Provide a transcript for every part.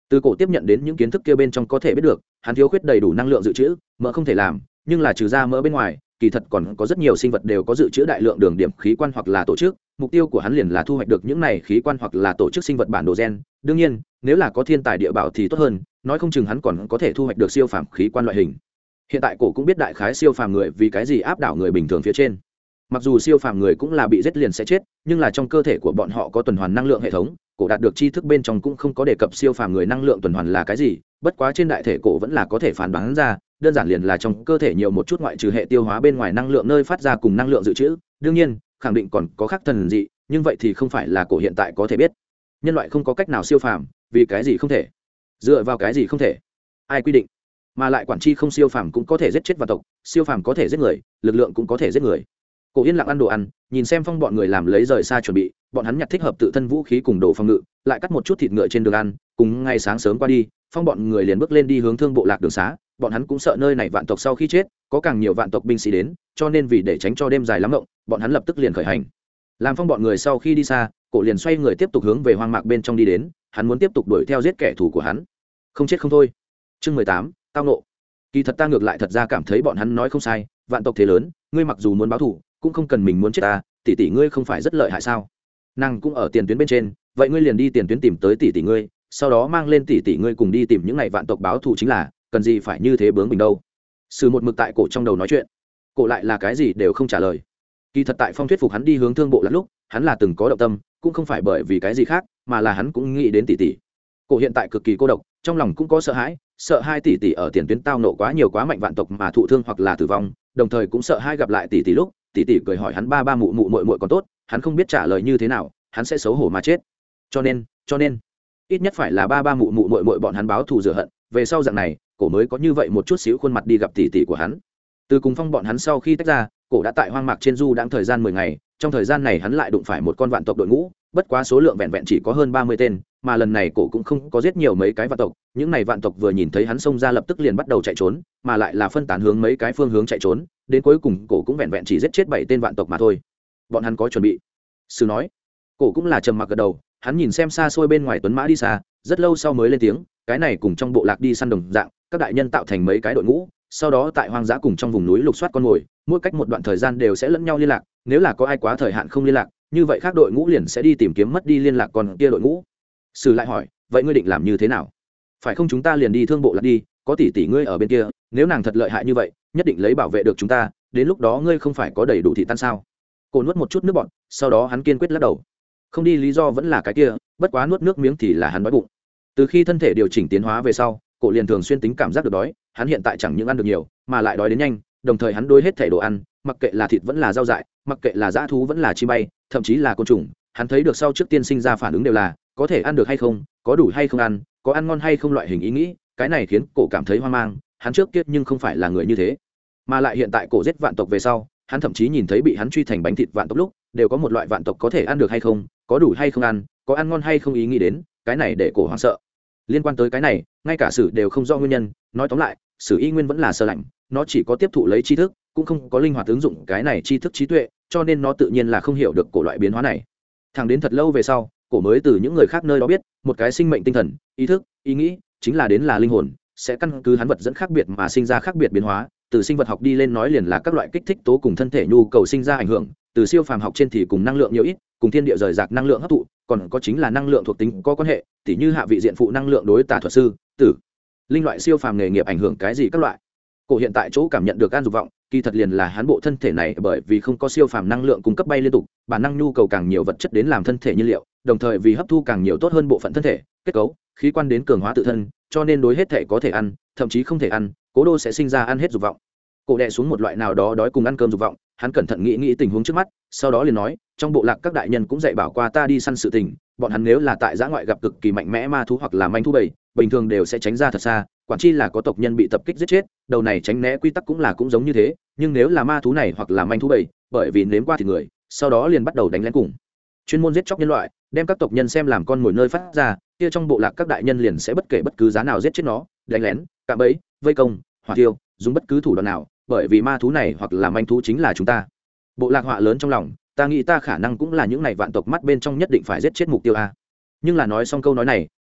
Từ cổ tiếp nhận đến những kiến thức kia bên trong có thể biết được hắn thiếu khuyết đầy đủ năng lượng dự trữ, mỡ không thể làm, nhưng là trừ ra mỡ bên ngoài kỳ thật còn có rất nhiều sinh vật đều có dự trữ đại lượng đường điểm khí quan hoặc là tổ chức. Mục tiêu của hắn liền là thu hoạch được những này khí quan hoặc là tổ chức sinh vật bản đồ gen. Đương nhiên nếu là có thiên tài địa bảo thì tốt hơn, nói không chừng hắn còn có thể thu hoạch được siêu phàm khí quan loại hình. Hiện tại cổ cũng biết đại khái siêu phàm người vì cái gì áp đảo người bình thường phía trên. Mặc dù siêu phàm người cũng là bị giết liền sẽ chết, nhưng là trong cơ thể của bọn họ có tuần hoàn năng lượng hệ thống, cổ đạt được tri thức bên trong cũng không có đề cập siêu phàm người năng lượng tuần hoàn là cái gì, bất quá trên đại thể cổ vẫn là có thể phán đoán ra, đơn giản liền là trong cơ thể nhiều một chút ngoại trừ hệ tiêu hóa bên ngoài năng lượng nơi phát ra cùng năng lượng dự trữ. Đương nhiên khẳng định còn có khác thần dị, nhưng vậy thì không phải là cổ hiện tại có thể biết. Nhân loại không có cách nào siêu phàm, vì cái gì không thể? Dựa vào cái gì không thể? Ai quy định? Mà lại quản tri không siêu phàm cũng có thể giết chết vạn tộc, siêu phàm có thể giết người, lực lượng cũng có thể giết người. Cổ yên lặng ăn đồ ăn, nhìn xem Phong bọn người làm lấy rời xa chuẩn bị, bọn hắn nhặt thích hợp tự thân vũ khí cùng đồ phòng ngự, lại cắt một chút thịt ngựa trên đường ăn, cùng ngay sáng sớm qua đi, Phong bọn người liền bước lên đi hướng Thương Bộ Lạc đường xá. Bọn hắn cũng sợ nơi này vạn tộc sau khi chết có càng nhiều vạn tộc binh sĩ đến, cho nên vì để tránh cho đêm dài lắm ngộng, bọn hắn lập tức liền khởi hành. Làm Phong bọn người sau khi đi xa, cổ liền xoay người tiếp tục hướng về hoang mạc bên trong đi đến, hắn muốn tiếp tục đuổi theo giết kẻ thù của hắn, không chết không thôi. Chương 18, tao nộ. Kỳ thật ta ngược lại thật ra cảm thấy bọn hắn nói không sai, vạn tộc thế lớn, ngươi mặc dù muốn báo thù cũng không cần mình muốn chết ta, tỷ tỷ ngươi không phải rất lợi hại sao? Nàng cũng ở tiền tuyến bên trên, vậy ngươi liền đi tiền tuyến tìm tới tỷ tỷ ngươi, sau đó mang lên tỷ tỷ ngươi cùng đi tìm những này vạn tộc báo thù chính là, cần gì phải như thế bướng bỉnh đâu. Sử một mực tại cổ trong đầu nói chuyện, cổ lại là cái gì đều không trả lời. Kỳ thật tại Phong thuyết phục hắn đi hướng Thương Bộ Lạc lúc, hắn là từng có động tâm, cũng không phải bởi vì cái gì khác, mà là hắn cũng nghĩ đến tỷ tỷ. Cổ hiện tại cực kỳ cô độc, trong lòng cũng có sợ hãi, sợ hai tỷ tỷ ở tiền tuyến tao nộ quá nhiều quá mạnh vạn tộc mà thụ thương hoặc là tử vong, đồng thời cũng sợ hai gặp lại tỷ tỷ lúc tỷ tỷ cười hỏi hắn ba ba mụ mụ muội muội còn tốt, hắn không biết trả lời như thế nào, hắn sẽ xấu hổ mà chết. Cho nên ít nhất phải là ba ba mụ mụ muội muội bọn hắn báo thù rửa hận, về sau dạng này cổ mới có như vậy một chút xíu khuôn mặt đi gặp tỷ tỷ của hắn. Từ cùng Phong bọn hắn sau khi tách ra, cổ đã tại hoang mạc trên du đãng thời gian 10 ngày, trong thời gian này hắn lại đụng phải một con vạn tộc đội ngũ, bất quá số lượng vẹn vẹn chỉ có hơn 30 tên, mà lần này cổ cũng không có giết nhiều mấy cái vạn tộc, những này vạn tộc vừa nhìn thấy hắn xông ra lập tức liền bắt đầu chạy trốn, mà lại là phân tán hướng mấy cái phương hướng chạy trốn, đến cuối cùng cổ cũng vẹn vẹn chỉ giết chết 7 tên vạn tộc mà thôi. Bọn hắn có chuẩn bị. Sư nói. Cổ cũng là trầm mặc gật đầu, hắn nhìn xem xa xôi bên ngoài tuấn mã đi xa, rất lâu sau mới lên tiếng, cái này cùng trong bộ lạc đi săn đồng dạng, các đại nhân tạo thành mấy cái đội ngũ, sau đó tại hoang dã cùng trong vùng núi lục soát con mồi, mỗi cách một đoạn thời gian đều sẽ lẫn nhau liên lạc, nếu là có ai quá thời hạn không liên lạc, như vậy khác đội ngũ liền sẽ đi tìm kiếm mất đi liên lạc còn kia đội ngũ. Sử lại hỏi, vậy ngươi định làm như thế nào? Phải không chúng ta liền đi Thương Bộ Lạc đi, có tỷ tỷ ngươi ở bên kia, nếu nàng thật lợi hại như vậy, nhất định lấy bảo vệ được chúng ta, đến lúc đó ngươi không phải có đầy đủ thị tan sao? Cổ nuốt một chút nước bọt, sau đó hắn kiên quyết lắc đầu. Không đi lý do vẫn là cái kia, bất quá nuốt nước miếng thì là hắn đói bụng. Từ khi thân thể điều chỉnh tiến hóa về sau, cổ liền thường xuyên tính cảm giác được đói, hắn hiện tại chẳng những ăn được nhiều, mà lại đói đến nhanh, đồng thời hắn đối hết thể đồ ăn, mặc kệ là thịt vẫn là rau dại, mặc kệ là dã thú vẫn là chim bay, thậm chí là côn trùng, hắn thấy được sau trước tiên sinh ra phản ứng đều là có thể ăn được hay không, có đủ hay không ăn, có ăn ngon hay không loại hình ý nghĩ, cái này khiến cổ cảm thấy hoang mang, hắn trước kiết nhưng không phải là người như thế, mà lại hiện tại cổ giết vạn tộc về sau, hắn thậm chí nhìn thấy bị hắn truy thành bánh thịt vạn tộc lúc, đều có một loại vạn tộc có thể ăn được hay không, có đủ hay không ăn, có ăn ngon hay không ý nghĩ đến, cái này để cổ hoảng sợ. Liên quan tới cái này, ngay cả Sử đều không rõ nguyên nhân, nói tóm lại, Sử y nguyên vẫn là sơ lạnh, nó chỉ có tiếp thụ lấy tri thức, cũng không có linh hoạt ứng dụng cái này tri thức trí tuệ, cho nên nó tự nhiên là không hiểu được cổ loại biến hóa này. Thẳng đến thật lâu về sau, cổ mới từ những người khác nơi đó biết, một cái sinh mệnh tinh thần, ý thức, ý nghĩ, chính là đến là linh hồn, sẽ căn cứ hắn vật dẫn khác biệt mà sinh ra khác biệt biến hóa. Từ sinh vật học đi lên nói liền là các loại kích thích tố cùng thân thể nhu cầu sinh ra ảnh hưởng, từ siêu phàm học trên thì cùng năng lượng nhiều ít, cùng thiên địa rời rạc năng lượng hấp thụ, còn có chính là năng lượng thuộc tính có quan hệ, tỉ như hạ vị diện phụ năng lượng đối tà thuật sư, tử linh loại siêu phàm nghề nghiệp ảnh hưởng cái gì các loại. Cổ hiện tại chỗ cảm nhận được an dục vọng, kỳ thật liền là hắn bộ thân thể này bởi vì không có siêu phàm năng lượng cung cấp bay liên tục, bản năng nhu cầu càng nhiều vật chất đến làm thân thể nhiên liệu, đồng thời vì hấp thu càng nhiều tốt hơn bộ phận thân thể, kết cấu, khí quan đến cường hóa tự thân, cho nên đối hết thể có thể ăn, thậm chí không thể ăn, cố đô sẽ sinh ra ăn hết dục vọng. Cổ đè xuống một loại nào đó đói cùng ăn cơm dục vọng, hắn cẩn thận nghĩ tình huống trước mắt, sau đó liền nói, trong bộ lạc các đại nhân cũng dạy bảo qua ta đi săn sự tình, bọn hắn nếu là tại giã ngoại gặp cực kỳ mạnh mẽ ma thú hoặc là manh thú bầy, bình thường đều sẽ tránh ra thật xa, quản chi là có tộc nhân bị tập kích giết chết, đầu này tránh né quy tắc cũng giống như thế, nhưng nếu là ma thú này hoặc là manh thú bầy, bởi vì nếm qua thì người, sau đó liền bắt đầu đánh lén cùng, chuyên môn giết chóc nhân loại, đem các tộc nhân xem làm con mồi nơi phát ra, kia trong bộ lạc các đại nhân liền sẽ bất kể bất cứ giá nào giết chết nó, đánh lén, cạm bẫy, vây công, hỏa thiêu, dùng bất cứ thủ đoạn nào, bởi vì ma thú này hoặc là manh thú chính là chúng ta. Bộ lạc họa lớn trong lòng, ta nghĩ ta khả năng cũng là những này vạn tộc mắt bên trong nhất định phải giết chết mục tiêu a. Nhưng là nói xong câu nói này,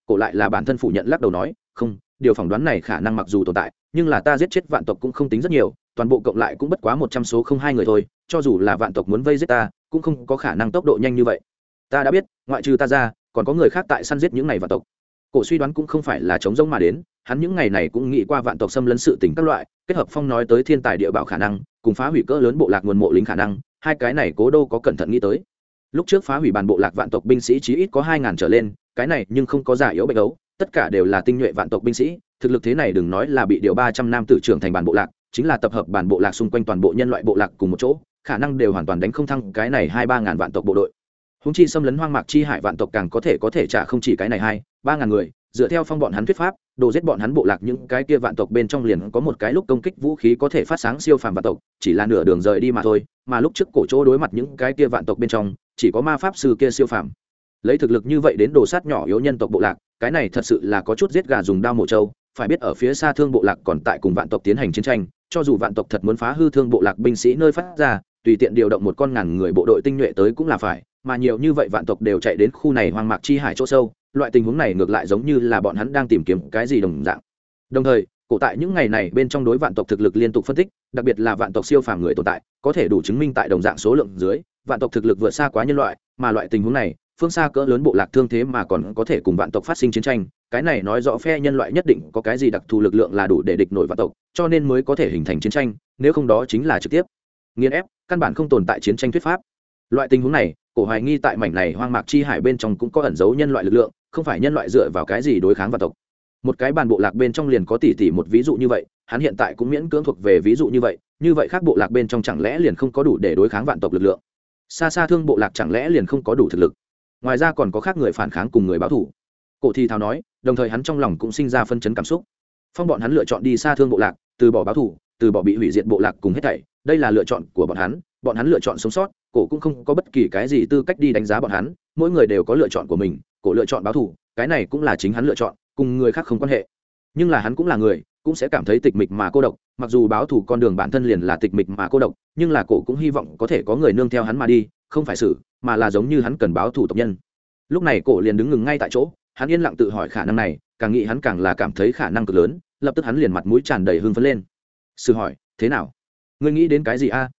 cổ lại là bản thân phủ nhận lắc đầu nói không, điều phỏng đoán này khả năng mặc dù tồn tại nhưng là ta giết chết vạn tộc cũng không tính rất nhiều, toàn bộ cộng lại cũng bất quá 100 số không hai người thôi, cho dù là vạn tộc muốn vây giết ta cũng không có khả năng tốc độ nhanh như vậy. Ta đã biết ngoại trừ ta ra còn có người khác tại săn giết những này vạn tộc. Cổ suy đoán cũng không phải là chống rông mà đến, hắn những ngày này cũng nghĩ qua vạn tộc xâm lấn sự tình các loại, kết hợp Phong nói tới thiên tài địa bảo khả năng cùng phá hủy cỡ lớn bộ lạc nguồn mộ lính khả năng, hai cái này Cố Đô có cẩn thận nghĩ tới. Lúc trước phá hủy bàn bộ lạc vạn tộc binh sĩ chí ít có 2000 trở lên, cái này nhưng không có giả yếu bệnh ấu, tất cả đều là tinh nhuệ vạn tộc binh sĩ, thực lực thế này đừng nói là bị điều 300 nam tử trưởng thành bàn bộ lạc, chính là tập hợp bản bộ lạc xung quanh toàn bộ nhân loại bộ lạc cùng một chỗ, khả năng đều hoàn toàn đánh không thăng cái này 2-3 ngàn vạn tộc bộ đội. Húng chi xâm lấn hoang mạc chi hải vạn tộc càng có thể trả không chỉ cái này 2-3 ngàn người, dựa theo Phong bọn hắn thuyết pháp, đồ giết bọn hắn bộ lạc những cái kia vạn tộc bên trong liền có một cái lúc công kích vũ khí có thể phát sáng siêu phàm vạn tộc, chỉ là nửa đường rời đi mà thôi, mà lúc trước cổ chỗ đối mặt những cái kia vạn tộc bên trong, chỉ có ma pháp sư kia siêu phàm. Lấy thực lực như vậy đến đồ sát nhỏ yếu nhân tộc bộ lạc, cái này thật sự là có chút giết gà dùng đao mổ trâu. Phải biết ở phía xa Thương bộ lạc còn tại cùng vạn tộc tiến hành chiến tranh, cho dù vạn tộc thật muốn phá hư Thương bộ lạc binh sĩ nơi phát ra, tùy tiện điều động một con ngàn người bộ đội tinh nhuệ tới cũng là phải, mà nhiều như vậy vạn tộc đều chạy đến khu này hoang mạc chi hải chỗ sâu, loại tình huống này ngược lại giống như là bọn hắn đang tìm kiếm cái gì đồng dạng. Đồng thời, cổ tại những ngày này bên trong đối vạn tộc thực lực liên tục phân tích, đặc biệt là vạn tộc siêu phàm người tồn tại, có thể đủ chứng minh tại đồng dạng số lượng dưới, vạn tộc thực lực vượt xa quá nhân loại, mà loại tình huống này, phương xa cỡ lớn bộ lạc thương thế mà còn có thể cùng vạn tộc phát sinh chiến tranh, cái này nói rõ phe nhân loại nhất định có cái gì đặc thù lực lượng là đủ để địch nổi vạn tộc, cho nên mới có thể hình thành chiến tranh, nếu không đó chính là trực tiếp nghiền ép, căn bản không tồn tại chiến tranh thuyết pháp. Loại tình huống này, cổ hoài nghi tại mảnh này hoang mạc chi hải bên trong cũng có ẩn giấu nhân loại lực lượng, không phải nhân loại dựa vào cái gì đối kháng vạn tộc. Một cái bàn bộ lạc bên trong liền có tỷ một ví dụ như vậy, hắn hiện tại cũng miễn cưỡng thuộc về ví dụ như vậy khác bộ lạc bên trong chẳng lẽ liền không có đủ để đối kháng vạn tộc lực lượng? Xa xa Thương bộ lạc chẳng lẽ liền không có đủ thực lực? Ngoài ra còn có khác người phản kháng cùng người báo thù. Cổ thì thào nói, đồng thời hắn trong lòng cũng sinh ra phân chấn cảm xúc. Phong bọn hắn lựa chọn đi xa Thương bộ lạc, từ bỏ báo thù, từ bỏ bị hủy diệt bộ lạc cùng hết thảy, đây là lựa chọn của bọn hắn lựa chọn sống sót, cổ cũng không có bất kỳ cái gì tư cách đi đánh giá bọn hắn, mỗi người đều có lựa chọn của mình, cổ lựa chọn báo thù, cái này cũng là chính hắn lựa chọn, cùng người khác không quan hệ. Nhưng là hắn cũng là người, cũng sẽ cảm thấy tịch mịch mà cô độc, mặc dù báo thù con đường bản thân liền là tịch mịch mà cô độc, nhưng là cổ cũng hy vọng có thể có người nương theo hắn mà đi, không phải xử, mà là giống như hắn cần báo thù tộc nhân. Lúc này cổ liền đứng ngừng ngay tại chỗ, hắn yên lặng tự hỏi khả năng này, càng nghĩ hắn càng là cảm thấy khả năng cực lớn, lập tức hắn liền mặt mũi tràn đầy hưng phấn lên. Sử hỏi, thế nào? Ngươi nghĩ đến cái gì a?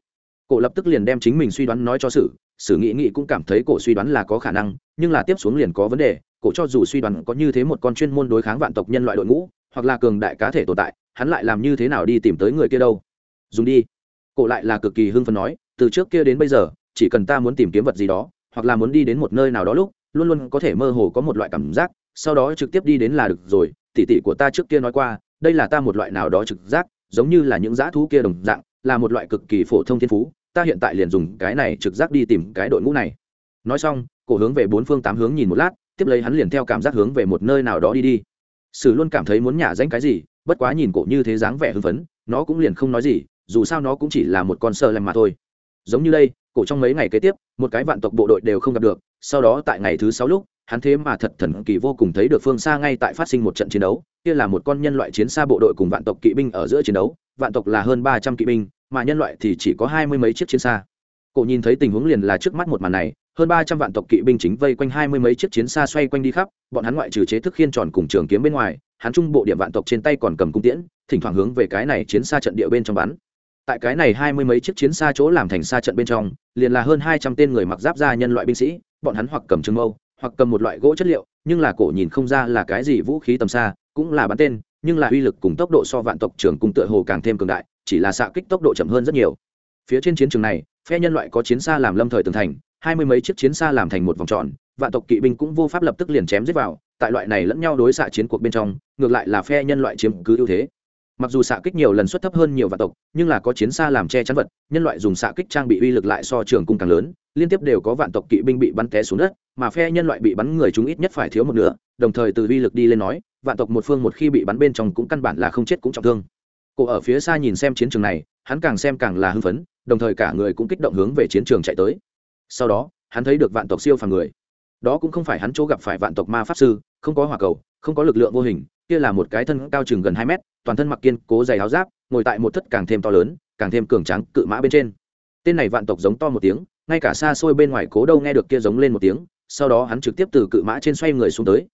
Cổ lập tức liền đem chính mình suy đoán nói cho Sử nghĩ cũng cảm thấy cổ suy đoán là có khả năng, nhưng là tiếp xuống liền có vấn đề, cổ cho dù suy đoán có như thế một con chuyên môn đối kháng vạn tộc nhân loại đội ngũ, hoặc là cường đại cá thể tồn tại, hắn lại làm như thế nào đi tìm tới người kia đâu? Dùng đi. Cổ lại là cực kỳ hưng phấn nói, từ trước kia đến bây giờ, chỉ cần ta muốn tìm kiếm vật gì đó, hoặc là muốn đi đến một nơi nào đó lúc, luôn luôn có thể mơ hồ có một loại cảm giác, sau đó trực tiếp đi đến là được rồi. Tỷ của ta trước kia nói qua, đây là ta một loại nào đó trực giác, giống như là những dã thú kia đồng dạng, là một loại cực kỳ phổ thông thiên phú, ta hiện tại liền dùng cái này trực giác đi tìm cái đội ngũ này. Nói xong, cổ hướng về 4 phương 8 hướng nhìn một lát, tiếp lấy hắn liền theo cảm giác hướng về một nơi nào đó đi. Sử luôn cảm thấy muốn nhả danh cái gì, bất quá nhìn cổ như thế dáng vẻ hưng phấn, nó cũng liền không nói gì, dù sao nó cũng chỉ là một con sơ lem mà thôi. Giống như đây, cổ trong mấy ngày kế tiếp, một cái vạn tộc bộ đội đều không gặp được, sau đó tại ngày thứ 6 lúc, hắn thế mà thật thần kỳ vô cùng thấy được phương xa ngay tại phát sinh một trận chiến đấu, kia là một con nhân loại chiến xa bộ đội cùng vạn tộc kỵ binh ở giữa chiến đấu, vạn tộc là hơn 300 kỵ binh, mà nhân loại thì chỉ có 20 mấy chiếc chiến xa. Cổ nhìn thấy tình huống liền là trước mắt một màn này, hơn 300 vạn tộc kỵ binh chính vây quanh 20 mấy chiếc chiến xa xoay quanh đi khắp, bọn hắn ngoại trừ chế thức khiên tròn cùng trường kiếm bên ngoài, hắn trung bộ điểm vạn tộc trên tay còn cầm cung tiễn, thỉnh thoảng hướng về cái này chiến xa trận địa bên trong bắn. Tại cái này 20 mấy chiếc chiến xa chỗ làm thành xa trận bên trong, liền là hơn 200 tên người mặc giáp da nhân loại binh sĩ, bọn hắn hoặc cầm trường mâu, hoặc cầm một loại gỗ chất liệu, nhưng là cổ nhìn không ra là cái gì vũ khí tầm xa, cũng là bắn tên, nhưng là uy lực cùng tốc độ so vạn tộc trường cung tựa hồ càng thêm cường đại, chỉ là xạ kích tốc độ chậm hơn rất nhiều. Phía trên chiến trường này, phe nhân loại có chiến xa làm lâm thời tường thành, 20 mấy chiếc chiến xa làm thành một vòng tròn, vạn tộc kỵ binh cũng vô pháp lập tức liền chém giết vào, tại loại này lẫn nhau đối xạ chiến cuộc bên trong, ngược lại là phe nhân loại chiếm cứ ưu thế. Mặc dù xạ kích nhiều lần suất thấp hơn nhiều vạn tộc, nhưng là có chiến xa làm che chắn vật, nhân loại dùng xạ kích trang bị uy lực lại so trường cung càng lớn, liên tiếp đều có vạn tộc kỵ binh bị bắn té xuống đất, mà phe nhân loại bị bắn người chúng ít nhất phải thiếu một nửa, đồng thời từ uy lực đi lên nói, vạn tộc một phương một khi bị bắn bên trong cũng căn bản là không chết cũng trọng thương. Cổ ở phía xa nhìn xem chiến trường này, hắn càng xem càng là hưng phấn, đồng thời cả người cũng kích động hướng về chiến trường chạy tới. Sau đó, hắn thấy được vạn tộc siêu phàm người. Đó cũng không phải hắn chỗ gặp phải vạn tộc ma pháp sư, không có hỏa cầu, không có lực lượng vô hình, kia là một cái thân cao chừng gần 2 mét, toàn thân mặc kiên cố dày áo giáp, ngồi tại một thất càng thêm to lớn, càng thêm cường tráng cự mã bên trên. Tên này vạn tộc giống to một tiếng, ngay cả xa xôi bên ngoài Cố Đâu nghe được kia giống lên một tiếng, sau đó hắn trực tiếp từ cự mã trên xoay người xuống tới,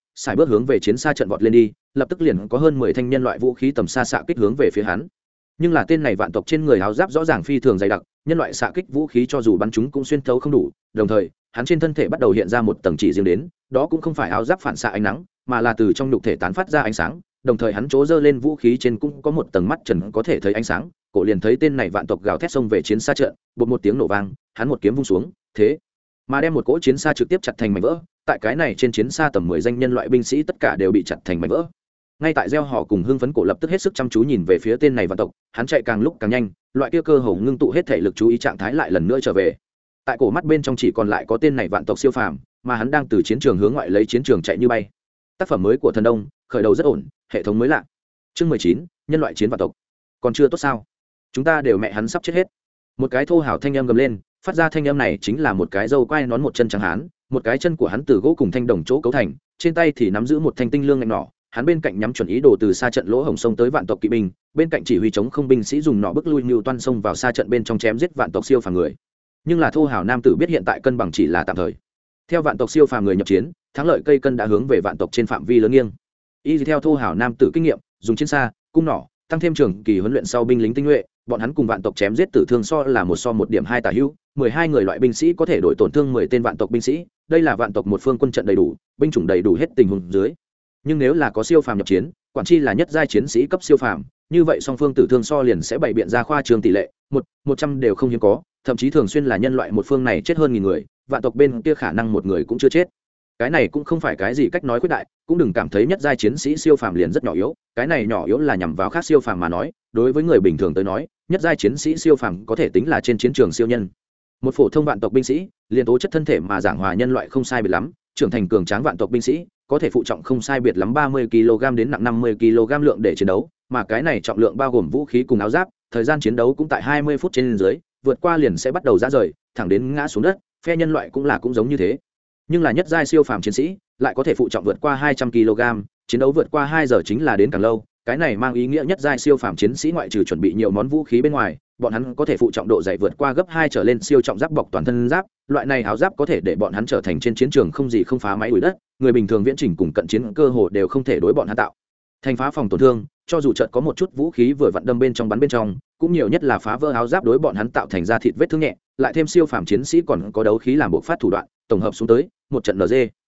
xài bước hướng về chiến xa trận vọt lên đi, lập tức liền có hơn 10 thanh nhân loại vũ khí tầm xa xạ kích hướng về phía hắn. Nhưng là tên này vạn tộc trên người áo giáp rõ ràng phi thường dày đặc, nhân loại xạ kích vũ khí cho dù bắn chúng cũng xuyên thấu không đủ, đồng thời hắn trên thân thể bắt đầu hiện ra một tầng chỉ riêng đến, đó cũng không phải áo giáp phản xạ ánh nắng, mà là từ trong nhục thể tán phát ra ánh sáng, đồng thời hắn chỗ giơ lên vũ khí trên cũng có một tầng mắt trần có thể thấy ánh sáng. Cổ liền thấy tên này vạn tộc gào thét xông về chiến xa trận, bột một tiếng nổ vang, hắn một kiếm vung xuống, thế mà đem một cỗ chiến xa trực tiếp chặt thành mảnh vỡ. Tại cái này trên chiến xa tầm 10 danh nhân loại binh sĩ tất cả đều bị chặt thành mảnh vỡ. Ngay tại gieo họ cùng hưng phấn, Cổ lập tức hết sức chăm chú nhìn về phía tên này vạn tộc, hắn chạy càng lúc càng nhanh, loại kia cơ hồ ngưng tụ hết thể lực chú ý trạng thái lại lần nữa trở về. Tại cổ mắt bên trong chỉ còn lại có tên này vạn tộc siêu phàm, mà hắn đang từ chiến trường hướng ngoại lấy chiến trường chạy như bay. Tác phẩm mới của Thần Đông, khởi đầu rất ổn, hệ thống mới lạ. Chương 19, nhân loại chiến vạn tộc. Còn chưa tốt sao? Chúng ta đều mẹ hắn sắp chết hết. Một cái thô hào thanh âm gầm lên, phát ra thanh âm này chính là một cái râu quai nón một chân trắng hán, một cái chân của hắn từ gỗ cùng thanh đồng chỗ cấu thành, trên tay thì nắm giữ một thanh tinh lương ngạnh nỏ, hắn bên cạnh nhắm chuẩn ý đồ từ xa trận lỗ hổng sông tới vạn tộc kỵ binh, bên cạnh chỉ huy chống không binh sĩ dùng nỏ bức lui Nưu Toan sông vào xa trận bên trong chém giết vạn tộc siêu phàm người. Nhưng là thô hào nam tử biết hiện tại cân bằng chỉ là tạm thời. Theo vạn tộc siêu phàm người nhập chiến, thắng lợi cây cân đã hướng về vạn tộc trên phạm vi lớn nghiêng. Y theo thô hào nam tử kinh nghiệm, dùng chiến xa, cung nỏ, tăng thêm trường kỳ huấn luyện sau binh lính tinh nhuệ, bọn hắn cùng vạn tộc chém giết tử thương so là 1:1.2 tả hữu, 12 người loại binh sĩ có thể đổi tổn thương 10 tên vạn tộc binh sĩ, đây là vạn tộc một phương quân trận đầy đủ, binh chủng đầy đủ hết tình huống dưới. Nhưng nếu là có siêu phàm nhập chiến, quản chi là nhất giai chiến sĩ cấp siêu phàm, như vậy song phương tử thương so liền sẽ bày biện ra khoa trương tỷ lệ, 100 đều không hiếm có, thậm chí thường xuyên là nhân loại một phương này chết hơn nghìn người, vạn tộc bên kia khả năng một người cũng chưa chết. Cái này cũng không phải cái gì cách nói khuyết đại, cũng đừng cảm thấy nhất giai chiến sĩ siêu phàm liền rất nhỏ yếu, cái này nhỏ yếu là nhằm vào khác siêu phàm mà nói, đối với người bình thường tới nói, nhất giai chiến sĩ siêu phàm có thể tính là trên chiến trường siêu nhân. Một phổ thông vạn tộc binh sĩ, liền tố chất thân thể mà giảng hòa nhân loại không sai biệt lắm, trưởng thành cường tráng vạn tộc binh sĩ, có thể phụ trọng không sai biệt lắm 30 kg đến nặng 50 kg lượng để chiến đấu, mà cái này trọng lượng bao gồm vũ khí cùng áo giáp, thời gian chiến đấu cũng tại 20 phút trên dưới, vượt qua liền sẽ bắt đầu rã rời, thẳng đến ngã xuống đất, phe nhân loại cũng giống như thế. Nhưng là nhất giai siêu phàm chiến sĩ, lại có thể phụ trọng vượt qua 200 kg, chiến đấu vượt qua 2 giờ chính là đến càng lâu, cái này mang ý nghĩa nhất giai siêu phàm chiến sĩ ngoại trừ chuẩn bị nhiều món vũ khí bên ngoài, bọn hắn có thể phụ trọng độ dày vượt qua gấp 2 trở lên siêu trọng giáp bọc toàn thân giáp, loại này áo giáp có thể để bọn hắn trở thành trên chiến trường không gì không phá máy đuổi đất, người bình thường viễn trình cùng cận chiến cơ hồ đều không thể đối bọn hắn tạo thành phá phòng tổn thương, cho dù chợt có một chút vũ khí vừa vặn đâm bên trong bắn bên trong, cũng nhiều nhất là phá vỡ áo giáp đối bọn hắn tạo thành ra thịt vết thương nhẹ, lại thêm siêu phàm chiến sĩ còn có đấu khí làm bộc phát thủ đoạn, tổng hợp xuống tới, một trận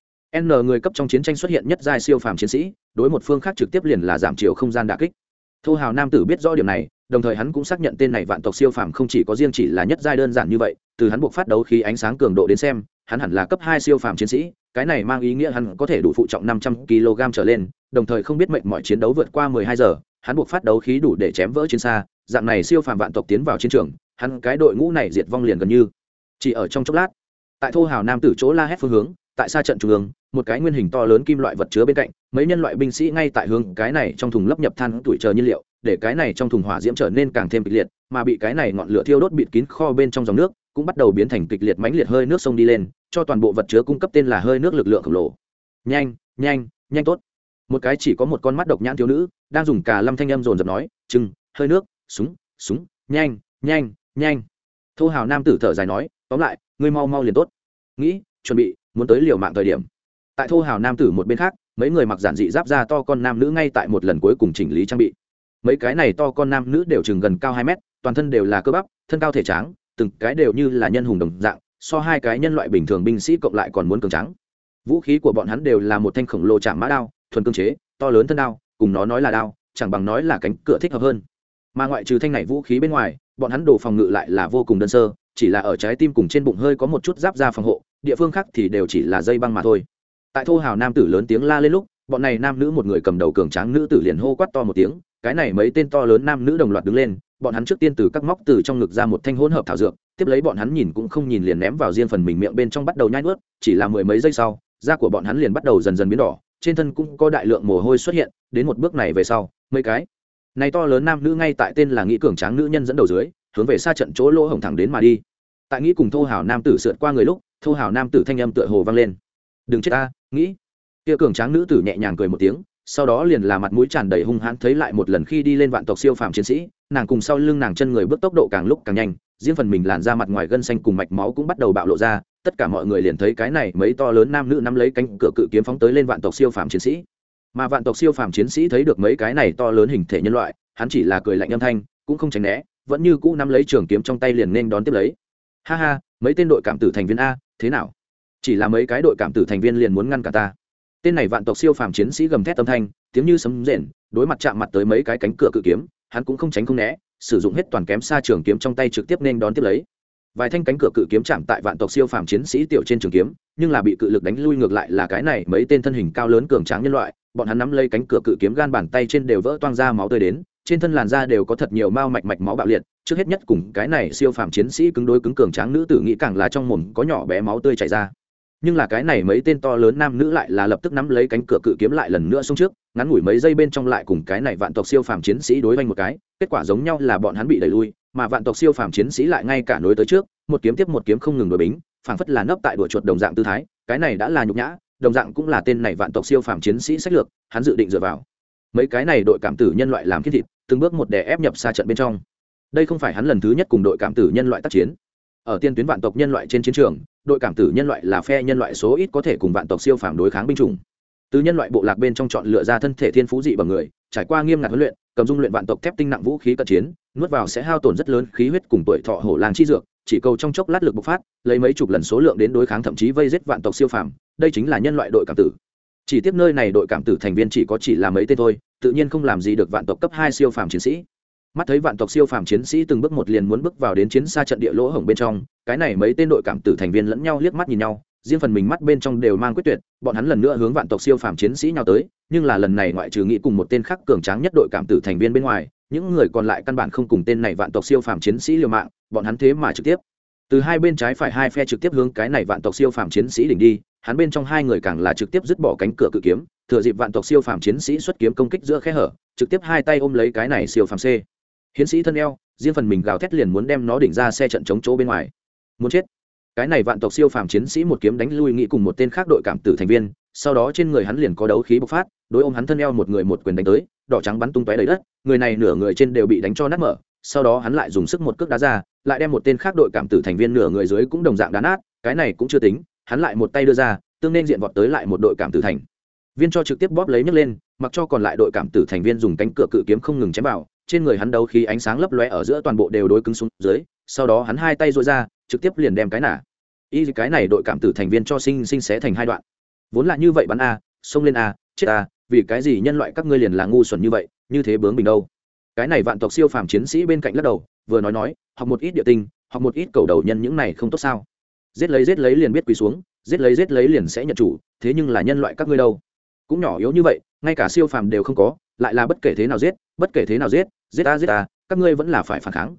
N người cấp trong chiến tranh xuất hiện nhất giai siêu phàm chiến sĩ, đối một phương khác trực tiếp liền là giảm chiều không gian đả kích. Thô hào nam tử biết rõ điểm này, đồng thời hắn cũng xác nhận tên này vạn tộc siêu phàm không chỉ có riêng chỉ là nhất giai đơn giản như vậy, từ hắn buộc phát đấu khí ánh sáng cường độ đến xem, hắn hẳn là cấp 2 siêu phàm chiến sĩ, cái này mang ý nghĩa hắn có thể đủ phụ trọng 500 kg trở lên, đồng thời không biết mệnh mọi chiến đấu vượt qua 12 giờ, hắn buộc phát đấu khí đủ để chém vỡ chiến xa, dạng này siêu phàm vạn tộc tiến vào chiến trường, hắn cái đội ngũ này diệt vong liền gần như chỉ ở trong chốc lát. Tại thô hào nam tử chỗ la hét phương hướng, tại xa trận trung ương, một cái nguyên hình to lớn kim loại vật chứa bên cạnh, mấy nhân loại binh sĩ ngay tại hướng cái này trong thùng lấp nhập than tuổi chờ nhiên liệu, để cái này trong thùng hỏa diễm trở nên càng thêm kịch liệt, mà bị cái này ngọn lửa thiêu đốt bịt kín kho bên trong dòng nước cũng bắt đầu biến thành kịch liệt mãnh liệt hơi nước sông đi lên, cho toàn bộ vật chứa cung cấp tên là hơi nước lực lượng khổng lồ. Nhanh, nhanh, nhanh tốt. Một cái chỉ có một con mắt độc nhãn thiếu nữ đang dùng cả lâm thanh âm dồn dập nói, "Chừng, hơi nước, súng, súng, nhanh, nhanh, nhanh." Thô hào nam tử thở dài nói, "Tóm lại, ngươi mau mau liền tốt." Nghĩ, chuẩn bị, muốn tới liều mạng thời điểm. Tại thô hào nam tử một bên khác, mấy người mặc giản dị giáp da to con nam nữ ngay tại một lần cuối cùng chỉnh lý trang bị. Mấy cái này to con nam nữ đều chừng gần cao 2 mét, toàn thân đều là cơ bắp, thân cao thể tráng, từng cái đều như là nhân hùng đồng dạng, so hai cái nhân loại bình thường binh sĩ cộng lại còn muốn cường tráng. Vũ khí của bọn hắn đều là một thanh khổng lồ chạm mã đao, thuần cương chế, to lớn thân đao, cùng nó nói là đao, chẳng bằng nói là cánh cửa thích hợp hơn. Mà ngoại trừ thanh này vũ khí bên ngoài, bọn hắn đồ phòng ngự lại là vô cùng đơn sơ, chỉ là ở trái tim cùng trên bụng hơi có một chút giáp da phòng hộ, địa phương khác thì đều chỉ là dây băng mà thôi. Tại thô hào nam tử lớn tiếng la lên lúc, bọn này nam nữ một người cầm đầu cường tráng nữ tử liền hô quát to một tiếng, cái này mấy tên to lớn nam nữ đồng loạt đứng lên, bọn hắn trước tiên từ các móc từ trong ngực ra một thanh hỗn hợp thảo dược, tiếp lấy bọn hắn nhìn cũng không nhìn liền ném vào riêng phần mình miệng bên trong bắt đầu nhai nuốt, chỉ là mười mấy giây sau, da của bọn hắn liền bắt đầu dần dần biến đỏ, trên thân cũng có đại lượng mồ hôi xuất hiện, đến một bước này về sau, mấy cái này to lớn nam nữ ngay tại tên là nghĩ cường tráng nữ nhân dẫn đầu dưới, hướng về xa trận chỗ lỗ hổng thẳng đến mà đi. Tại nghĩ cùng thô hào nam tử sượt qua người lúc, thô hào nam tử thanh âm tựa hồ vang lên, "Đừng chết ta, nghĩ." Kia cường tráng nữ tử nhẹ nhàng cười một tiếng, sau đó liền là mặt mũi tràn đầy hung hãn thấy lại một lần khi đi lên vạn tộc siêu phàm chiến sĩ, nàng cùng sau lưng nàng chân người bước tốc độ càng lúc càng nhanh, riêng phần mình làn da mặt ngoài gân xanh cùng mạch máu cũng bắt đầu bạo lộ ra, tất cả mọi người liền thấy cái này mấy to lớn nam nữ nắm lấy cánh cửa cự kiếm phóng tới lên vạn tộc siêu phàm chiến sĩ. Mà vạn tộc siêu phàm chiến sĩ thấy được mấy cái này to lớn hình thể nhân loại, hắn chỉ là cười lạnh âm thanh, cũng không tránh né, vẫn như cũ nắm lấy trường kiếm trong tay liền nên đón tiếp lấy. Ha ha, mấy tên đội cảm tử thành viên a, thế nào? Chỉ là mấy cái đội cảm tử thành viên liền muốn ngăn cả ta. Tên này vạn tộc siêu phàm chiến sĩ gầm thét âm thanh, tiếng như sấm rền, đối mặt chạm mặt tới mấy cái cánh cửa cự kiếm, hắn cũng không tránh không né, sử dụng hết toàn kém xa trường kiếm trong tay trực tiếp nên đón tiếp lấy. Vài thanh cánh cửa cự kiếm chạm tại vạn tộc siêu phàm chiến sĩ tiểu trên trường kiếm, nhưng là bị cự lực đánh lui, ngược lại là cái này mấy tên thân hình cao lớn cường tráng nhân loại, bọn hắn nắm lấy cánh cửa cự kiếm, gan bàn tay trên đều vỡ toang ra máu tươi đến, trên thân làn da đều có thật nhiều mao mạch máu bạo liệt. Trước hết nhất cùng cái này siêu phàm chiến sĩ cứng đối cứng cường tráng nữ tử nghĩ càng là trong mồm có nhỏ bé máu tươi chảy ra. Nhưng là cái này mấy tên to lớn nam nữ lại là lập tức nắm lấy cánh cửa cự kiếm lại lần nữa xông trước, ngắn ngủi mấy giây bên trong lại cùng cái này vạn tộc siêu phàm chiến sĩ đối vanh một cái, kết quả giống nhau là bọn hắn bị đẩy lui, mà vạn tộc siêu phàm chiến sĩ lại ngay cả nối tới trước, một kiếm tiếp một kiếm không ngừng đối bính, phảng phất là nấp tại đuổi chuột đồng dạng tư thái, cái này đã là nhục nhã, đồng dạng cũng là tên này vạn tộc siêu phàm chiến sĩ sách lược, hắn dự định dựa vào mấy cái này đội cảm tử nhân loại làm thiết thịt, từng bước một đè ép nhập xa trận bên trong. Đây không phải hắn lần thứ nhất cùng đội cảm tử nhân loại tác chiến. Ở tiên tuyến vạn tộc nhân loại trên chiến trường, đội cảm tử nhân loại là phe nhân loại số ít có thể cùng vạn tộc siêu phàm đối kháng binh chủng. Từ nhân loại bộ lạc bên trong chọn lựa ra thân thể thiên phú dị bằng người, trải qua nghiêm ngặt huấn luyện, cầm dung luyện vạn tộc thép tinh nặng vũ khí cận chiến, nuốt vào sẽ hao tổn rất lớn khí huyết cùng tuổi thọ hổ lang chi dược, chỉ cầu trong chốc lát lực bộc phát, lấy mấy chục lần số lượng đến đối kháng thậm chí vây giết vạn tộc siêu phàm, đây chính là nhân loại đội cảm tử. Chỉ tiếp nơi này đội cảm tử thành viên chỉ là mấy tên thôi, tự nhiên không làm gì được vạn tộc cấp 2 siêu phàm chiến sĩ. Mắt thấy vạn tộc siêu phàm chiến sĩ từng bước một liền muốn bước vào đến chiến xa trận địa lỗ hổng bên trong, cái này mấy tên đội cảm tử thành viên lẫn nhau liếc mắt nhìn nhau, riêng phần mình mắt bên trong đều mang quyết tuyệt, bọn hắn lần nữa hướng vạn tộc siêu phàm chiến sĩ nhào tới, nhưng là lần này ngoại trừ nghĩ cùng một tên khác cường tráng nhất đội cảm tử thành viên bên ngoài, những người còn lại căn bản không cùng tên này vạn tộc siêu phàm chiến sĩ liều mạng, bọn hắn thế mà trực tiếp từ hai bên trái phải hai phe trực tiếp hướng cái này vạn tộc siêu phàm chiến sĩ đỉnh đi, hắn bên trong hai người càng là trực tiếp dứt bỏ cánh cửa cự kiếm, thừa dịp vạn tộc siêu phàm chiến sĩ xuất kiếm công kích giữa khe hở, trực tiếp hai tay ôm lấy cái này siêu phàm C hiến sĩ thân eo, riêng phần mình gào thét liền muốn đem nó đỉnh ra xe trận chống chỗ bên ngoài, muốn chết. Cái này vạn tộc siêu phàm chiến sĩ một kiếm đánh lui nghị cùng một tên khác đội cảm tử thành viên, sau đó trên người hắn liền có đấu khí bộc phát, đối ôm hắn thân eo một người một quyền đánh tới, đỏ trắng bắn tung tóe đầy đất, người này nửa người trên đều bị đánh cho nát mở, sau đó hắn lại dùng sức một cước đá ra, lại đem một tên khác đội cảm tử thành viên nửa người dưới cũng đồng dạng đá nát, cái này cũng chưa tính, hắn lại một tay đưa ra, tương nên diện vọt tới lại một đội cảm tử thành viên cho trực tiếp bóp lấy nhấc lên, mặc cho còn lại đội cảm tử thành viên dùng cánh cửa cự kiếm không ngừng chém vào, trên người hắn đấu khí ánh sáng lấp lóe ở giữa toàn bộ đều đối cứng xuống dưới, sau đó hắn hai tay duỗi ra, trực tiếp liền đem cái này đội cảm tử thành viên cho sinh xé thành hai đoạn. Vốn là như vậy bắn a, xông lên a, chết a, vì cái gì nhân loại các ngươi liền là ngu xuẩn như vậy, như thế bướng bình đâu. Cái này vạn tộc siêu phàm chiến sĩ bên cạnh lắc đầu, vừa nói, học một ít địa tinh, học một ít cầu đầu nhân những này không tốt sao? Giết lấy liền biết quỳ xuống, giết lấy liền sẽ nhận chủ, thế nhưng là nhân loại các ngươi đâu? Cũng nhỏ yếu như vậy, ngay cả siêu phàm đều không có, lại là bất kể thế nào giết, giết a, các ngươi vẫn là phải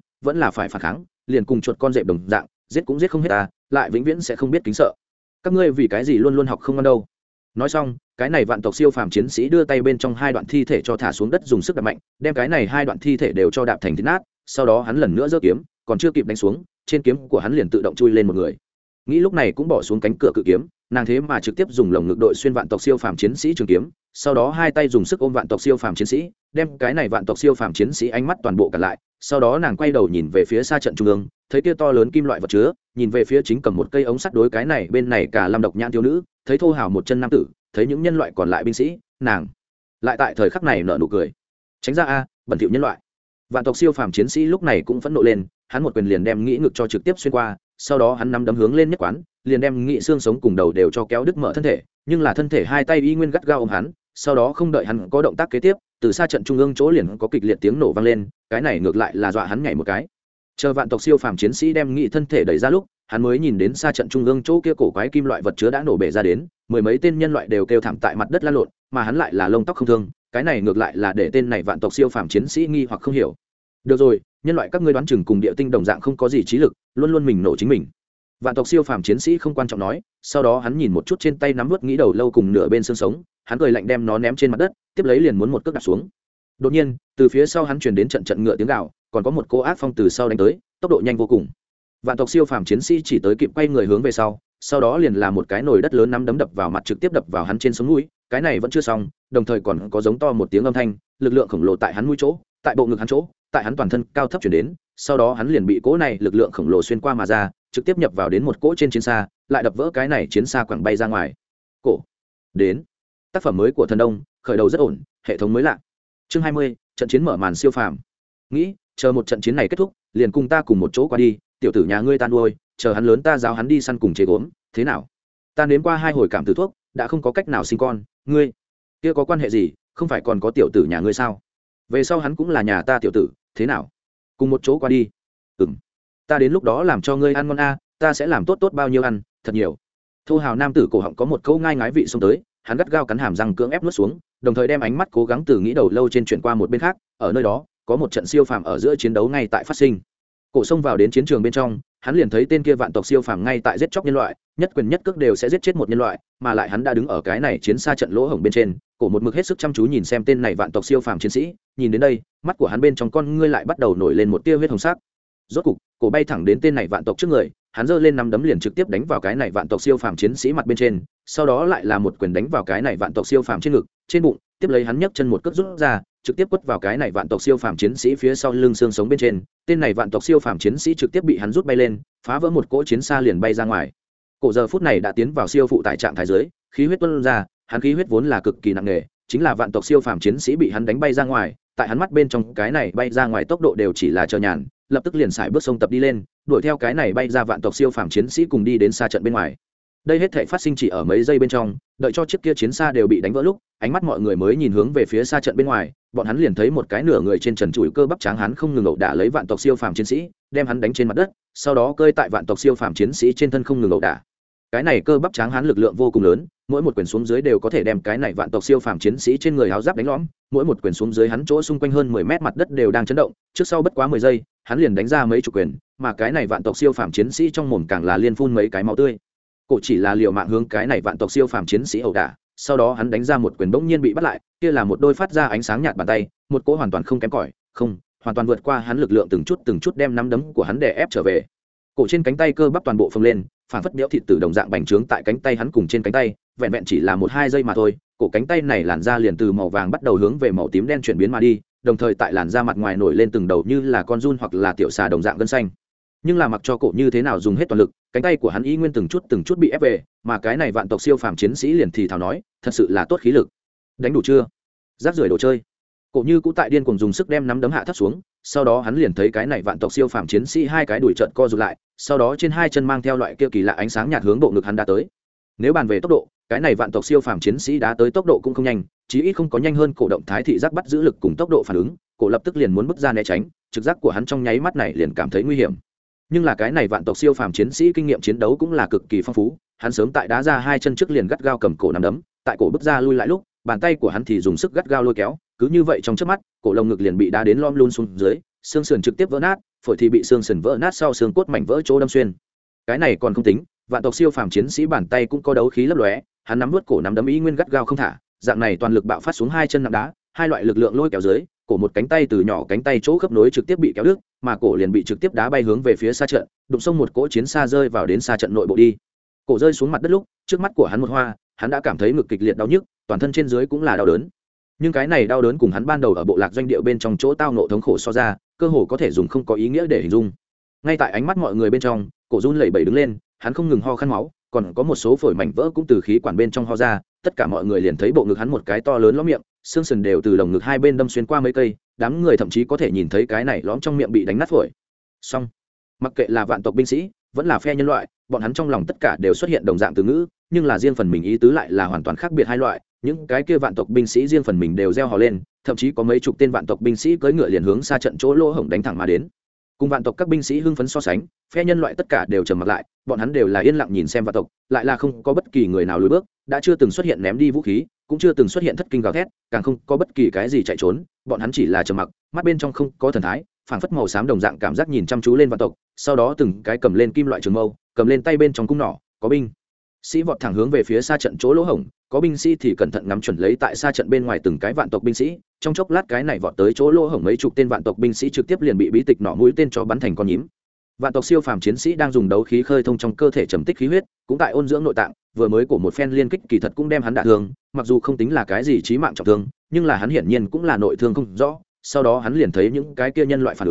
phản kháng, liền cùng chuột con dẹp đồng dạng, giết cũng giết không hết ta, lại vĩnh viễn sẽ không biết kính sợ. Các ngươi vì cái gì luôn luôn học không ngon đâu? Nói xong, cái này vạn tộc siêu phàm chiến sĩ đưa tay bên trong hai đoạn thi thể cho thả xuống đất, dùng sức đạp mạnh, đem cái này hai đoạn thi thể đều cho đạp thành thít nát, sau đó hắn lần nữa giơ kiếm, còn chưa kịp đánh xuống, trên kiếm của hắn liền tự động chui lên một người. Nghĩ lúc này cũng bỏ xuống cánh cửa cự kiếm, nàng thế mà trực tiếp dùng lồng ngực đội xuyên vạn tộc siêu phàm chiến sĩ trường kiếm, sau đó hai tay dùng sức ôm vạn tộc siêu phàm chiến sĩ, đem cái này vạn tộc siêu phàm chiến sĩ ánh mắt toàn bộ cản lại, sau đó nàng quay đầu nhìn về phía xa trận trung ương, thấy kia to lớn kim loại vật chứa, nhìn về phía chính cầm một cây ống sắt đối cái này bên này cả lâm độc nhãn thiếu nữ, thấy thô hào một chân nam tử, thấy những nhân loại còn lại binh sĩ, nàng lại tại thời khắc này nở nụ cười. Tránh ra a, bẩn thỉu nhân loại. Vạn tộc siêu phàm chiến sĩ lúc này cũng phẫn nộ lên, hắn một quyền liền đem nghĩ ngực cho trực tiếp xuyên qua, sau đó hắn nắm đấm hướng lên nhất quán, liền đem nghĩ xương sống cùng đầu đều cho kéo đứt mở thân thể, nhưng là thân thể hai tay y nguyên gắt gao ôm hắn, sau đó không đợi hắn có động tác kế tiếp, từ xa trận trung ương chỗ liền có kịch liệt tiếng nổ vang lên, cái này ngược lại là dọa hắn nhảy một cái. Chờ vạn tộc siêu phàm chiến sĩ đem nghĩ thân thể đẩy ra lúc, hắn mới nhìn đến xa trận trung ương chỗ kia cổ quái kim loại vật chứa đã nổ bể ra đến, mười mấy tên nhân loại đều kêu thảm tại mặt đất lăn lộn, mà hắn lại là lông tóc không thương, cái này ngược lại là để tên này vạn tộc siêu phàm chiến sĩ nghi hoặc không hiểu. Được rồi, nhân loại các ngươi đoán chừng cùng địa tinh đồng dạng không có gì trí lực, luôn luôn mình nổ chính mình. Vạn tộc siêu phàm chiến sĩ không quan trọng nói, sau đó hắn nhìn một chút trên tay nắm vớt nghĩ đầu lâu cùng nửa bên xương sống, hắn cười lạnh đem nó ném trên mặt đất, tiếp lấy liền muốn một cước đạp xuống. Đột nhiên, từ phía sau hắn truyền đến trận ngựa tiếng gào, còn có một cô ác phong từ sau đánh tới, tốc độ nhanh vô cùng. Vạn tộc siêu phàm chiến sĩ chỉ tới kịp quay người hướng về sau đó liền là một cái nồi đất lớn nắm đấm đập vào mặt trực tiếp đập vào hắn trên sống mũi, cái này vẫn chưa xong, đồng thời còn có giống to một tiếng âm thanh, lực lượng khổng lồ tại hắn mũi chỗ, tại bộ ngực hắn chỗ, tại hắn toàn thân cao thấp chuyển đến, sau đó hắn liền bị cỗ này lực lượng khổng lồ xuyên qua mà ra, trực tiếp nhập vào đến một cỗ trên chiến xa, lại đập vỡ cái này chiến xa quẳng bay ra ngoài. Cổ đến. Tác phẩm mới của Thần Đông, khởi đầu rất ổn, hệ thống mới lạ. Chương 20, trận chiến mở màn siêu phàm. Nghĩ, chờ một trận chiến này kết thúc, liền cùng ta cùng một chỗ qua đi, tiểu tử nhà ngươi tan nuôi, chờ hắn lớn ta giáo hắn đi săn cùng chế gốm, thế nào? Ta nếm qua 2 hồi cảm tử thuốc, đã không có cách nào sinh con, ngươi, kia có quan hệ gì, không phải còn có tiểu tử nhà ngươi sao? Về sau hắn cũng là nhà ta tiểu tử, thế nào? Cùng một chỗ qua đi. Ta đến lúc đó làm cho ngươi ăn ngon a, ta sẽ làm tốt tốt bao nhiêu ăn, thật nhiều. Thô hào nam tử cổ họng có một câu ngai ngái vị xông tới, hắn gắt gao cắn hàm răng cưỡng ép nuốt xuống, đồng thời đem ánh mắt cố gắng từ nghĩ đầu lâu trên chuyển qua một bên khác, ở nơi đó có một trận siêu phàm ở giữa chiến đấu ngay tại phát sinh. Cổ xông vào đến chiến trường bên trong, hắn liền thấy tên kia vạn tộc siêu phàm ngay tại giết chóc nhân loại, nhất quyền nhất cước đều sẽ giết chết một nhân loại, mà lại hắn đã đứng ở cái này chiến xa trận lỗ hổng bên trên, cổ một mực hết sức chăm chú nhìn xem tên này vạn tộc siêu phàm chiến sĩ, nhìn đến đây, mắt của hắn bên trong con ngươi lại bắt đầu nổi lên một tia huyết hồng sắc. Rốt cục, cổ bay thẳng đến tên này vạn tộc trước người, hắn giơ lên nắm đấm liền trực tiếp đánh vào cái này vạn tộc siêu phàm chiến sĩ mặt bên trên, sau đó lại là một quyền đánh vào cái này vạn tộc siêu phàm trên ngực, trên bụng, tiếp lấy hắn nhấc chân một cước rút ra, trực tiếp quất vào cái này vạn tộc siêu phàm chiến sĩ phía sau lưng xương sống bên trên, tên này vạn tộc siêu phàm chiến sĩ trực tiếp bị hắn rút bay lên, phá vỡ một cỗ chiến xa liền bay ra ngoài. Cổ giờ phút này đã tiến vào siêu phụ tại trạng thái dưới, khí huyết tuôn ra, hắn khí huyết vốn là cực kỳ nặng nề, chính là vạn tộc siêu phàm chiến sĩ bị hắn đánh bay ra ngoài, tại hắn mắt bên trong cái này bay ra ngoài tốc độ đều chỉ là chờ nhàn, lập tức liền xài bước sông tập đi lên, đuổi theo cái này bay ra vạn tộc siêu phàm chiến sĩ cùng đi đến xa trận bên ngoài. Đây hết thảy phát sinh chỉ ở mấy giây bên trong, đợi cho chiếc kia chiến xa đều bị đánh vỡ lúc, ánh mắt mọi người mới nhìn hướng về phía xa trận bên ngoài, bọn hắn liền thấy một cái nửa người trên trần trụi cơ bắp tráng hắn không ngừng ẩu đả lấy vạn tộc siêu phàm chiến sĩ, đem hắn đánh trên mặt đất, sau đó cơi tại vạn tộc siêu phàm chiến sĩ trên thân không ngừng ẩu đả. Cái này cơ bắp tráng hắn lực lượng vô cùng lớn, mỗi một quyền xuống dưới đều có thể đem cái này vạn tộc siêu phàm chiến sĩ trên người áo giáp đánh lõm, mỗi một quyền xuống dưới hắn chỗ xung quanh hơn 10 mét mặt đất đều đang chấn động, trước sau bất quá 10 giây, hắn liền đánh ra mấy chục quyền, mà cái này vạn tộc siêu phàm chiến sĩ trong mồm càng là liên phun mấy cái máu tươi. Cổ chỉ là liều mạng hướng cái này vạn tộc siêu phàm chiến sĩ ẩu đả, sau đó hắn đánh ra một quyền bỗng nhiên bị bắt lại, kia là một đôi phát ra ánh sáng nhạt bàn tay, một cỗ hoàn toàn không kém cỏi, không, hoàn toàn vượt qua hắn lực lượng từng chút đem nắm đấm của hắn đè ép trở về. Cổ trên cánh tay cơ bắp toàn bộ phồng lên, phản phất béo thịt từ đồng dạng bành trướng tại cánh tay hắn cùng trên cánh tay, vẹn vẹn chỉ là 1-2 giây mà thôi, cổ cánh tay này làn da liền từ màu vàng bắt đầu hướng về màu tím đen chuyển biến mà đi, đồng thời tại làn da mặt ngoài nổi lên từng đầu như là con giun hoặc là tiểu xà đồng dạng gân xanh. Nhưng là mặc cho cổ như thế nào dùng hết toàn lực, cánh tay của hắn y nguyên từng chút bị ép về, mà cái này vạn tộc siêu phàm chiến sĩ liền thì thào nói, thật sự là tốt khí lực. Đánh đủ chưa? Rác rưởi đồ chơi. Cổ như cũ tại điên cuồng dùng sức đem nắm đấm hạ thấp xuống, sau đó hắn liền thấy cái này vạn tộc siêu phàm chiến sĩ hai cái đùi trợn co rụt lại, sau đó trên hai chân mang theo loại kia kỳ lạ ánh sáng nhạt hướng bộ ngực hắn đã tới. Nếu bàn về tốc độ, cái này vạn tộc siêu phàm chiến sĩ đã tới tốc độ cũng không nhanh, chí ít không có nhanh hơn cổ động thái thị giác bắt giữ lực cùng tốc độ phản ứng, cổ lập tức liền muốn bước ra né tránh, trực giác của hắn trong nháy mắt này liền cảm thấy nguy hiểm. Nhưng là cái này vạn tộc siêu phàm chiến sĩ kinh nghiệm chiến đấu cũng là cực kỳ phong phú, hắn sớm tại đá ra hai chân trước liền gắt gao cầm cổ nắm đấm, tại cổ bước ra lui lại lúc, bàn tay của hắn thì dùng sức gắt gao lôi kéo, cứ như vậy trong chớp mắt, cổ lồng ngực liền bị đá đến lom luôn xuống dưới, xương sườn trực tiếp vỡ nát, phổi thì bị xương sườn vỡ nát sau xương cốt mảnh vỡ chỗ đâm xuyên. Cái này còn không tính, vạn tộc siêu phàm chiến sĩ bàn tay cũng có đấu khí lấp lóe, hắn nắm nuốt cổ nắm đấm ý nguyên gắt gao không thả, dạng này toàn lực bạo phát xuống hai chân nặng đá, hai loại lực lượng lôi kéo dưới, cổ một cánh tay từ nhỏ cánh tay chỗ khớp nối trực tiếp bị kéo đứt, mà cổ liền bị trực tiếp đá bay hướng về phía xa trận, đụng xông một cỗ chiến xa rơi vào đến xa trận nội bộ đi. Cổ rơi xuống mặt đất lúc, trước mắt của hắn một hoa, hắn đã cảm thấy ngực kịch liệt đau nhức, toàn thân trên dưới cũng là đau đớn. Nhưng cái này đau đớn cùng hắn ban đầu ở bộ lạc doanh địa bên trong chỗ tao ngộ thống khổ so ra, cơ hồ có thể dùng không có ý nghĩa để hình dung. Ngay tại ánh mắt mọi người bên trong, cổ run lẩy bẩy đứng lên, hắn không ngừng ho khan máu, còn có một số phổi mảnh vỡ cũng từ khí quản bên trong ho ra, tất cả mọi người liền thấy bộ ngực hắn một cái to lớn lõm miệng, xương sườn đều từ lồng ngực hai bên đâm xuyên qua mấy cây, đám người thậm chí có thể nhìn thấy cái này lõm trong miệng bị đánh nát phổi. Xong, mặc kệ là vạn tộc binh sĩ, vẫn là phe nhân loại, bọn hắn trong lòng tất cả đều xuất hiện đồng dạng từ ngữ, nhưng là riêng phần mình ý tứ lại là hoàn toàn khác biệt hai loại. Những cái kia vạn tộc binh sĩ riêng phần mình đều reo hò lên, thậm chí có mấy chục tên vạn tộc binh sĩ cưỡi ngựa liền hướng xa trận chỗ lỗ hổng đánh thẳng mà đến. Cùng vạn tộc các binh sĩ hưng phấn so sánh, phe nhân loại tất cả đều trầm mặc lại, bọn hắn đều là yên lặng nhìn xem vạn tộc, lại là không có bất kỳ người nào lùi bước, đã chưa từng xuất hiện ném đi vũ khí, cũng chưa từng xuất hiện thất kinh gào thét, càng không có bất kỳ cái gì chạy trốn, bọn hắn chỉ là trầm mặc, mắt bên trong không có thần thái, phảng phất màu xám đồng dạng cảm giác nhìn chăm chú lên vạn tộc, sau đó từng cái cầm lên kim loại trường mâu, cầm lên tay bên trong cung nỏ, có binh sĩ vọt thẳng hướng về phía xa trận chỗ lỗ hổng, có binh sĩ thì cẩn thận ngắm chuẩn lấy tại xa trận bên ngoài từng cái vạn tộc binh sĩ, trong chốc lát cái này vọt tới chỗ lỗ hổng mấy chục tên vạn tộc binh sĩ trực tiếp liền bị bí tịch nỏ mũi tên cho bắn thành con nhím. Vạn tộc siêu phàm chiến sĩ đang dùng đấu khí khơi thông trong cơ thể trầm tích khí huyết, cũng tại ôn dưỡng nội tạng, vừa mới của một phen liên kích kỳ thật cũng đem hắn đả thương, mặc dù không tính là cái gì chí mạng trọng thương, nhưng là hắn hiển nhiên cũng là nội thương không rõ, sau đó hắn liền thấy những cái kia nhân loại phản ứng,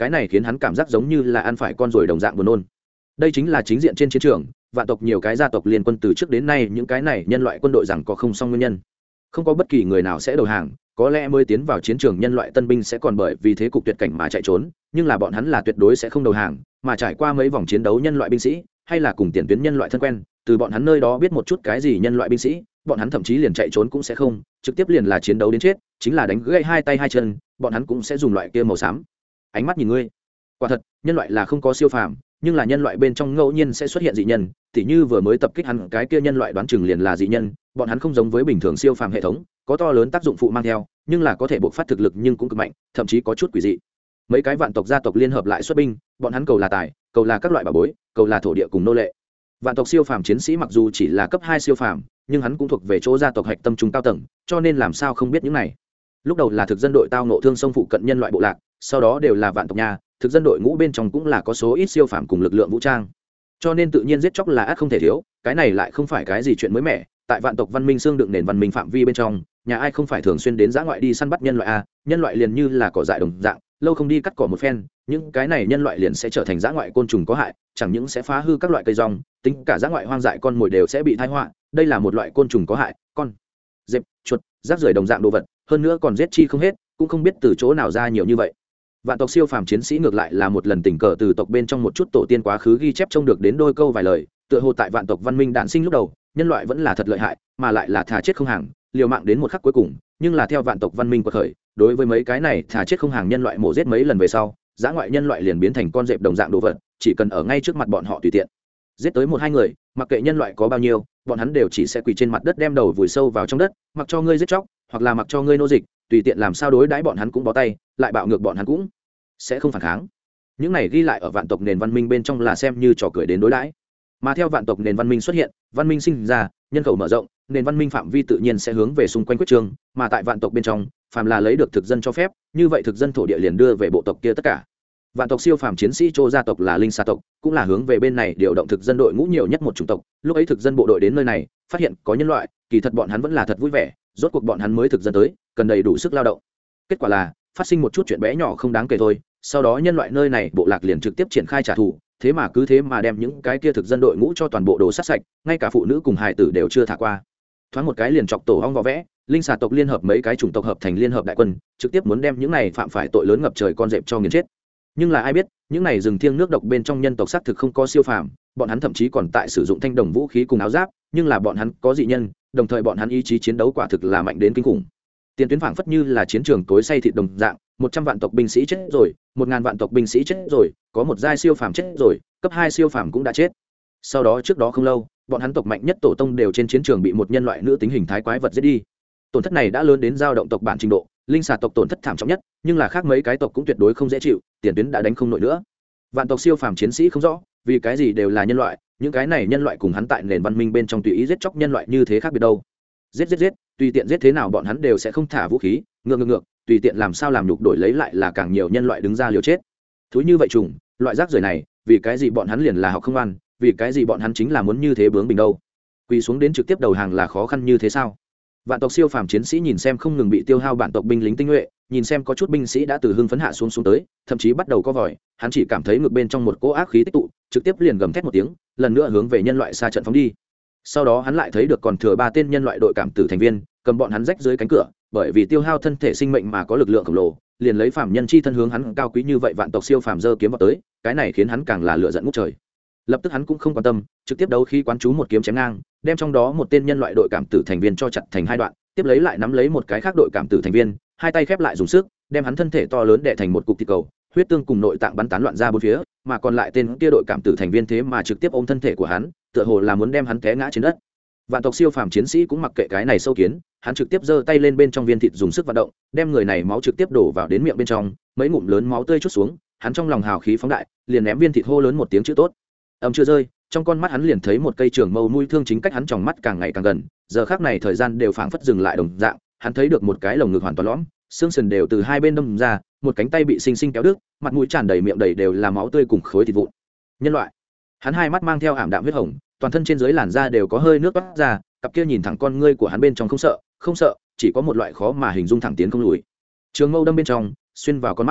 cái này khiến hắn cảm giác giống như là ăn phải con ruồi đồng dạng buồn nôn. Đây chính là chính diện trên chiến trường, vạn tộc nhiều cái gia tộc liên quân từ trước đến nay, những cái này nhân loại quân đội rằng có không xong nguyên nhân, không có bất kỳ người nào sẽ đầu hàng. Có lẽ mới tiến vào chiến trường nhân loại tân binh sẽ còn bởi vì thế cục tuyệt cảnh mà chạy trốn, nhưng là bọn hắn là tuyệt đối sẽ không đầu hàng, mà trải qua mấy vòng chiến đấu nhân loại binh sĩ hay là cùng tiền tuyến nhân loại thân quen, từ bọn hắn nơi đó biết một chút cái gì nhân loại binh sĩ, bọn hắn thậm chí liền chạy trốn cũng sẽ không, trực tiếp liền là chiến đấu đến chết, chính là đánh gãy hai tay hai chân, bọn hắn cũng sẽ dùng loại kia màu xám ánh mắt nhìn ngươi. Quả thật, nhân loại là không có siêu phàm, nhưng là nhân loại bên trong ngẫu nhiên sẽ xuất hiện dị nhân, tỉ như vừa mới tập kích hắn cái kia nhân loại đoán chừng liền là dị nhân, bọn hắn không giống với bình thường siêu phàm hệ thống, có to lớn tác dụng phụ mang theo, nhưng là có thể bộc phát thực lực nhưng cũng cực mạnh, thậm chí có chút quỷ dị. Mấy cái vạn tộc gia tộc liên hợp lại xuất binh, bọn hắn cầu là tài, cầu là các loại bảo bối, cầu là thổ địa cùng nô lệ. Vạn tộc siêu phàm chiến sĩ mặc dù chỉ là cấp 2 siêu phàm, nhưng hắn cũng thuộc về chỗ gia tộc hạch tâm trung cao tầng, cho nên làm sao không biết những này. Lúc đầu là thực dân đội tao ngộ thương sông phụ cận nhân loại bộ lạc, sau đó đều là vạn tộc nhà, thực dân đội ngũ bên trong cũng là có số ít siêu phàm cùng lực lượng vũ trang, cho nên tự nhiên giết chóc là ắt không thể thiếu. Cái này lại không phải cái gì chuyện mới mẻ, tại vạn tộc văn minh xương đựng nền văn minh phạm vi bên trong, nhà ai không phải thường xuyên đến dã ngoại đi săn bắt nhân loại a. Nhân loại liền như là cỏ dại đồng dạng, lâu không đi cắt cỏ một phen, những cái này nhân loại liền sẽ trở thành dã ngoại côn trùng có hại, chẳng những sẽ phá hư các loại cây rong, tính cả dã ngoại hoang dại con mồi đều sẽ bị tai họa. Đây là một loại côn trùng có hại, con dẹp, chuột, rác rưởi đồng dạng đồ vật, hơn nữa còn giết chi không hết, cũng không biết từ chỗ nào ra nhiều như vậy. Vạn tộc siêu phàm chiến sĩ ngược lại là một lần tình cờ từ tộc bên trong một chút tổ tiên quá khứ ghi chép trông được đến đôi câu vài lời, tựa hồ tại vạn tộc văn minh đản sinh lúc đầu, nhân loại vẫn là thật lợi hại, mà lại là thà chết không hàng, liều mạng đến một khắc cuối cùng. Nhưng là theo vạn tộc văn minh quật khởi, đối với mấy cái này thà chết không hàng nhân loại mổ giết mấy lần về sau, dã ngoại nhân loại liền biến thành con dẹp đồng dạng đồ vật, chỉ cần ở ngay trước mặt bọn họ tùy tiện giết tới một hai người, mặc kệ nhân loại có bao nhiêu, bọn hắn đều chỉ sẽ quỳ trên mặt đất đem đầu vùi sâu vào trong đất, mặc cho ngươi giết chóc, hoặc là mặc cho ngươi nô dịch, tùy tiện làm sao đối đãi bọn hắn cũng bó tay, lại bạo ngược bọn hắn cũng sẽ không phản kháng. Những này ghi lại ở vạn tộc nền văn minh bên trong là xem như trò cười đến đối đãi. Mà theo vạn tộc nền văn minh xuất hiện, văn minh sinh ra, nhân khẩu mở rộng, nền văn minh phạm vi tự nhiên sẽ hướng về xung quanh quyết trương, mà tại vạn tộc bên trong, phàm là lấy được thực dân cho phép, như vậy thực dân thổ địa liền đưa về bộ tộc kia tất cả. Vạn tộc siêu phàm chiến sĩ Trô gia tộc là linh xà tộc, cũng là hướng về bên này điều động thực dân đội ngũ nhiều nhất một chủng tộc. Lúc ấy thực dân bộ đội đến nơi này, phát hiện có nhân loại, kỳ thật bọn hắn vẫn là thật vui vẻ, rốt cuộc bọn hắn mới thực dân tới, cần đầy đủ sức lao động. Kết quả là phát sinh một chút chuyện bé nhỏ không đáng kể thôi. Sau đó nhân loại nơi này bộ lạc liền trực tiếp triển khai trả thù, thế mà cứ thế mà đem những cái kia thực dân đội ngũ cho toàn bộ đồ sát sạch, ngay cả phụ nữ cùng hài tử đều chưa thả qua. Thoáng một cái liền chọc tổ ong vò vẽ, linh xà tộc liên hợp mấy cái chủng tộc hợp thành liên hợp đại quân, trực tiếp muốn đem những này phạm phải tội lớn ngập trời con dẹp cho nghiền chết. Nhưng là ai biết, những này rừng thiêng nước độc bên trong nhân tộc xác thực không có siêu phàm, bọn hắn thậm chí còn tại sử dụng thanh đồng vũ khí cùng áo giáp, nhưng là bọn hắn có dị nhân, đồng thời bọn hắn ý chí chiến đấu quả thực là mạnh đến kinh khủng. Tiền tuyến phảng phất như là chiến trường tối say thịt đồng dạng, 100 vạn tộc binh sĩ chết rồi, 1000 vạn tộc binh sĩ chết rồi, có một giai siêu phàm chết rồi, cấp 2 siêu phàm cũng đã chết. Sau đó trước đó không lâu, bọn hắn tộc mạnh nhất tổ tông đều trên chiến trường bị một nhân loại nữ tính hình thái quái vật giết đi. Tổn thất này đã lớn đến dao động tộc bản trình độ, linh xà tộc tổn thất thảm trọng nhất, nhưng là khác mấy cái tộc cũng tuyệt đối không dễ chịu, tiền tuyến đã đánh không nổi nữa. Vạn tộc siêu phàm chiến sĩ không rõ, vì cái gì đều là nhân loại, những cái này nhân loại cùng hắn tại nền văn minh bên trong tùy ý giết chóc nhân loại như thế khác biệt đâu. Giết, tùy tiện giết thế nào bọn hắn đều sẽ không thả vũ khí, ngược, tùy tiện làm sao làm nhục đổi lấy lại là càng nhiều nhân loại đứng ra liều chết. Thúi như vậy trùng, loại rác rưởi này, vì cái gì bọn hắn liền là học không ăn, vì cái gì bọn hắn chính là muốn như thế bướng bình đâu. Quỳ xuống đến trực tiếp đầu hàng là khó khăn như thế sao? Vạn tộc siêu phàm chiến sĩ nhìn xem không ngừng bị tiêu hao bản tộc binh lính tinh nhuệ, nhìn xem có chút binh sĩ đã từ hưng phấn hạ xuống tới, thậm chí bắt đầu có vòi, hắn chỉ cảm thấy ngực bên trong một cỗ ác khí tích tụ, trực tiếp liền gầm thét một tiếng, lần nữa hướng về nhân loại xa trận phóng đi. Sau đó hắn lại thấy được còn thừa 3 tên nhân loại đội cảm tử thành viên, cầm bọn hắn rách dưới cánh cửa, bởi vì tiêu hao thân thể sinh mệnh mà có lực lượng khổng lồ, liền lấy phàm nhân chi thân hướng hắn cao quý như vậy vạn tộc siêu phàm giơ kiếm vào tới, cái này khiến hắn càng là lửa giận ngút trời. Lập tức hắn cũng không quan tâm, trực tiếp đấu khí quán chú một kiếm chém ngang, đem trong đó một tên nhân loại đội cảm tử thành viên cho chặt thành 2 đoạn, tiếp lấy lại nắm lấy một cái khác đội cảm tử thành viên, hai tay khép lại dùng sức, đem hắn thân thể to lớn đè thành một cục thịt cầu, huyết tương cùng nội tạng bắn tán loạn ra bốn phía, mà còn lại tên kia đội cảm tử thành viên thế mà trực tiếp ôm thân thể của hắn, tựa hồ là muốn đem hắn té ngã trên đất. Vạn tộc siêu phàm chiến sĩ cũng mặc kệ cái này sâu kiến, hắn trực tiếp giơ tay lên bên trong viên thịt dùng sức vận động, đem người này máu trực tiếp đổ vào đến miệng bên trong, mấy ngụm lớn máu tươi chút xuống, hắn trong lòng hào khí phóng đại, liền ném viên thịt hô lớn một tiếng chữ tốt. Âm chưa rơi, trong con mắt hắn liền thấy một cây trường mâu mũi thương chính cách hắn trong mắt càng ngày càng gần, giờ khắc này thời gian đều phảng phất dừng lại đồng dạng, hắn thấy được một cái lồng ngực hoàn toàn lõm, xương sườn đều từ hai bên đâm ra, một cánh tay bị sinh sinh kéo đứt, mặt mũi tràn đầy miệng đầy đều là máu tươi cùng khối thịt vụn. Nhân loại. Hắn hai mắt mang theo ảm đạm huyết hồng, toàn thân trên dưới làn da đều có hơi nước toát ra, cặp kia nhìn thẳng con ngươi của hắn bên trong không sợ, chỉ có một loại khó mà hình dung thẳng tiến không lùi. Trường mâu đâm bên trong, xuyên vào con mắt.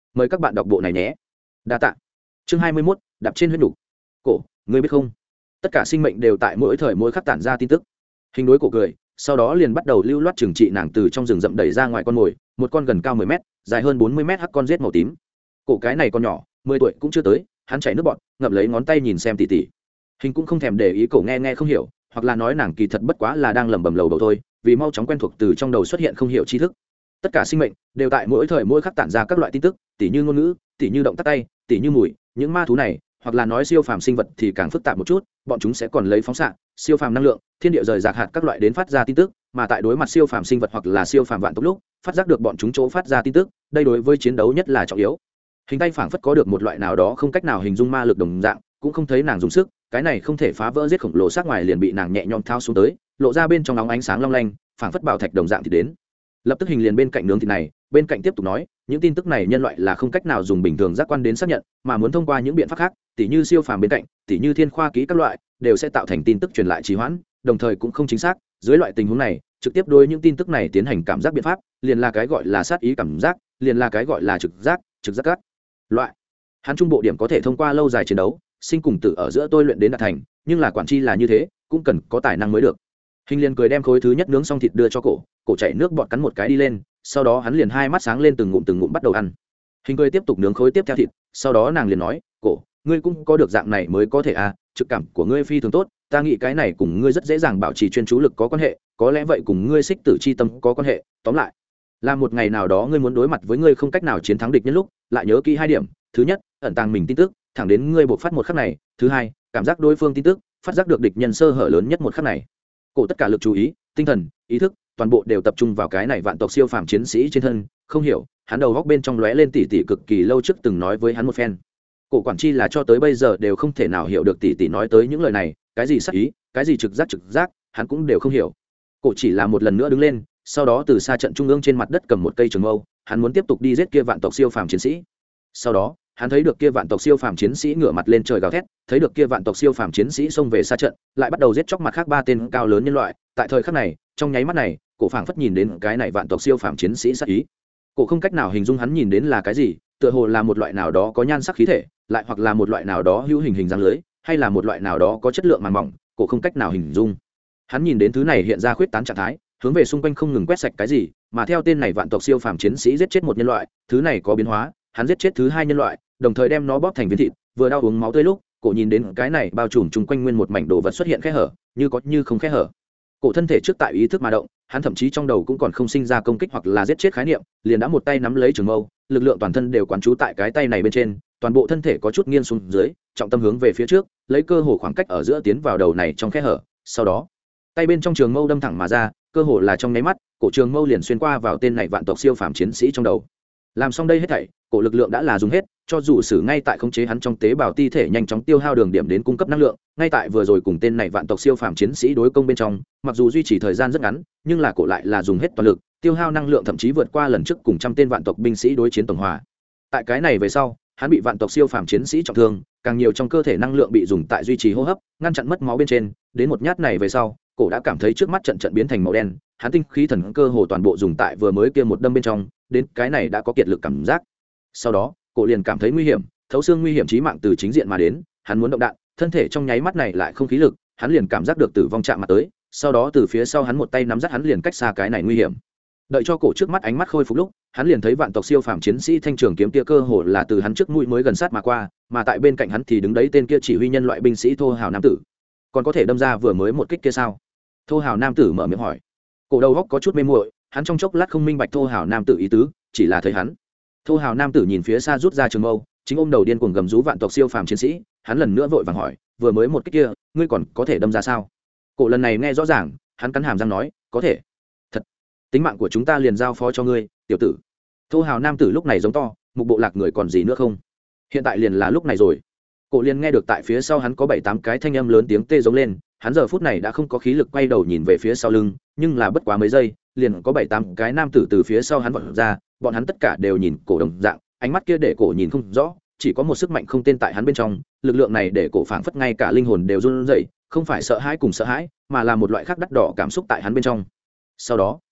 mời các bạn đọc bộ này nhé. Đa tạ. Chương 21, đạp trên huyết đủ. Cổ, ngươi biết không, tất cả sinh mệnh đều tại mỗi thời mỗi khắc tản ra tin tức. Hình đối cổ cười, sau đó liền bắt đầu lưu loát trừng trị nàng từ trong rừng rậm đẩy ra ngoài con mồi, một con gần cao 10 mét, dài hơn 40 mét hắc con rết màu tím. Cổ cái này con nhỏ 10 tuổi cũng chưa tới, hắn chảy nước bọt, ngậm lấy ngón tay nhìn xem tỉ tỉ. Hình cũng không thèm để ý cổ nghe không hiểu, hoặc là nói nàng kỳ thật bất quá là đang lẩm bẩm lầu bầu thôi, vì mau chóng quen thuộc từ trong đầu xuất hiện không hiểu tri thức. Tất cả sinh mệnh đều tại mỗi thời mỗi khắc tản ra các loại tin tức, tỉ như ngôn ngữ, tỉ như động tác tay, tỉ như mùi, những ma thú này, hoặc là nói siêu phàm sinh vật thì càng phức tạp một chút, bọn chúng sẽ còn lấy phóng xạ, siêu phàm năng lượng, thiên địa rời rạc hạt các loại đến phát ra tin tức, mà tại đối mặt siêu phàm sinh vật hoặc là siêu phàm vạn tộc lúc, phát giác được bọn chúng chỗ phát ra tin tức, đây đối với chiến đấu nhất là trọng yếu. Hình tay phảng phất có được một loại nào đó không cách nào hình dung ma lực đồng dạng, cũng không thấy nàng dùng sức, cái này không thể phá vỡ giết khổng lồ sát ngoài liền bị nàng nhẹ nhõm thao xuống tới, lộ ra bên trong nóng ánh sáng long lanh, phảng phất bảo thạch đồng dạng thì đến. Lập tức hình liền bên cạnh nướng thịt này, bên cạnh tiếp tục nói, những tin tức này nhân loại là không cách nào dùng bình thường giác quan đến xác nhận, mà muốn thông qua những biện pháp khác, tỉ như siêu phàm bên cạnh, tỉ như thiên khoa kỹ các loại, đều sẽ tạo thành tin tức truyền lại trì hoãn, đồng thời cũng không chính xác. Dưới loại tình huống này, trực tiếp đối những tin tức này tiến hành cảm giác biện pháp, liền là cái gọi là sát ý cảm giác, liền là cái gọi là trực giác các loại. Hắn trung bộ điểm có thể thông qua lâu dài chiến đấu, sinh cùng tử ở giữa tôi luyện đến đạt thành, nhưng là quản chi là như thế, cũng cần có tài năng mới được. Hình liền cười đem khối thứ nhất nướng xong thịt đưa cho cổ chảy nước bọt cắn một cái đi lên, sau đó hắn liền hai mắt sáng lên từng ngụm bắt đầu ăn. Hình cười tiếp tục nướng khối tiếp theo thịt, sau đó nàng liền nói, cổ, ngươi cũng có được dạng này mới có thể à, trực cảm của ngươi phi thường tốt, ta nghĩ cái này cùng ngươi rất dễ dàng bảo trì chuyên chú lực có quan hệ, có lẽ vậy cùng ngươi xích tử chi tâm có quan hệ. Tóm lại, là một ngày nào đó ngươi muốn đối mặt với ngươi không cách nào chiến thắng địch nhân lúc, lại nhớ kỹ hai điểm: thứ nhất, ẩn tàng mình tin tức, thẳng đến ngươi buộc phát một khắc này; thứ hai, cảm giác đối phương tin tức, phát giác được địch nhân sơ hở lớn nhất một khắc này. Cổ tất cả lực chú ý, tinh thần, ý thức, toàn bộ đều tập trung vào cái này vạn tộc siêu phàm chiến sĩ trên thân. Không hiểu, hắn đầu góc bên trong lóe lên tỉ cực kỳ lâu trước từng nói với hắn một phen. Cổ quản chi là cho tới bây giờ đều không thể nào hiểu được tỉ nói tới những lời này, cái gì sắc ý, cái gì trực giác, hắn cũng đều không hiểu. Cổ chỉ là một lần nữa đứng lên, sau đó từ xa trận trung ương trên mặt đất cầm một cây trường mâu, hắn muốn tiếp tục đi giết kia vạn tộc siêu phàm chiến sĩ. Sau đó, hắn thấy được kia vạn tộc siêu phàm chiến sĩ ngửa mặt lên trời gào thét, thấy được kia vạn tộc siêu phàm chiến sĩ xông về xa trận, lại bắt đầu giết chóc mặt khác ba tên cao lớn nhân loại. Tại thời khắc này, trong nháy mắt này, cổ phảng phất nhìn đến cái này vạn tộc siêu phàm chiến sĩ sát ý. Cổ không cách nào hình dung hắn nhìn đến là cái gì, tựa hồ là một loại nào đó có nhan sắc khí thể, lại hoặc là một loại nào đó hữu hình dáng lưới, hay là một loại nào đó có chất lượng màng mỏng, cổ không cách nào hình dung. Hắn nhìn đến thứ này hiện ra khuyết tán trạng thái, hướng về xung quanh không ngừng quét sạch cái gì, mà theo tên này vạn tộc siêu phàm chiến sĩ giết chết một nhân loại, thứ này có biến hóa, hắn giết chết thứ hai nhân loại, đồng thời đem nó bóp thành viên thịt, vừa đau uống máu tươi lúc, cổ nhìn đến cái này bao trùm chung quanh nguyên một mảnh đồ vật xuất hiện khe hở, như có như không khe hở. Cổ thân thể trước tại ý thức mà động, hắn thậm chí trong đầu cũng còn không sinh ra công kích hoặc là giết chết khái niệm, liền đã một tay nắm lấy trường mâu, lực lượng toàn thân đều quán trú tại cái tay này bên trên, toàn bộ thân thể có chút nghiêng xuống dưới, trọng tâm hướng về phía trước, lấy cơ hồ khoảng cách ở giữa tiến vào đầu này trong khe hở, sau đó, tay bên trong trường mâu đâm thẳng mà ra, cơ hồ là trong nháy mắt, cổ trường mâu liền xuyên qua vào tên này vạn tộc siêu phàm chiến sĩ trong đầu. Làm xong đây hết thảy, cổ lực lượng đã là dùng hết, cho dù sử ngay tại khống chế hắn trong tế bào ti thể nhanh chóng tiêu hao đường điểm đến cung cấp năng lượng, ngay tại vừa rồi cùng tên này vạn tộc siêu phàm chiến sĩ đối công bên trong, mặc dù duy trì thời gian rất ngắn, nhưng là cổ lại là dùng hết toàn lực, tiêu hao năng lượng thậm chí vượt qua lần trước cùng trăm tên vạn tộc binh sĩ đối chiến tổng hòa. Tại cái này về sau, hắn bị vạn tộc siêu phàm chiến sĩ trọng thương, càng nhiều trong cơ thể năng lượng bị dùng tại duy trì hô hấp, ngăn chặn mất máu bên trên, đến một nhát này về sau, cổ đã cảm thấy trước mắt trận biến thành màu đen, hắn tinh khí thần cơ hồ toàn bộ dùng tại vừa mới kia một đâm bên trong, đến cái này đã có kiệt lực cảm giác. Sau đó, cổ liền cảm thấy nguy hiểm, thấu xương nguy hiểm chí mạng từ chính diện mà đến, hắn muốn động đạn, thân thể trong nháy mắt này lại không khí lực, hắn liền cảm giác được tử vong chạm mặt tới, sau đó từ phía sau hắn một tay nắm dắt hắn liền cách xa cái này nguy hiểm. Đợi cho cổ trước mắt ánh mắt khôi phục lúc, hắn liền thấy vạn tộc siêu phàm chiến sĩ thanh trường kiếm kia cơ hồ là từ hắn trước mũi mới gần sát mà qua, mà tại bên cạnh hắn thì đứng đấy tên kia chỉ huy nhân loại binh sĩ thô hào nam tử. Còn có thể đâm ra vừa mới một kích kia sao? Thô hào nam tử mở miệng hỏi. Cổ đầu góc có chút mê muội, hắn trong chốc lát không minh bạch thô hào nam tử ý tứ, chỉ là thấy hắn. Thô hào nam tử nhìn phía xa rút ra trường mâu, chính ôm đầu điên cuồng gầm rú vạn tộc siêu phàm chiến sĩ, hắn lần nữa vội vàng hỏi, vừa mới một kích kia, ngươi còn có thể đâm ra sao? Cổ lần này nghe rõ ràng, hắn cắn hàm răng nói, có thể. Thật, tính mạng của chúng ta liền giao phó cho ngươi, tiểu tử. Thô hào nam tử lúc này giống to, mục bộ lạc người còn gì nữa không? Hiện tại liền là lúc này rồi. Cổ liền nghe được tại phía sau hắn có 7-8 cái thanh âm lớn tiếng tê giống lên, hắn giờ phút này đã không có khí lực quay đầu nhìn về phía sau lưng, nhưng là bất quá mấy giây, liền có 7-8 cái nam tử từ phía sau hắn vọt ra, bọn hắn tất cả đều nhìn cổ đồng dạng, ánh mắt kia để cổ nhìn không rõ, chỉ có một sức mạnh không tên tại hắn bên trong, lực lượng này để cổ phảng phất ngay cả linh hồn đều run rẩy, không phải sợ hãi cùng sợ hãi, mà là một loại khác đắt đỏ cảm xúc tại hắn bên trong. Sau đó,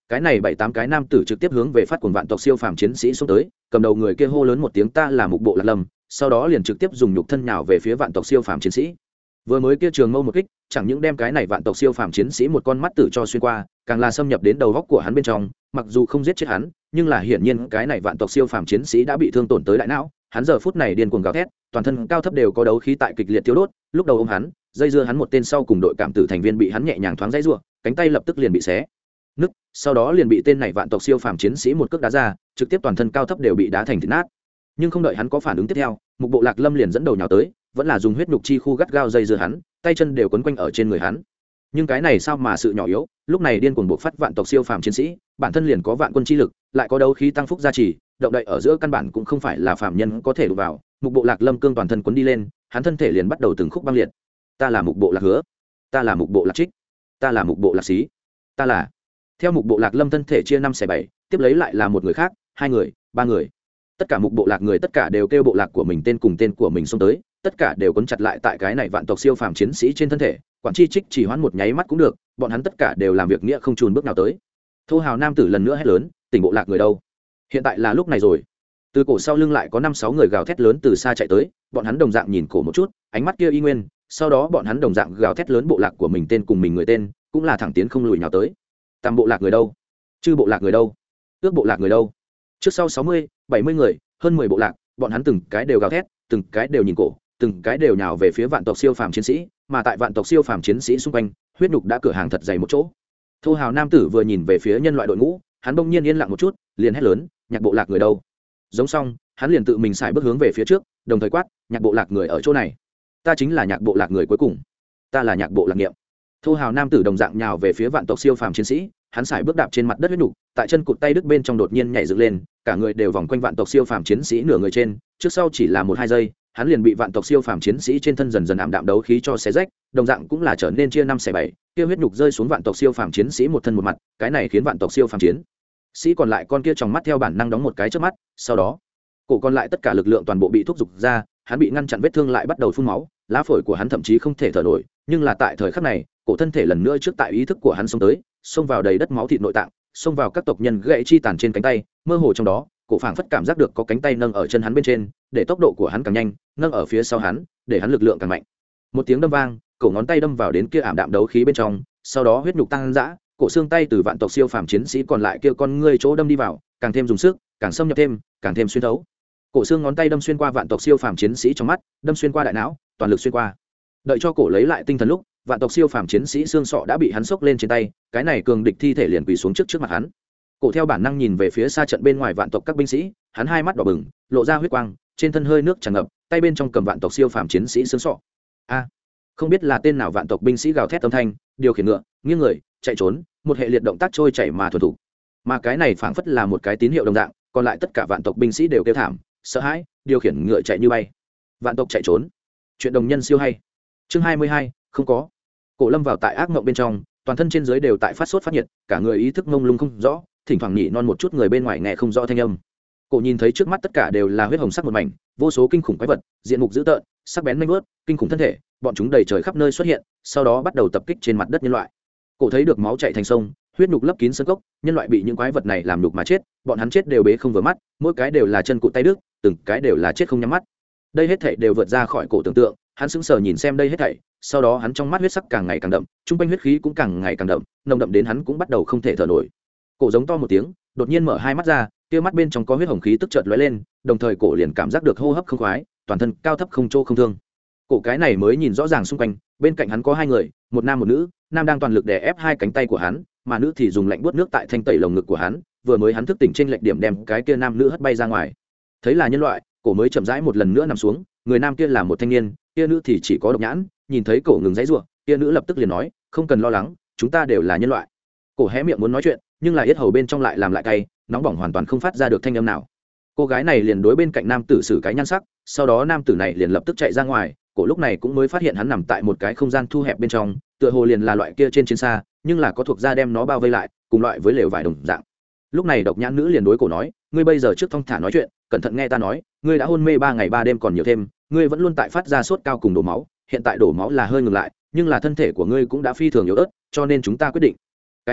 cái này 7-8 cái nam tử trực tiếp hướng về phát cuồng vạn tộc siêu phàm chiến sĩ xuống tới, cầm đầu người kia hô lớn một tiếng ta là Mục Bộ Lạc Lâm, sau đó liền trực tiếp dùng nhục thân nhào về phía vạn tộc siêu phàm chiến sĩ. Vừa mới kia trường mâu một kích, chẳng những đem cái này vạn tộc siêu phàm chiến sĩ một con mắt tử cho xuyên qua, càng là xâm nhập đến đầu góc của hắn bên trong, mặc dù không giết chết hắn, nhưng là hiển nhiên cái này vạn tộc siêu phàm chiến sĩ đã bị thương tổn tới đại não, hắn giờ phút này điên cuồng gào thét, toàn thân cao thấp đều có đấu khí tại kịch liệt tiêu đốt, lúc đầu ôm hắn, dây dưa hắn một tên sau cùng đội cảm tử thành viên bị hắn nhẹ nhàng thoáng dãy rủa, cánh tay lập tức liền bị xé nứt, sau đó liền bị tên này vạn tộc siêu phàm chiến sĩ một cước đá ra, trực tiếp toàn thân cao thấp đều bị đá thành thịt nát. Nhưng không đợi hắn có phản ứng tiếp theo, Mục Bộ Lạc Lâm liền dẫn đầu nhào tới, vẫn là dùng huyết nhục chi khu gắt gao dây dưa hắn, tay chân đều quấn quanh ở trên người hắn. Nhưng cái này sao mà sự nhỏ yếu, lúc này điên cuồng bộc phát vạn tộc siêu phàm chiến sĩ, bản thân liền có vạn quân chi lực, lại có đấu khí tăng phúc gia trì, động đậy ở giữa căn bản cũng không phải là phàm nhân có thể đụng vào. Mục Bộ Lạc Lâm cương toàn thân quấn đi lên, hắn thân thể liền bắt đầu từng khúc băng liệt. Ta là Mục Bộ Lạc Hứa, ta là Mục Bộ Lạc Trích, ta là Mục Bộ Lạc Xí, ta là. Theo Mục Bộ Lạc Lâm thân thể chia 5/7, tiếp lấy lại là một người khác, 2 người, 3 người. Tất cả Mục Bộ Lạc người tất cả đều kêu bộ lạc của mình tên cùng tên của mình xông tới, tất cả đều quấn chặt lại tại cái này vạn tộc siêu phàm chiến sĩ trên thân thể, quản chi trích chỉ hoãn một nháy mắt cũng được, bọn hắn tất cả đều làm việc nghĩa không chùn bước nào tới. Thô hào nam tử lần nữa hét lớn, tỉnh bộ lạc người đâu? Hiện tại là lúc này rồi. Từ cổ sau lưng lại có 5-6 người gào thét lớn từ xa chạy tới, bọn hắn đồng dạng nhìn cổ một chút, ánh mắt kia y nguyên, sau đó bọn hắn đồng dạng gào thét lớn bộ lạc của mình tên cùng mình người tên, cũng là thẳng tiến không lùi nào tới. Tam bộ lạc người đâu? Chư bộ lạc người đâu? Ước bộ lạc người đâu? Trước sau 60-70 người, hơn 10 bộ lạc, bọn hắn từng cái đều gào thét, từng cái đều nhìn cổ, từng cái đều nhào về phía vạn tộc siêu phàm chiến sĩ, mà tại vạn tộc siêu phàm chiến sĩ xung quanh, huyết nhục đã cửa hàng thật dày một chỗ. Thô hào nam tử vừa nhìn về phía nhân loại đội ngũ, hắn bỗng nhiên yên lặng một chút, liền hét lớn, Nhạc bộ lạc người đâu? Giống xong, hắn liền tự mình xài bước hướng về phía trước, đồng thời quát, Nhạc bộ lạc người ở chỗ này. Ta chính là Nhạc bộ lạc người cuối cùng, ta là Nhạc bộ lạc nghiệm. Thô hào nam tử đồng dạng nhào về phía vạn tộc siêu phàm chiến sĩ, hắn xài bước đạp trên mặt đất huyết nhục, tại chân cụt tay đứt bên trong đột nhiên nhảy dựng lên, cả người đều vòng quanh vạn tộc siêu phàm chiến sĩ nửa người trên, trước sau chỉ là 1-2 giây, hắn liền bị vạn tộc siêu phàm chiến sĩ trên thân dần dần ảm đạm đấu khí cho xé rách, đồng dạng cũng là trở nên chia 5/7, kia huyết nhục rơi xuống vạn tộc siêu phàm chiến sĩ một thân một mặt, cái này khiến vạn tộc siêu phàm chiến sĩ còn lại con kia trong mắt theo bản năng đóng một cái trước mắt, sau đó, cổ còn lại tất cả lực lượng toàn bộ bị thúc giục ra, hắn bị ngăn chặn vết thương lại bắt đầu phun máu, lá phổi của hắn thậm chí không thể thở nổi, nhưng là tại thời khắc này, cổ thân thể lần nữa trước tại ý thức của hắn xông tới, xông vào đầy đất máu thịt nội tạng, xông vào các tộc nhân gãy chi tàn trên cánh tay, mơ hồ trong đó, cổ phảng phất cảm giác được có cánh tay nâng ở chân hắn bên trên, để tốc độ của hắn càng nhanh, nâng ở phía sau hắn, để hắn lực lượng càng mạnh. Một tiếng đâm vang, cổ ngón tay đâm vào đến kia ảm đạm đấu khí bên trong, sau đó huyết nhục tăng dã, cổ xương tay từ vạn tộc siêu phàm chiến sĩ còn lại kia con ngươi chỗ đâm đi vào, càng thêm dùng sức, càng xâm nhập thêm, càng thêm xuyên thấu. Cổ xương ngón tay đâm xuyên qua vạn tộc siêu phàm chiến sĩ trong mắt, đâm xuyên qua đại não, toàn lực xuyên qua. Đợi cho cổ lấy lại tinh thần lúc, vạn tộc siêu phàm chiến sĩ xương sọ đã bị hắn xốc lên trên tay, cái này cường địch thi thể liền quỳ xuống trước mặt hắn. Cổ theo bản năng nhìn về phía xa trận bên ngoài vạn tộc các binh sĩ, hắn hai mắt đỏ bừng, lộ ra huyết quang, trên thân hơi nước tràn ngập, tay bên trong cầm vạn tộc siêu phàm chiến sĩ xương sọ. A, không biết là tên nào vạn tộc binh sĩ gào thét âm thanh, điều khiển ngựa, nghiêng người, chạy trốn, một hệ liệt động tác trôi chảy mà thuần thủ. Mà cái này phảng phất là một cái tín hiệu đồng dạng, còn lại tất cả vạn tộc binh sĩ đều kêu thảm, sợ hãi, điều khiển ngựa chạy như bay. Vạn tộc chạy trốn, chuyện đồng nhân siêu hay. Chương 22, không có. Cổ lâm vào tại ác mộng bên trong, toàn thân trên dưới đều tại phát sốt phát nhiệt, cả người ý thức mông lung không rõ, thỉnh thoảng nhị non một chút người bên ngoài nghe không rõ thanh âm. Cổ nhìn thấy trước mắt tất cả đều là huyết hồng sắc một mảnh, vô số kinh khủng quái vật, diện mục dữ tợn, sắc bén nhanh vớt, kinh khủng thân thể, bọn chúng đầy trời khắp nơi xuất hiện, sau đó bắt đầu tập kích trên mặt đất nhân loại. Cổ thấy được máu chảy thành sông, huyết nhục lấp kín sân cốc, nhân loại bị những quái vật này làm nhục mà chết, bọn hắn chết đều bế không vừa mắt, mỗi cái đều là chân cụt tay đứt, từng cái đều là chết không nhắm mắt. Đây hết thảy đều vượt ra khỏi cổ tưởng tượng, hắn sững sờ nhìn xem đây hết thảy, sau đó hắn trong mắt huyết sắc càng ngày càng đậm, trung quanh huyết khí cũng càng ngày càng đậm, nồng đậm đến hắn cũng bắt đầu không thể thở nổi. Cổ giống to một tiếng, đột nhiên mở hai mắt ra, kia mắt bên trong có huyết hồng khí tức chợt lóe lên, đồng thời cổ liền cảm giác được hô hấp không khoái, toàn thân cao thấp không chỗ không thương. Cổ cái này mới nhìn rõ ràng xung quanh, bên cạnh hắn có hai người, một nam một nữ, nam đang toàn lực đè ép hai cánh tay của hắn, mà nữ thì dùng lạnh buốt nước tại thanh tẩy lồng ngực của hắn, vừa mới hắn thức tỉnh trên lệch điểm đem cái kia nam nữ hất bay ra ngoài. Thấy là nhân loại, cổ mới chậm rãi một lần nữa nằm xuống, người nam kia là một thanh niên, kia nữ thì chỉ có độc nhãn, nhìn thấy cổ ngừng giãy giụa, kia nữ lập tức liền nói, không cần lo lắng, chúng ta đều là nhân loại. Cổ hé miệng muốn nói chuyện, nhưng là yết hầu bên trong lại làm lại cay, nóng bỏng hoàn toàn không phát ra được thanh âm nào. Cô gái này liền đối bên cạnh nam tử xử cái nhan sắc, sau đó nam tử này liền lập tức chạy ra ngoài, cổ lúc này cũng mới phát hiện hắn nằm tại một cái không gian thu hẹp bên trong, tựa hồ liền là loại kia trên chiến xa, nhưng là có thuộc da đem nó bao vây lại, cùng loại với lều vải đồng dạng. Lúc này độc nhãn nữ liền đối cổ nói, ngươi bây giờ trước thong thả nói chuyện, cẩn thận nghe ta nói, ngươi đã hôn mê 3 ngày 3 đêm còn nhiều thêm, ngươi vẫn luôn tại phát ra sốt cao cùng đổ máu, hiện tại đổ máu là hơi ngừng lại, nhưng là thân thể của ngươi cũng đã phi thường yếu ớt, cho nên chúng ta quyết định. Cái này,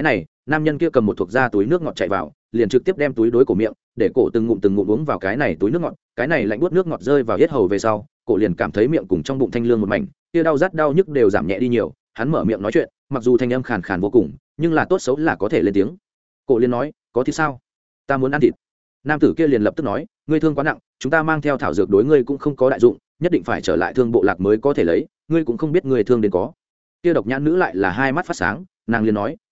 nam nhân kia cầm một thuộc da túi nước ngọt chạy vào, liền trực tiếp đem túi đối cổ miệng, để cổ từng ngụm uống vào cái này túi nước ngọt, cái này lạnh buốt nước ngọt rơi vào yết hầu về sau, cổ liền cảm thấy miệng cùng trong bụng thanh lương một mảnh, kia đau rát đau nhức đều giảm nhẹ đi nhiều. Hắn mở miệng nói chuyện, mặc dù thanh âm khàn khàn vô cùng, nhưng là tốt xấu là có thể lên tiếng. Cổ liền nói, có thịt sao? Ta muốn ăn thịt. Nam tử kia liền lập tức nói, ngươi thương quá nặng, chúng ta mang theo thảo dược đối ngươi cũng không có đại dụng, nhất định phải trở lại thương bộ lạc mới có thể lấy, ngươi cũng không biết ngươi thương đến có. Kia độc nhãn nữ lại là hai mắt phát sáng, nàng liền nói,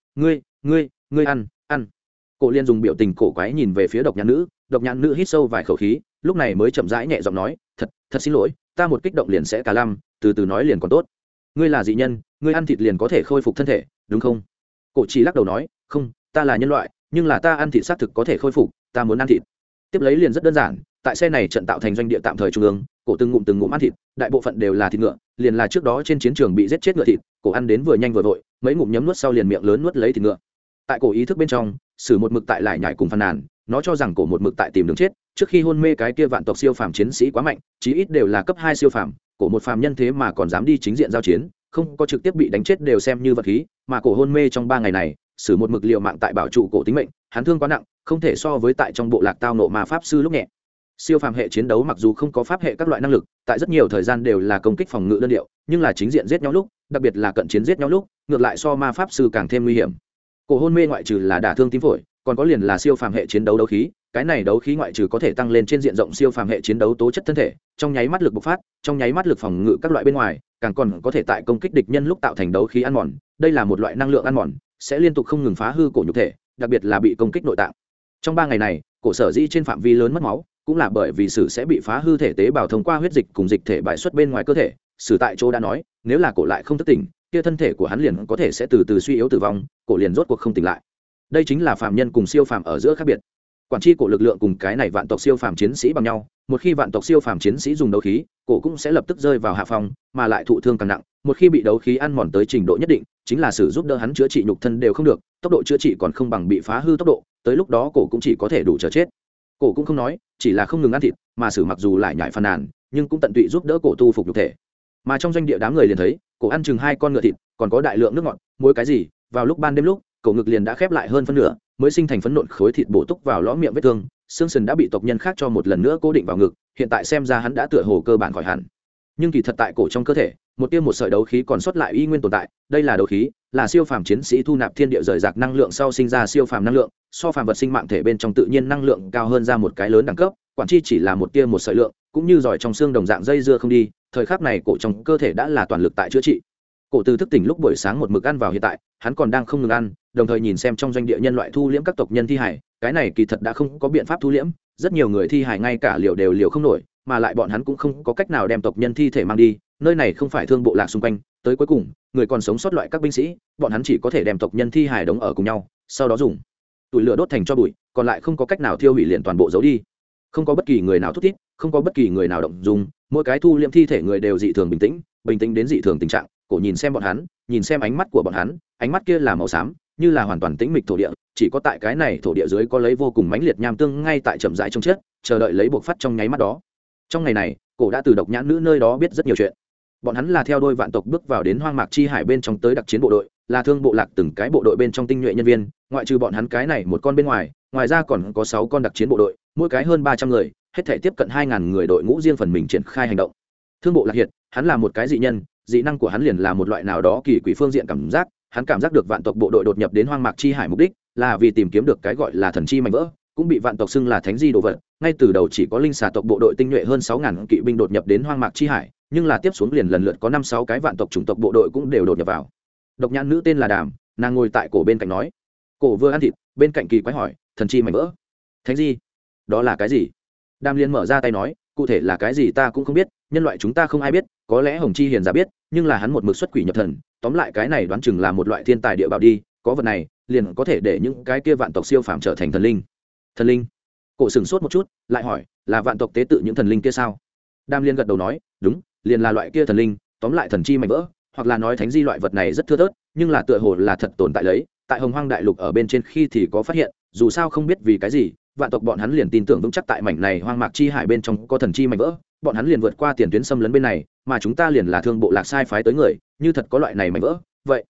ngươi ăn. Cổ liền dùng biểu tình cổ quái nhìn về phía độc nhãn nữ hít sâu vài khẩu khí, lúc này mới chậm rãi nhẹ giọng nói, thật xin lỗi, ta một kích động liền sẽ cả lăm, từ từ nói liền còn tốt. Ngươi là dị nhân, ngươi ăn thịt liền có thể khôi phục thân thể, đúng không? Cổ chỉ lắc đầu nói, không, ta là nhân loại, nhưng là ta ăn thịt xác thực có thể khôi phục, ta muốn ăn thịt. Tiếp lấy liền rất đơn giản, tại xe này trận tạo thành doanh địa tạm thời trung ương, cổ từng ngụm ăn thịt, đại bộ phận đều là thịt ngựa, liền là trước đó trên chiến trường bị giết chết ngựa thịt, cổ ăn đến vừa nhanh vừa vội, mấy ngụm nhấm nuốt sau liền miệng lớn nuốt lấy thịt ngựa. Tại cổ ý thức bên trong, Sử một mực tại lại nhảy cùng phàn nàn, nó cho rằng cổ một mực tại tìm đường chết, trước khi hôn mê cái kia vạn tộc siêu phàm chiến sĩ quá mạnh, chí ít đều là cấp 2 siêu phàm, cổ một phàm nhân thế mà còn dám đi chính diện giao chiến, không có trực tiếp bị đánh chết đều xem như vật khí, mà cổ hôn mê trong 3 ngày này, Sử một mực liều mạng tại bảo trụ cổ tính mệnh, hắn thương quá nặng, không thể so với tại trong bộ lạc tao nộ ma pháp sư lúc nhẹ. Siêu phàm hệ chiến đấu mặc dù không có pháp hệ các loại năng lực, tại rất nhiều thời gian đều là công kích phòng ngự đơn điệu, nhưng là chính diện giết nhau lúc, đặc biệt là cận chiến giết nhau lúc, ngược lại so ma pháp sư càng thêm nguy hiểm. Cổ hôn mê ngoại trừ là đả thương tim phổi, còn có liền là siêu phàm hệ chiến đấu đấu khí, cái này đấu khí ngoại trừ có thể tăng lên trên diện rộng siêu phàm hệ chiến đấu tố chất thân thể, trong nháy mắt lực bộc phát, trong nháy mắt lực phòng ngự các loại bên ngoài, càng còn có thể tại công kích địch nhân lúc tạo thành đấu khí ăn mòn, đây là một loại năng lượng ăn mòn, sẽ liên tục không ngừng phá hư cổ nhục thể, đặc biệt là bị công kích nội tạng. Trong 3 ngày này, cổ sở dĩ trên phạm vi lớn mất máu, cũng là bởi vì Sử sẽ bị phá hư thể tế bào thông qua huyết dịch cùng dịch thể bài xuất bên ngoài cơ thể. Sử tại chỗ đã nói, nếu là cổ lại không thức tỉnh, kia thân thể của hắn liền có thể sẽ từ từ suy yếu tử vong, cổ liền rốt cuộc không tỉnh lại. Đây chính là phàm nhân cùng siêu phàm ở giữa khác biệt. Quản tri cổ lực lượng cùng cái này vạn tộc siêu phàm chiến sĩ bằng nhau, một khi vạn tộc siêu phàm chiến sĩ dùng đấu khí, cổ cũng sẽ lập tức rơi vào hạ phong, mà lại thụ thương càng nặng. Một khi bị đấu khí ăn mòn tới trình độ nhất định, chính là Sử giúp đỡ hắn chữa trị nhục thân đều không được, tốc độ chữa trị còn không bằng bị phá hư tốc độ, tới lúc đó cổ cũng chỉ có thể đủ chờ chết. Cổ cũng không nói, chỉ là không ngừng ăn thịt, mà Sử mặc dù lại nhảy phàn nàn, nhưng cũng tận tụy giúp đỡ cổ tu phục nhục thể. Mà trong doanh địa đám người liền thấy, cổ ăn chừng 2 con ngựa thịt, còn có đại lượng nước ngọt, muối cái gì, vào lúc ban đêm lúc, cổ ngực liền đã khép lại hơn phân nửa, mới sinh thành phấn nộn khối thịt bổ túc vào lõm miệng vết thương, xương sườn đã bị tộc nhân khác cho một lần nữa cố định vào ngực, hiện tại xem ra hắn đã tựa hồ cơ bản khỏi hẳn. Nhưng kỳ thật tại cổ trong cơ thể, một sợi đấu khí còn sót lại y nguyên tồn tại, đây là đấu khí, là siêu phàm chiến sĩ thu nạp thiên địa rời rạc năng lượng sau sinh ra siêu phàm năng lượng, so phàm vật sinh mạng thể bên trong tự nhiên năng lượng cao hơn ra một cái lớn đẳng cấp, quản chi chỉ là một sợi lượng, cũng như giỏi trong xương đồng dạng dây dưa không đi, thời khắc này cổ trong cơ thể đã là toàn lực tại chữa trị. Cổ từ thức tỉnh lúc buổi sáng một mực ăn vào hiện tại, hắn còn đang không ngừng ăn, đồng thời nhìn xem trong doanh địa nhân loại thu liễm các tộc nhân thi hải, cái này kỳ thật đã không có biện pháp thu liễm, rất nhiều người thi hải ngay cả liều đều liều không nổi, mà lại bọn hắn cũng không có cách nào đem tộc nhân thi thể mang đi, nơi này không phải thương bộ lạc xung quanh, tới cuối cùng, người còn sống sót loại các binh sĩ, bọn hắn chỉ có thể đem tộc nhân thi hải đóng ở cùng nhau, sau đó dùng tuổi lửa đốt thành tro bụi, còn lại không có cách nào thiêu hủy liền toàn bộ giấu đi. Không có bất kỳ người nào thúc thiết, không có bất kỳ người nào động dung, mỗi cái thu liễm thi thể người đều dị thường bình tĩnh đến dị thường tình trạng. Cổ nhìn xem bọn hắn, nhìn xem ánh mắt của bọn hắn, ánh mắt kia là màu xám, như là hoàn toàn tĩnh mịch thổ địa, chỉ có tại cái này thổ địa dưới có lấy vô cùng mãnh liệt nham tương ngay tại chậm rãi trong chết, chờ đợi lấy buộc phát trong nháy mắt đó. Trong ngày này, cổ đã từ độc nhãn nữ nơi đó biết rất nhiều chuyện. Bọn hắn là theo đôi vạn tộc bước vào đến hoang mạc chi hải bên trong tới đặc chiến bộ đội, là thương bộ lạc từng cái bộ đội bên trong tinh nhuệ nhân viên, ngoại trừ bọn hắn cái này một con bên ngoài, ngoài ra còn có 6 con đặc chiến bộ đội, mỗi cái hơn 300 người, hết thể tiếp cận 2000 người đội ngũ riêng phần mình triển khai hành động. Thương bộ lạc hiện, hắn là một cái dị nhân, dị năng của hắn liền là một loại nào đó kỳ quỷ phương diện cảm giác, hắn cảm giác được vạn tộc bộ đội đột nhập đến hoang mạc chi hải mục đích là vì tìm kiếm được cái gọi là thần chi mảnh vỡ, cũng bị vạn tộc xưng là thánh di đồ vật. Ngay từ đầu chỉ có linh xà tộc bộ đội tinh nhuệ hơn 6000 kỵ binh đột nhập đến hoang mạc chi hải, nhưng là tiếp xuống liền lần lượt có 5-6 cái vạn tộc chủng tộc bộ đội cũng đều đột nhập vào. Độc nhãn nữ tên là Đàm, nàng ngồi tại cổ bên cạnh nói. Cổ vừa ăn thịt, bên cạnh kỳ quái hỏi, thần chi mảnh vỡ, thánh di, đó là cái gì? Đàm liền mở ra tay nói, cụ thể là cái gì ta cũng không biết, nhân loại chúng ta không ai biết, có lẽ Hồng Chi Hiền giả biết, nhưng là hắn một mực xuất quỷ nhập thần, tóm lại cái này đoán chừng là một loại thiên tài địa bảo đi, có vật này liền có thể để những cái kia vạn tộc siêu phàm trở thành thần linh. Thần linh? Cổ sửng sốt một chút, lại hỏi, là vạn tộc tế tự những thần linh kia sao? Đam liên gật đầu nói, đúng, liền là loại kia thần linh, tóm lại thần chi mảnh vỡ, hoặc là nói thánh di loại vật này rất thưa thớt, nhưng là tựa hồ là thật tồn tại lấy, tại Hồng Hoang đại lục ở bên trên khi thì có phát hiện, dù sao không biết vì cái gì, vạn tộc bọn hắn liền tin tưởng vững chắc tại mảnh này hoang mạc chi hải bên trong có thần chi mảnh vỡ, bọn hắn liền vượt qua tiền tuyến xâm lấn bên này, mà chúng ta liền là thương bộ lạc sai phái tới người, như thật có loại này mảnh vỡ, vậy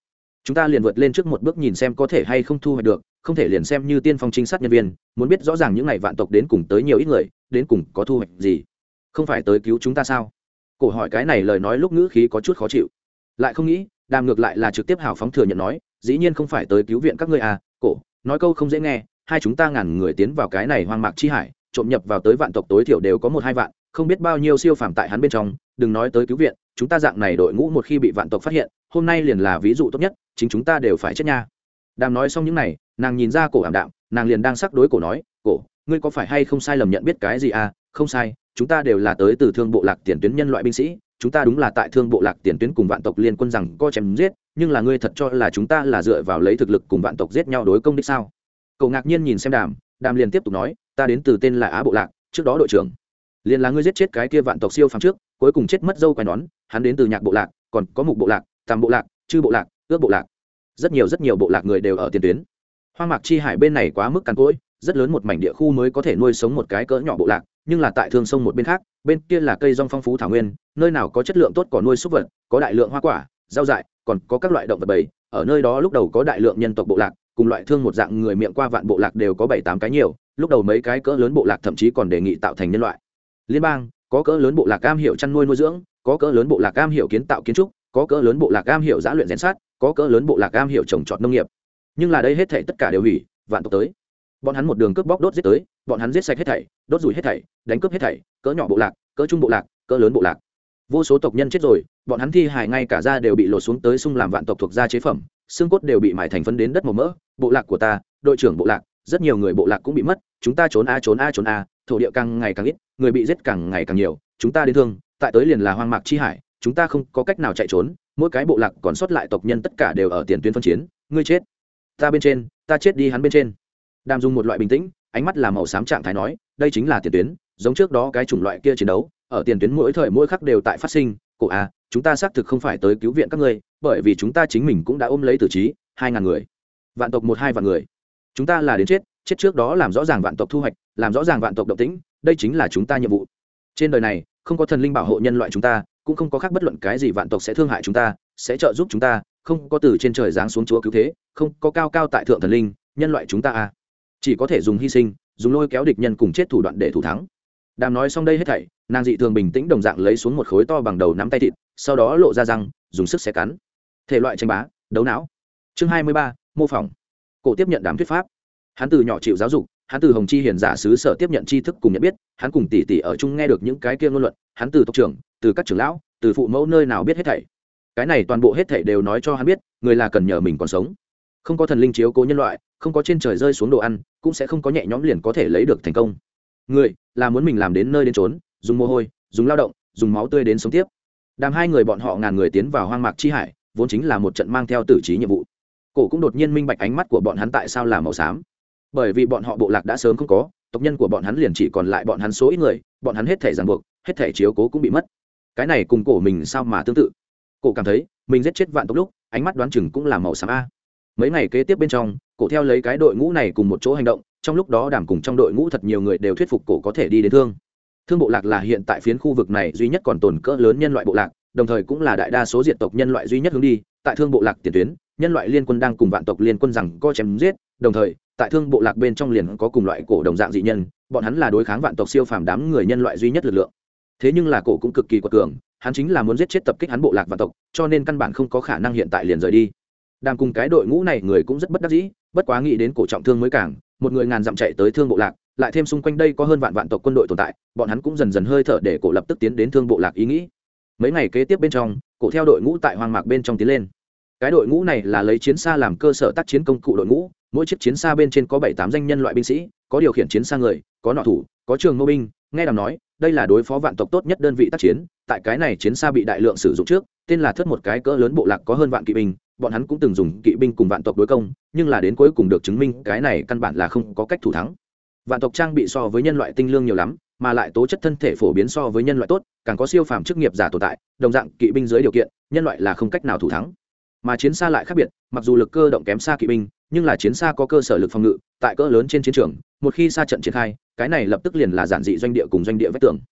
chúng ta liền vượt lên trước một bước nhìn xem có thể hay không thu hoạch được, không thể liền xem như tiên phong trinh sát nhân viên, muốn biết rõ ràng những ngày vạn tộc đến cùng tới nhiều ít người, đến cùng có thu hoạch gì, không phải tới cứu chúng ta sao? Cổ hỏi cái này lời nói lúc ngữ khí có chút khó chịu, lại không nghĩ Đàm ngược lại là trực tiếp hào phóng thừa nhận nói, dĩ nhiên không phải tới cứu viện các ngươi à. Cổ nói câu không dễ nghe, hai chúng ta ngàn người tiến vào cái này hoang mạc chi hải, trộm nhập vào tới vạn tộc tối thiểu đều có 1-2 vạn, không biết bao nhiêu siêu phàm tại hắn bên trong, đừng nói tới cứu viện, chúng ta dạng này đội ngũ một khi bị vạn tộc phát hiện, hôm nay liền là ví dụ tốt nhất, chính chúng ta đều phải chết nha. Đàm nói xong những này, nàng nhìn ra Cổ ảm đạm, nàng liền đang sắc đối Cổ nói, Cổ, ngươi có phải hay không sai lầm nhận biết cái gì à? Không sai, chúng ta đều là tới từ thương bộ lạc tiền tuyến nhân loại binh sĩ, chúng ta đúng là tại thương bộ lạc tiền tuyến cùng vạn tộc liên quân rằng co chém giết, nhưng là ngươi thật cho là chúng ta là dựa vào lấy thực lực cùng vạn tộc giết nhau đối công đích sao? Cậu ngạc nhiên nhìn xem Đàm, Đàm liền tiếp tục nói, ta đến từ tên là Á bộ lạc, trước đó đội trưởng liền là ngươi giết chết cái kia vạn tộc siêu phàm trước, cuối cùng chết mất dâu quai nón, hắn đến từ Nhạc bộ lạc, còn có Mục bộ lạc, Tam bộ lạc, Chư bộ lạc, Ước bộ lạc, rất nhiều bộ lạc người đều ở tiền tuyến. Hoang mạc chi hải bên này quá mức cằn cỗi, rất lớn một mảnh địa khu mới có thể nuôi sống một cái cỡ nhỏ bộ lạc, nhưng là tại thương sông một bên khác, bên kia là cây rong phong phú thảo nguyên, nơi nào có chất lượng tốt cỏ nuôi súc vật, có đại lượng hoa quả, rau dại, còn có các loại động vật bầy. Ở nơi đó lúc đầu có đại lượng nhân tộc bộ lạc, cùng loại thương một dạng người miệng qua vạn bộ lạc đều có 7-8 cái nhiều, lúc đầu mấy cái cỡ lớn bộ lạc thậm chí còn đề nghị tạo thành nhân loại liên bang, có cỡ lớn bộ lạc am hiểu chăn nuôi nuôi dưỡng, có cỡ lớn bộ lạc am hiểu kiến tạo kiến trúc, có cỡ lớn bộ lạc am hiểu giã luyện rèn sát, có cỡ lớn bộ lạc am hiểu trồng trọt nông nghiệp. Nhưng là đây hết thảy tất cả đều hủy, vạn tộc tới, bọn hắn một đường cướp bóc đốt giết tới, bọn hắn giết sạch hết thảy, đốt rủi hết thảy, đánh cướp hết thảy, cỡ nhỏ bộ lạc, cỡ trung bộ lạc, cỡ lớn bộ lạc, vô số tộc nhân chết rồi, bọn hắn thi hài ngay cả da đều bị lột xuống tới xung làm vạn tộc thuộc da chế phẩm, xương cốt đều bị mài thành phấn đến đất màu mỡ. Bộ lạc của ta, đội trưởng bộ lạc, rất nhiều người bộ lạc cũng bị mất, chúng ta trốn a, thổ địa càng ngày càng ít, người bị giết càng ngày càng nhiều, chúng ta đến thương, tại tới liền là hoang mạc chi hải, chúng ta không có cách nào chạy trốn, mỗi cái bộ lạc còn sót lại tộc nhân tất cả đều ở tiền tuyến phân chiến, ngươi chết, ta bên trên, ta chết đi hắn bên trên. Đàm dùng một loại bình tĩnh, ánh mắt là màu xám trạng thái nói, đây chính là tiền tuyến, giống trước đó cái chủng loại kia chiến đấu, ở tiền tuyến mỗi thời mỗi khắc đều tại phát sinh. Cổ a, chúng ta xác thực không phải tới cứu viện các ngươi, bởi vì chúng ta chính mình cũng đã ôm lấy tử trí, 2000 người, vạn tộc 1-2 vạn người, chúng ta là đến chết, chết trước đó làm rõ ràng vạn tộc thu hoạch, làm rõ ràng vạn tộc động tĩnh, đây chính là chúng ta nhiệm vụ. Trên đời này không có thần linh bảo hộ nhân loại chúng ta, cũng không có khác bất luận cái gì vạn tộc sẽ thương hại chúng ta, sẽ trợ giúp chúng ta, không có từ trên trời giáng xuống chúa cứu thế, không có cao cao tại thượng thần linh, nhân loại chúng ta a, chỉ có thể dùng hy sinh, dùng lôi kéo địch nhân cùng chết thủ đoạn để thủ thắng. Đàm nói xong đây hết thảy, nàng dị thường bình tĩnh đồng dạng lấy xuống một khối to bằng đầu nắm tay thịt, sau đó lộ ra răng, dùng sức xé cắn. Thể loại tranh bá, đấu não. Chương 23, mô phỏng. Cổ tiếp nhận Đàm thuyết pháp. Hắn từ nhỏ chịu giáo dục, hắn từ Hồng Chi hiền giả xứ sở tiếp nhận tri thức cùng nhận biết, hắn cùng tỷ tỷ ở chung nghe được những cái kia ngôn luận, hắn từ tộc trưởng, từ các trưởng lão, từ phụ mẫu nơi nào biết hết thảy. Cái này toàn bộ hết thảy đều nói cho hắn biết, người là cần nhờ mình còn sống. Không có thần linh chiếu cố nhân loại, không có trên trời rơi xuống đồ ăn, cũng sẽ không có nhẹ nhõm liền có thể lấy được thành công. Người là muốn mình làm đến nơi đến chốn, dùng mồ hôi, dùng lao động, dùng máu tươi đến sống tiếp. Đàm hai người bọn họ ngàn người tiến vào hoang mạc chi hải, vốn chính là một trận mang theo tử trí nhiệm vụ. Cổ cũng đột nhiên minh bạch ánh mắt của bọn hắn tại sao là màu xám, bởi vì bọn họ bộ lạc đã sớm không có, tộc nhân của bọn hắn liền chỉ còn lại bọn hắn số ít người, bọn hắn hết thể ràng buộc, hết thể chiếu cố cũng bị mất. Cái này cùng cổ mình sao mà tương tự. Cổ cảm thấy mình giết chết vạn tộc lúc, ánh mắt đoán chừng cũng là màu xám a. Mấy ngày kế tiếp bên trong, cổ theo lấy cái đội ngũ này cùng một chỗ hành động, trong lúc đó Đàm cùng trong đội ngũ thật nhiều người đều thuyết phục cổ có thể đi đến thương bộ lạc là hiện tại phiến khu vực này duy nhất còn tồn cỡ lớn nhân loại bộ lạc, đồng thời cũng là đại đa số diệt tộc nhân loại duy nhất hướng đi. Tại thương bộ lạc tiền tuyến, nhân loại liên quân đang cùng vạn tộc liên quân rằng co chém giết, đồng thời tại thương bộ lạc bên trong liền có cùng loại cổ đồng dạng dị nhân, bọn hắn là đối kháng vạn tộc siêu phàm đám người nhân loại duy nhất lực lượng. Thế nhưng là cổ cũng cực kỳ quật cường, hắn chính là muốn giết chết tập kích hắn bộ lạc vạn tộc, cho nên căn bản không có khả năng hiện tại liền rời đi. Đang cùng cái đội ngũ này người cũng rất bất đắc dĩ, bất quá nghĩ đến cổ trọng thương mới càng, một người ngàn dặm chạy tới thương bộ lạc, lại thêm xung quanh đây có hơn vạn tộc quân đội tồn tại, bọn hắn cũng dần dần hơi thở để cổ lập tức tiến đến thương bộ lạc ý nghĩ. Mấy ngày kế tiếp bên trong, cổ theo đội ngũ tại hoang mạc bên trong tiến lên. Cái đội ngũ này là lấy chiến xa làm cơ sở tác chiến công cụ đội ngũ, mỗi chiếc chiến xa bên trên có 7-8 danh nhân loại binh sĩ, có điều khiển chiến xa người, có nọ thủ, có trường mâu binh. Nghe Đàm nói, đây là đối phó vạn tộc tốt nhất đơn vị tác chiến. Tại cái này chiến xa bị đại lượng sử dụng trước, tên là thất một cái cỡ lớn bộ lạc có hơn vạn kỵ binh, bọn hắn cũng từng dùng kỵ binh cùng vạn tộc đối công, nhưng là đến cuối cùng được chứng minh cái này căn bản là không có cách thủ thắng. Vạn tộc trang bị so với nhân loại tinh lương nhiều lắm, mà lại tố chất thân thể phổ biến so với nhân loại tốt, càng có siêu phàm chức nghiệp giả tồn tại, đồng dạng kỵ binh dưới điều kiện, nhân loại là không cách nào thủ thắng. Mà chiến xa lại khác biệt, mặc dù lực cơ động kém xa kỵ binh, nhưng là chiến xa có cơ sở lực phòng ngự, tại cỡ lớn trên chiến trường, một khi xa trận triển khai, cái này lập tức liền là giản dị doanh địa cùng doanh địa vách tường.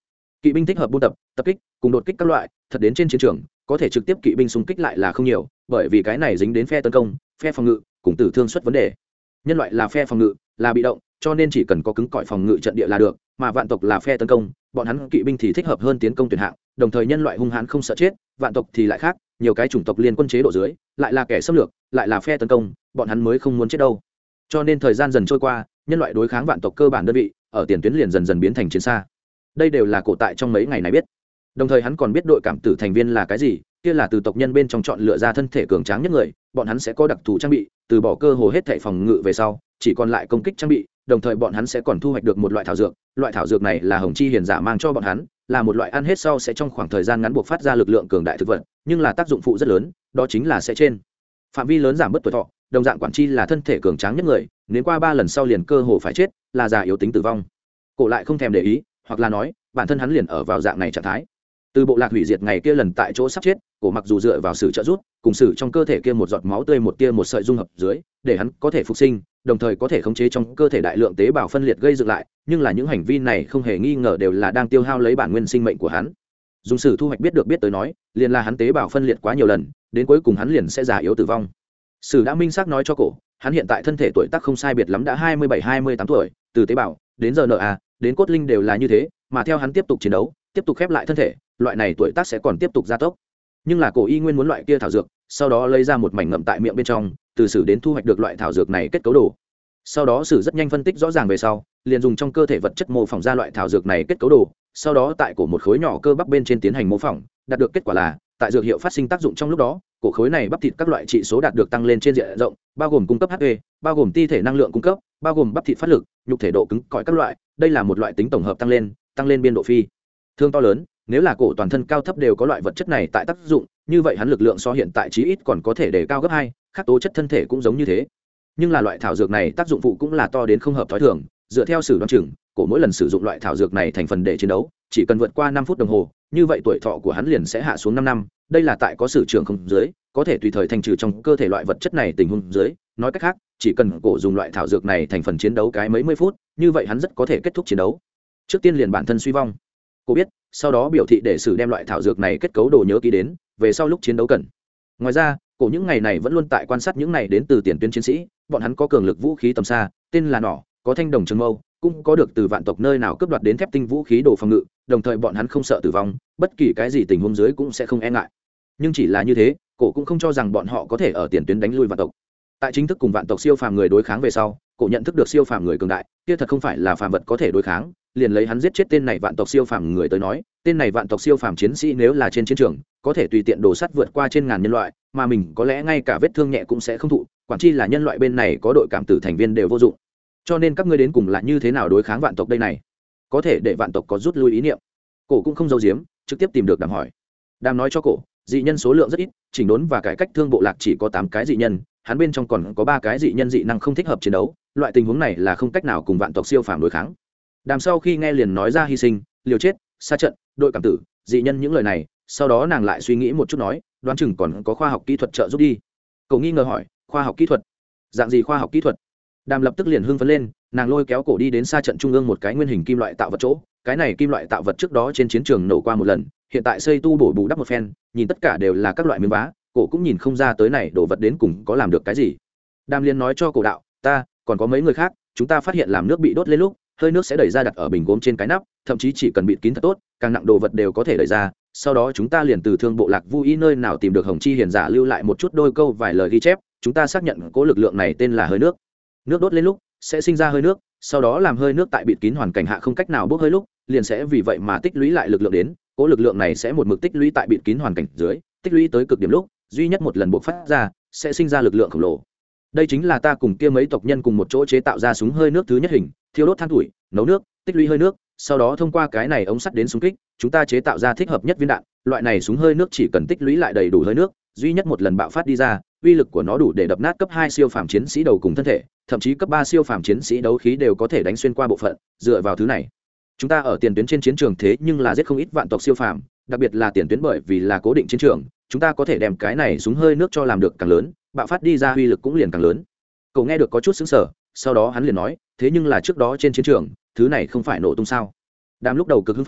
kỵ binh thích hợp buôn tập kích cùng đột kích các loại, thật đến trên chiến trường có thể trực tiếp kỵ binh xung kích lại là không nhiều, bởi vì cái này dính đến phe tấn công, phe phòng ngự cùng tử thương xuất vấn đề. Nhân loại là phe phòng ngự, là bị động, cho nên chỉ cần có cứng cỏi phòng ngự trận địa là được, mà vạn tộc là phe tấn công, bọn hắn kỵ binh thì thích hợp hơn tiến công tuyển hạng, đồng thời nhân loại hung hãn không sợ chết, vạn tộc thì lại khác, nhiều cái chủng tộc liên quân chế độ dưới, lại là kẻ xâm lược, lại là phe tấn công, bọn hắn mới không muốn chết đâu. Cho nên thời gian dần trôi qua, nhân loại đối kháng vạn tộc cơ bản đơn vị ở tiền tuyến liền dần dần biến thành chiến xa. Đây đều là cổ tại trong mấy ngày này biết. Đồng thời hắn còn biết đội cảm tử thành viên là cái gì, kia là từ tộc nhân bên trong chọn lựa ra thân thể cường tráng nhất người, bọn hắn sẽ có đặc thù trang bị, từ bỏ cơ hồ hết thảy phòng ngự về sau, chỉ còn lại công kích trang bị, đồng thời bọn hắn sẽ còn thu hoạch được một loại thảo dược, loại thảo dược này là Hồng Chi Hiền giả mang cho bọn hắn, là một loại ăn hết sau sẽ trong khoảng thời gian ngắn buộc phát ra lực lượng cường đại thực vật, nhưng là tác dụng phụ rất lớn, đó chính là sẽ trên phạm vi lớn giảm bớt tuổi thọ, đồng dạng quản chi là thân thể cường tráng nhất người, nếu qua 3 lần sau liền cơ hồ phải chết, là già yếu tính tử vong. Cổ lại không thèm để ý, hoặc là nói, bản thân hắn liền ở vào dạng này trạng thái. Từ bộ lạc hủy diệt ngày kia lần tại chỗ sắp chết, cổ mặc dù dựa vào sự trợ giúp, cùng sự trong cơ thể kia một giọt máu tươi một tia một sợi dung hợp dưới, để hắn có thể phục sinh, đồng thời có thể khống chế trong cơ thể đại lượng tế bào phân liệt gây dựng lại, nhưng là những hành vi này không hề nghi ngờ đều là đang tiêu hao lấy bản nguyên sinh mệnh của hắn. Dùng sự thu hoạch biết được biết tới nói, liền là hắn tế bào phân liệt quá nhiều lần, đến cuối cùng hắn liền sẽ già yếu tử vong. Sử đã minh xác nói cho cổ, hắn hiện tại thân thể tuổi tác không sai biệt lắm đã 27-28 tuổi, từ tế bào đến RNA, đến cốt linh đều là như thế, mà theo hắn tiếp tục chiến đấu, tiếp tục khép lại thân thể, loại này tuổi tác sẽ còn tiếp tục gia tốc. Nhưng là cổ y nguyên muốn loại kia thảo dược, sau đó lấy ra một mảnh ngậm tại miệng bên trong, từ sử đến thu hoạch được loại thảo dược này kết cấu đồ. Sau đó sử rất nhanh phân tích rõ ràng về sau, liền dùng trong cơ thể vật chất mô phỏng ra loại thảo dược này kết cấu đồ, sau đó tại cổ một khối nhỏ cơ bắp bên trên tiến hành mô phỏng, đạt được kết quả là tại dược hiệu phát sinh tác dụng trong lúc đó, cổ khối này bắp thịt các loại trị số đạt được tăng lên trên diện rộng, bao gồm cung cấp HP, bao gồm ti thể năng lượng cung cấp, bao gồm bắp thịt phát lực, nhục thể độ cứng cỏi các loại, đây là một loại tính tổng hợp tăng lên biên độ phi thương to lớn. Nếu là cổ toàn thân cao thấp đều có loại vật chất này tại tác dụng, như vậy hắn lực lượng so hiện tại chí ít còn có thể đề cao gấp 2, khác tố chất thân thể cũng giống như thế. Nhưng là loại thảo dược này tác dụng phụ cũng là to đến không hợp thói thường, dựa theo sử đoán chừng, cổ mỗi lần sử dụng loại thảo dược này thành phần để chiến đấu, chỉ cần vượt qua 5 phút đồng hồ, như vậy tuổi thọ của hắn liền sẽ hạ xuống 5 năm, đây là tại có sử trưởng không dưới, có thể tùy thời thanh trừ trong cơ thể loại vật chất này tình huống dưới, nói cách khác, chỉ cần cổ dùng loại thảo dược này thành phần chiến đấu cái mấy mươi phút, như vậy hắn rất có thể kết thúc chiến đấu. Trước tiên liền bản thân suy vong. Cô biết, sau đó biểu thị để sử đem loại thảo dược này kết cấu đồ nhớ kỹ đến, về sau lúc chiến đấu cần. Ngoài ra, cổ những ngày này vẫn luôn tại quan sát những này đến từ tiền tuyến chiến sĩ, bọn hắn có cường lực vũ khí tầm xa, tên là nỏ, có thanh đồng trường mâu, cũng có được từ vạn tộc nơi nào cướp đoạt đến thép tinh vũ khí đồ phòng ngự, đồng thời bọn hắn không sợ tử vong, bất kỳ cái gì tình huống dưới cũng sẽ không e ngại. Nhưng chỉ là như thế, cổ cũng không cho rằng bọn họ có thể ở tiền tuyến đánh lui vạn tộc. Tại chính thức cùng vạn tộc siêu phàm người đối kháng về sau, cổ nhận thức được siêu phàm người cường đại, kia thật không phải là phàm vật có thể đối kháng, liền lấy hắn giết chết tên này vạn tộc siêu phàm người tới nói, tên này vạn tộc siêu phàm chiến sĩ nếu là trên chiến trường, có thể tùy tiện đổ sắt vượt qua trên ngàn nhân loại, mà mình có lẽ ngay cả vết thương nhẹ cũng sẽ không thụ, quản chi là nhân loại bên này có đội cảm tử thành viên đều vô dụng. Cho nên các ngươi đến cùng là như thế nào đối kháng vạn tộc đây này? Có thể để vạn tộc có rút lui ý niệm. Cổ cũng không giấu giếm, trực tiếp tìm được Đàm hỏi. Đàm nói cho cổ, dị nhân số lượng rất ít, chỉnh đốn và cải cách thương bộ lạc chỉ có 8 cái dị nhân, hắn bên trong còn có 3 cái dị nhân dị năng không thích hợp chiến đấu, loại tình huống này là không cách nào cùng vạn tộc siêu phàm đối kháng. Đàm sau khi nghe liền nói ra hy sinh, liều chết, xa trận, đội cảm tử, dị nhân những lời này, sau đó nàng lại suy nghĩ một chút nói, đoán chừng còn có khoa học kỹ thuật trợ giúp đi. Cậu nghi ngờ hỏi, khoa học kỹ thuật? Dạng gì khoa học kỹ thuật? Đàm lập tức liền hưng phấn lên, nàng lôi kéo cổ đi đến xa trận trung ương một cái nguyên hình kim loại tạo vật chỗ, cái này kim loại tạo vật trước đó trên chiến trường nổ qua một lần, hiện tại xây tu bổ bù đắp một phen, nhìn tất cả đều là các loại miếng vá, cổ cũng nhìn không ra tới này đồ vật đến cùng có làm được cái gì. Đàm liền nói cho cổ đạo, ta còn có mấy người khác, chúng ta phát hiện làm nước bị đốt lên lúc, hơi nước sẽ đẩy ra đặt ở bình gốm trên cái nắp, thậm chí chỉ cần bịt kín thật tốt, càng nặng đồ vật đều có thể đẩy ra. Sau đó chúng ta liền từ thương bộ lạc Vu Y nơi nào tìm được Hồng Chi Hiền giả lưu lại một chút đôi câu vài lời ghi chép, chúng ta xác nhận cố lực lượng này tên là hơi nước. Nước đốt lên lúc sẽ sinh ra hơi nước, sau đó làm hơi nước tại bịt kín hoàn cảnh hạ không cách nào bốc hơi lúc, liền sẽ vì vậy mà tích lũy lại lực lượng đến, cố lực lượng này sẽ một mực tích lũy tại bịt kín hoàn cảnh dưới, tích lũy tới cực điểm lúc, duy nhất một lần bộc phát ra, sẽ sinh ra lực lượng khổng lồ. Đây chính là ta cùng kia mấy tộc nhân cùng một chỗ chế tạo ra súng hơi nước thứ nhất hình, thiêu đốt than tuổi, nấu nước, tích lũy hơi nước, sau đó thông qua cái này ống sắt đến súng kích, chúng ta chế tạo ra thích hợp nhất viên đạn, loại này súng hơi nước chỉ cần tích lũy lại đầy đủ hơi nước, duy nhất một lần bạo phát đi ra, uy lực của nó đủ để đập nát cấp 2 siêu phàm chiến sĩ đầu cùng thân thể, thậm chí cấp 3 siêu phàm chiến sĩ đấu khí đều có thể đánh xuyên qua bộ phận, dựa vào thứ này, chúng ta ở tiền tuyến trên chiến trường thế nhưng là giết không ít vạn tộc siêu phàm, đặc biệt là tiền tuyến bởi vì là cố định chiến trường, chúng ta có thể đem cái này súng hơi nước cho làm được càng lớn, bạo phát đi ra uy lực cũng liền càng lớn. Cậu nghe được có chút sững sờ, sau đó hắn liền nói, thế nhưng là trước đó trên chiến trường, thứ này không phải nổ tung sao? Đàm lúc đầu cực hưng phấn,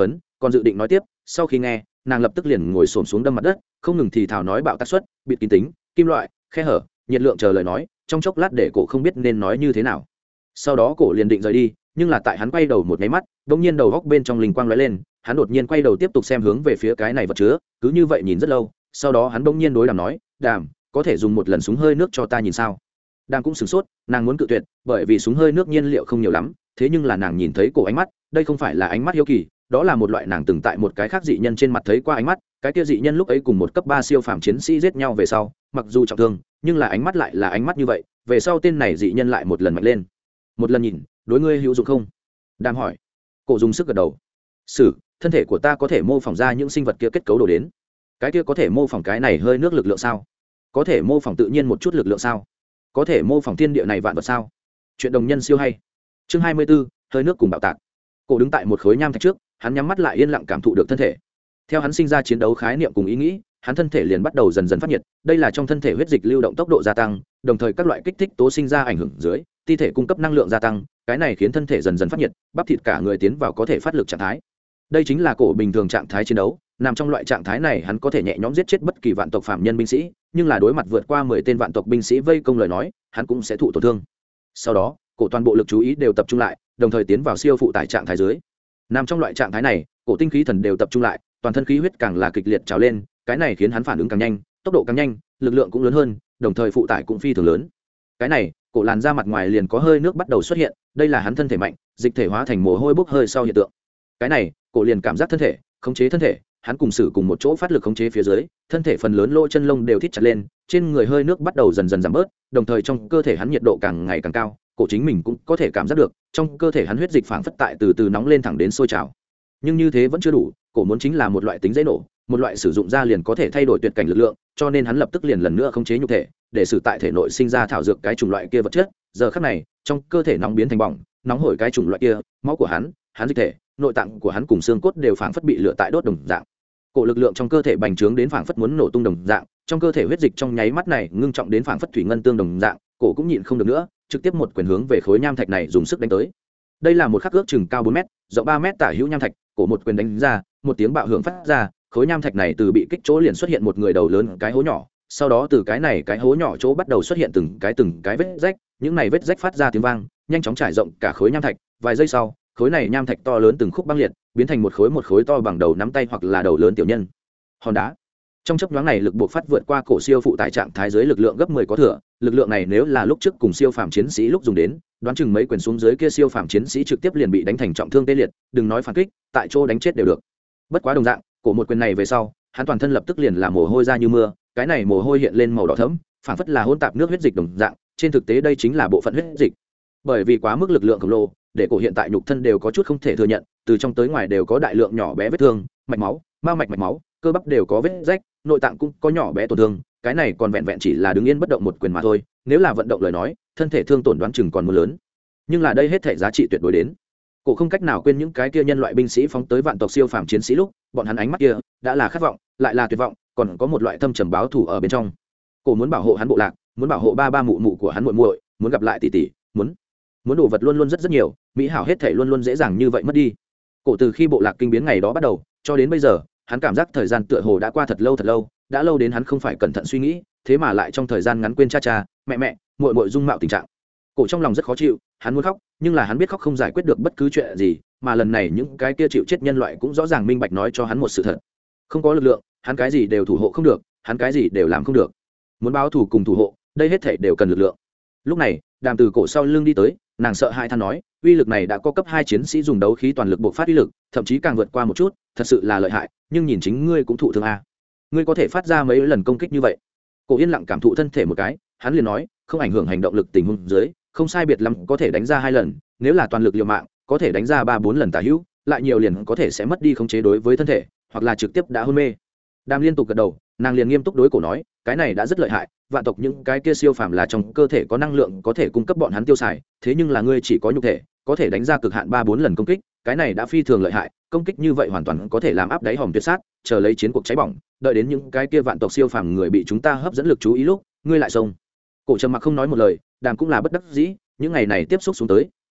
còn dự định nói tiếp, sau khi nghe nàng lập tức liền ngồi xổm xuống đâm mặt đất, không ngừng thì thào nói bạo tác suất, bịt kín tính, kim loại, khe hở, nhiệt lượng chờ lời nói, trong chốc lát để cổ không biết nên nói như thế nào. Sau đó cổ liền định rời đi, nhưng là tại hắn quay đầu một cái mắt, đột nhiên đầu góc bên trong linh quang lóe lên, hắn đột nhiên quay đầu tiếp tục xem hướng về phía cái này vật chứa, cứ như vậy nhìn rất lâu, sau đó hắn bỗng nhiên đối Đàm nói, Đàm, có thể dùng một lần súng hơi nước cho ta nhìn sao? Đàm cũng sửng sốt, nàng muốn cự tuyệt, bởi vì súng hơi nước nhiên liệu không nhiều lắm, thế nhưng là nàng nhìn thấy cổ ánh mắt, đây không phải là ánh mắt hiếu kỳ, đó là một loại nàng từng tại một cái khác dị nhân trên mặt thấy qua ánh mắt, cái kia dị nhân lúc ấy cùng một cấp 3 siêu phàm chiến sĩ giết nhau về sau, mặc dù trọng thương, nhưng là ánh mắt lại là ánh mắt như vậy, về sau tên này dị nhân lại một lần mạnh lên. Một lần nhìn, đối ngươi hữu dụng không? Đàm hỏi. Cổ dùng sức gật đầu. Sử, thân thể của ta có thể mô phỏng ra những sinh vật kia kết cấu đồ đến. Cái kia có thể mô phỏng cái này hơi nước lực lượng sao? Có thể mô phỏng tự nhiên một chút lực lượng sao? Có thể mô phỏng thiên địa này vạn vật sao? Chuyện đồng nhân siêu hay. Chương 24, hơi nước cùng bạo tạc. Cổ đứng tại một khối nham thạch trước, hắn nhắm mắt lại yên lặng cảm thụ được thân thể. Theo hắn sinh ra chiến đấu khái niệm cùng ý nghĩ, hắn thân thể liền bắt đầu dần dần phát nhiệt, đây là trong thân thể huyết dịch lưu động tốc độ gia tăng, đồng thời các loại kích thích tố sinh ra ảnh hưởng dưới, ti thể cung cấp năng lượng gia tăng, cái này khiến thân thể dần dần phát nhiệt, bắp thịt cả người tiến vào có thể phát lực trạng thái. Đây chính là cổ bình thường trạng thái chiến đấu, nằm trong loại trạng thái này hắn có thể nhẹ nhõm giết chết bất kỳ vạn tộc phạm nhân binh sĩ, nhưng là đối mặt vượt qua 10 tên vạn tộc binh sĩ vây công lời nói, hắn cũng sẽ thụ tổn thương. Sau đó, cổ toàn bộ lực chú ý đều tập trung lại, đồng thời tiến vào siêu phụ tải trạng thái dưới. Nằm trong loại trạng thái này, cổ tinh khí thần đều tập trung lại, toàn thân khí huyết càng là kịch liệt trào lên, cái này khiến hắn phản ứng càng nhanh, tốc độ càng nhanh, lực lượng cũng lớn hơn, đồng thời phụ tải cũng phi thường lớn. Cái này, cổ làn da mặt ngoài liền có hơi nước bắt đầu xuất hiện, đây là hắn thân thể mạnh, dịch thể hóa thành mồ hôi bốc hơi sau hiện tượng. Cái này, cổ liền cảm giác thân thể, khống chế thân thể, hắn cùng sử cùng một chỗ phát lực khống chế phía dưới, thân thể phần lớn lỗ chân lông đều thít chặt lên, trên người hơi nước bắt đầu dần dần giảm bớt, đồng thời trong cơ thể hắn nhiệt độ càng ngày càng cao, cổ chính mình cũng có thể cảm giác được, trong cơ thể hắn huyết dịch phảng phất tại từ từ nóng lên thẳng đến sôi trào. Nhưng như thế vẫn chưa đủ, cổ muốn chính là một loại tính dễ nổ, một loại sử dụng ra liền có thể thay đổi tuyệt cảnh lực lượng, cho nên hắn lập tức liền lần nữa khống chế nhục thể, để sử tại thể nội sinh ra thảo dược cái chủng loại kia vật chất. Giờ khắc này, trong cơ thể nóng biến thành bỏng, nóng hổi cái chủng loại kia, máu của hắn dịch thể, nội tạng của hắn cùng xương cốt đều phảng phất bị lửa tại đốt đồng dạng. Cổ lực lượng trong cơ thể bành trướng đến phảng phất muốn nổ tung đồng dạng, trong cơ thể huyết dịch trong nháy mắt này ngưng trọng đến phảng phất thủy ngân tương đồng dạng, cổ cũng nhịn không được nữa, trực tiếp một quyền hướng về khối nham thạch này dùng sức đánh tới. Đây là một khắc ước chừng cao 4 mét, rộng 3 mét tả hữu nham thạch, cổ một quyền đánh ra, một tiếng bạo hưởng phát ra, khối nham thạch này từ bị kích chỗ liền xuất hiện một người đầu lớn cái hố nhỏ, sau đó từ cái này cái hố nhỏ chỗ bắt đầu xuất hiện từng cái vết rách, những này vết rách phát ra tiếng vang, nhanh chóng trải rộng cả khối nham thạch, vài giây sau, khối này nham thạch to lớn từng khúc băng liệt, biến thành một khối to bằng đầu nắm tay hoặc là đầu lớn tiểu nhân. Hòn đá. Trong chốc nhoáng này lực buộc phát vượt qua cổ siêu phụ tại trạng thái dưới lực lượng gấp 10 có thừa, lực lượng này nếu là lúc trước cùng siêu phàm chiến sĩ lúc dùng đến, đoán chừng mấy quyền xuống dưới kia siêu phàm chiến sĩ trực tiếp liền bị đánh thành trọng thương tê liệt, đừng nói phản kích, tại chỗ đánh chết đều được. Bất quá đồng dạng, cổ một quyền này về sau, hắn toàn thân lập tức liền là mồ hôi ra như mưa, cái này mồ hôi hiện lên màu đỏ thẫm, phản phất là hỗn tạp nước huyết dịch đồng dạng, trên thực tế đây chính là bộ phận huyết dịch. Bởi vì quá mức lực lượng khổng lồ, để cổ hiện tại nhục thân đều có chút không thể thừa nhận, từ trong tới ngoài đều có đại lượng nhỏ bé vết thương, mạch máu, mạch máu, cơ bắp đều có vết rách, nội tạng cũng có nhỏ bé tổn thương, cái này còn vẹn vẹn chỉ là đứng yên bất động một quyền mà thôi, nếu là vận động lời nói, thân thể thương tổn đoán chừng còn muốn lớn. Nhưng là đây hết thể giá trị tuyệt đối đến. Cổ không cách nào quên những cái kia nhân loại binh sĩ phóng tới vạn tộc siêu phàm chiến sĩ lúc, bọn hắn ánh mắt kia đã là khát vọng, lại là tuyệt vọng, còn có một loại thâm trầm báo thù ở bên trong. Cổ muốn bảo hộ hắn bộ lạc, muốn bảo hộ ba mụ mụ của hắn muội muội, muốn gặp lại tỷ tỷ, muốn đồ vật luôn luôn rất nhiều, mỹ hảo hết thể luôn luôn dễ dàng như vậy mất đi. Cổ từ khi bộ lạc kinh biến ngày đó bắt đầu, cho đến bây giờ, hắn cảm giác thời gian tựa hồ đã qua thật lâu, đã lâu đến hắn không phải cẩn thận suy nghĩ, thế mà lại trong thời gian ngắn quên cha, mẹ, muội dung mạo tình trạng. Cổ trong lòng rất khó chịu, hắn muốn khóc, nhưng là hắn biết khóc không giải quyết được bất cứ chuyện gì, mà lần này những cái kia chịu chết nhân loại cũng rõ ràng minh bạch nói cho hắn một sự thật. Không có lực lượng, hắn cái gì đều thủ hộ không được, hắn cái gì đều làm không được. Muốn báo thù cùng thủ hộ, đây hết thảy đều cần lực lượng. Lúc này, Đàm từ cổ sau lưng đi tới, nàng sợ hãi than nói, uy lực này đã có cấp 2 chiến sĩ dùng đấu khí toàn lực bộc phát uy lực, thậm chí càng vượt qua một chút, thật sự là lợi hại, nhưng nhìn chính ngươi cũng thụ thương a. Ngươi có thể phát ra mấy lần công kích như vậy? Cổ yên lặng cảm thụ thân thể một cái, hắn liền nói, không ảnh hưởng hành động lực tình huống dưới, không sai biệt lắm có thể đánh ra 2 lần, nếu là toàn lực liều mạng, có thể đánh ra 3-4 lần tả hữu, lại nhiều liền có thể sẽ mất đi khống chế đối với thân thể, hoặc là trực tiếp đã hôn mê. Đàm liên tục gật đầu, nàng liền nghiêm túc đối cổ nói, cái này đã rất lợi hại, vạn tộc những cái kia siêu phàm là trong cơ thể có năng lượng có thể cung cấp bọn hắn tiêu xài, thế nhưng là ngươi chỉ có nhục thể, có thể đánh ra cực hạn 3-4 lần công kích, cái này đã phi thường lợi hại, công kích như vậy hoàn toàn có thể làm áp đáy hòm tuyệt sát, chờ lấy chiến cuộc cháy bỏng, đợi đến những cái kia vạn tộc siêu phàm người bị chúng ta hấp dẫn lực chú ý lúc, ngươi lại xông. Cổ trầm mặc không nói một lời, Đàm cũng là bất đắc dĩ, những ngày này tiếp xúc xuống tới,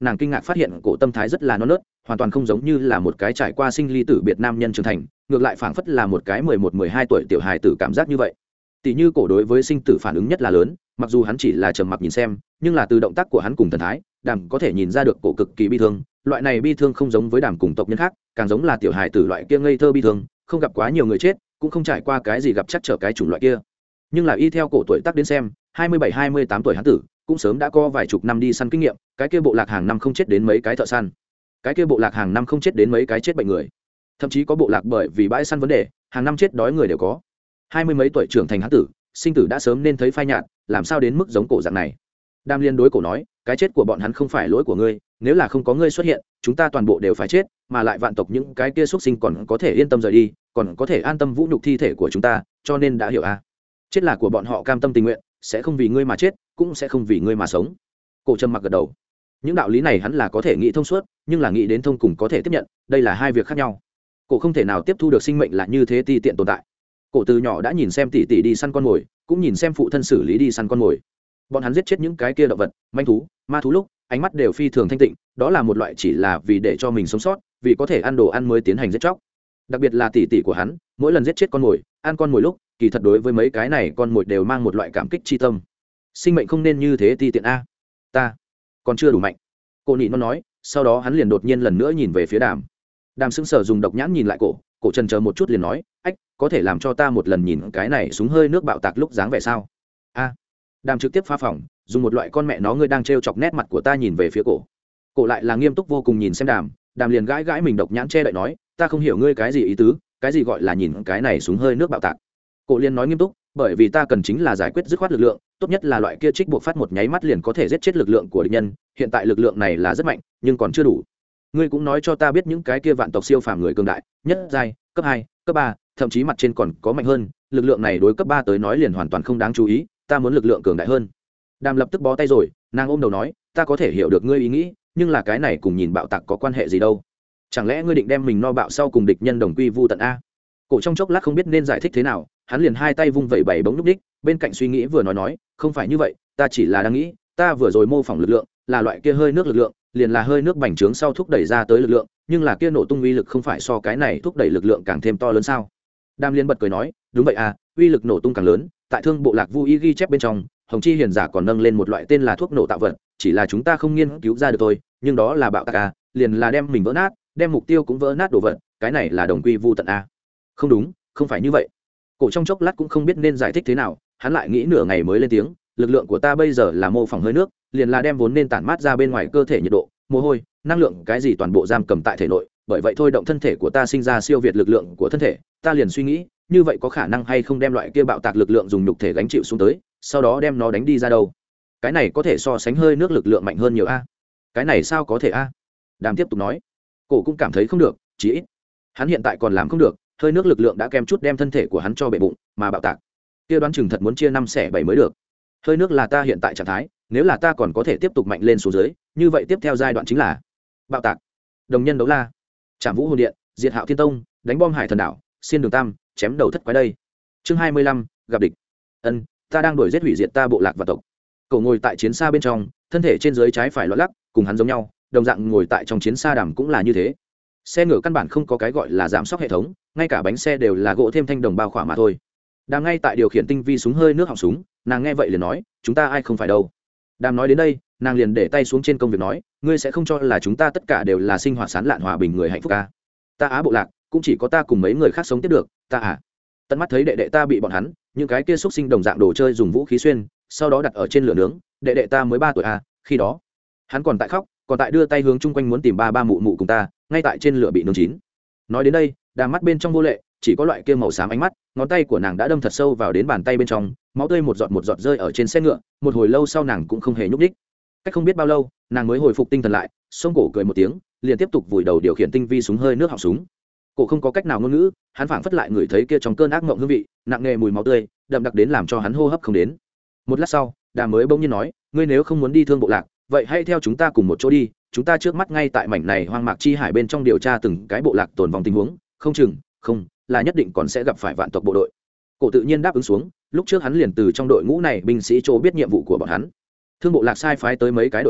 nàng kinh ngạc phát hiện cổ tâm thái rất là non nớt, hoàn toàn không giống như là một cái trải qua sinh ly tử biệt nam nhân trưởng thành, ngược lại phảng phất là một cái 11-12 tuổi tiểu hài tử cảm giác như vậy. Tỷ như cổ đối với sinh tử phản ứng nhất là lớn, mặc dù hắn chỉ là trầm mặc nhìn xem, nhưng là từ động tác của hắn cùng thần thái, Đàm có thể nhìn ra được cổ cực kỳ bi thương, loại này bi thương không giống với Đàm cùng tộc nhân khác, càng giống là tiểu hài tử loại kia ngây thơ bi thương, không gặp quá nhiều người chết, cũng không trải qua cái gì gặp chắc trở cái chủng loại kia. Nhưng là y theo cổ tuổi tác đến xem, 27-28 tuổi hắn tử, cũng sớm đã có vài chục năm đi săn kinh nghiệm, cái kia bộ lạc hàng năm không chết đến mấy cái thợ săn, cái kia bộ lạc hàng năm không chết đến mấy cái chết bệnh người, thậm chí có bộ lạc bởi vì bãi săn vấn đề, hàng năm chết đói người đều có. 20 mấy tuổi trưởng thành hắn tử, sinh tử đã sớm nên thấy phai nhạt, làm sao đến mức giống cổ dạng này. Đam liên đối cổ nói, cái chết của bọn hắn không phải lỗi của ngươi, nếu là không có ngươi xuất hiện, chúng ta toàn bộ đều phải chết, mà lại vạn tộc những cái kia xuất sinh còn có thể yên tâm rời đi, còn có thể an tâm vũ nhục thi thể của chúng ta, cho nên đã hiểu à? Chết là của bọn họ cam tâm tình nguyện, sẽ không vì ngươi mà chết, cũng sẽ không vì ngươi mà sống. Cổ trầm mặc gật đầu. Những đạo lý này hắn là có thể nghĩ thông suốt, nhưng là nghĩ đến thông cùng có thể tiếp nhận, đây là hai việc khác nhau. Cổ không thể nào tiếp thu được sinh mệnh là như thế ti tiện tồn tại. Cổ từ nhỏ đã nhìn xem tỷ tỷ đi săn con mồi, cũng nhìn xem phụ thân xử lý đi săn con mồi. Bọn hắn giết chết những cái kia động vật, manh thú, ma thú lúc, ánh mắt đều phi thường thanh tịnh, đó là một loại chỉ là vì để cho mình sống sót, vì có thể ăn đồ ăn mới tiến hành giết chóc. Đặc biệt là tỷ tỷ của hắn, mỗi lần giết chết con mồi, ăn con mồi lúc, kỳ thật đối với mấy cái này con mồi đều mang một loại cảm kích tri tâm. Sinh mệnh không nên như thế ti tiện a. Ta còn chưa đủ mạnh. Cổ nhị nó nói, sau đó hắn liền đột nhiên lần nữa nhìn về phía Đàm. Đàm sững sờ dùng độc nhãn nhìn lại cổ, cổ chần chờ một chút liền nói, ách, có thể làm cho ta một lần nhìn cái này súng hơi nước bạo tạc lúc dáng vẻ sao? A. Đàm trực tiếp phá phòng, dùng một loại con mẹ nó ngươi đang trêu chọc nét mặt của ta nhìn về phía cổ. Cổ lại là nghiêm túc vô cùng nhìn xem Đàm, Đàm liền gãi gãi mình độc nhãn che đậy nói, ta không hiểu ngươi cái gì ý tứ, cái gì gọi là nhìn cái này súng hơi nước bạo tạc. Cổ liền nói nghiêm túc, bởi vì ta cần chính là giải quyết dứt khoát lực lượng, tốt nhất là loại kia trích buộc phát một nháy mắt liền có thể giết chết lực lượng của địch nhân, hiện tại lực lượng này là rất mạnh, nhưng còn chưa đủ. Ngươi cũng nói cho ta biết những cái kia vạn tộc siêu phàm người cường đại, nhất giai, cấp 2, cấp 3, thậm chí mặt trên còn có mạnh hơn, lực lượng này đối cấp 3 tới nói liền hoàn toàn không đáng chú ý, ta muốn lực lượng cường đại hơn. Đàm lập tức bó tay rồi, nàng ôm đầu nói, ta có thể hiểu được ngươi ý nghĩ, nhưng là cái này cùng nhìn bạo tạc có quan hệ gì đâu? Chẳng lẽ ngươi định đem mình no bạo sau cùng địch nhân đồng quy vu tận a? Cổ trong chốc lát không biết nên giải thích thế nào, hắn liền hai tay vung vẩy bảy bóng núp đích, bên cạnh suy nghĩ vừa nói, không phải như vậy, ta chỉ là đang nghĩ, ta vừa rồi mô phỏng lực lượng, là loại kia hơi nước lực lượng, liền là hơi nước bành trướng sau thúc đẩy ra tới lực lượng, nhưng là kia nổ tung uy lực không phải so cái này thúc đẩy lực lượng càng thêm to lớn sao? Đam liên bật cười nói, đúng vậy à, uy lực nổ tung càng lớn, tại thương bộ lạc Vu Y ghi chép bên trong, Hồng Chi hiền giả còn nâng lên một loại tên là thuốc nổ tạo vật, chỉ là chúng ta không nghiên cứu ra được thôi, nhưng đó là bạo tạc à, liền là đem mình vỡ nát, đem mục tiêu cũng vỡ nát đồ vật, cái này là đồng quy vu tận à? Không đúng, không phải như vậy. Cổ trong chốc lát cũng không biết nên giải thích thế nào, hắn lại nghĩ nửa ngày mới lên tiếng, lực lượng của ta bây giờ là mô phỏng hơi nước, liền là đem vốn nên tản mát ra bên ngoài cơ thể nhiệt độ, mồ hôi, năng lượng cái gì toàn bộ giam cầm tại thể nội, bởi vậy thôi động thân thể của ta sinh ra siêu việt lực lượng của thân thể, ta liền suy nghĩ, như vậy có khả năng hay không đem loại kia bạo tạc lực lượng dùng nhục thể gánh chịu xuống tới, sau đó đem nó đánh đi ra đâu? Cái này có thể so sánh hơi nước lực lượng mạnh hơn nhiều a. Cái này sao có thể a? Đàm tiếp tục nói. Cổ cũng cảm thấy không được, chí ít hắn hiện tại còn làm không được, hơi nước lực lượng đã kèm chút đem thân thể của hắn cho bể bụng, mà bạo tạc kia đoán chừng thật muốn chia 5 xẻ 7 mới được. Hơi nước là ta hiện tại trạng thái, nếu là ta còn có thể tiếp tục mạnh lên xuống dưới, như vậy tiếp theo giai đoạn chính là bạo tạc, đồng nhân đấu la, trảm vũ hồn điện, diệt hạo thiên tông, đánh bom hải thần đảo, xiên đường tam, chém đầu thất quái đây. Chương 25, gặp địch. Ân, ta đang đuổi giết hủy diệt ta bộ lạc và tộc. Cậu ngồi tại chiến xa bên trong, thân thể trên dưới trái phải loạn lắc, cùng hắn giống nhau, đồng dạng ngồi tại trong chiến xa Đàm cũng là như thế. Xe ngựa căn bản không có cái gọi là giảm sóc hệ thống, ngay cả bánh xe đều là gỗ thêm thanh đồng bao khỏa mà thôi. Đàm ngay tại điều khiển tinh vi súng hơi nước họng súng, nàng nghe vậy liền nói, chúng ta ai không phải đâu. Đàm nói đến đây, nàng liền để tay xuống trên công việc nói, ngươi sẽ không cho là chúng ta tất cả đều là sinh hoạt sán lạn hòa bình người hạnh phúc à? Ta Á bộ lạc cũng chỉ có ta cùng mấy người khác sống tiếp được, ta à. Tận mắt thấy đệ đệ ta bị bọn hắn, những cái kia xúc sinh đồng dạng đồ chơi dùng vũ khí xuyên, sau đó đặt ở trên lửa nướng, đệ đệ ta mới 3 tuổi à, khi đó hắn còn tại khóc, còn tại đưa tay hướng chung quanh muốn tìm ba mụ mụ cùng ta, ngay tại trên lửa bị nướng chín. Nói đến đây, Đàm mắt bên trong vô lệ, chỉ có loại kia màu xám ánh mắt, ngón tay của nàng đã đâm thật sâu vào đến bàn tay bên trong, máu tươi một giọt rơi ở trên xe ngựa, một hồi lâu sau nàng cũng không hề nhúc nhích. Cách không biết bao lâu, nàng mới hồi phục tinh thần lại, xông cổ cười một tiếng, liền tiếp tục vùi đầu điều khiển tinh vi súng hơi nước họng súng. Cổ không có cách nào ngôn ngữ, hắn phảng phất lại người thấy kia trong cơn ác mộng hương vị, nặng nề mùi máu tươi, đậm đặc đến làm cho hắn hô hấp không đến. Một lát sau, Đàm mới bỗng nhiên nói, ngươi nếu không muốn đi thương bộ lạc, vậy hãy theo chúng ta cùng một chỗ đi, chúng ta trước mắt ngay tại mảnh này hoang mạc chi hải bên trong điều tra từng cái bộ lạc tồn vong tình huống, không chừng, không, là nhất định còn sẽ gặp phải vạn tộc bộ đội. Cổ tự nhiên đáp ứng xuống, lúc trước hắn liền từ trong đội ngũ này binh sĩ chỗ biết nhiệm vụ của bọn hắn. Thương bộ lạc sai phái tới mấy cái đội ngũ,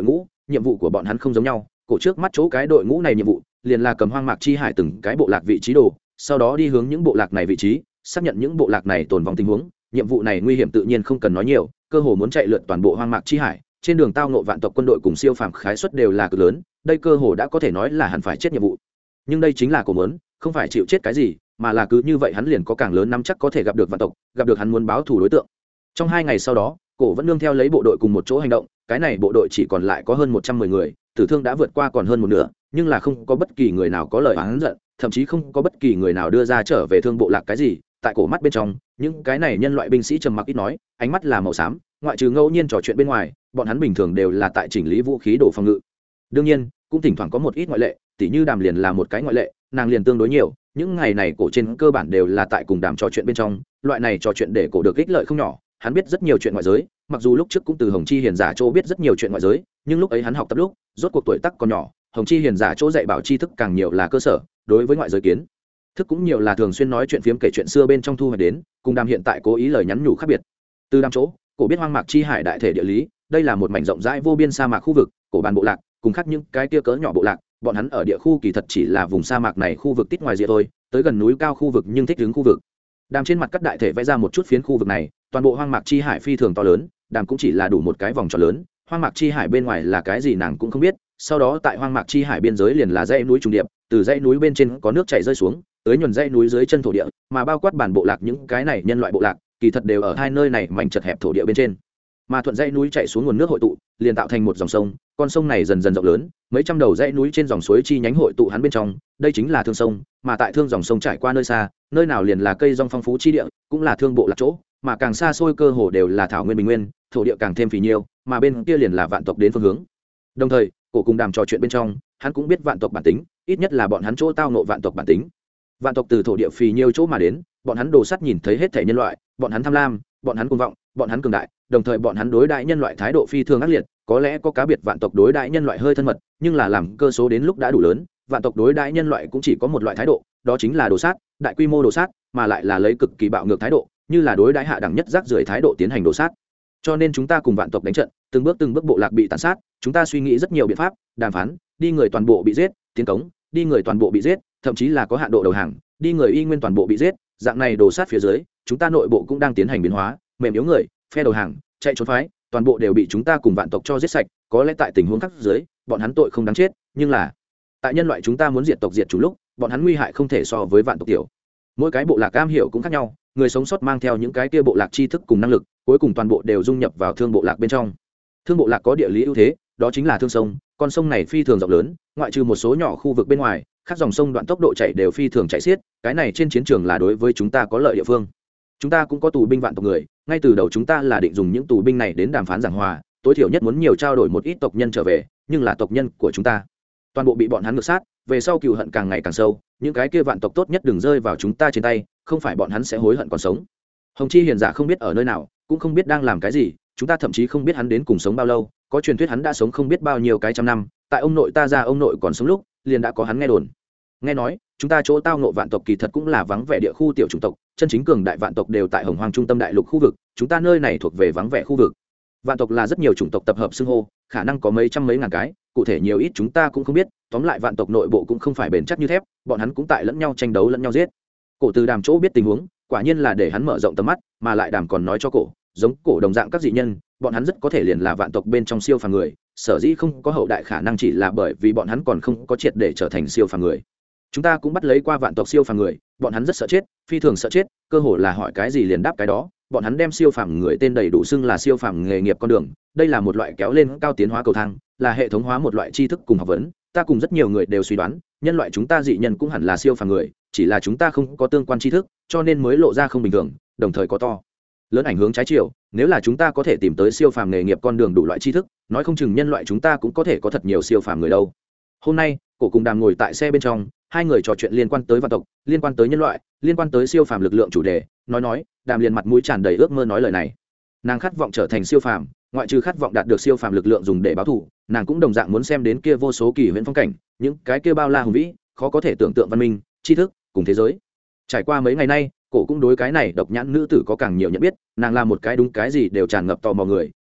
nhiệm vụ của bọn hắn không giống nhau. Cổ trước mắt chỗ cái đội ngũ này nhiệm vụ liền là cầm hoang mạc chi hải từng cái bộ lạc vị trí đồ, sau đó đi hướng những bộ lạc này vị trí, xác nhận những bộ lạc này tồn vong tình huống. Nhiệm vụ này nguy hiểm tự nhiên không cần nói nhiều, cơ hồ muốn chạy lượn toàn bộ hoang mạc chi hải, trên đường tao ngộ vạn tộc quân đội cùng siêu phàm khái suất đều là cực lớn, đây cơ hồ đã có thể nói là hẳn phải chết nhiệm vụ. Nhưng đây chính là cổ muốn, không phải chịu chết cái gì, mà là cứ như vậy hắn liền có càng lớn nắm chắc có thể gặp được vạn tộc, gặp được hắn muốn báo thù đối tượng. Trong 2 ngày sau đó, cổ vẫn nương theo lấy bộ đội cùng một chỗ hành động, cái này bộ đội chỉ còn lại có hơn 110 người, tử thương đã vượt qua còn hơn một nửa, nhưng là không có bất kỳ người nào có lời oán giận, thậm chí không có bất kỳ người nào đưa ra trở về thương bộ lạc cái gì. Tại cổ mắt bên trong, những cái này nhân loại binh sĩ trầm mặc ít nói, ánh mắt là màu xám, ngoại trừ ngẫu nhiên trò chuyện bên ngoài, bọn hắn bình thường đều là tại chỉnh lý vũ khí đồ phòng ngự. Đương nhiên, cũng thỉnh thoảng có một ít ngoại lệ, tỉ như Đàm liền là một cái ngoại lệ, nàng liền tương đối nhiều, những ngày này cổ trên cơ bản đều là tại cùng Đàm trò chuyện bên trong, loại này trò chuyện để cổ được ích lợi không nhỏ, hắn biết rất nhiều chuyện ngoại giới, mặc dù lúc trước cũng từ Hồng Chi Hiền giả chỗ biết rất nhiều chuyện ngoại giới, nhưng lúc ấy hắn học tập lúc, rốt cuộc tuổi tác còn nhỏ, Hồng Chi Hiền giả chỗ dạy bảo tri thức càng nhiều là cơ sở, đối với ngoại giới kiến thức cũng nhiều là thường xuyên nói chuyện phiếm kể chuyện xưa bên trong thu hoạch đến, cùng Đàm hiện tại cố ý lời nhắn nhủ khác biệt. Từ Đàm chỗ, cổ biết hoang mạc chi hải đại thể địa lý, đây là một mảnh rộng rãi vô biên sa mạc khu vực, cổ bàn bộ lạc cùng khác những cái kia cỡ nhỏ bộ lạc, bọn hắn ở địa khu kỳ thật chỉ là vùng sa mạc này khu vực tít ngoài rìa thôi, tới gần núi cao khu vực nhưng thích ứng khu vực. Đàm trên mặt cắt đại thể vẽ ra một chút phiến khu vực này, toàn bộ hoang mạc chi hải phi thường to lớn, Đàm cũng chỉ là đủ một cái vòng tròn lớn, hoang mạc chi hải bên ngoài là cái gì nàng cũng không biết. Sau đó tại hoang mạc chi hải biên giới liền là dãy núi trùng điệp, từ dãy núi bên trên có nước chảy rơi xuống, tới nhuần dãy núi dưới chân thổ địa, mà bao quát bản bộ lạc những cái này nhân loại bộ lạc, kỳ thật đều ở hai nơi này mảnh chật hẹp thổ địa bên trên. Mà thuận dãy núi chạy xuống nguồn nước hội tụ, liền tạo thành một dòng sông, con sông này dần dần rộng lớn, mấy trăm đầu dãy núi trên dòng suối chi nhánh hội tụ hắn bên trong, đây chính là thương sông, mà tại thương dòng sông trải qua nơi xa, nơi nào liền là cây rong phong phú chi địa, cũng là thương bộ lạc chỗ, mà càng xa xôi cơ hồ đều là thảo nguyên bình nguyên, thổ địa càng thêm phì nhiêu, mà bên kia liền là vạn tộc đến phương hướng. Đồng thời, cổ cùng Đàm trò chuyện bên trong, hắn cũng biết vạn tộc bản tính, ít nhất là bọn hắn chỗ tao nộ vạn tộc bản tính. Vạn tộc từ thổ địa phì nhiêu chỗ mà đến, bọn hắn đồ sắt nhìn thấy hết thể nhân loại, bọn hắn tham lam, bọn hắn cuồng vọng, bọn hắn cường đại, đồng thời bọn hắn đối đãi nhân loại thái độ phi thường ác liệt, có lẽ có cá biệt vạn tộc đối đãi nhân loại hơi thân mật, nhưng là làm cơ số đến lúc đã đủ lớn, vạn tộc đối đãi nhân loại cũng chỉ có một loại thái độ, đó chính là đồ sát, đại quy mô đồ sát, mà lại là lấy cực kỳ bạo ngược thái độ, như là đối đãi hạ đẳng nhất rác rưởi thái độ tiến hành đồ sát. Cho nên chúng ta cùng vạn tộc đánh trận, từng bước bộ lạc bị tàn sát, chúng ta suy nghĩ rất nhiều biện pháp, đàm phán, đi người toàn bộ bị giết, tiến cống, đi người toàn bộ bị giết, thậm chí là có hạn độ đầu hàng, đi người y nguyên toàn bộ bị giết, dạng này đồ sát phía dưới, chúng ta nội bộ cũng đang tiến hành biến hóa, mềm yếu người, phe đầu hàng, chạy trốn phái, toàn bộ đều bị chúng ta cùng vạn tộc cho giết sạch, có lẽ tại tình huống khác dưới, bọn hắn tội không đáng chết, nhưng là tại nhân loại chúng ta muốn diệt tộc diệt chủ lúc, bọn hắn nguy hại không thể so với vạn tộc tiểu. Mỗi cái bộ lạc am hiểu cũng khác nhau, người sống sót mang theo những cái kia bộ lạc tri thức cùng năng lực, cuối cùng toàn bộ đều dung nhập vào thương bộ lạc bên trong. Thương bộ lạc có địa lý ưu thế, đó chính là thương sông, con sông này phi thường rộng lớn, ngoại trừ một số nhỏ khu vực bên ngoài, các dòng sông đoạn tốc độ chảy đều phi thường chạy xiết, cái này trên chiến trường là đối với chúng ta có lợi địa phương. Chúng ta cũng có tù binh vạn tộc người, ngay từ đầu chúng ta là định dùng những tù binh này đến đàm phán giảng hòa, tối thiểu nhất muốn nhiều trao đổi một ít tộc nhân trở về, nhưng là tộc nhân của chúng ta toàn bộ bị bọn hắn ngược sát, về sau cừu hận càng ngày càng sâu, những cái kia vạn tộc tốt nhất đừng rơi vào chúng ta trên tay, không phải bọn hắn sẽ hối hận còn sống. Hồng Chi Hiền giả không biết ở nơi nào, cũng không biết đang làm cái gì, chúng ta thậm chí không biết hắn đến cùng sống bao lâu, có truyền thuyết hắn đã sống không biết bao nhiêu cái trăm năm, tại ông nội ta ra ông nội còn sống lúc, liền đã có hắn nghe đồn. Nghe nói, chúng ta chỗ tao ngộ vạn tộc kỳ thật cũng là vắng vẻ địa khu tiểu chủng tộc, chân chính cường đại vạn tộc đều tại Hồng Hoang trung tâm đại lục khu vực, chúng ta nơi này thuộc về vắng vẻ khu vực. Vạn tộc là rất nhiều chủng tộc tập hợp xưng hô, khả năng có mấy trăm mấy ngàn cái, cụ thể nhiều ít chúng ta cũng không biết, tóm lại vạn tộc nội bộ cũng không phải bền chắc như thép, bọn hắn cũng tại lẫn nhau tranh đấu lẫn nhau giết. Cổ từ Đàm chỗ biết tình huống, quả nhiên là để hắn mở rộng tầm mắt, mà lại Đàm còn nói cho cổ, giống cổ đồng dạng các dị nhân, bọn hắn rất có thể liền là vạn tộc bên trong siêu phàm người, sở dĩ không có hậu đại khả năng chỉ là bởi vì bọn hắn còn không có triệt để trở thành siêu phàm người. Chúng ta cũng bắt lấy qua vạn tộc siêu phàm người, bọn hắn rất sợ chết, phi thường sợ chết, cơ hồ là hỏi cái gì liền đáp cái đó, bọn hắn đem siêu phàm người tên đầy đủ xưng là siêu phàm nghề nghiệp con đường, đây là một loại kéo lên cao tiến hóa cầu thang, là hệ thống hóa một loại tri thức cùng học vấn. Ta cùng rất nhiều người đều suy đoán, nhân loại chúng ta dị nhân cũng hẳn là siêu phàm người, chỉ là chúng ta không có tương quan tri thức, cho nên mới lộ ra không bình thường, đồng thời có to lớn ảnh hướng trái chiều. Nếu là chúng ta có thể tìm tới siêu phàm nghề nghiệp con đường đủ loại tri thức, nói không chừng nhân loại chúng ta cũng có thể có thật nhiều siêu phàm người đâu. Hôm nay, cổ cùng Đàm ngồi tại xe bên trong, hai người trò chuyện liên quan tới vạn tộc, liên quan tới nhân loại, liên quan tới siêu phàm lực lượng chủ đề. Nói, Đàm liền mặt mũi tràn đầy ước mơ nói lời này. Nàng khát vọng trở thành siêu phàm, ngoại trừ khát vọng đạt được siêu phàm lực lượng dùng để báo thù, nàng cũng đồng dạng muốn xem đến kia vô số kỳ huyễn phong cảnh, những cái kia bao la hùng vĩ, khó có thể tưởng tượng văn minh, tri thức cùng thế giới. Trải qua mấy ngày nay, cổ cũng đối cái này độc nhãn nữ tử có càng nhiều nhận biết, nàng là một cái đúng cái gì đều tràn ngập tò mò người,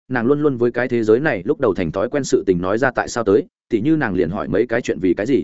nàng luôn luôn với cái thế giới này lúc đầu thành thói quen sự tình nói ra tại sao tới, thì như nàng liền hỏi mấy cái chuyện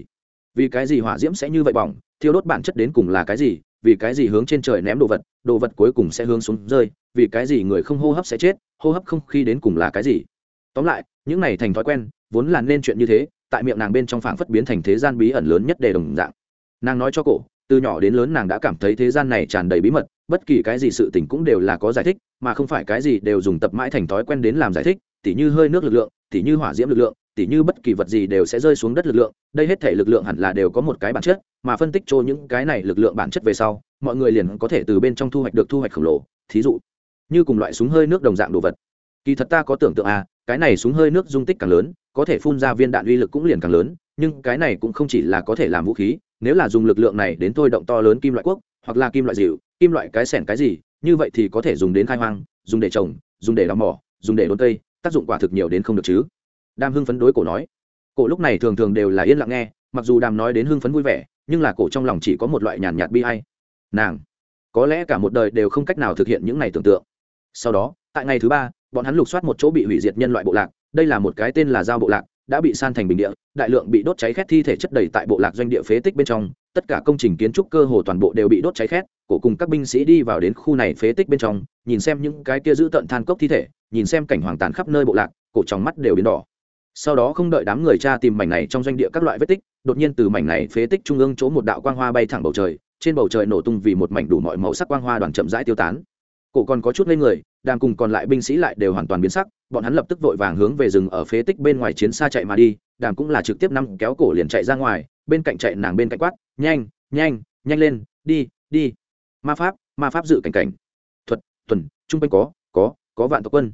vì cái gì hỏa diễm sẽ như vậy bỏng, thiêu đốt bản chất đến cùng là cái gì, vì cái gì hướng trên trời ném đồ vật cuối cùng sẽ hướng xuống rơi, vì cái gì người không hô hấp sẽ chết, hô hấp không khí đến cùng là cái gì. Tóm lại những này thành thói quen vốn là nên chuyện như thế, tại miệng nàng bên trong phảng phất biến thành thế gian bí ẩn lớn nhất đề đồng dạng. Nàng nói cho cổ, từ nhỏ đến lớn nàng đã cảm thấy thế gian này tràn đầy bí mật, bất kỳ cái gì sự tình cũng đều là có giải thích, mà không phải cái gì đều dùng tập mãi thành thói quen đến làm giải thích, tỉ như hơi nước lực lượng, tỉ như hỏa diễm lực lượng, tỉ như bất kỳ vật gì đều sẽ rơi xuống đất lực lượng, đây hết thể lực lượng hẳn là đều có một cái bản chất, mà phân tích cho những cái này lực lượng bản chất về sau, mọi người liền có thể từ bên trong thu hoạch khổng lồ, thí dụ như cùng loại súng hơi nước đồng dạng đồ vật. Kỳ thật ta có tưởng tượng cái này súng hơi nước dung tích càng lớn, có thể phun ra viên đạn uy lực cũng liền càng lớn, nhưng cái này cũng không chỉ là có thể làm vũ khí, nếu là dùng lực lượng này đến thôi động to lớn kim loại quốc, hoặc là kim loại dịu, kim loại cái xẻng cái gì, như vậy thì có thể dùng đến khai hoang, dùng để trồng, dùng để đào mỏ, dùng để đốn cây, tác dụng quả thực nhiều đến không được chứ. Đàm hưng phấn đối cổ nói. Cổ lúc này thường thường đều là yên lặng nghe, mặc dù Đàm nói đến hưng phấn vui vẻ, nhưng là cổ trong lòng chỉ có một loại nhàn nhạt bi ai. Nàng có lẽ cả một đời đều không cách nào thực hiện những này tưởng tượng. Sau đó, tại ngày thứ 3, bọn hắn lục soát một chỗ bị hủy diệt nhân loại bộ lạc, đây là một cái tên là Giao bộ lạc, đã bị san thành bình địa, đại lượng bị đốt cháy khét thi thể chất đầy tại bộ lạc doanh địa phế tích bên trong, tất cả công trình kiến trúc cơ hồ toàn bộ đều bị đốt cháy khét. Cổ cùng các binh sĩ đi vào đến khu này phế tích bên trong, nhìn xem những cái kia giữ tận than cốc thi thể, nhìn xem cảnh hoàng tàn khắp nơi bộ lạc, cổ trong mắt đều biến đỏ. Sau đó không đợi đám người tra tìm mảnh này trong doanh địa các loại vết tích, đột nhiên từ mảnh này phế tích trung ương chỗ một đạo quang hoa bay thẳng bầu trời, trên bầu trời nổ tung vì một mảnh đủ mọi màu sắc quang hoa đoàn chậm rãi tiêu tán. Cổ còn có chút ngây người, đang cùng còn lại binh sĩ lại đều hoàn toàn biến sắc, bọn hắn lập tức vội vàng hướng về rừng ở phế tích bên ngoài chiến xa chạy mà đi. Đàm cũng là trực tiếp nắm kéo cổ liền chạy ra ngoài, bên cạnh chạy nàng bên cạnh quát, nhanh nhanh lên, đi. Ma pháp dự cảnh thuật tuần trung quanh có vạn tộc quân.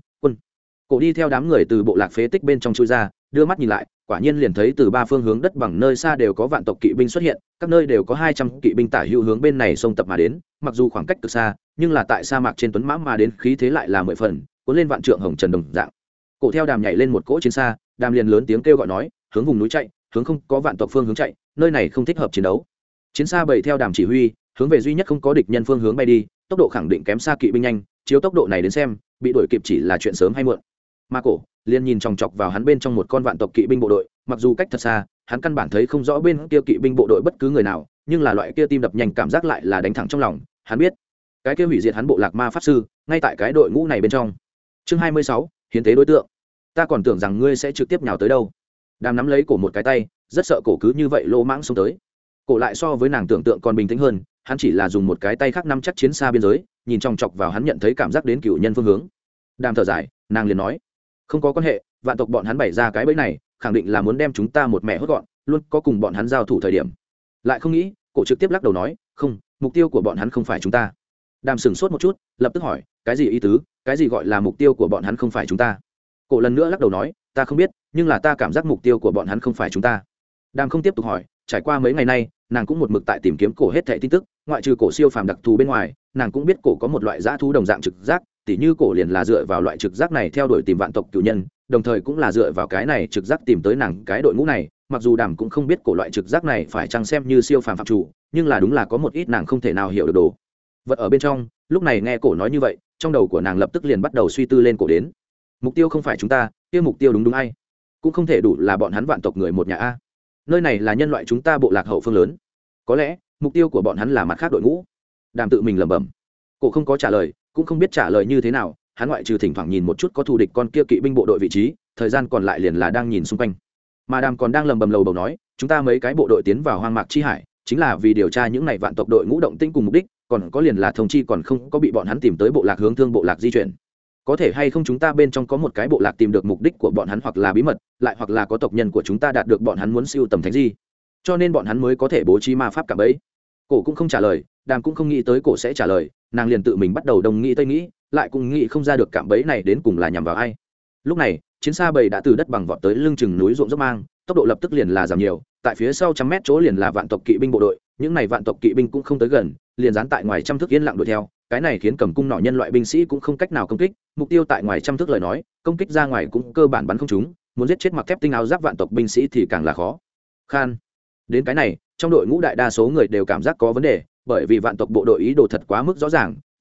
Cổ đi theo đám người từ bộ lạc phế tích bên trong chui ra, đưa mắt nhìn lại, quả nhiên liền thấy từ 3 phương hướng đất bằng nơi xa đều có vạn tộc kỵ binh xuất hiện, các nơi đều có 200 kỵ binh tả hữu hướng bên này xông tập mà đến, mặc dù khoảng cách cực xa, nhưng là tại sa mạc trên tuấn mã mà đến khí thế lại là 10 phần, cuốn lên vạn trượng hồng trần đồng dạng. Cổ theo Đàm nhảy lên một cỗ chiến xa, Đàm liền lớn tiếng kêu gọi nói, hướng vùng núi chạy, hướng không có vạn tộc phương hướng chạy, nơi này không thích hợp chiến đấu. Chiến xa bầy theo Đàm chỉ huy, hướng về duy nhất không có địch nhân phương hướng bay đi, tốc độ khẳng định kém xa kỵ binh nhanh, chiếu tốc độ này đến xem, bị đuổi kịp chỉ là chuyện sớm hay muộn. Mà cổ liền nhìn chòng chọc vào hắn bên trong một con vạn tộc kỵ binh bộ đội, mặc dù cách thật xa, hắn căn bản thấy không rõ bên kia kỵ binh bộ đội bất cứ người nào, nhưng là loại kia tim đập nhanh cảm giác lại là đánh thẳng trong lòng. Hắn biết cái kia hủy diệt hắn bộ lạc ma pháp sư ngay tại cái đội ngũ này bên trong. Chương 26, hiến tế đối tượng. Ta còn tưởng rằng ngươi sẽ trực tiếp nhào tới đâu. Đàm nắm lấy cổ một cái tay, rất sợ cổ cứ như vậy lô mãng xông tới. Cổ lại so với nàng tưởng tượng còn bình tĩnh hơn, hắn chỉ là dùng một cái tay khác nắm chắc chiến xa biên giới, nhìn chòng chọc vào hắn nhận thấy cảm giác đến cựu nhân phương hướng. Đàm thở dài, nàng liền nói, không có quan hệ, vạn tộc bọn hắn bày ra cái bẫy này, khẳng định là muốn đem chúng ta một mẹ hốt gọn, luôn có cùng bọn hắn giao thủ thời điểm. Lại không nghĩ, cổ trực tiếp lắc đầu nói, không, mục tiêu của bọn hắn không phải chúng ta. Đàm sửng sốt một chút, lập tức hỏi, cái gì ý tứ, cái gì gọi là mục tiêu của bọn hắn không phải chúng ta? Cổ lần nữa lắc đầu nói, ta không biết, nhưng là ta cảm giác mục tiêu của bọn hắn không phải chúng ta. Đàm không tiếp tục hỏi, trải qua mấy ngày nay, nàng cũng một mực tại tìm kiếm cổ hết thảy tin tức, ngoại trừ cổ siêu phàm đặc thù bên ngoài, nàng cũng biết cổ có một loại dã thú đồng dạng trực giác, tỉ như cổ liền là dựa vào loại trực giác này theo đuổi tìm vạn tộc cửu nhân, đồng thời cũng là dựa vào cái này trực giác tìm tới nàng cái đội ngũ này. Mặc dù Đàm cũng không biết cổ loại trực giác này phải chăng xem như siêu phàm phạm chủ, nhưng là đúng là có một ít nàng không thể nào hiểu được đồ vật ở bên trong. Lúc này nghe cổ nói như vậy, trong đầu của nàng lập tức liền bắt đầu suy tư lên cổ đến. Mục tiêu không phải chúng ta, kia mục tiêu đúng ai? Cũng không thể đủ là bọn hắn vạn tộc người một nhà a. Nơi này là nhân loại chúng ta bộ lạc hậu phương lớn, có lẽ mục tiêu của bọn hắn là mặt khác đội ngũ. Đàm tự mình lẩm bẩm. Cổ không có trả lời, cũng không biết trả lời như thế nào, hắn ngoại trừ thỉnh thoảng nhìn một chút có thù địch con kia kỵ binh bộ đội vị trí, thời gian còn lại liền là đang nhìn xung quanh. Mà Đàm còn đang lẩm bẩm lầu bầu nói, chúng ta mấy cái bộ đội tiến vào hoang mạc chi hải, chính là vì điều tra những này vạn tộc đội ngũ động tĩnh cùng mục đích, còn có liền là thông chi còn không có bị bọn hắn tìm tới bộ lạc hướng thương bộ lạc di chuyển. Có thể hay không chúng ta bên trong có một cái bộ lạc tìm được mục đích của bọn hắn, hoặc là bí mật, lại hoặc là có tộc nhân của chúng ta đạt được bọn hắn muốn siêu tầm thánh gì, cho nên bọn hắn mới có thể bố trí ma pháp cả bấy. Cổ cũng không trả lời, Đàm cũng không nghĩ tới cổ sẽ trả lời, nàng liền tự mình bắt đầu đồng nghĩ tây nghĩ, lại cũng nghĩ không ra được cạm bẫy này đến cùng là nhằm vào ai. Lúc này chiến xa bầy đã từ đất bằng vọt tới lưng chừng núi ruộng dốc mang, tốc độ lập tức liền là giảm nhiều, tại phía sau 100 mét chỗ liền là vạn tộc kỵ binh bộ đội, những này vạn tộc kỵ binh cũng không tới gần, liền dán tại ngoài trăm thước yên lặng đuổi theo. Cái này khiến cầm cung nỏ nhân loại binh sĩ cũng không cách nào công kích, mục tiêu tại ngoài trăm thước lời nói, công kích ra ngoài cũng cơ bản bắn không trúng, muốn giết chết mặc thép tinh áo giáp vạn tộc binh sĩ thì càng là khó khăn. Đến cái này, trong đội ngũ đại đa số người đều cảm giác có vấn đề, bởi vì vạn tộc bộ đội ý đồ thật quá mức rõ ràng,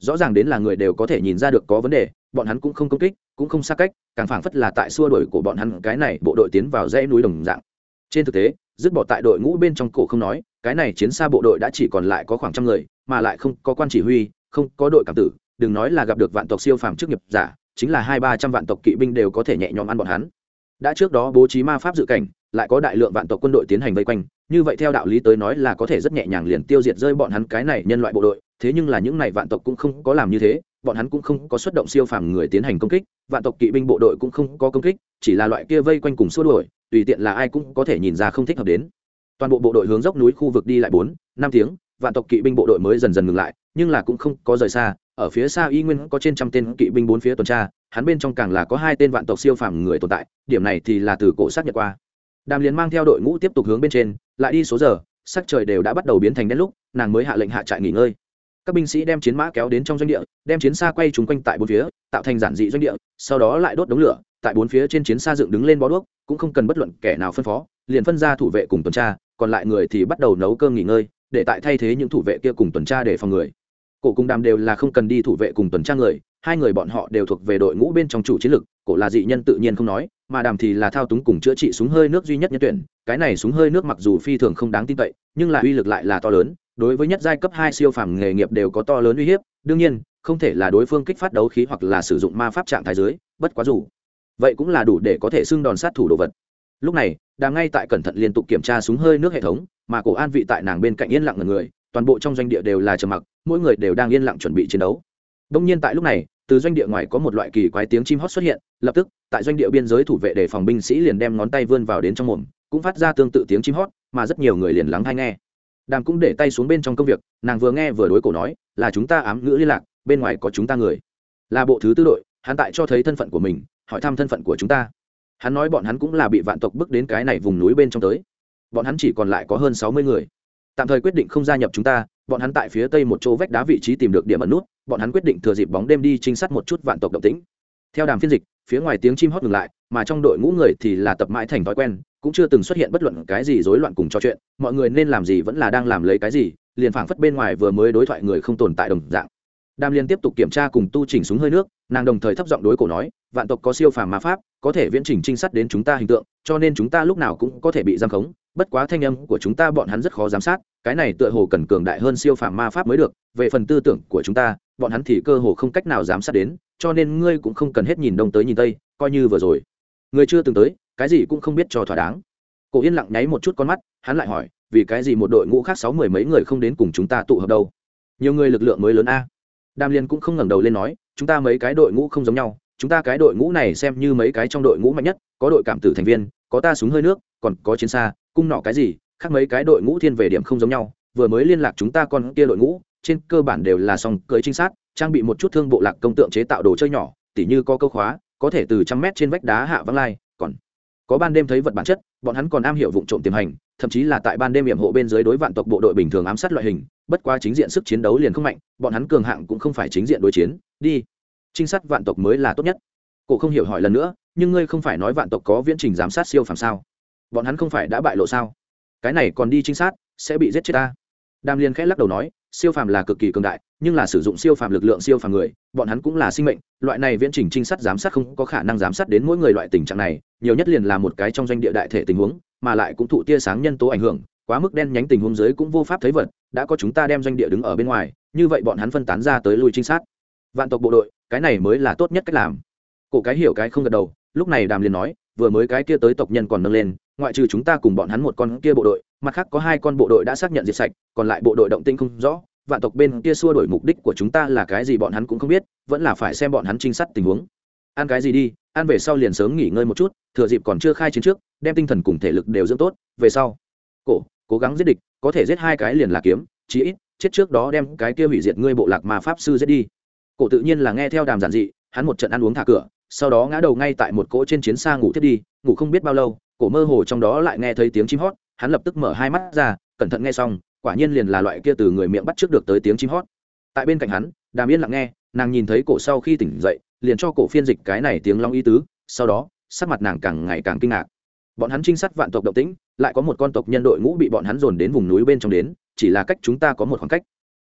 rõ ràng đến là người đều có thể nhìn ra được có vấn đề, bọn hắn cũng không công kích cũng không xa cách, càng phảng phất là tại xua đuổi của bọn hắn cái này bộ đội tiến vào dãy núi đồng dạng. Trên thực tế dứt bỏ tại đội ngũ bên trong cổ không nói, cái này chiến xa bộ đội đã chỉ còn lại có khoảng trăm người, mà lại không có quan chỉ huy, không có đội cảm tử, đừng nói là gặp được vạn tộc siêu phàm chức nghiệp giả, chính là 200-300 vạn tộc kỵ binh đều có thể nhẹ nhõm ăn bọn hắn. Đã trước đó bố trí ma pháp dự cảnh, lại có đại lượng vạn tộc quân đội tiến hành vây quanh, như vậy theo đạo lý tới nói là có thể rất nhẹ nhàng liền tiêu diệt rơi bọn hắn cái này nhân loại bộ đội, thế nhưng là những này vạn tộc cũng không có làm như thế, bọn hắn cũng không có xuất động siêu phàm người tiến hành công kích, vạn tộc kỵ binh bộ đội cũng không có công kích, chỉ là loại kia vây quanh cùng xua đuổi, tùy tiện là ai cũng có thể nhìn ra không thích hợp đến. Toàn bộ bộ đội hướng dốc núi khu vực đi lại 4-5 tiếng, vạn tộc kỵ binh bộ đội mới dần dần ngừng lại, nhưng là cũng không có rời xa, ở phía xa y nguyên có trên trăm tên kỵ binh bốn phía tuần tra, hắn bên trong càng là có 2 tên vạn tộc siêu phàm người tồn tại, điểm này thì là từ cổ xác nhận qua. Đàm Liên mang theo đội ngũ tiếp tục hướng bên trên, lại đi số giờ, sắc trời đều đã bắt đầu biến thành đen lúc, nàng mới hạ lệnh hạ trại nghỉ ngơi. Các binh sĩ đem chiến mã kéo đến trong doanh địa, đem chiến xa quay trúng quanh tại bốn phía, tạo thành giản dị doanh địa, sau đó lại đốt đống lửa, tại bốn phía trên chiến xa dựng đứng lên bó đuốc, cũng không cần bất luận kẻ nào phân phó, liền phân ra thủ vệ cùng tuần tra, còn lại người thì bắt đầu nấu cơm nghỉ ngơi, để tại thay thế những thủ vệ kia cùng tuần tra để phòng người. Cổ cùng Đàm đều là không cần đi thủ vệ cùng tuần tra người, hai người bọn họ đều thuộc về đội ngũ bên trong chủ chiến lực, cổ là dị nhân tự nhiên không nói, mà Đàm thì là thao túng cùng chữa trị súng hơi nước duy nhất nhân tuyển. Cái này súng hơi nước mặc dù phi thường không đáng tin cậy, nhưng là uy lực lại là to lớn, đối với nhất giai cấp 2 siêu phàm nghề nghiệp đều có to lớn uy hiếp. Đương nhiên, không thể là đối phương kích phát đấu khí hoặc là sử dụng ma pháp trạng thái dưới, bất quá dù vậy cũng là đủ để có thể xưng đòn sát thủ đồ vật. Lúc này, Đàm ngay tại cẩn thận liên tục kiểm tra súng hơi nước hệ thống, mà Cổ an vị tại nàng bên cạnh yên lặng ngẩn người, toàn bộ trong doanh địa đều là trầm mặc, mỗi người đều đang yên lặng chuẩn bị chiến đấu. Đông nhiên tại lúc này, từ doanh địa ngoài có một loại kỳ quái tiếng chim hót xuất hiện, lập tức, tại doanh địa biên giới thủ vệ đề phòng binh sĩ liền đem ngón tay vươn vào đến trong mồm, cũng phát ra tương tự tiếng chim hót, mà rất nhiều người liền lắng tai nghe. Đàm cũng để tay xuống bên trong công việc, nàng vừa nghe vừa đối Cổ nói, là chúng ta ám ngữ liên lạc, bên ngoài có chúng ta người, là bộ thứ tư đội, hắn tại cho thấy thân phận của mình, hỏi thăm thân phận của chúng ta. Hắn nói bọn hắn cũng là bị vạn tộc bức đến cái này vùng núi bên trong tới, bọn hắn chỉ còn lại có hơn 60 người, tạm thời quyết định không gia nhập chúng ta. Bọn hắn tại phía tây một chỗ vách đá vị trí tìm được điểm ẩn nút, bọn hắn quyết định thừa dịp bóng đêm đi trinh sát một chút vạn tộc động tĩnh. Theo Đàm phiên dịch, phía ngoài tiếng chim hót ngừng lại, mà trong đội ngũ người thì là tập mãi thành thói quen, cũng chưa từng xuất hiện bất luận cái gì rối loạn cùng trò chuyện, mọi người nên làm gì vẫn là đang làm lấy cái gì, liền phảng phất bên ngoài vừa mới đối thoại người không tồn tại đồng dạng. Đàm liên tiếp tục kiểm tra cùng tu chỉnh súng hơi nước, nàng đồng thời thấp giọng đối Cổ nói, vạn tộc có siêu phàm ma pháp, có thể viễn chỉnh trinh sát đến chúng ta hình tượng, cho nên chúng ta lúc nào cũng có thể bị giam khống, bất quá thanh âm của chúng ta bọn hắn rất khó giám sát, cái này tựa hồ cần cường đại hơn siêu phàm ma pháp mới được, về phần tư tưởng của chúng ta, bọn hắn thì cơ hồ không cách nào giám sát đến, cho nên ngươi cũng không cần hết nhìn đông tới nhìn tây, coi như vừa rồi người chưa từng tới, cái gì cũng không biết cho thỏa đáng. Cổ yên lặng nháy một chút con mắt, hắn lại hỏi, vì cái gì một đội ngũ khác 60 mấy người không đến cùng chúng ta tụ hợp đâu? Nhiều người lực lượng mới lớn a. Đàm Liên cũng không ngẩng đầu lên nói, chúng ta mấy cái đội ngũ không giống nhau, chúng ta cái đội ngũ này xem như mấy cái trong đội ngũ mạnh nhất, có đội cảm tử thành viên, có ta súng hơi nước, còn có chiến xa, cung nỏ cái gì, khác mấy cái đội ngũ thiên về điểm không giống nhau. Vừa mới liên lạc chúng ta con kia đội ngũ, trên cơ bản đều là song cưỡi trinh sát, trang bị một chút thương bộ lạc công tượng chế tạo đồ chơi nhỏ, tỉ như có câu khóa, có thể từ trăm mét trên vách đá hạ văng lai, còn có ban đêm thấy vật bản chất, bọn hắn còn am hiểu vụng trộm tiềm hành, thậm chí là tại ban đêm yểm hộ bên dưới đối vạn tộc bộ đội bình thường ám sát loại hình, bất quá chính diện sức chiến đấu liền không mạnh, bọn hắn cường hạng cũng không phải chính diện đối chiến, đi trinh sát vạn tộc mới là tốt nhất. Cổ không hiểu hỏi lần nữa, nhưng ngươi không phải nói vạn tộc có viễn trình giám sát siêu phàm sao? Bọn hắn không phải đã bại lộ sao? Cái này còn đi trinh sát, sẽ bị giết chết ta. Đàm Liên khẽ lắc đầu nói, siêu phàm là cực kỳ cường đại, nhưng là sử dụng siêu phàm lực lượng siêu phàm người, bọn hắn cũng là sinh mệnh, loại này viễn trình trinh sát giám sát không có khả năng giám sát đến mỗi người loại tình trạng này, nhiều nhất liền là một cái trong doanh địa đại thể tình huống, mà lại cũng thụ tia sáng nhân tố ảnh hưởng, quá mức đen nhánh tình huống dưới cũng vô pháp thấy vật, đã có chúng ta đem doanh địa đứng ở bên ngoài, như vậy bọn hắn phân tán ra tới lui trinh sát. Vạn tộc bộ đội, cái này mới là tốt nhất cách làm. Cổ cái hiểu cái không gật đầu, lúc này Đàm Liên nói, vừa mới cái kia tới tộc nhân còn nâng lên, ngoại trừ chúng ta cùng bọn hắn một con kia bộ đội, mặt khác có 2 con bộ đội đã xác nhận diệt sạch, còn lại bộ đội động tĩnh không rõ, vạn tộc bên kia xua đổi mục đích của chúng ta là cái gì bọn hắn cũng không biết, vẫn là phải xem bọn hắn trinh sát tình huống. Ăn cái gì đi, ăn về sau liền sớm nghỉ ngơi một chút, thừa dịp còn chưa khai chiến trước, đem tinh thần cùng thể lực đều dưỡng tốt, về sau Cổ cố gắng giết địch, có thể giết 2 cái liền là kiếm, chí ít chết trước đó đem cái kia hủy diệt ngươi bộ lạc ma pháp sư giết đi. Cổ tự nhiên là nghe theo Đàm giản dị, hắn một trận ăn uống thả cửa, sau đó ngã đầu ngay tại một cỗ trên chiến xa ngủ thiết đi, ngủ không biết bao lâu, Cổ mơ hồ trong đó lại nghe thấy tiếng chim hót, hắn lập tức mở 2 mắt ra, cẩn thận nghe xong, quả nhiên liền là loại kia từ người miệng bắt trước được tới tiếng chim hót. Tại bên cạnh hắn, Đàm yên lặng nghe, nàng nhìn thấy Cổ sau khi tỉnh dậy, liền cho Cổ phiên dịch cái này tiếng long ý tứ, sau đó sắc mặt nàng càng ngày càng kinh ngạc. Bọn hắn trinh sát vạn tộc động tĩnh, lại có một con tộc nhân đội ngũ bị bọn hắn dồn đến vùng núi bên trong đến, chỉ là cách chúng ta có một khoảng cách.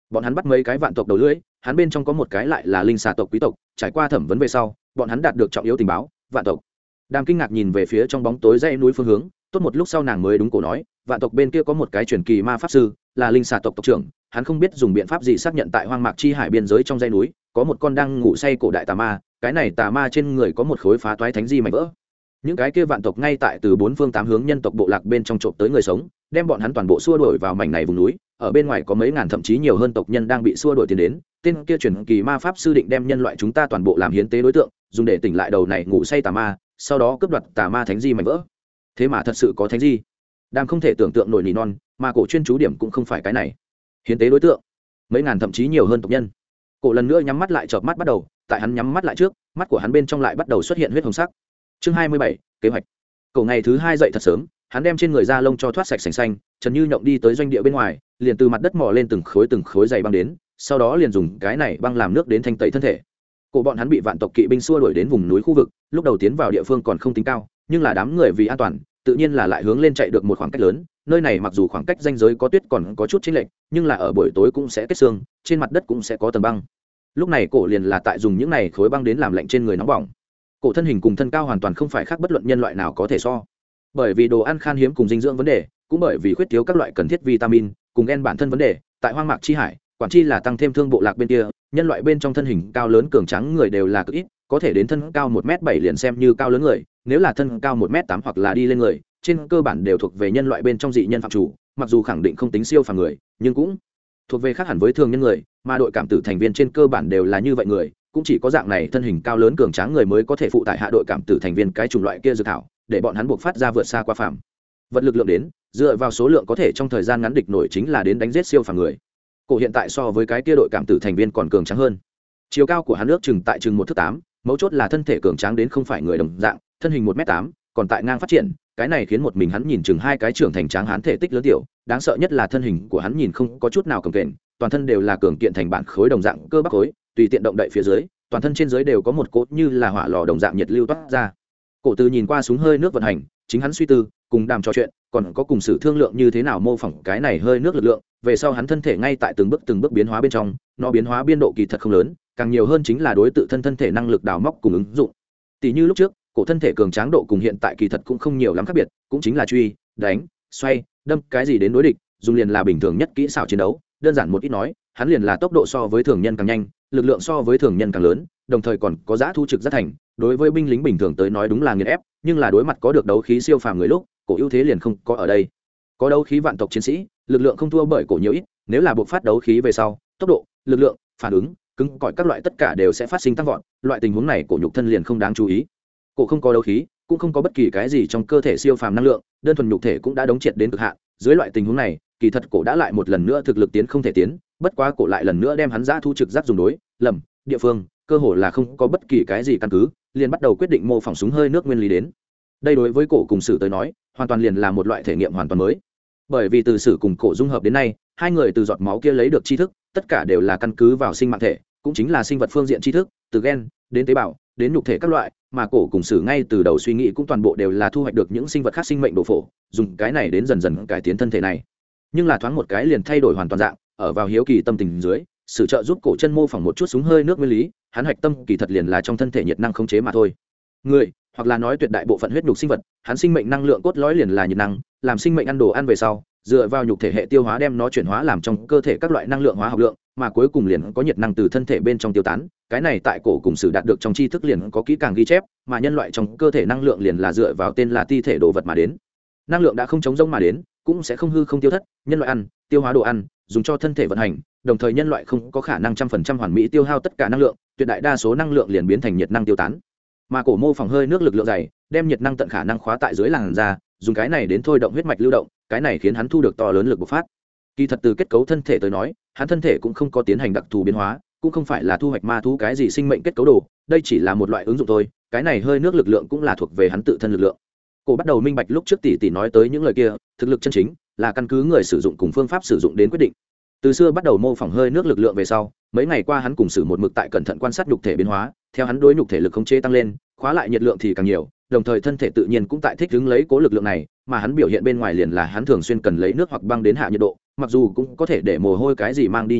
bọn hắn bắt mấy cái vạn tộc đầu lưỡi, hắn bên trong có một cái lại là linh xà tộc quý tộc. Trải qua thẩm vấn về sau, bọn hắn đạt được trọng yếu tình báo. Vạn tộc. Đàm kinh ngạc nhìn về phía trong bóng tối dãy núi phương hướng, tốt một lúc sau nàng mới đúng cổ nói, vạn tộc bên kia có một cái truyền kỳ ma pháp sư, là linh xà tộc tộc trưởng. Hắn không biết dùng biện pháp gì xác nhận tại hoang mạc chi hải biên giới trong dãy núi có một con đang ngủ say cổ đại tà ma. Cái này tà ma trên người có một khối phá toái thánh di mảnh vỡ. Những cái kia vạn tộc ngay tại từ bốn phương tám hướng nhân tộc bộ lạc bên trong trộm tới người sống, đem bọn hắn toàn bộ xua đuổi vào mảnh này vùng núi. Ở bên ngoài có mấy ngàn thậm chí nhiều hơn tộc nhân đang bị xua đuổi tiến đến. Tên kia truyền kỳ ma pháp sư định đem nhân loại chúng ta toàn bộ làm hiến tế đối tượng, dùng để tỉnh lại đầu này ngủ say tà ma, sau đó cướp đoạt tà ma thánh di mảnh vỡ. Thế mà thật sự có thánh di. Đang không thể tưởng tượng nổi nỉ non, mà cổ chuyên chú điểm cũng không phải cái này. Hiến tế đối tượng, mấy ngàn thậm chí nhiều hơn tộc nhân. Cổ lần nữa nhắm mắt lại, chợp mắt bắt đầu, tại hắn nhắm mắt lại trước, mắt của hắn bên trong lại bắt đầu xuất hiện huyết hồng sắc. Chương 27, kế hoạch. Cổ ngày thứ 2 dậy thật sớm, hắn đem trên người da lông cho thoát sạch sành xanh, Trần Như Nhộng đi tới doanh địa bên ngoài, liền từ mặt đất mò lên từng khối dày băng đến, sau đó liền dùng cái này băng làm nước đến thanh tẩy thân thể. Cổ bọn hắn bị vạn tộc kỵ binh xua đuổi đến vùng núi khu vực, lúc đầu tiến vào địa phương còn không tính cao, nhưng là đám người vì an toàn, tự nhiên là lại hướng lên chạy được một khoảng cách lớn. Nơi này mặc dù khoảng cách ranh giới có tuyết còn có chút chênh lệch, nhưng là ở buổi tối cũng sẽ kết sương, trên mặt đất cũng sẽ có tầng băng. Lúc này cổ liền là tại dùng những này khối băng đến làm lạnh trên người nóng bỏng. Cổ thân hình cùng thân cao hoàn toàn không phải khác bất luận nhân loại nào có thể so. Bởi vì đồ ăn khan hiếm cùng dinh dưỡng vấn đề, cũng bởi vì khuyết thiếu các loại cần thiết vitamin, cùng gen bản thân vấn đề, tại hoang mạc chi hải, quản chi là tăng thêm thương bộ lạc bên kia, nhân loại bên trong thân hình cao lớn cường tráng người đều là cực ít, có thể đến thân cao 1m7 liền xem như cao lớn người, nếu là thân cao 1m8 hoặc là đi lên người, trên cơ bản đều thuộc về nhân loại bên trong dị nhân phạm chủ, mặc dù khẳng định không tính siêu phàm người, nhưng cũng thuộc về khác hẳn với thường nhân người, mà đội cảm tử thành viên trên cơ bản đều là như vậy người, cũng chỉ có dạng này thân hình cao lớn cường tráng người mới có thể phụ tại hạ đội cảm tử thành viên cái chủng loại kia dược thảo, để bọn hắn buộc phát ra vượt xa qua phàm vật lực lượng đến, dựa vào số lượng có thể trong thời gian ngắn địch nổi chính là đến đánh giết siêu phàm người. Cổ hiện tại so với cái kia đội cảm tử thành viên còn cường tráng hơn, chiều cao của hắn ước chừng tại chừng 1 thước 8, mấu chốt là thân thể cường tráng đến không phải người đồng dạng, thân hình 1m8, còn tại ngang phát triển, cái này khiến một mình hắn nhìn chừng hai cái trưởng thành tráng hán thể tích lớn tiểu, đáng sợ nhất là thân hình của hắn nhìn không có chút nào cồng kềnh, toàn thân đều là cường kiện thành bản khối đồng dạng cơ bắp khối, tùy tiện động đậy phía dưới, toàn thân trên dưới đều có một cốt như là hỏa lò đồng dạng nhiệt lưu toát ra. Cổ Từ nhìn qua súng hơi nước vận hành, chính hắn suy tư, cùng Đàm trò chuyện, còn có cùng sự thương lượng như thế nào mô phỏng cái này hơi nước lực lượng, về sau hắn thân thể ngay tại từng bước biến hóa bên trong, nó biến hóa biên độ kỳ thật không lớn, càng nhiều hơn chính là đối tự thân thể năng lực đào móc cùng ứng dụng. Tỷ như lúc trước, cổ thân thể cường tráng độ cùng hiện tại kỳ thật cũng không nhiều lắm khác biệt, cũng chính là truy, đánh, xoay, đâm cái gì đến đối địch, dùng liền là bình thường nhất kỹ xảo chiến đấu, đơn giản một ít nói, hắn liền là tốc độ so với thường nhân càng nhanh, lực lượng so với thường nhân càng lớn, đồng thời còn có giá thu trực rất thành, đối với binh lính bình thường tới nói đúng là nghiền ép, nhưng là đối mặt có được đấu khí siêu phàm người lúc, cổ ưu thế liền không có ở đây. Có đấu khí vạn tộc chiến sĩ, lực lượng không thua bởi cổ nhiều ít, nếu là buộc phát đấu khí về sau, tốc độ, lực lượng, phản ứng, cứng cỏi các loại tất cả đều sẽ phát sinh tăng vọt, loại tình huống này cổ nhục thân liền không đáng chú ý. Cổ không có đấu khí, cũng không có bất kỳ cái gì trong cơ thể siêu phàm năng lượng, đơn thuần nhục thể cũng đã đống triệt đến cực hạn, dưới loại tình huống này, kỳ thật cổ đã lại một lần nữa thực lực tiến không thể tiến, bất quá cổ lại lần nữa đem hắn giá thu trực giác dùng đối lầm địa phương, cơ hồ là không có bất kỳ cái gì căn cứ, liền bắt đầu quyết định mô phỏng súng hơi nước nguyên lý đến. Đây đối với cổ cùng sử tới nói, hoàn toàn liền là một loại thể nghiệm hoàn toàn mới. Bởi vì từ sử cùng cổ dung hợp đến nay, hai người từ giọt máu kia lấy được tri thức, tất cả đều là căn cứ vào sinh mạng thể, cũng chính là sinh vật phương diện tri thức, từ gen đến tế bào, đến nhục thể các loại, mà cổ cùng sử ngay từ đầu suy nghĩ cũng toàn bộ đều là thu hoạch được những sinh vật khác sinh mệnh đồ phổ, dùng cái này đến dần dần cải tiến thân thể này. Nhưng là thoáng một cái liền thay đổi hoàn toàn dạng, ở vào hiếu kỳ tâm tình dưới, sử trợ giúp cổ chân mô phỏng một chút súng hơi nước nguyên lý, hắn hạch tâm kỳ thật liền là trong thân thể nhiệt năng khống chế mà thôi. Người, hoặc là nói tuyệt đại bộ phận huyết nhục sinh vật, hắn sinh mệnh năng lượng cốt lõi liền là nhiệt năng, làm sinh mệnh ăn đồ ăn về sau, dựa vào nhục thể hệ tiêu hóa đem nó chuyển hóa làm trong cơ thể các loại năng lượng hóa học lượng, mà cuối cùng liền có nhiệt năng từ thân thể bên trong tiêu tán. Cái này tại cổ cùng sử đạt được trong tri thức liền có kỹ càng ghi chép, mà nhân loại trong cơ thể năng lượng liền là dựa vào tên là ti thể đồ vật mà đến. Năng lượng đã không chống rỗng mà đến, cũng sẽ không hư không tiêu thất, nhân loại ăn, tiêu hóa đồ ăn, dùng cho thân thể vận hành, đồng thời nhân loại không có khả năng 100% hoàn mỹ tiêu hao tất cả năng lượng, tuyệt đại đa số năng lượng liền biến thành nhiệt năng tiêu tán. Mà cổ mô phỏng hơi nước lực lượng dày, đem nhiệt năng tận khả năng khóa tại dưới làn da, dùng cái này đến thôi động huyết mạch lưu động, cái này khiến hắn thu được to lớn lực bộc phát. Kỳ thật từ kết cấu thân thể tới nói, hắn thân thể cũng không có tiến hành đặc thù biến hóa, cũng không phải là thu hoạch ma thú cái gì sinh mệnh kết cấu đồ, đây chỉ là một loại ứng dụng thôi, cái này hơi nước lực lượng cũng là thuộc về hắn tự thân lực lượng. Cổ bắt đầu minh bạch lúc trước tỷ nói tới những lời kia, thực lực chân chính là căn cứ người sử dụng cùng phương pháp sử dụng đến quyết định. Từ xưa bắt đầu mô phỏng hơi nước lực lượng về sau, mấy ngày qua hắn cùng sử một mực tại cẩn thận quan sát nhục thể biến hóa, theo hắn đối nhục thể lực khống chế tăng lên, khóa lại nhiệt lượng thì càng nhiều, đồng thời thân thể tự nhiên cũng tại thích ứng lấy cố lực lượng này, mà hắn biểu hiện bên ngoài liền là hắn thường xuyên cần lấy nước hoặc băng đến hạ nhiệt độ, mặc dù cũng có thể để mồ hôi cái gì mang đi nhiệt lượng,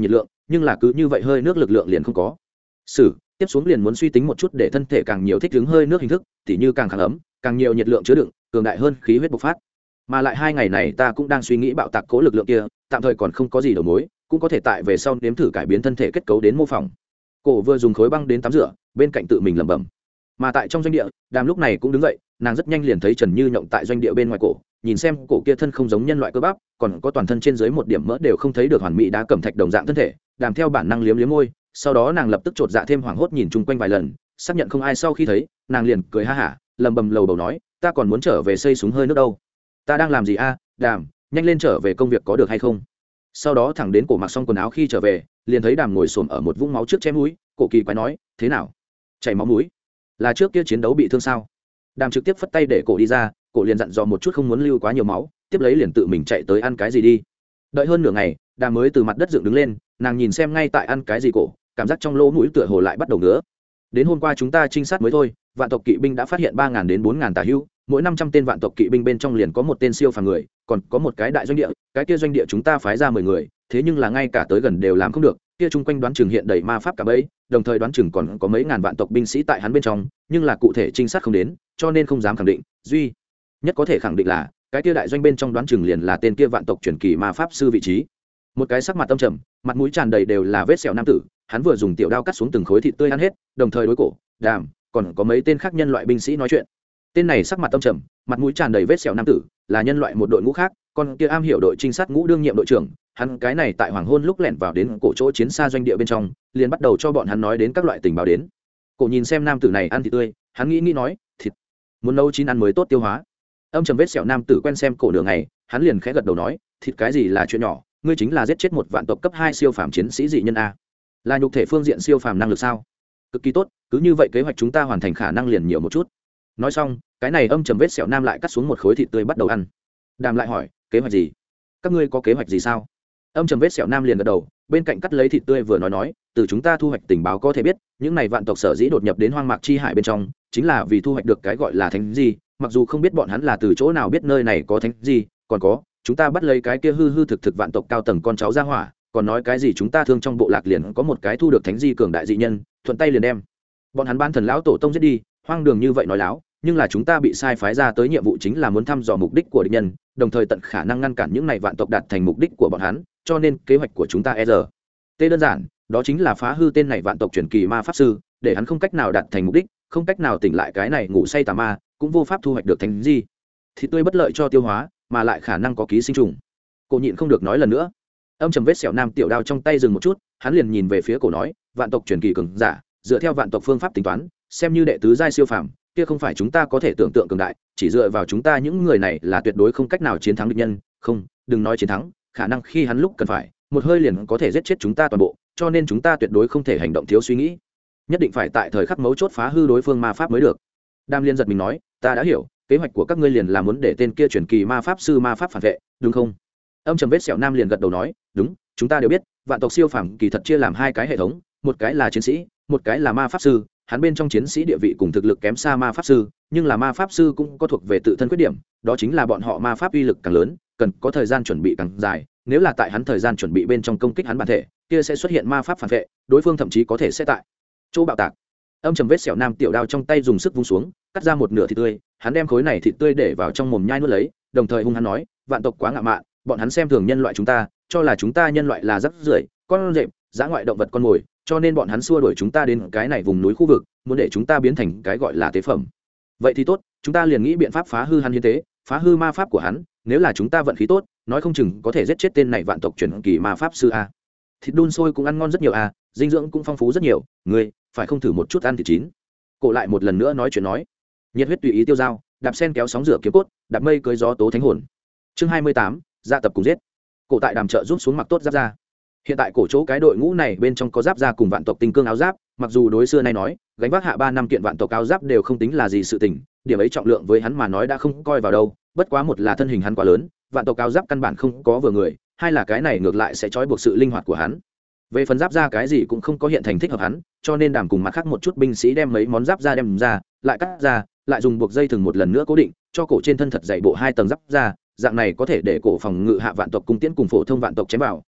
nhưng là cứ như vậy hơi nước lực lượng liền không có tiếp xuống liền muốn suy tính một chút để thân thể càng nhiều thích ứng hơi nước hình thức, tỉ như càng kháng ấm, càng nhiều nhiệt lượng chứa đựng, cường đại hơn khí huyết bộc phát. Mà lại 2 ngày này ta cũng đang suy nghĩ bạo tạc cố lực lượng kia, tạm thời còn không có gì đầu mối, cũng có thể tại về sau nếm thử cải biến thân thể kết cấu đến mô phỏng. Cổ vừa dùng khối băng đến tắm rửa, bên cạnh tự mình lẩm bẩm. Mà tại trong doanh địa, Đàm lúc này cũng đứng dậy, nàng rất nhanh liền thấy Trần Như Nhộng tại doanh địa bên ngoài cổ, nhìn xem cổ kia thân không giống nhân loại cơ bắp, còn có toàn thân trên dưới một điểm mỡ đều không thấy được hoàn mỹ đá cẩm thạch đồng dạng thân thể. Đàm theo bản năng liếm liếm môi, sau đó nàng lập tức chột dạ thêm hoảng hốt nhìn chung quanh vài lần, xác nhận không ai sau khi thấy, nàng liền cười ha hả, lầm bầm lầu bầu nói, ta còn muốn trở về xây súng hơi nước đâu. Ta đang làm gì a, Đàm, nhanh lên trở về công việc có được hay không? Sau đó thẳng đến cổ mặc xong quần áo khi trở về, liền thấy Đàm ngồi xổm ở một vũng máu trước chém mũi, cổ kỳ quái nói, thế nào? Chảy máu mũi? Là trước kia chiến đấu bị thương sao? Đàm trực tiếp phất tay để cổ đi ra, cổ liền dặn dò một chút không muốn lưu quá nhiều máu, tiếp lấy liền tự mình chạy tới ăn cái gì đi. Đợi hơn nửa ngày, Đàm mới từ mặt đất dựng đứng lên, nàng nhìn xem ngay tại ăn cái gì cổ, cảm giác trong lỗ mũi tựa hồ lại bắt đầu ngứa. Đến hôm qua chúng ta trinh sát mới thôi, vạn tộc kỵ binh đã phát hiện 3.000 đến 4.000 tà hữu, mỗi 500 tên vạn tộc kỵ binh bên trong liền có một tên siêu phàm người, còn có một cái đại doanh địa, cái kia doanh địa chúng ta phái ra 10 người, thế nhưng là ngay cả tới gần đều làm không được, kia chung quanh đoán chừng hiện đầy ma pháp cả bấy, đồng thời đoán chừng còn có mấy ngàn vạn tộc binh sĩ tại hắn bên trong, nhưng là cụ thể trinh sát không đến, cho nên không dám khẳng định, duy nhất có thể khẳng định là cái kia đại doanh bên trong đoán chừng liền là tên kia vạn tộc truyền kỳ ma pháp sư vị trí. Một cái sắc mặt âm trầm, mặt mũi tràn đầy đều là vết sẹo nam tử, hắn vừa dùng tiểu đao cắt xuống từng khối thịt tươi ăn hết, đồng thời đối cổ, Đàm, còn có mấy tên khác nhân loại binh sĩ nói chuyện. Tên này sắc mặt âm trầm, mặt mũi tràn đầy vết sẹo nam tử, là nhân loại một đội ngũ khác, còn kia am hiểu đội trinh sát ngũ đương nhiệm đội trưởng, hắn cái này tại hoàng hôn lúc lẻn vào đến cổ chỗ chiến xa doanh địa bên trong, liền bắt đầu cho bọn hắn nói đến các loại tình báo đến. Cổ nhìn xem nam tử này ăn thịt tươi, hắn nghĩ nói, thịt muốn nấu chín ăn mới tốt tiêu hóa. Âm trầm vết sẹo nam tử quen xem cổ đường này, hắn liền khẽ gật đầu nói, thịt cái gì là chuyện nhỏ, ngươi chính là giết chết một vạn tộc cấp 2 siêu phàm chiến sĩ dị nhân a. Là nhục thể phương diện siêu phàm năng lực sao? Cực kỳ tốt, cứ như vậy kế hoạch chúng ta hoàn thành khả năng liền nhiều một chút. Nói xong, cái này âm trầm vết sẹo nam lại cắt xuống một khối thịt tươi bắt đầu ăn. Đàm lại hỏi, kế hoạch gì? Các ngươi có kế hoạch gì sao? Âm trầm vết sẹo nam liền gật đầu, bên cạnh cắt lấy thịt tươi vừa nói, từ chúng ta thu hoạch tình báo có thể biết, những này vạn tộc sở dĩ đột nhập đến hoang mạc chi hải bên trong, chính là vì thu hoạch được cái gọi là thánh gì, mặc dù không biết bọn hắn là từ chỗ nào biết nơi này có thánh gì, còn có, chúng ta bắt lấy cái kia hư thực vạn tộc cao tầng con cháu ra hỏa, còn nói cái gì chúng ta thương trong bộ lạc liền có một cái thu được thánh di cường đại dị nhân, thuận tay liền đem bọn hắn ban thần lão tổ tông giết đi, hoang đường như vậy nói láo, nhưng là chúng ta bị sai phái ra tới nhiệm vụ chính là muốn thăm dò mục đích của địch nhân, đồng thời tận khả năng ngăn cản những này vạn tộc đạt thành mục đích của bọn hắn, cho nên kế hoạch của chúng ta tê đơn giản, đó chính là phá hư tên này vạn tộc truyền kỳ ma pháp sư, để hắn không cách nào đạt thành mục đích, không cách nào tỉnh lại cái này ngủ say tà ma, cũng vô pháp thu hoạch được thánh di. Thịt tươi bất lợi cho tiêu hóa, mà lại khả năng có ký sinh trùng. Cô nhịn không được nói lần nữa. Âm trầm vết sẹo nam tiểu đao trong tay dừng một chút, hắn liền nhìn về phía cổ nói, vạn tộc truyền kỳ cường giả, dựa theo vạn tộc phương pháp tính toán, xem như đệ tứ giai siêu phàm, kia không phải chúng ta có thể tưởng tượng cường đại, chỉ dựa vào chúng ta những người này là tuyệt đối không cách nào chiến thắng địch nhân, không, đừng nói chiến thắng, khả năng khi hắn lúc cần phải, một hơi liền có thể giết chết chúng ta toàn bộ, cho nên chúng ta tuyệt đối không thể hành động thiếu suy nghĩ, nhất định phải tại thời khắc mấu chốt phá hư đối phương ma pháp mới được. Đam Liên giật mình nói, ta đã hiểu, kế hoạch của các ngươi liền là muốn để tên kia truyền kỳ ma pháp sư ma pháp phản vệ, đúng không? Âm trầm vết sẹo nam liền gật đầu nói, đúng, chúng ta đều biết, vạn tộc siêu phàm kỳ thật chia làm 2 cái hệ thống, một cái là chiến sĩ, một cái là ma pháp sư, hắn bên trong chiến sĩ địa vị cùng thực lực kém xa ma pháp sư, nhưng là ma pháp sư cũng có thuộc về tự thân khuyết điểm, đó chính là bọn họ ma pháp uy lực càng lớn, cần có thời gian chuẩn bị càng dài, nếu là tại hắn thời gian chuẩn bị bên trong công kích hắn bản thể, kia sẽ xuất hiện ma pháp phản vệ, đối phương thậm chí có thể sẽ tại chỗ bạo tạc. Âm trầm vết sẹo nam tiểu đao trong tay dùng sức vung xuống, cắt ra một nửa thịt tươi, hắn đem khối này thịt tươi để vào trong mồm nhai nuốt lấy, đồng thời hung hắn nói, vạn tộc quá ngạo mạn, bọn hắn xem thường nhân loại chúng ta, cho là chúng ta nhân loại là rác rưởi, con rệp, dã ngoại động vật con mồi, cho nên bọn hắn xua đuổi chúng ta đến cái này vùng núi khu vực, muốn để chúng ta biến thành cái gọi là tế phẩm. Vậy thì tốt, chúng ta liền nghĩ biện pháp phá hư hắn hiến tế, phá hư ma pháp của hắn, nếu là chúng ta vận khí tốt, nói không chừng có thể giết chết tên này vạn tộc truyền kỳ ma pháp sư a. Thịt đun sôi cũng ăn ngon rất nhiều a, dinh dưỡng cũng phong phú rất nhiều, ngươi phải không thử một chút ăn thịt chín. Cổ lại một lần nữa nói chuyện nói, nhiệt huyết tùy ý tiêu dao, đạp sen kéo sóng rửa kiếm cốt, đạp mây cưới gió tố thánh hồn. Chương 28, dạ tập cùng giết. Cổ tại đàm trợ giúp xuống mặc tốt giáp ra. Hiện tại cổ chỗ cái đội ngũ này bên trong có giáp ra cùng vạn tộc tinh cương áo giáp, mặc dù đối xưa nay nói, gánh vác hạ 3 năm kiện vạn tộc áo giáp đều không tính là gì sự tình, điểm ấy trọng lượng với hắn mà nói đã không coi vào đâu, bất quá một là thân hình hắn quá lớn, vạn tộc áo giáp căn bản không có vừa người, hai là cái này ngược lại sẽ trói buộc sự linh hoạt của hắn. Về phần giáp ra cái gì cũng không có hiện thành thích hợp hắn, cho nên đàm cùng mặt khác một chút binh sĩ đem mấy món giáp ra đem ra, lại cắt ra, lại dùng buộc dây thừng một lần nữa cố định, cho cổ trên thân thật dày bộ 2 tầng giáp ra, dạng này có thể để cổ phòng ngự hạ vạn tộc cung tiễn cùng phổ thông vạn tộc chém vào,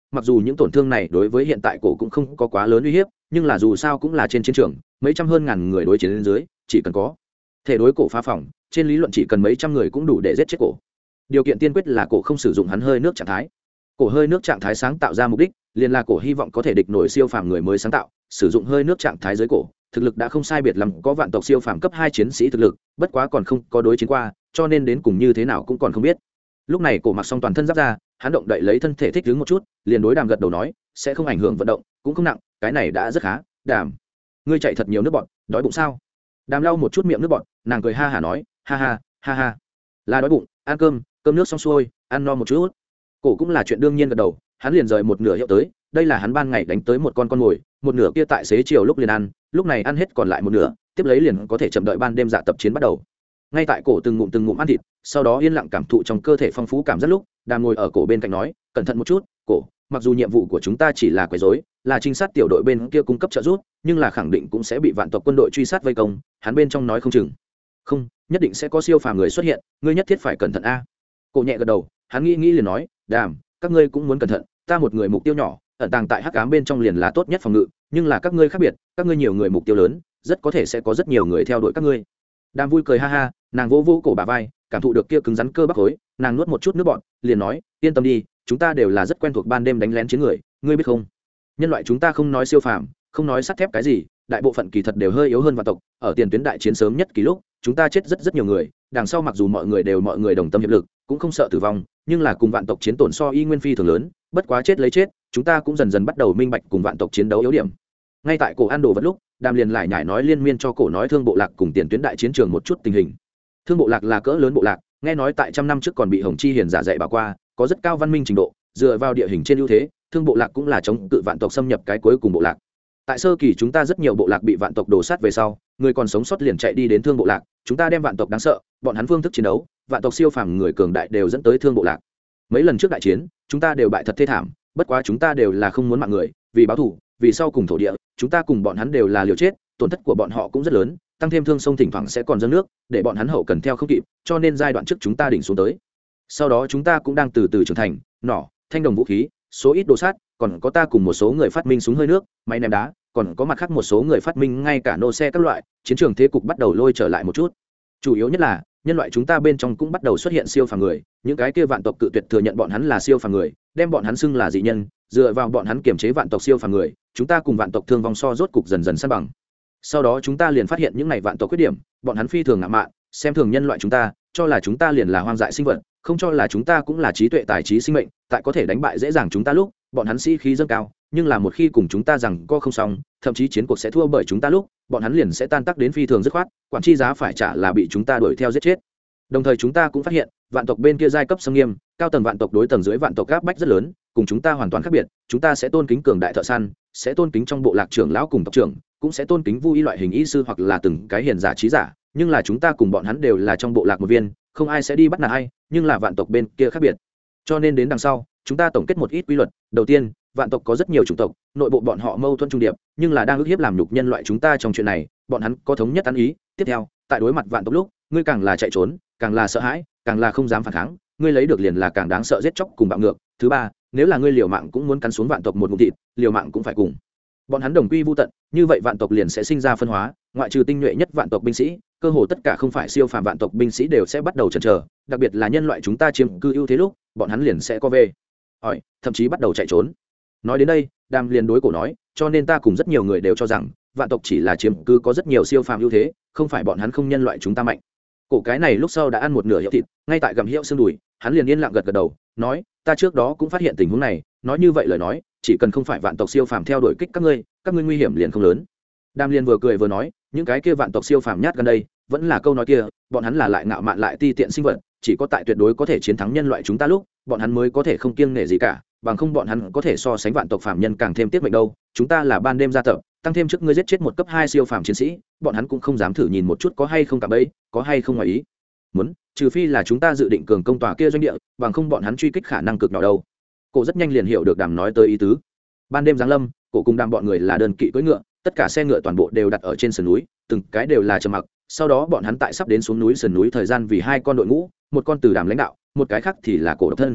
mặc dù những tổn thương này đối với hiện tại cổ cũng không có quá lớn uy hiếp, nhưng là dù sao cũng là trên chiến trường mấy trăm hơn ngàn người đối chiến lên dưới, chỉ cần có thể đối cổ phá phòng, trên lý luận chỉ cần mấy trăm người cũng đủ để giết chết cổ. Điều kiện tiên quyết là cổ không sử dụng hắn hơi nước trạng thái. Cổ hơi nước trạng thái sáng tạo ra mục đích liền là cổ hy vọng có thể địch nổi siêu phàm người mới sáng tạo, sử dụng hơi nước trạng thái dưới cổ thực lực đã không sai biệt lắm có vạn tộc siêu phàm cấp 2 chiến sĩ thực lực, bất quá còn không có đối chiến qua, cho nên đến cùng như thế nào cũng còn không biết. Lúc này cổ mặc xong toàn thân giáp ra, hắn động đậy lấy thân thể thích ứng một chút, liền đối Đàm gật đầu nói, sẽ không ảnh hưởng vận động, cũng không nặng, cái này đã rất khá. Đàm, ngươi chạy thật nhiều nước bọt, đói bụng sao? Đàm lau một chút miệng nước bọt, nàng cười ha hả nói, ha ha, ha ha, là đói bụng, ăn cơm, cơm nước xong xuôi, ăn no một chút. Cổ cũng là chuyện đương nhiên gật đầu, hắn liền rời một nửa hiệu tới, đây là hắn ban ngày đánh tới một con mồi, một nửa kia tại xế chiều lúc liền ăn, lúc này ăn hết còn lại một nửa, tiếp lấy liền có thể chậm đợi ban đêm dạ tập chiến bắt đầu. Ngay tại cổ từng ngụm ăn thịt, sau đó yên lặng cảm thụ trong cơ thể phong phú cảm giác lúc, Đàm ngồi ở cổ bên cạnh nói, cẩn thận một chút, cổ, mặc dù nhiệm vụ của chúng ta chỉ là quấy rối, là trinh sát tiểu đội bên kia cung cấp trợ giúp, nhưng là khẳng định cũng sẽ bị vạn tộc quân đội truy sát vây công, hắn bên trong nói không chừng. Không, nhất định sẽ có siêu phàm người xuất hiện, ngươi nhất thiết phải cẩn thận a. Cổ nhẹ gật đầu, hắn nghĩ liền nói, Đàm, các ngươi cũng muốn cẩn thận, ta một người mục tiêu nhỏ, ẩn tàng tại hắc ám bên trong liền là tốt nhất phòng ngự, nhưng là các ngươi khác biệt, các ngươi nhiều người mục tiêu lớn, rất có thể sẽ có rất nhiều người theo đuổi các ngươi. Đàm vui cười ha ha, nàng vỗ vỗ cổ bả vai, cảm thụ được kia cứng rắn cơ bắp khối, nàng nuốt một chút nước bọt, liền nói, yên tâm đi, chúng ta đều là rất quen thuộc ban đêm đánh lén chiến người, ngươi biết không? Nhân loại chúng ta không nói siêu phàm, không nói sắt thép cái gì, đại bộ phận kỳ thật đều hơi yếu hơn vạn tộc, ở tiền tuyến đại chiến sớm nhất kỳ lúc, chúng ta chết rất nhiều người, đằng sau mặc dù mọi người đồng tâm hiệp lực, cũng không sợ tử vong, nhưng là cùng vạn tộc chiến tổn so y nguyên phi thường lớn, bất quá chết lấy chết, chúng ta cũng dần dần bắt đầu minh bạch cùng vạn tộc chiến đấu yếu điểm. Ngay tại cổ ăn đồ vật lúc, Đàm liền lại nhải nói liên miên cho cổ nói Thương Bộ Lạc cùng tiền tuyến đại chiến trường một chút tình hình. Thương Bộ Lạc là cỡ lớn bộ lạc, nghe nói tại trăm năm trước còn bị Hồng Chi Hiền giả dạy bảo qua, có rất cao văn minh trình độ, dựa vào địa hình trên ưu thế, Thương Bộ Lạc cũng là chống cự vạn tộc xâm nhập cái cuối cùng bộ lạc. Tại sơ kỳ chúng ta rất nhiều bộ lạc bị vạn tộc đổ sát về sau, người còn sống sót liền chạy đi đến Thương Bộ Lạc, chúng ta đem vạn tộc đáng sợ, bọn hắn phương thức chiến đấu, vạn tộc siêu phàm người cường đại đều dẫn tới Thương Bộ Lạc. Mấy lần trước đại chiến, chúng ta đều bại thật thê thảm, bất quá chúng ta đều là không muốn mạng người, vì báo thù, vì sau cùng thổ địa, chúng ta cùng bọn hắn đều là liều chết, tổn thất của bọn họ cũng rất lớn, tăng thêm thương sông thỉnh thoảng sẽ còn dâng nước, để bọn hắn hậu cần theo không kịp, cho nên giai đoạn trước chúng ta đỉnh xuống tới. Sau đó chúng ta cũng đang từ từ trưởng thành, nỏ, thanh đồng vũ khí, số ít đồ sát, còn có ta cùng một số người phát minh súng hơi nước, máy ném đá, còn có mặt khác một số người phát minh ngay cả nô xe các loại, chiến trường thế cục bắt đầu lôi trở lại một chút. Chủ yếu nhất là nhân loại chúng ta bên trong cũng bắt đầu xuất hiện siêu phàm người, những cái kia vạn tộc cự tuyệt thừa nhận bọn hắn là siêu phàm người, đem bọn hắn xưng là dị nhân, dựa vào bọn hắn kiểm chế vạn tộc siêu phàm người, chúng ta cùng vạn tộc thương vong so rốt cục dần dần san bằng. Sau đó chúng ta liền phát hiện những này vạn tộc khuyết điểm, bọn hắn phi thường ngạo mạn, xem thường nhân loại chúng ta, cho là chúng ta liền là hoang dại sinh vật, không cho là chúng ta cũng là trí tuệ tài trí sinh mệnh, tại có thể đánh bại dễ dàng chúng ta lúc, bọn hắn sĩ khí dâng cao, nhưng là một khi cùng chúng ta rằng co không xong, thậm chí chiến cuộc sẽ thua bởi chúng ta lúc, bọn hắn liền sẽ tan tác đến phi thường dứt khoát, quản chi giá phải trả là bị chúng ta đuổi theo giết chết. Đồng thời chúng ta cũng phát hiện, vạn tộc bên kia giai cấp xâm nghiêm, cao tầng vạn tộc đối tầng dưới vạn tộc áp bách rất lớn, cùng chúng ta hoàn toàn khác biệt, chúng ta sẽ tôn kính cường đại thợ săn, sẽ tôn kính trong bộ lạc trưởng lão cùng tộc trưởng, cũng sẽ tôn kính vu y loại hình y sư hoặc là từng cái hiền giả trí giả, nhưng là chúng ta cùng bọn hắn đều là trong bộ lạc một viên, không ai sẽ đi bắt nạt ai, nhưng là vạn tộc bên kia khác biệt. Cho nên đến đằng sau, chúng ta tổng kết một ít quy luật. Đầu tiên, vạn tộc có rất nhiều chủng tộc, nội bộ bọn họ mâu thuẫn trung điệp, nhưng là đang ức hiếp làm nhục nhân loại chúng ta trong chuyện này, bọn hắn có thống nhất ăn ý. Tiếp theo, tại đối mặt vạn tộc lúc, ngươi càng là chạy trốn, càng là sợ hãi, càng là không dám phản kháng, ngươi lấy được liền là càng đáng sợ giết chóc cùng bạo ngược. Thứ ba, nếu là ngươi liều mạng cũng muốn cắn xuống vạn tộc một ngụm thịt, liều mạng cũng phải cùng bọn hắn đồng quy vu tận, như vậy vạn tộc liền sẽ sinh ra phân hóa, ngoại trừ tinh nhuệ nhất vạn tộc binh sĩ, cơ hồ tất cả không phải siêu phàm vạn tộc binh sĩ đều sẽ bắt đầu chần chờ, đặc biệt là nhân loại chúng ta chiếm cư ưu thế lúc, bọn hắn liền sẽ co về hỏi, thậm chí bắt đầu chạy trốn. Nói đến đây, Đàm liền đối cổ nói, cho nên ta cùng rất nhiều người đều cho rằng vạn tộc chỉ là chiếm cư có rất nhiều siêu phàm ưu thế, không phải bọn hắn không nhân loại chúng ta mạnh. Cổ cái này lúc sau đã ăn một nửa hiệu thịt, ngay tại gặm hiệu xương đùi, hắn liền yên lặng gật gật đầu, nói, ta trước đó cũng phát hiện tình huống này, nói như vậy lời nói, chỉ cần không phải vạn tộc siêu phàm theo đuổi kích các ngươi nguy hiểm liền không lớn. Đàm liền vừa cười vừa nói, những cái kia vạn tộc siêu phàm nhát gần đây, vẫn là câu nói kia, bọn hắn là lại ngạo mạn lại ti tiện sinh vật, chỉ có tại tuyệt đối có thể chiến thắng nhân loại chúng ta lúc, bọn hắn mới có thể không kiêng nể gì cả, bằng không bọn hắn có thể so sánh vạn tộc phàm nhân càng thêm tiết mệnh đâu. Chúng ta là ban đêm gia tập, tăng thêm trước ngươi giết chết một cấp 2 siêu phàm chiến sĩ, bọn hắn cũng không dám thử nhìn một chút có hay không cả bấy, có hay không ngoài ý muốn, trừ phi là chúng ta dự định cường công tòa kia doanh địa, bằng không bọn hắn truy kích khả năng cực nhỏ đâu. Cổ rất nhanh liền hiểu được Đàm nói tới ý tứ. Ban đêm giáng lâm, cổ cùng Đàm bọn người là đơn kỵ cưỡi ngựa, tất cả xe ngựa toàn bộ đều đặt ở trên sườn núi, từng cái đều là trầm mặc. Sau đó bọn hắn tại sắp đến xuống núi sườn núi thời gian vì hai con đội ngũ, một con từ Đàm lãnh đạo, một cái khác thì là cổ độc thân.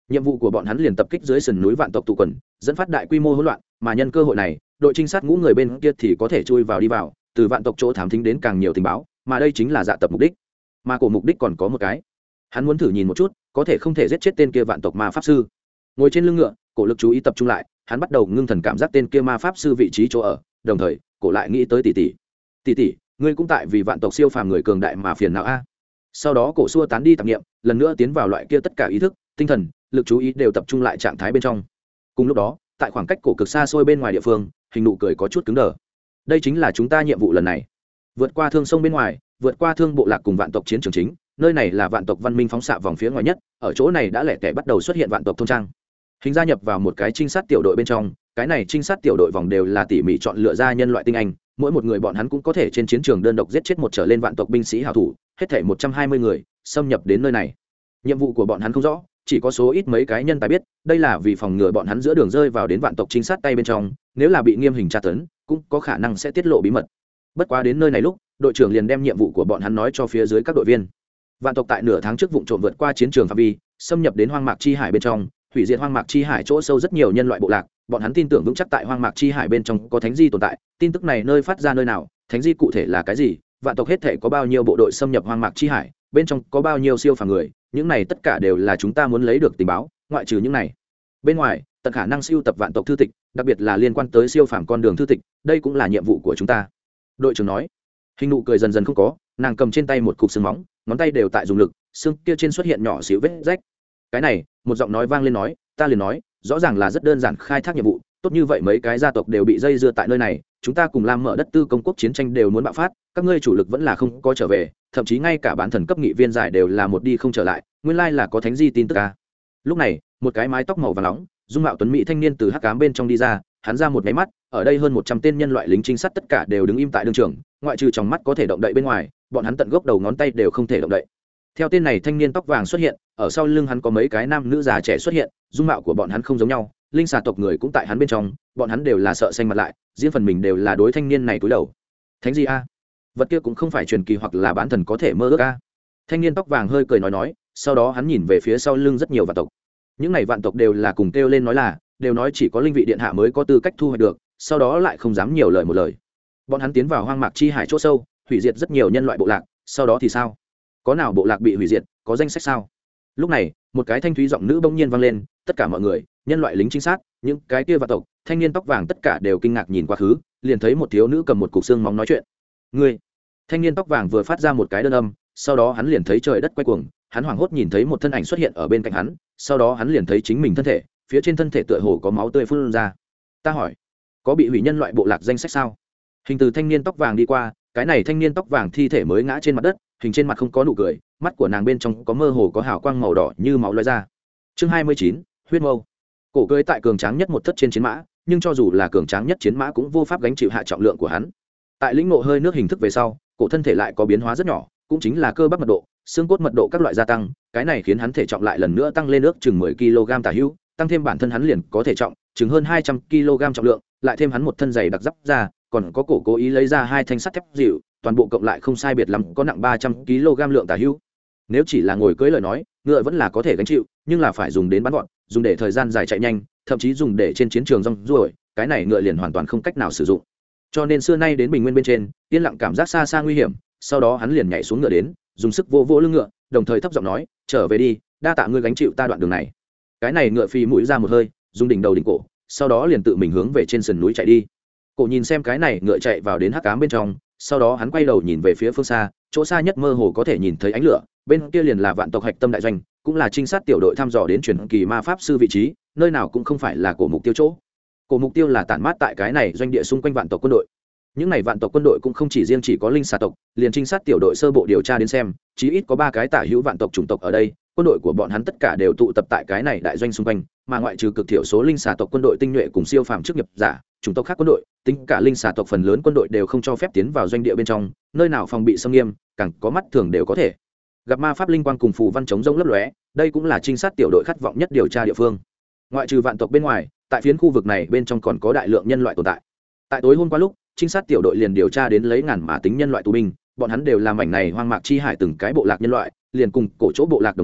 nhiệm vụ của bọn hắn liền tập kích dưới sườn núi vạn tộc tụ quần, dẫn phát đại quy mô hỗn loạn, mà nhân cơ hội này đội trinh sát ngũ người bên kia thì có thể chui vào đi vào, từ vạn tộc chỗ thám thính đến càng nhiều tình báo, mà đây chính là dạ tập mục đích. Mà cổ mục đích còn có một cái, hắn muốn thử nhìn một chút có thể không thể giết chết tên kia vạn tộc ma pháp sư. Ngồi trên lưng ngựa, cổ lực chú ý tập trung lại, hắn bắt đầu ngưng thần cảm giác tên kia ma pháp sư vị trí chỗ ở, đồng thời cổ lại nghĩ tới tỷ tỷ, ngươi cũng tại vì vạn tộc siêu phàm người cường đại mà phiền não a. Sau đó cổ xua tán đi tạp niệm, lần nữa tiến vào loại kia tất cả ý thức, tinh thần, lực chú ý đều tập trung lại trạng thái bên trong. Cùng lúc đó, tại khoảng cách cổ cực xa xôi bên ngoài địa phương, hình nụ cười có chút cứng đờ. Đây chính là chúng ta nhiệm vụ lần này, vượt qua thương sông bên ngoài, vượt qua thương bộ lạc cùng vạn tộc chiến trường chính, nơi này là vạn tộc văn minh phóng xạ vòng phía ngoài nhất, ở chỗ này đã lẻ tẻ bắt đầu xuất hiện vạn tộc thôn trang. Hình gia nhập vào một cái trinh sát tiểu đội bên trong, cái này trinh sát tiểu đội vòng đều là tỉ mỉ chọn lựa ra nhân loại tinh anh, mỗi một người bọn hắn cũng có thể trên chiến trường đơn độc giết chết một trở lên vạn tộc binh sĩ hảo thủ, hết thảy 120 người xâm nhập đến nơi này. Nhiệm vụ của bọn hắn không rõ, chỉ có số ít mấy cái nhân tài biết, đây là vì phòng ngừa bọn hắn giữa đường rơi vào đến vạn tộc trinh sát tay bên trong, nếu là bị nghiêm hình tra tấn, cũng có khả năng sẽ tiết lộ bí mật. Bất quá đến nơi này lúc, đội trưởng liền đem nhiệm vụ của bọn hắn nói cho phía dưới các đội viên. Vạn tộc tại nửa tháng trước vụng trộm vượt qua chiến trường phạm vi, xâm nhập đến hoang mạc chi hải bên trong, hủy diệt hoang mạc chi hải chỗ sâu rất nhiều nhân loại bộ lạc, bọn hắn tin tưởng vững chắc tại hoang mạc chi hải bên trong có thánh di tồn tại. Tin tức này nơi phát ra nơi nào, thánh di cụ thể là cái gì, vạn tộc hết thể có bao nhiêu bộ đội xâm nhập hoang mạc chi hải, bên trong có bao nhiêu siêu phàm người, những này tất cả đều là chúng ta muốn lấy được tình báo. Ngoại trừ những này, bên ngoài tận khả năng siêu tập vạn tộc thư tịch, đặc biệt là liên quan tới siêu phàm con đường thư tịch, đây cũng là nhiệm vụ của chúng ta. Đội trưởng nói. Hình nụ cười dần dần không có, nàng cầm trên tay một cục xương móng, ngón tay đều tại dùng lực, xương kia trên xuất hiện nhỏ xíu vết rách. Cái này, một giọng nói vang lên nói, ta liền nói, rõ ràng là rất đơn giản khai thác nhiệm vụ, tốt như vậy mấy cái gia tộc đều bị dây dưa tại nơi này, chúng ta cùng Lam Mở đất tư công quốc chiến tranh đều muốn bạo phát, các ngươi chủ lực vẫn là không có trở về, thậm chí ngay cả bán thần cấp nghị viên giải đều là một đi không trở lại, nguyên lai là có thánh di tin tức a. Lúc này, một cái mái tóc màu vàng nóng, dung mạo tuấn mỹ thanh niên từ hắc ám bên trong đi ra, hắn ra một máy mắt, ở đây hơn 100 tên nhân loại lính trinh sát tất cả đều đứng im tại đường trường, ngoại trừ trong mắt có thể động đậy bên ngoài, bọn hắn tận gốc đầu ngón tay đều không thể động đậy. Theo tên này thanh niên tóc vàng xuất hiện, ở sau lưng hắn có mấy cái nam nữ già trẻ xuất hiện, dung mạo của bọn hắn không giống nhau, linh xà tộc người cũng tại hắn bên trong, bọn hắn đều là sợ xanh mặt lại, riêng phần mình đều là đối thanh niên này cúi đầu. Thánh gì a? Vật kia cũng không phải truyền kỳ hoặc là bán thần có thể mơ ước a. Thanh niên tóc vàng hơi cười nói, sau đó hắn nhìn về phía sau lưng rất nhiều vạn tộc. Những này vạn tộc đều là cùng kêu lên nói là, đều nói chỉ có linh vị điện hạ mới có tư cách thu hoạch được, sau đó lại không dám nhiều lời một lời. Bọn hắn tiến vào hoang mạc chi hải chỗ sâu, hủy diệt rất nhiều nhân loại bộ lạc, sau đó thì sao? Có nào bộ lạc bị hủy diệt, có danh sách sao? Lúc này, một cái thanh thúy giọng nữ bỗng nhiên vang lên, tất cả mọi người, nhân loại lính chính xác, những cái kia vạn tộc, thanh niên tóc vàng tất cả đều kinh ngạc nhìn qua khứ, liền thấy một thiếu nữ cầm một cục xương móng nói chuyện. Ngươi? Thanh niên tóc vàng vừa phát ra một cái đơn âm, sau đó hắn liền thấy trời đất quay cuồng, hắn hoảng hốt nhìn thấy một thân ảnh xuất hiện ở bên cạnh hắn, sau đó hắn liền thấy chính mình thân thể, phía trên thân thể tựa hồ có máu tươi phun ra. Ta hỏi, có bị hủy nhân loại bộ lạc danh sách sao? Hình từ thanh niên tóc vàng đi qua, cái này thanh niên tóc vàng thi thể mới ngã trên mặt đất, hình trên mặt không có nụ cười, mắt của nàng bên trong có mơ hồ có hào quang màu đỏ như máu lóe ra. Chương 29, huyết mâu. Cổ cưỡi tại cường tráng nhất một thất trên chiến mã, nhưng cho dù là cường tráng nhất chiến mã cũng vô pháp gánh chịu hạ trọng lượng của hắn. Tại lĩnh ngộ hơi nước hình thức về sau, cổ thân thể lại có biến hóa rất nhỏ, cũng chính là cơ bắp mật độ, xương cốt mật độ các loại gia tăng, cái này khiến hắn thể trọng lại lần nữa tăng lên ước chừng 10 kg tả hữu, tăng thêm bản thân hắn liền có thể trọng chừng hơn 200 kg trọng lượng, lại thêm hắn một thân dày đặc giáp ra, còn có cổ cố ý lấy ra hai thanh sắt thép dịu, toàn bộ cộng lại không sai biệt lắm có nặng 300 kg lượng tả hữu. Nếu chỉ là ngồi cưỡi lời nói, ngựa vẫn là có thể gánh chịu, nhưng là phải dùng đến bắn gọn, dùng để thời gian dài chạy nhanh, thậm chí dùng để trên chiến trường rong ruổi, cái này ngựa liền hoàn toàn không cách nào sử dụng. Cho nên xưa nay đến bình nguyên bên trên, yên lặng cảm giác xa xa nguy hiểm, sau đó hắn liền nhảy xuống ngựa đến, dùng sức vô vô lưng ngựa, đồng thời thấp giọng nói, trở về đi, đa tạ ngươi gánh chịu ta đoạn đường này. Cái này ngựa phi mũi ra một hơi, dùng đỉnh đầu đỉnh cổ, sau đó liền tự mình hướng về trên sườn núi chạy đi. Cổ nhìn xem cái này ngựa chạy vào đến hắc ám bên trong, sau đó hắn quay đầu nhìn về phía phương xa, chỗ xa nhất mơ hồ có thể nhìn thấy ánh lửa, bên kia liền là vạn tộc hạch tâm đại doanh, cũng là trinh sát tiểu đội thăm dò đến truyền kỳ ma pháp sư vị trí, nơi nào cũng không phải là cổ mục tiêu chỗ. Cổ mục tiêu là tản mát tại cái này doanh địa xung quanh vạn tộc quân đội. Những này vạn tộc quân đội cũng không chỉ riêng chỉ có linh xà tộc, liền trinh sát tiểu đội sơ bộ điều tra đến xem, chí ít có 3 cái tả hữu vạn tộc chủng tộc ở đây, quân đội của bọn hắn tất cả đều tụ tập tại cái này đại doanh xung quanh, mà ngoại trừ cực thiểu số linh xà tộc quân đội tinh nhuệ cùng siêu phàm chức nghiệp giả, chủng tộc khác quân đội, tính cả linh xà tộc phần lớn quân đội đều không cho phép tiến vào doanh địa bên trong, nơi nào phòng bị xâm nghiêm, càng có mắt thường đều có thể gặp ma pháp linh quang cùng phù văn chống rông lấp lóe, đây cũng là trinh sát tiểu đội khát vọng nhất điều tra địa phương. Ngoại trừ vạn tộc bên ngoài, tại phiến khu vực này bên trong còn có đại lượng nhân loại tồn tại. Tại tối hôm qua lúc, trinh sát tiểu đội liền điều tra đến lấy ngàn mà tính nhân loại tù binh, bọn hắn đều làm mảnh này hoang mạc chi hải từng cái bộ lạc nhân loại, liền cùng cổ chỗ bộ lạc đồng dạng,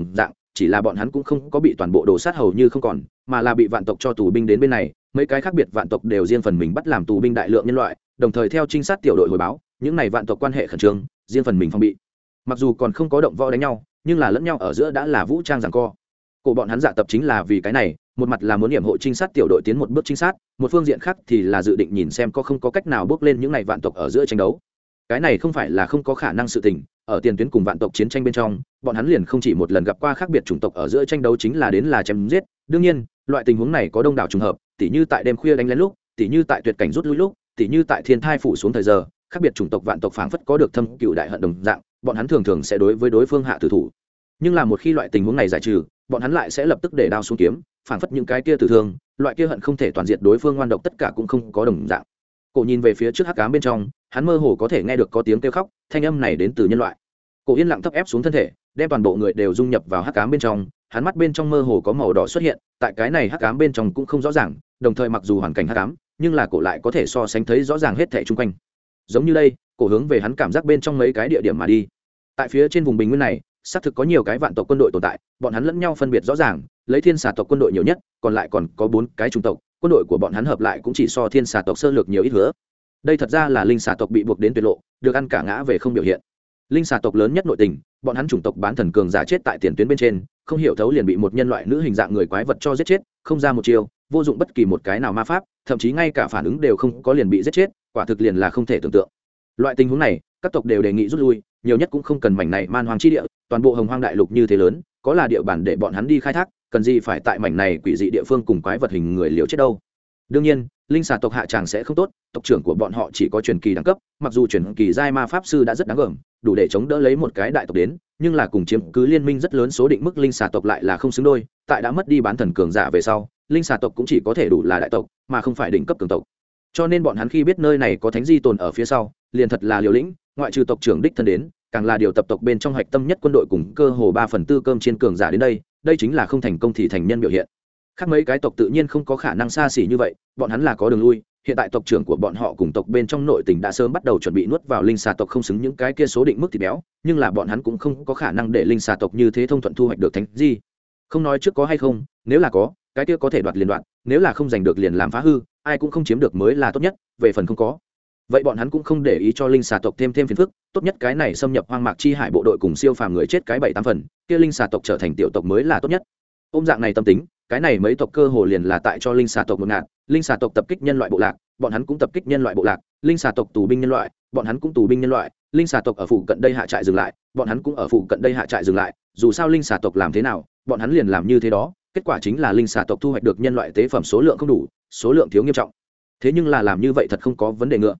chỉ là bọn hắn cũng không có bị toàn bộ đổ sát hầu như không còn, mà là bị vạn tộc cho tù binh đến bên này. Mấy cái khác biệt vạn tộc đều riêng phần mình bắt làm tù binh đại lượng nhân loại, đồng thời theo trinh sát tiểu đội hồi báo, những này vạn tộc quan hệ khẩn trương, riêng phần mình phòng bị. Mặc dù còn không có động võ đánh nhau, nhưng là lẫn nhau ở giữa đã là vũ trang giằng co. Cổ bọn hắn dạ tập chính là vì cái này, một mặt là muốn điểm hộ trinh sát tiểu đội tiến một bước trinh sát, một phương diện khác thì là dự định nhìn xem có không có cách nào bước lên những này vạn tộc ở giữa tranh đấu. Cái này không phải là không có khả năng sự tình, ở tiền tuyến cùng vạn tộc chiến tranh bên trong, bọn hắn liền không chỉ một lần gặp qua khác biệt chủng tộc ở giữa tranh đấu chính là đến là chém giết. Đương nhiên, loại tình huống này có đông đảo trùng hợp, tỉ như tại đêm khuya đánh lén lúc, tỉ như tại tuyệt cảnh rút lui lúc, tỉ như tại thiên thai phủ xuống thời giờ, khác biệt chủng tộc vạn tộc phảng phất có được thâm cựu đại hận đồng dạng, bọn hắn thường thường sẽ đối với đối phương hạ tử thủ. Nhưng là một khi loại tình huống này giải trừ, bọn hắn lại sẽ lập tức để đao xuống kiếm, phảng phất những cái kia tử thương, loại kia hận không thể toàn diệt đối phương ngoan độc tất cả cũng không có đồng dạng. Cổ nhìn về phía trước hắc ám bên trong, hắn mơ hồ có thể nghe được có tiếng kêu khóc, thanh âm này đến từ nhân loại. Cổ yên lặng thấp ép xuống thân thể, đem toàn bộ người đều dung nhập vào hắc ám bên trong, hắn mắt bên trong mơ hồ có màu đỏ xuất hiện, tại cái này hắc ám bên trong cũng không rõ ràng, đồng thời mặc dù hoàn cảnh hắc ám, nhưng là cổ lại có thể so sánh thấy rõ ràng hết thảy xung quanh. Giống như đây, cổ hướng về hắn cảm giác bên trong mấy cái địa điểm mà đi. Tại phía trên vùng bình nguyên này, xác thực có nhiều cái vạn tộc quân đội tồn tại, bọn hắn lẫn nhau phân biệt rõ ràng, lấy thiên xà tộc quân đội nhiều nhất, còn lại còn có 4 cái chủng tộc, quân đội của bọn hắn hợp lại cũng chỉ so thiên xà tộc sơ lược nhiều ít hứa. Đây thật ra là linh xà tộc bị buộc đến tuyệt lộ, được ăn cả ngã về không biểu hiện. Linh xà tộc lớn nhất nội tình, bọn hắn chủng tộc bán thần cường giả chết tại tiền tuyến bên trên, không hiểu thấu liền bị một nhân loại nữ hình dạng người quái vật cho giết chết, không ra một chiêu, vô dụng bất kỳ một cái nào ma pháp, thậm chí ngay cả phản ứng đều không có liền bị giết chết, quả thực liền là không thể tưởng tượng. Loại tình huống này, các tộc đều đề nghị rút lui, nhiều nhất cũng không cần mảnh này man hoang chi địa, toàn bộ hồng hoang đại lục như thế lớn, có là địa bàn để bọn hắn đi khai thác, cần gì phải tại mảnh này quỷ dị địa phương cùng quái vật hình người liều chết đâu. Đương nhiên, linh xà tộc hạ tràng sẽ không tốt, tộc trưởng của bọn họ chỉ có truyền kỳ đẳng cấp, mặc dù truyền kỳ giai ma pháp sư đã rất đáng gờm, đủ để chống đỡ lấy một cái đại tộc đến, nhưng là cùng chiếm cứ liên minh rất lớn số định mức linh xà tộc lại là không xứng đôi, tại đã mất đi bán thần cường giả về sau, linh xà tộc cũng chỉ có thể đủ là đại tộc, mà không phải đỉnh cấp cường tộc. Cho nên bọn hắn khi biết nơi này có thánh di tồn ở phía sau, liền thật là liều lĩnh, ngoại trừ tộc trưởng đích thân đến, càng là điều tập tộc bên trong hạch tâm nhất quân đội cùng cơ hồ 3/4 cơm trên cường giả đến đây, đây chính là không thành công thì thành nhân biểu hiện. Khác mấy cái tộc tự nhiên không có khả năng xa xỉ như vậy, bọn hắn là có đường lui, hiện tại tộc trưởng của bọn họ cùng tộc bên trong nội tỉnh đã sớm bắt đầu chuẩn bị nuốt vào linh xà tộc không xứng những cái kia số định mức thịt béo, nhưng là bọn hắn cũng không có khả năng để linh xà tộc như thế thông thuận thu hoạch được thánh di. Không nói trước có hay không, nếu là có, cái kia có thể đoạt liền đoạt, nếu là không giành được liền làm phá hư, ai cũng không chiếm được mới là tốt nhất, về phần không có, vậy bọn hắn cũng không để ý cho linh xà tộc thêm phiền phức, tốt nhất cái này xâm nhập hoang mạc chi hải bộ đội cùng siêu phàm người chết cái 7-8 phần, kia linh xà tộc trở thành tiểu tộc mới là tốt nhất. Ôm dạng này tâm tính, cái này mấy tộc cơ hồ liền là tại cho linh xà tộc một ngạt, linh xà tộc tập kích nhân loại bộ lạc, bọn hắn cũng tập kích nhân loại bộ lạc, linh xà tộc tù binh nhân loại, bọn hắn cũng tù binh nhân loại, linh xà tộc ở phụ cận đây hạ trại dừng lại, bọn hắn cũng ở phụ cận đây hạ trại dừng lại, dù sao linh xà tộc làm thế nào, bọn hắn liền làm như thế đó, kết quả chính là linh xà tộc thu hoạch được nhân loại tế phẩm số lượng không đủ, số lượng thiếu nghiêm trọng. Thế nhưng là làm như vậy thật không có vấn đề ngựa.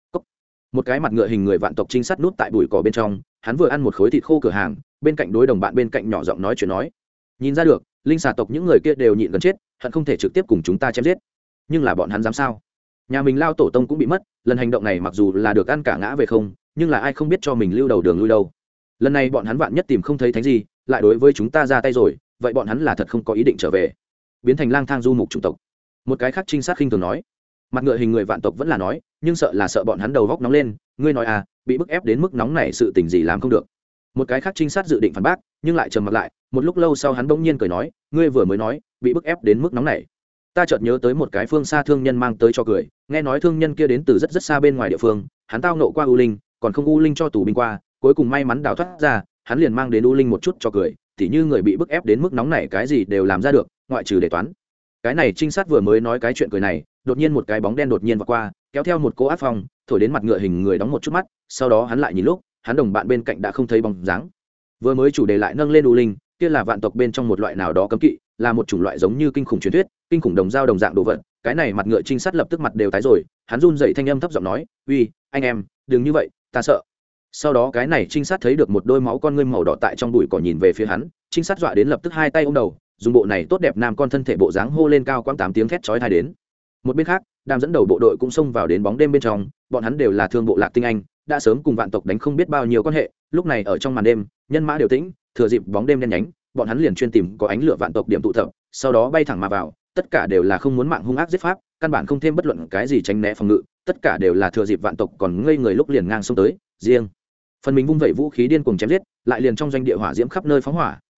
Một cái mặt ngựa hình người vạn tộc trinh sát nút tại bụi cỏ bên trong, hắn vừa ăn một khối thịt khô cửa hàng, bên cạnh đối đồng bạn bên cạnh nhỏ giọng nói chuyện nói, nhìn ra được linh xà tộc những người kia đều nhịn gần chết, hận không thể trực tiếp cùng chúng ta chém giết, nhưng là bọn hắn dám sao? Nhà mình lao tổ tông cũng bị mất, lần hành động này mặc dù là được ăn cả ngã về không, nhưng là ai không biết cho mình lưu đầu đường lui đâu. Lần này bọn hắn vạn nhất tìm không thấy thánh gì, lại đối với chúng ta ra tay rồi, vậy bọn hắn là thật không có ý định trở về, biến thành lang thang du mục chủng tộc. Một cái khác trinh sát khinh thường nói. Mặt ngựa hình người vạn tộc vẫn là nói, nhưng sợ là sợ bọn hắn đầu góc nóng lên, ngươi nói à, bị bức ép đến mức nóng này sự tình gì làm không được. Một cái khác trinh sát dự định phản bác, nhưng lại trầm mặt lại, một lúc lâu sau hắn bỗng nhiên cười nói, ngươi vừa mới nói bị bức ép đến mức nóng này, ta chợt nhớ tới một cái phương xa thương nhân mang tới cho cười, nghe nói thương nhân kia đến từ rất rất xa bên ngoài địa phương, hắn tao nộ qua u linh, còn không u linh cho tù binh qua, cuối cùng may mắn đào thoát ra, hắn liền mang đến u linh một chút cho cười, tỉ như người bị bức ép đến mức nóng này cái gì đều làm ra được, ngoại trừ đề toán. Cái này trinh sát vừa mới nói cái chuyện cười này, đột nhiên một cái bóng đen đột nhiên vọt qua, kéo theo một cỗ áp phong, thổi đến mặt ngựa hình người đóng một chút mắt, sau đó hắn lại nhìn lúc, hắn đồng bạn bên cạnh đã không thấy bóng dáng. Vừa mới chủ đề lại nâng lên u linh, kia là vạn tộc bên trong một loại nào đó cấm kỵ, là một chủng loại giống như kinh khủng truyền thuyết, kinh khủng đồng dao đồng dạng đồ vật. Cái này mặt ngựa trinh sát lập tức mặt đều tái rồi, hắn run dậy thanh âm thấp giọng nói, uy anh em, đừng như vậy, ta sợ. Sau đó cái này trinh sát thấy được một đôi máu con ngươi màu đỏ tại trong bụi cỏ nhìn về phía hắn, trinh sát dọa đến lập tức hai tay ôm đầu, dùng bộ này tốt đẹp nam con thân thể bộ dáng hô lên cao quãng 8 tiếng thét chói tai đến. Một bên khác, đàm dẫn đầu bộ đội cũng xông vào đến bóng đêm bên trong, bọn hắn đều là thương bộ lạc tinh anh, đã sớm cùng vạn tộc đánh không biết bao nhiêu quan hệ, lúc này ở trong màn đêm, nhân mã đều tĩnh, thừa dịp bóng đêm đen nhánh, bọn hắn liền chuyên tìm có ánh lửa vạn tộc điểm tụ tập, sau đó bay thẳng mà vào, tất cả đều là không muốn mạng hung ác giết pháp, căn bản không thêm bất luận cái gì tránh né phòng ngự, tất cả đều là thừa dịp vạn tộc còn ngây người lúc liền ngang xông tới, riêng phần mình vung vẩy vũ khí điên cuồng chém giết, lại liền trong doanh địa hỏa diễm khắp nơi phóng hỏa,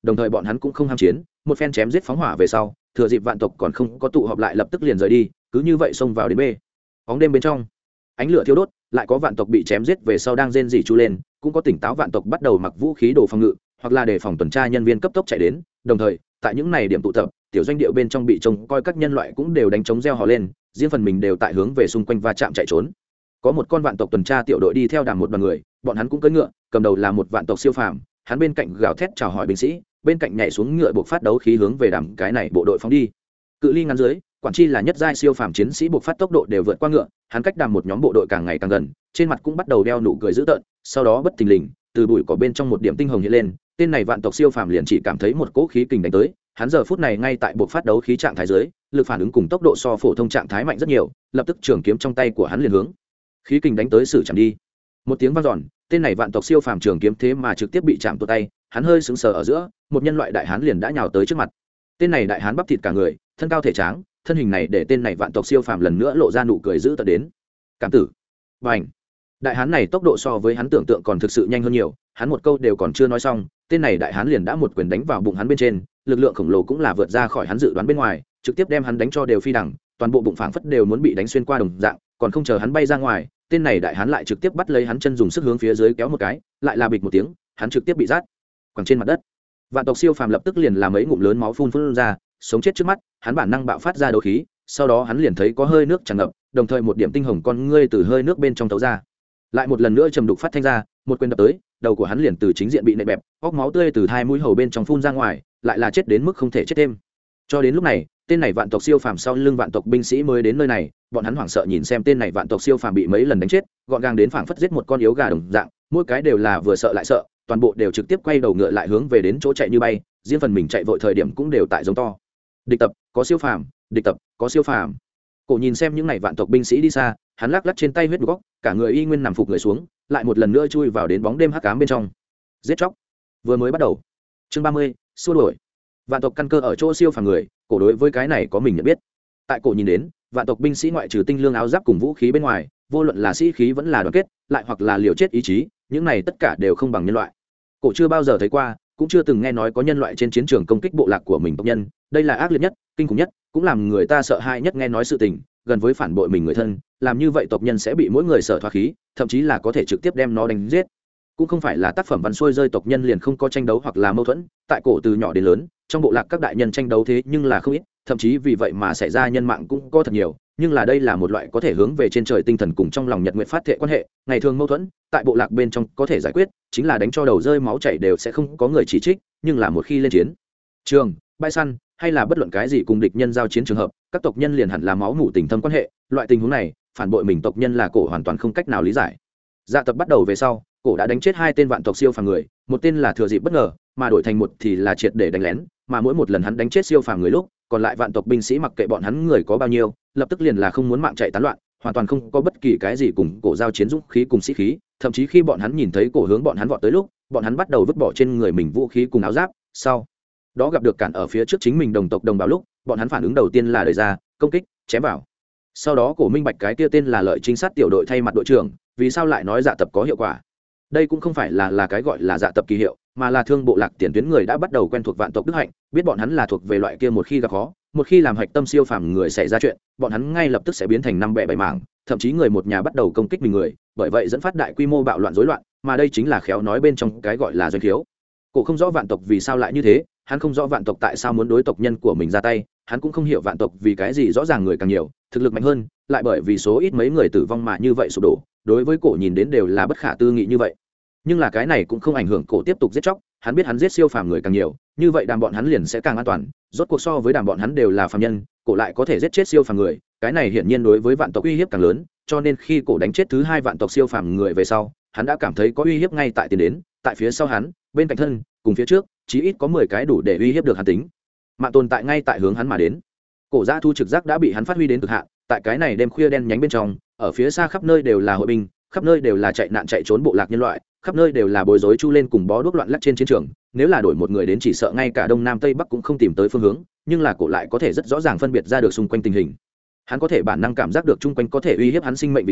đồng thời bọn hắn cũng không ham chiến, một phen chém giết phóng hỏa về sau, thừa dịp vạn tộc còn không có tụ họp lại lập tức liền rời đi, cứ như vậy xông vào đến bê. Bóng đêm bên trong, ánh lửa thiêu đốt, lại có vạn tộc bị chém giết về sau đang rên rỉ chu lên, cũng có tỉnh táo vạn tộc bắt đầu mặc vũ khí đồ phòng ngự, hoặc là đề phòng tuần tra nhân viên cấp tốc chạy đến, đồng thời, tại những này điểm tụ tập, tiểu doanh địa bên trong bị trông coi các nhân loại cũng đều đánh trống reo hò lên, riêng phần mình đều tại hướng về xung quanh va chạm chạy trốn. Có một con vạn tộc tuần tra tiểu đội đi theo đàm một đoàn người, bọn hắn cũng cưỡi ngựa, cầm đầu là một vạn tộc siêu phàm, hắn bên cạnh gào thét chào hỏi binh sĩ, bên cạnh nhảy xuống ngựa buộc phát đấu khí hướng về đàm cái này bộ đội phóng đi. Cự ly ngắn dưới, quản chi là nhất giai siêu phàm chiến sĩ buộc phát tốc độ đều vượt qua ngựa, hắn cách đàm một nhóm bộ đội càng ngày càng gần, trên mặt cũng bắt đầu đeo nụ cười dữ tợn, sau đó bất thình lình, từ bụi cỏ bên trong một điểm tinh hồng hiện lên, tên này vạn tộc siêu phàm liền chỉ cảm thấy một cỗ khí kình đánh tới, hắn giờ phút này ngay tại buộc phát đấu khí trạng thái dưới, lực phản ứng cùng tốc độ so phổ thông trạng thái mạnh rất nhiều, lập tức trường kiếm trong tay của hắn liền hướng khí kình đánh tới xử chạm đi. Một tiếng vang dọn, tên này vạn tộc siêu phàm trường kiếm thế mà trực tiếp bị chạm tuột tay, hắn hơi sững sờ ở giữa, một nhân loại đại hán liền đã nhào tới trước mặt. Tên này đại hán bắp thịt cả người, thân cao thể tráng, thân hình này để tên này vạn tộc siêu phàm lần nữa lộ ra nụ cười dữ tợn đến. Cảm tử. Bành. Đại hán này tốc độ so với hắn tưởng tượng còn thực sự nhanh hơn nhiều, hắn một câu đều còn chưa nói xong, tên này đại hán liền đã một quyền đánh vào bụng hắn bên trên, lực lượng khổng lồ cũng là vượt ra khỏi hắn dự đoán bên ngoài, trực tiếp đem hắn đánh cho đều phi đằng, toàn bộ bụng phảng phất đều muốn bị đánh xuyên qua đồng dạng, còn không chờ hắn bay ra ngoài, tên này đại hán lại trực tiếp bắt lấy hắn chân dùng sức hướng phía dưới kéo một cái, lại là bịch một tiếng, hắn trực tiếp bị rát quẳng trên mặt đất. Vạn tộc siêu phàm lập tức liền làm mấy ngụm lớn máu phun ra, sống chết trước mắt, hắn bản năng bạo phát ra đấu khí, sau đó hắn liền thấy có hơi nước tràn ngập, đồng thời một điểm tinh hồng con ngươi từ hơi nước bên trong tấu ra. Lại một lần nữa trầm đục phát thanh ra, một quyền đập tới, đầu của hắn liền từ chính diện bị nện bẹp, óc máu tươi từ hai mũi hầu bên trong phun ra ngoài, lại là chết đến mức không thể chết thêm. Cho đến lúc này, tên này vạn tộc siêu phàm sau lưng vạn tộc binh sĩ mới đến nơi này, bọn hắn hoảng sợ nhìn xem tên này vạn tộc siêu phàm bị mấy lần đánh chết, gọn gàng đến phảng phất giết một con yếu gà đồng dạng, mỗi cái đều là vừa sợ lại sợ, toàn bộ đều trực tiếp quay đầu ngựa lại hướng về đến chỗ chạy như bay, riêng phần mình chạy vội thời điểm cũng đều tại giống to. Địch tập, có siêu phàm, địch tập, có siêu phàm. Cổ nhìn xem những này vạn tộc binh sĩ đi xa, hắn lắc lắc trên tay huyết góc, cả người y nguyên nằm phục người xuống, lại một lần nữa chui vào đến bóng đêm hắc ám bên trong. Giết chóc vừa mới bắt đầu. Chương 30, xua đuổi. Vạn tộc căn cơ ở chỗ siêu phàm người, cổ đối với cái này có mình nhận biết. Tại cổ nhìn đến, vạn tộc binh sĩ ngoại trừ tinh lương áo giáp cùng vũ khí bên ngoài, vô luận là sĩ khí vẫn là đoàn kết, lại hoặc là liều chết ý chí, những này tất cả đều không bằng nhân loại. Cổ chưa bao giờ thấy qua, cũng chưa từng nghe nói có nhân loại trên chiến trường công kích bộ lạc của mình tộc nhân, đây là ác liệt nhất, kinh khủng nhất, cũng làm người ta sợ hãi nhất nghe nói sự tình, gần với phản bội mình người thân, làm như vậy tộc nhân sẽ bị mỗi người sợ thoát khí, thậm chí là có thể trực tiếp đem nó đánh giết. Cũng không phải là tác phẩm văn xuôi rơi tộc nhân liền không có tranh đấu hoặc là mâu thuẫn, tại cổ từ nhỏ đến lớn, trong bộ lạc các đại nhân tranh đấu thế nhưng là không ít, thậm chí vì vậy mà xảy ra nhân mạng cũng có thật nhiều, nhưng là đây là một loại có thể hướng về trên trời tinh thần cùng trong lòng nhật nguyện phát thệ quan hệ, ngày thường mâu thuẫn tại bộ lạc bên trong có thể giải quyết, chính là đánh cho đầu rơi máu chảy đều sẽ không có người chỉ trích, nhưng là một khi lên chiến trường, bãi săn hay là bất luận cái gì cùng địch nhân giao chiến trường hợp, các tộc nhân liền hẳn là máu mủ tình thâm quan hệ, loại tình huống này phản bội mình tộc nhân là cổ hoàn toàn không cách nào lý giải. Dạ tập bắt đầu về sau, cổ đã đánh chết 2 tên vạn tộc siêu phàm người, một tên là thừa dịp bất ngờ, mà đổi thành một thì là triệt để đánh lén, mà mỗi một lần hắn đánh chết siêu phàm người lúc, còn lại vạn tộc binh sĩ mặc kệ bọn hắn người có bao nhiêu, lập tức liền là không muốn mạng chạy tán loạn, hoàn toàn không có bất kỳ cái gì cùng cổ giao chiến dũng khí cùng sĩ khí, thậm chí khi bọn hắn nhìn thấy cổ hướng bọn hắn vọt tới lúc, bọn hắn bắt đầu vứt bỏ trên người mình vũ khí cùng áo giáp, sau đó gặp được cản ở phía trước chính mình đồng tộc đồng bào lúc, bọn hắn phản ứng đầu tiên là đẩy ra, công kích, chém vào. Sau đó cổ minh bạch cái kia tên là lợi trinh sát tiểu đội thay mặt đội trưởng, vì sao lại nói dạ tập có hiệu quả. Đây cũng không phải là cái gọi là dạ tập kỳ hiệu, mà là thương bộ lạc tiền tuyến người đã bắt đầu quen thuộc vạn tộc đức hạnh, biết bọn hắn là thuộc về loại kia một khi gặp khó, một khi làm hạch tâm siêu phàm người xảy ra chuyện, bọn hắn ngay lập tức sẽ biến thành năm bè bảy mảng, thậm chí người một nhà bắt đầu công kích mình người, bởi vậy dẫn phát đại quy mô bạo loạn rối loạn, mà đây chính là khéo nói bên trong cái gọi là doanh khiếu. Cổ không rõ vạn tộc vì sao lại như thế, hắn không rõ vạn tộc tại sao muốn đối tộc nhân của mình ra tay, hắn cũng không hiểu vạn tộc vì cái gì rõ ràng người càng nhiều, thực lực mạnh hơn, lại bởi vì số ít mấy người tử vong mà như vậy sụp đổ, đối với cổ nhìn đến đều là bất khả tư nghị như vậy. Nhưng là cái này cũng không ảnh hưởng cổ tiếp tục giết chóc, hắn biết hắn giết siêu phàm người càng nhiều, như vậy đàm bọn hắn liền sẽ càng an toàn, rốt cuộc so với đàm bọn hắn đều là phàm nhân, cổ lại có thể giết chết siêu phàm người, cái này hiển nhiên đối với vạn tộc uy hiếp càng lớn, cho nên khi cổ đánh chết thứ 2 vạn tộc siêu phàm người về sau, hắn đã cảm thấy có uy hiếp ngay tại tiền đến, tại phía sau hắn, bên cạnh thân, cùng phía trước, chí ít có 10 cái đủ để uy hiếp được hắn tính mạng tồn tại ngay tại hướng hắn mà đến. Cổ Dã Thu trực giác đã bị hắn phát huy đến cực hạn, tại cái này đêm khuya đen nhánh bên trong, ở phía xa khắp nơi đều là hội binh, khắp nơi đều là chạy nạn chạy trốn bộ lạc nhân loại, khắp nơi đều là bối rối chu lên cùng bó đuốc loạn lắc trên chiến trường, nếu là đổi một người đến chỉ sợ ngay cả đông nam tây bắc cũng không tìm tới phương hướng, nhưng là cổ lại có thể rất rõ ràng phân biệt ra được xung quanh tình hình. Hắn có thể bản năng cảm giác được chung quanh có thể uy hiếp hắn sinh mệnh vị trí,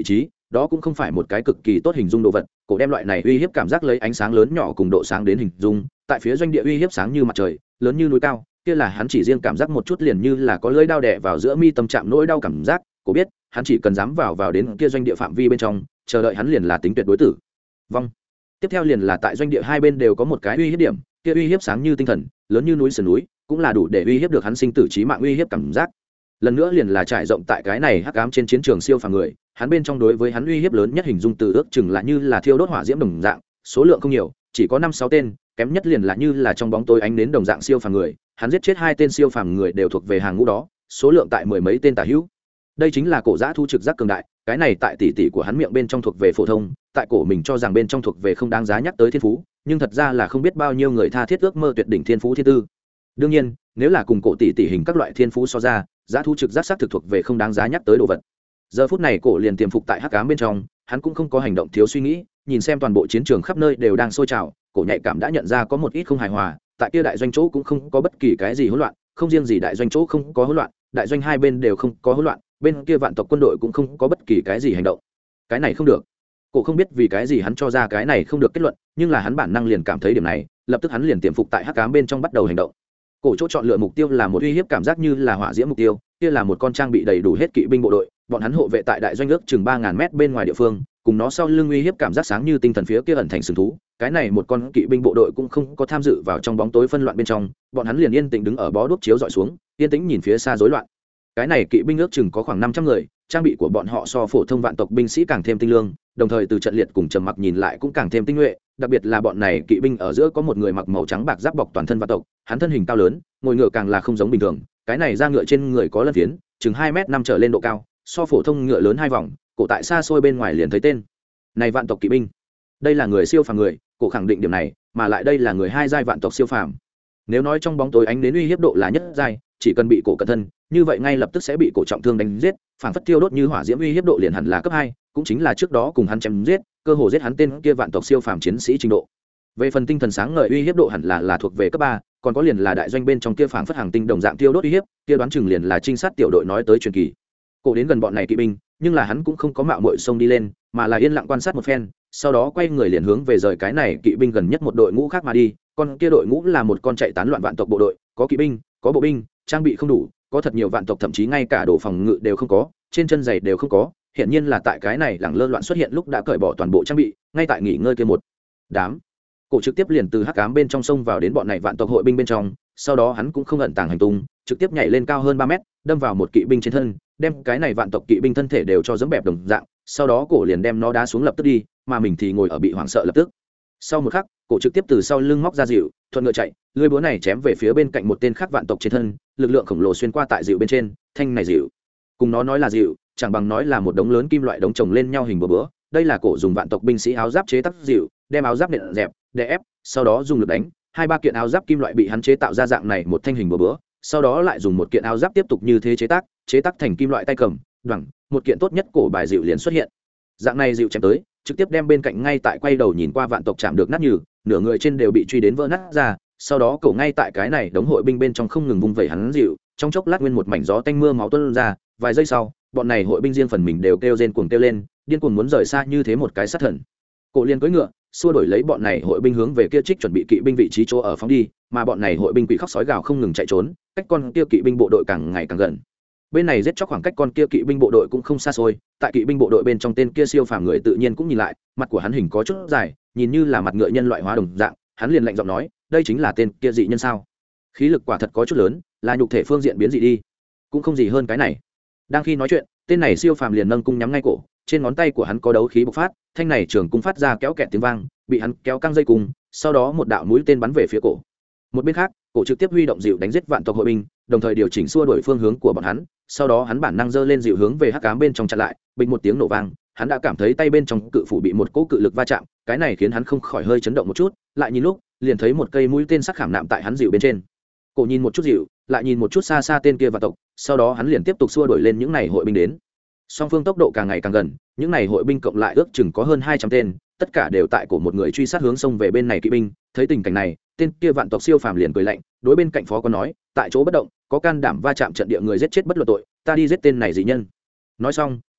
đó cũng không phải một cái cực kỳ tốt hình dung đồ vật. Cổ đem loại này uy hiếp cảm giác lấy ánh sáng lớn nhỏ cùng độ sáng đến hình dung, tại phía doanh địa uy hiếp sáng như mặt trời, lớn như núi cao, kia là hắn chỉ riêng cảm giác một chút liền như là có lưỡi đao đè vào giữa mi tâm, chạm nỗi đau cảm giác. Cổ biết hắn chỉ cần dám vào đến kia doanh địa phạm vi bên trong, chờ đợi hắn liền là tính tuyệt đối tử vong. Tiếp theo liền là tại doanh địa hai bên đều có một cái uy hiếp điểm, kia uy hiếp sáng như tinh thần, lớn như núi sườn núi, cũng là đủ để uy hiếp được hắn sinh tử chí mạng uy hiếp cảm giác. Lần nữa liền là trải rộng tại cái này hắc ám trên chiến trường siêu phàm người, hắn bên trong đối với hắn uy hiếp lớn nhất hình dung từ ước chừng là như là thiêu đốt hỏa diễm đồng dạng, số lượng không nhiều, chỉ có 5-6 tên, kém nhất liền là như là trong bóng tối ánh nến đồng dạng siêu phàm người, hắn giết chết 2 tên siêu phàm người đều thuộc về hàng ngũ đó, số lượng tại mười mấy tên tả hữu. Đây chính là cổ giã thu trực giác cường đại, cái này tại tỷ tỷ của hắn miệng bên trong thuộc về phổ thông, tại cổ mình cho rằng bên trong thuộc về không đáng giá nhắc tới thiên phú, nhưng thật ra là không biết bao nhiêu người tha thiết ước mơ tuyệt đỉnh thiên phú thiên tư. Đương nhiên, nếu là cùng cổ tỷ hình các loại thiên phú so ra, giã thu trực giác xác thực thuộc về không đáng giá nhắc tới đồ vật. Giờ phút này cổ liền tiềm phục tại hắc ám bên trong, hắn cũng không có hành động thiếu suy nghĩ, nhìn xem toàn bộ chiến trường khắp nơi đều đang sôi trào, cổ nhạy cảm đã nhận ra có một ít không hài hòa, tại kia đại doanh chỗ cũng không có bất kỳ cái gì hỗn loạn, không riêng gì đại doanh chỗ không có hỗn loạn, đại doanh hai bên đều không có hỗn loạn, bên kia vạn tộc quân đội cũng không có bất kỳ cái gì hành động. Cái này không được. Cổ không biết vì cái gì hắn cho ra cái này không được kết luận, nhưng là hắn bản năng liền cảm thấy điểm này, lập tức hắn liền tiềm phục tại hắc ám bên trong bắt đầu hành động. Cổ chỗ chọn lựa mục tiêu là một uy hiếp cảm giác như là hỏa diễm mục tiêu, kia là một con trang bị đầy đủ hết kỵ binh bộ đội, bọn hắn hộ vệ tại đại doanh ước chừng 3000 mét bên ngoài địa phương, cùng nó sau lưng uy hiếp cảm giác sáng như tinh thần phía kia ẩn thành sừng thú. Cái này một con kỵ binh bộ đội cũng không có tham dự vào trong bóng tối phân loạn bên trong, bọn hắn liền yên tĩnh đứng ở bó đuốc chiếu dọi xuống, yên tĩnh nhìn phía xa rối loạn. Cái này kỵ binh ước chừng có khoảng 500 người, trang bị của bọn họ so phổ thông vạn tộc binh sĩ càng thêm tinh lương, đồng thời từ trận liệt cùng trầm mặc nhìn lại cũng càng thêm tinh nhuệ, đặc biệt là bọn này kỵ binh ở giữa có một người mặc màu trắng bạc giáp bọc toàn thân vạn tộc, hắn thân hình cao lớn, ngồi ngựa càng là không giống bình thường, cái này da ngựa trên người có lân phiến, chừng 2m5 trở lên độ cao, so phổ thông ngựa lớn 2 vòng, cổ tại xa xôi bên ngoài liền thấy tên này vạn tộc kỵ binh. Đây là người siêu phàm người, cổ khẳng định điểm này, mà lại đây là người hai giai vạn tộc siêu phàm. Nếu nói trong bóng tối ánh đến uy hiếp độ là nhất giai, chỉ cần bị cổ cẩn thân, như vậy ngay lập tức sẽ bị cổ trọng thương đánh giết, phản phất tiêu đốt như hỏa diễm uy hiếp độ liền hẳn là cấp 2, cũng chính là trước đó cùng hắn chém giết, cơ hồ giết hắn tên kia vạn tộc siêu phàm chiến sĩ trình độ. Về phần tinh thần sáng ngời uy hiếp độ hẳn là thuộc về cấp 3, còn có liền là đại doanh bên trong kia phản phất hàng tinh đồng dạng tiêu đốt uy hiếp, kia đoán chừng liền là trinh sát tiểu đội nói tới truyền kỳ. Cổ đến gần bọn này kỵ binh, nhưng là hắn cũng không có mạo muội xông đi lên, mà là yên lặng quan sát một phen, sau đó quay người liền hướng về rời cái này kỵ binh gần nhất một đội ngũ khác mà đi. Con kia đội ngũ là một con chạy tán loạn vạn tộc bộ đội, có kỵ binh, có bộ binh, trang bị không đủ, có thật nhiều vạn tộc thậm chí ngay cả đồ phòng ngự đều không có, trên chân giày đều không có, hiện nhiên là tại cái này lẳng lơ loạn xuất hiện lúc đã cởi bỏ toàn bộ trang bị, ngay tại nghỉ ngơi kia một đám. Cổ trực tiếp liền từ hắc ám bên trong sông vào đến bọn này vạn tộc hội binh bên trong, sau đó hắn cũng không ẩn tàng hành tung, trực tiếp nhảy lên cao hơn 3 mét, đâm vào một kỵ binh trên thân, đem cái này vạn tộc kỵ binh thân thể đều cho dẫm bẹp đồng dạng, sau đó cổ liền đem nó đá xuống lập tức đi, mà mình thì ngồi ở bị hoảng sợ lập tức. Sau một khắc, cổ trực tiếp từ sau lưng móc ra dịu, thuận ngựa chạy, lưỡi búa này chém về phía bên cạnh một tên khác vạn tộc trên thân, lực lượng khổng lồ xuyên qua tại dịu bên trên, thanh này dịu, cùng nó nói là dịu, chẳng bằng nói là một đống lớn kim loại đống chồng lên nhau hình búa. Đây là cổ dùng vạn tộc binh sĩ áo giáp chế tác dịu, đem áo giáp nện dẹp, đè ép, sau đó dùng lực đánh, 2-3 kiện áo giáp kim loại bị hắn chế tạo ra dạng này một thanh hình búa, sau đó lại dùng một kiện áo giáp tiếp tục như thế chế tác thành kim loại tay cầm, đoẳng, một kiện tốt nhất cổ bài dịu liền xuất hiện. Dạng này dịu chém tới, trực tiếp đem bên cạnh ngay tại quay đầu nhìn qua vạn tộc chạm được nát nhừ, nửa người trên đều bị truy đến vỡ nát ra, sau đó cổ ngay tại cái này đống hội binh bên trong không ngừng vung vẩy hắn dịu, trong chốc lát nguyên một mảnh gió tanh mưa máu tuôn ra, vài giây sau, bọn này hội binh riêng phần mình đều kêu rên cuồng kêu lên, điên cuồng muốn rời xa như thế một cái sát thần. Cổ liền cưỡi ngựa, xua đổi lấy bọn này hội binh hướng về kia trích chuẩn bị kỵ binh vị trí chỗ ở phóng đi, mà bọn này hội binh quỷ khóc sói gào không ngừng chạy trốn, cách con kia kỵ binh bộ đội càng ngày càng gần. Bên này giết chóc khoảng cách con kia kỵ binh bộ đội cũng không xa xôi, tại kỵ binh bộ đội bên trong tên kia siêu phàm người tự nhiên cũng nhìn lại, mặt của hắn hình có chút dài, nhìn như là mặt ngựa nhân loại hóa đồng dạng, hắn liền lạnh giọng nói, đây chính là tên kia dị nhân sao? Khí lực quả thật có chút lớn, là nhục thể phương diện biến dị đi, cũng không gì hơn cái này. Đang khi nói chuyện, tên này siêu phàm liền nâng cung nhắm ngay cổ, trên ngón tay của hắn có đấu khí bộc phát, thanh này trường cung phát ra kéo kẹt tiếng vang, bị hắn kéo căng dây cung, sau đó một đạo mũi tên bắn về phía cổ. Một bên khác, cổ trực tiếp huy động dịu đánh giết vạn tộc hội binh, đồng thời điều chỉnh xua đổi phương hướng của bọn hắn, sau đó hắn bản năng giơ lên dịu hướng về hắc ám bên trong chặn lại, bình một tiếng nổ vang, hắn đã cảm thấy tay bên trong cự phủ bị một cỗ cự lực va chạm, cái này khiến hắn không khỏi hơi chấn động một chút, lại nhìn lúc, liền thấy một cây mũi tên sắc khảm nạm tại hắn dịu bên trên. Cổ nhìn một chút dịu, lại nhìn một chút xa xa tên kia vạn tộc, sau đó hắn liền tiếp tục xua đổi lên những này hội binh đến. Song phương tốc độ càng ngày càng gần, những này hội binh cộng lại ước chừng có hơn 200 tên, tất cả đều tại cổ một người truy sát hướng sông về bên này kỵ binh. Thấy tình cảnh này, tên kia vạn tộc siêu phàm liền cười lạnh, đối bên cạnh phó có nói, tại chỗ bất động, có can đảm va chạm trận địa người giết chết bất luận tội, ta đi giết tên này dị nhân. Nói xong,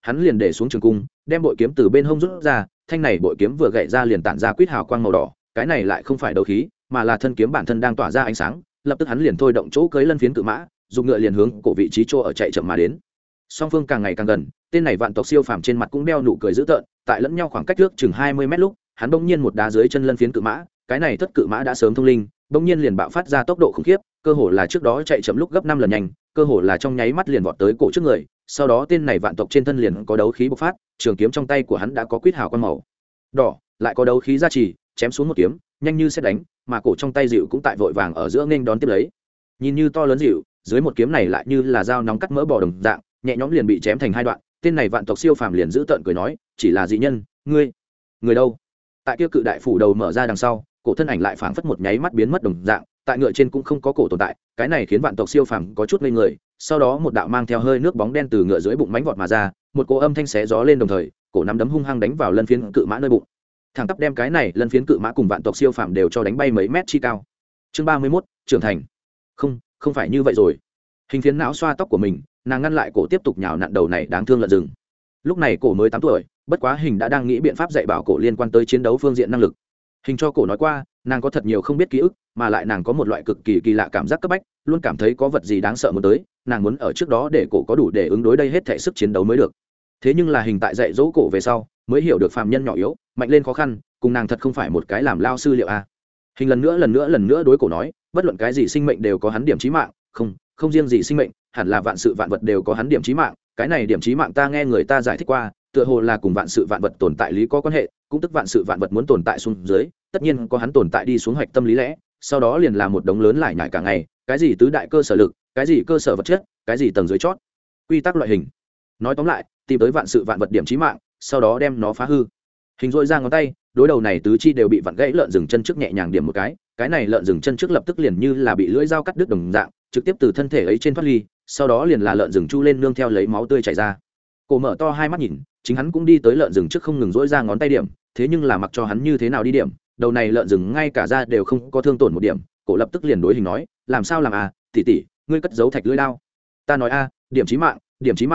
hắn liền để xuống trường cung, đem bội kiếm từ bên hông rút ra. Thanh này bội kiếm vừa gậy ra liền tản ra quýt hào quang màu đỏ, cái này lại không phải đấu khí, mà là thân kiếm bản thân đang tỏa ra ánh sáng. Lập tức hắn liền thôi động chỗ cưới lân phiến cự mã, dùng ngựa liền hướng cổ vị trí chỗ ở chạy chậm mà đến. Song phương càng ngày càng gần, tên này vạn tộc siêu phàm trên mặt cũng đeo nụ cười dữ tợn, tại lẫn nhau khoảng cách trước chừng 20 mét lúc, hắn bỗng nhiên một đá dưới chân lân phiến cự mã, cái này thất cự mã đã sớm thông linh, bỗng nhiên liền bạo phát ra tốc độ khủng khiếp, cơ hồ là trước đó chạy chậm lúc gấp 5 lần nhanh, cơ hồ là trong nháy mắt liền vọt tới cổ trước người. Sau đó tên này vạn tộc trên thân liền có đấu khí bộc phát, trường kiếm trong tay của hắn đã có quýt hào quang màu đỏ, lại có đấu khí gia trì, chém xuống một kiếm, nhanh như sét đánh, mà cổ trong tay dịu cũng tại vội vàng ở giữa nghênh đón tiếp lấy. Nhìn như to lớn dịu, dưới một kiếm này lại như là dao nóng cắt mỡ bò đồng dạng, nhẹ nhõm liền bị chém thành hai đoạn. Tên này vạn tộc siêu phàm liền giữ tợn cười nói, chỉ là dị nhân, người đâu? Tại kia cự đại phủ đầu mở ra đằng sau, cổ thân ảnh lại phảng phất một nháy mắt biến mất đồng dạng, tại ngựa trên cũng không có cổ tồn tại, cái này khiến vạn tộc siêu phàm có chút ngây người. Sau đó một đạo mang theo hơi nước bóng đen từ ngựa dưới bụng mánh vọt mà ra, một cỗ âm thanh xé gió lên, đồng thời cổ nắm đấm hung hăng đánh vào lân phiến cự mã nơi bụng, thẳng tắp đem cái này lân phiến cự mã cùng vạn tộc siêu phàm đều cho đánh bay mấy mét chi cao. Chương 31, trưởng thành. Không phải như vậy rồi. Hình phiến não xoa tóc của mình, nàng ngăn lại cổ tiếp tục nhào nặn đầu này đáng thương lợn rừng. Lúc này cổ mới 8 tuổi, bất quá Hình đã đang nghĩ biện pháp dạy bảo cổ liên quan tới chiến đấu phương diện năng lực. Hình cho cổ nói qua, nàng có thật nhiều không biết ký ức, mà lại nàng có một loại cực kỳ kỳ lạ cảm giác cấp bách, luôn cảm thấy có vật gì đáng sợ muốn tới, nàng muốn ở trước đó để cổ có đủ để ứng đối đây hết thảy sức chiến đấu mới được. Thế nhưng là Hình tại dạy dỗ cổ về sau, mới hiểu được phàm nhân nhỏ yếu, mạnh lên khó khăn, cùng nàng thật không phải một cái làm lao sư liệu a. Hình lần nữa đối cổ nói, bất luận cái gì sinh mệnh đều có hắn điểm chí mạng, không riêng gì sinh mệnh, hẳn là vạn sự vạn vật đều có hắn điểm chí mạng, cái này điểm chí mạng ta nghe người ta giải thích qua, tựa hồ là cùng vạn sự vạn vật tồn tại lý có quan hệ, cũng tức vạn sự vạn vật muốn tồn tại xuống dưới, tất nhiên có hắn tồn tại đi xuống hoạch tâm lý lẽ, sau đó liền là một đống lớn lại nhải cả ngày, cái gì tứ đại cơ sở lực, cái gì cơ sở vật chất, cái gì tầng dưới chót, quy tắc loại hình. Nói tóm lại, tìm tới vạn sự vạn vật điểm chí mạng, sau đó đem nó phá hư. Hình rỗi ra ngón tay, đối đầu này tứ chi đều bị vặn gãy lợn rừng chân trước nhẹ nhàng điểm một cái này lợn rừng chân trước lập tức liền như là bị lưỡi dao cắt đứt đồng dạng, trực tiếp từ thân thể ấy trên thoát ly, sau đó liền là lợn rừng chu lên nương theo lấy máu tươi chảy ra. Cổ mở to hai mắt nhìn, chính hắn cũng đi tới lợn rừng trước không ngừng dỗi ra ngón tay điểm, thế nhưng là mặc cho hắn như thế nào đi điểm, đầu này lợn rừng ngay cả da đều không có thương tổn một điểm. Cổ lập tức liền đối Hình nói, làm sao làm à, tỷ tỷ, ngươi cất giấu thạch lưỡi đao. Ta nói a, điểm chí mạng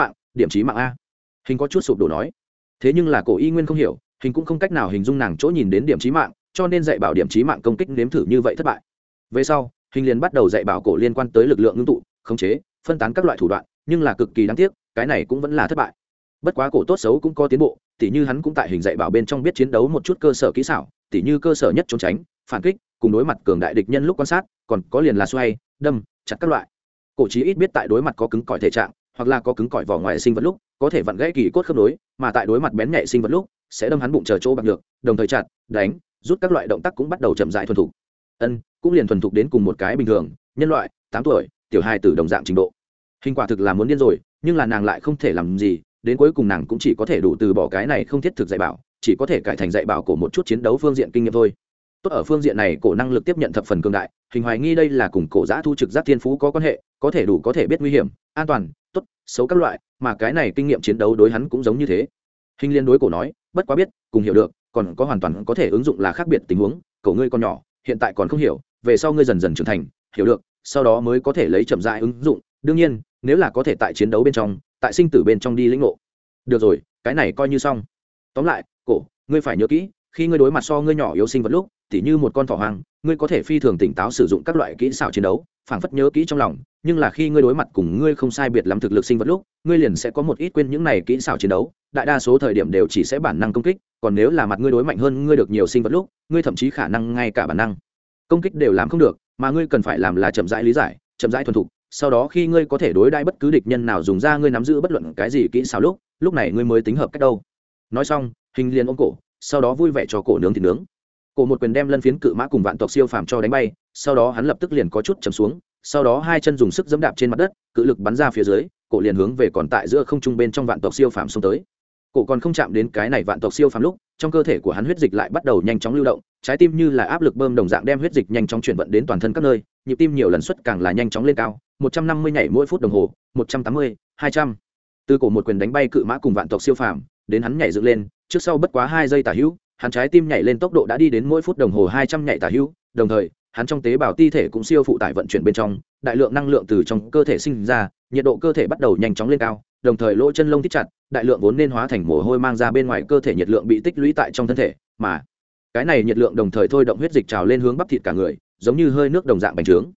a. Hình có chút sụp đổ nói. Thế nhưng là cổ y nguyên không hiểu, Hình cũng không cách nào hình dung nàng chỗ nhìn đến điểm chí mạng, cho nên dạy bảo điểm chí mạng công kích nếm thử như vậy thất bại. Về sau, Hình liền bắt đầu dạy bảo cổ liên quan tới lực lượng ngưng tụ, khống chế, phân tán các loại thủ đoạn, nhưng là cực kỳ đáng tiếc, cái này cũng vẫn là thất bại. Bất quá cổ tốt xấu cũng có tiến bộ, tỉ như hắn cũng tại Hình dạy bảo bên trong biết chiến đấu một chút cơ sở kỹ xảo, tỉ như cơ sở nhất trốn tránh, phản kích, cùng đối mặt cường đại địch nhân lúc quan sát, còn có liền là xoay, đâm, chặt các loại. Cổ chí ít biết tại đối mặt có cứng cỏi thể trạng, hoặc là có cứng cỏi vỏ ngoài sinh vật lúc, có thể vặn gãy kỳ cốt khớp nối, mà tại đối mặt bén nhạy sinh vật lúc, sẽ đâm hắn bụng chờ chỗ bạc được, đồng thời chặt, đánh, rút các loại động tác cũng bắt đầu chậm rãi thuần thục. Cũng liền thuần thục đến cùng một cái bình thường, nhân loại, 8 tuổi, tiểu hài tử đồng dạng trình độ. Hình quả thực là muốn điên rồi, nhưng là nàng lại không thể làm gì, đến cuối cùng nàng cũng chỉ có thể đủ từ bỏ cái này không thiết thực dạy bảo, chỉ có thể cải thành dạy bảo cổ một chút chiến đấu phương diện kinh nghiệm thôi. Tốt ở phương diện này cổ năng lực tiếp nhận thập phần cường đại, Hình hoài nghi đây là cùng cổ giã thu trực giác thiên phú có quan hệ, có thể đủ có thể biết nguy hiểm, an toàn, tốt, xấu các loại, mà cái này kinh nghiệm chiến đấu đối hắn cũng giống như thế. Hình liên đối cổ nói, bất quá biết, cùng hiểu được, còn có hoàn toàn có thể ứng dụng là khác biệt tình huống, cổ ngươi còn nhỏ, hiện tại còn không hiểu, về sau ngươi dần dần trưởng thành, hiểu được, sau đó mới có thể lấy chậm rãi ứng dụng, đương nhiên, nếu là có thể tại chiến đấu bên trong, tại sinh tử bên trong đi lĩnh ngộ. Được rồi, cái này coi như xong. Tóm lại, cổ, ngươi phải nhớ kỹ, khi ngươi đối mặt so ngươi nhỏ yếu sinh vật lúc, tỉ như một con thỏ hoang, ngươi có thể phi thường tỉnh táo sử dụng các loại kỹ xảo chiến đấu, phảng phất nhớ kỹ trong lòng, nhưng là khi ngươi đối mặt cùng ngươi không sai biệt lắm thực lực sinh vật lúc, ngươi liền sẽ có một ít quên những này kỹ xảo chiến đấu, đại đa số thời điểm đều chỉ sẽ bản năng công kích, còn nếu là mặt ngươi đối mạnh hơn ngươi được nhiều sinh vật lúc, ngươi thậm chí khả năng ngay cả bản năng công kích đều làm không được, mà ngươi cần phải làm là chậm rãi lý giải, chậm rãi thuần thục, sau đó khi ngươi có thể đối đãi bất cứ địch nhân nào dùng ra ngươi nắm giữ bất luận cái gì kỹ xảo lúc này ngươi mới tính hợp cách đâu. Nói xong, Hình liền ôm cổ, sau đó vui vẻ cho cổ nướng thịt nướng. Cổ một quyền đem lân phiến cự mã cùng vạn tộc siêu phàm cho đánh bay, sau đó hắn lập tức liền có chút chầm xuống, sau đó hai chân dùng sức giẫm đạp trên mặt đất, cự lực bắn ra phía dưới, cổ liền hướng về còn tại giữa không trung bên trong vạn tộc siêu phàm xông tới. Cổ còn không chạm đến cái này vạn tộc siêu phàm lúc, trong cơ thể của hắn huyết dịch lại bắt đầu nhanh chóng lưu động, trái tim như là áp lực bơm đồng dạng đem huyết dịch nhanh chóng chuyển vận đến toàn thân các nơi, nhịp tim nhiều lần suất càng là nhanh chóng lên cao, 150 nhảy mỗi phút đồng hồ, 180, 200. Từ cổ một quyền đánh bay cự mã cùng vạn tộc siêu phàm, đến hắn nhảy dựng lên, trước sau bất quá 2 giây tả hữu, hắn trái tim nhảy lên tốc độ đã đi đến mỗi phút đồng hồ 200 nhảy tả hữu, đồng thời, hắn trong tế bào ti thể cũng siêu phụ tải vận chuyển bên trong, đại lượng năng lượng từ trong cơ thể sinh ra, nhiệt độ cơ thể bắt đầu nhanh chóng lên cao, đồng thời lỗ chân lông thích chặt, đại lượng vốn nên hóa thành mồ hôi mang ra bên ngoài cơ thể nhiệt lượng bị tích lũy tại trong thân thể, mà cái này nhiệt lượng đồng thời thôi động huyết dịch trào lên hướng bắp thịt cả người, giống như hơi nước đồng dạng bành trướng.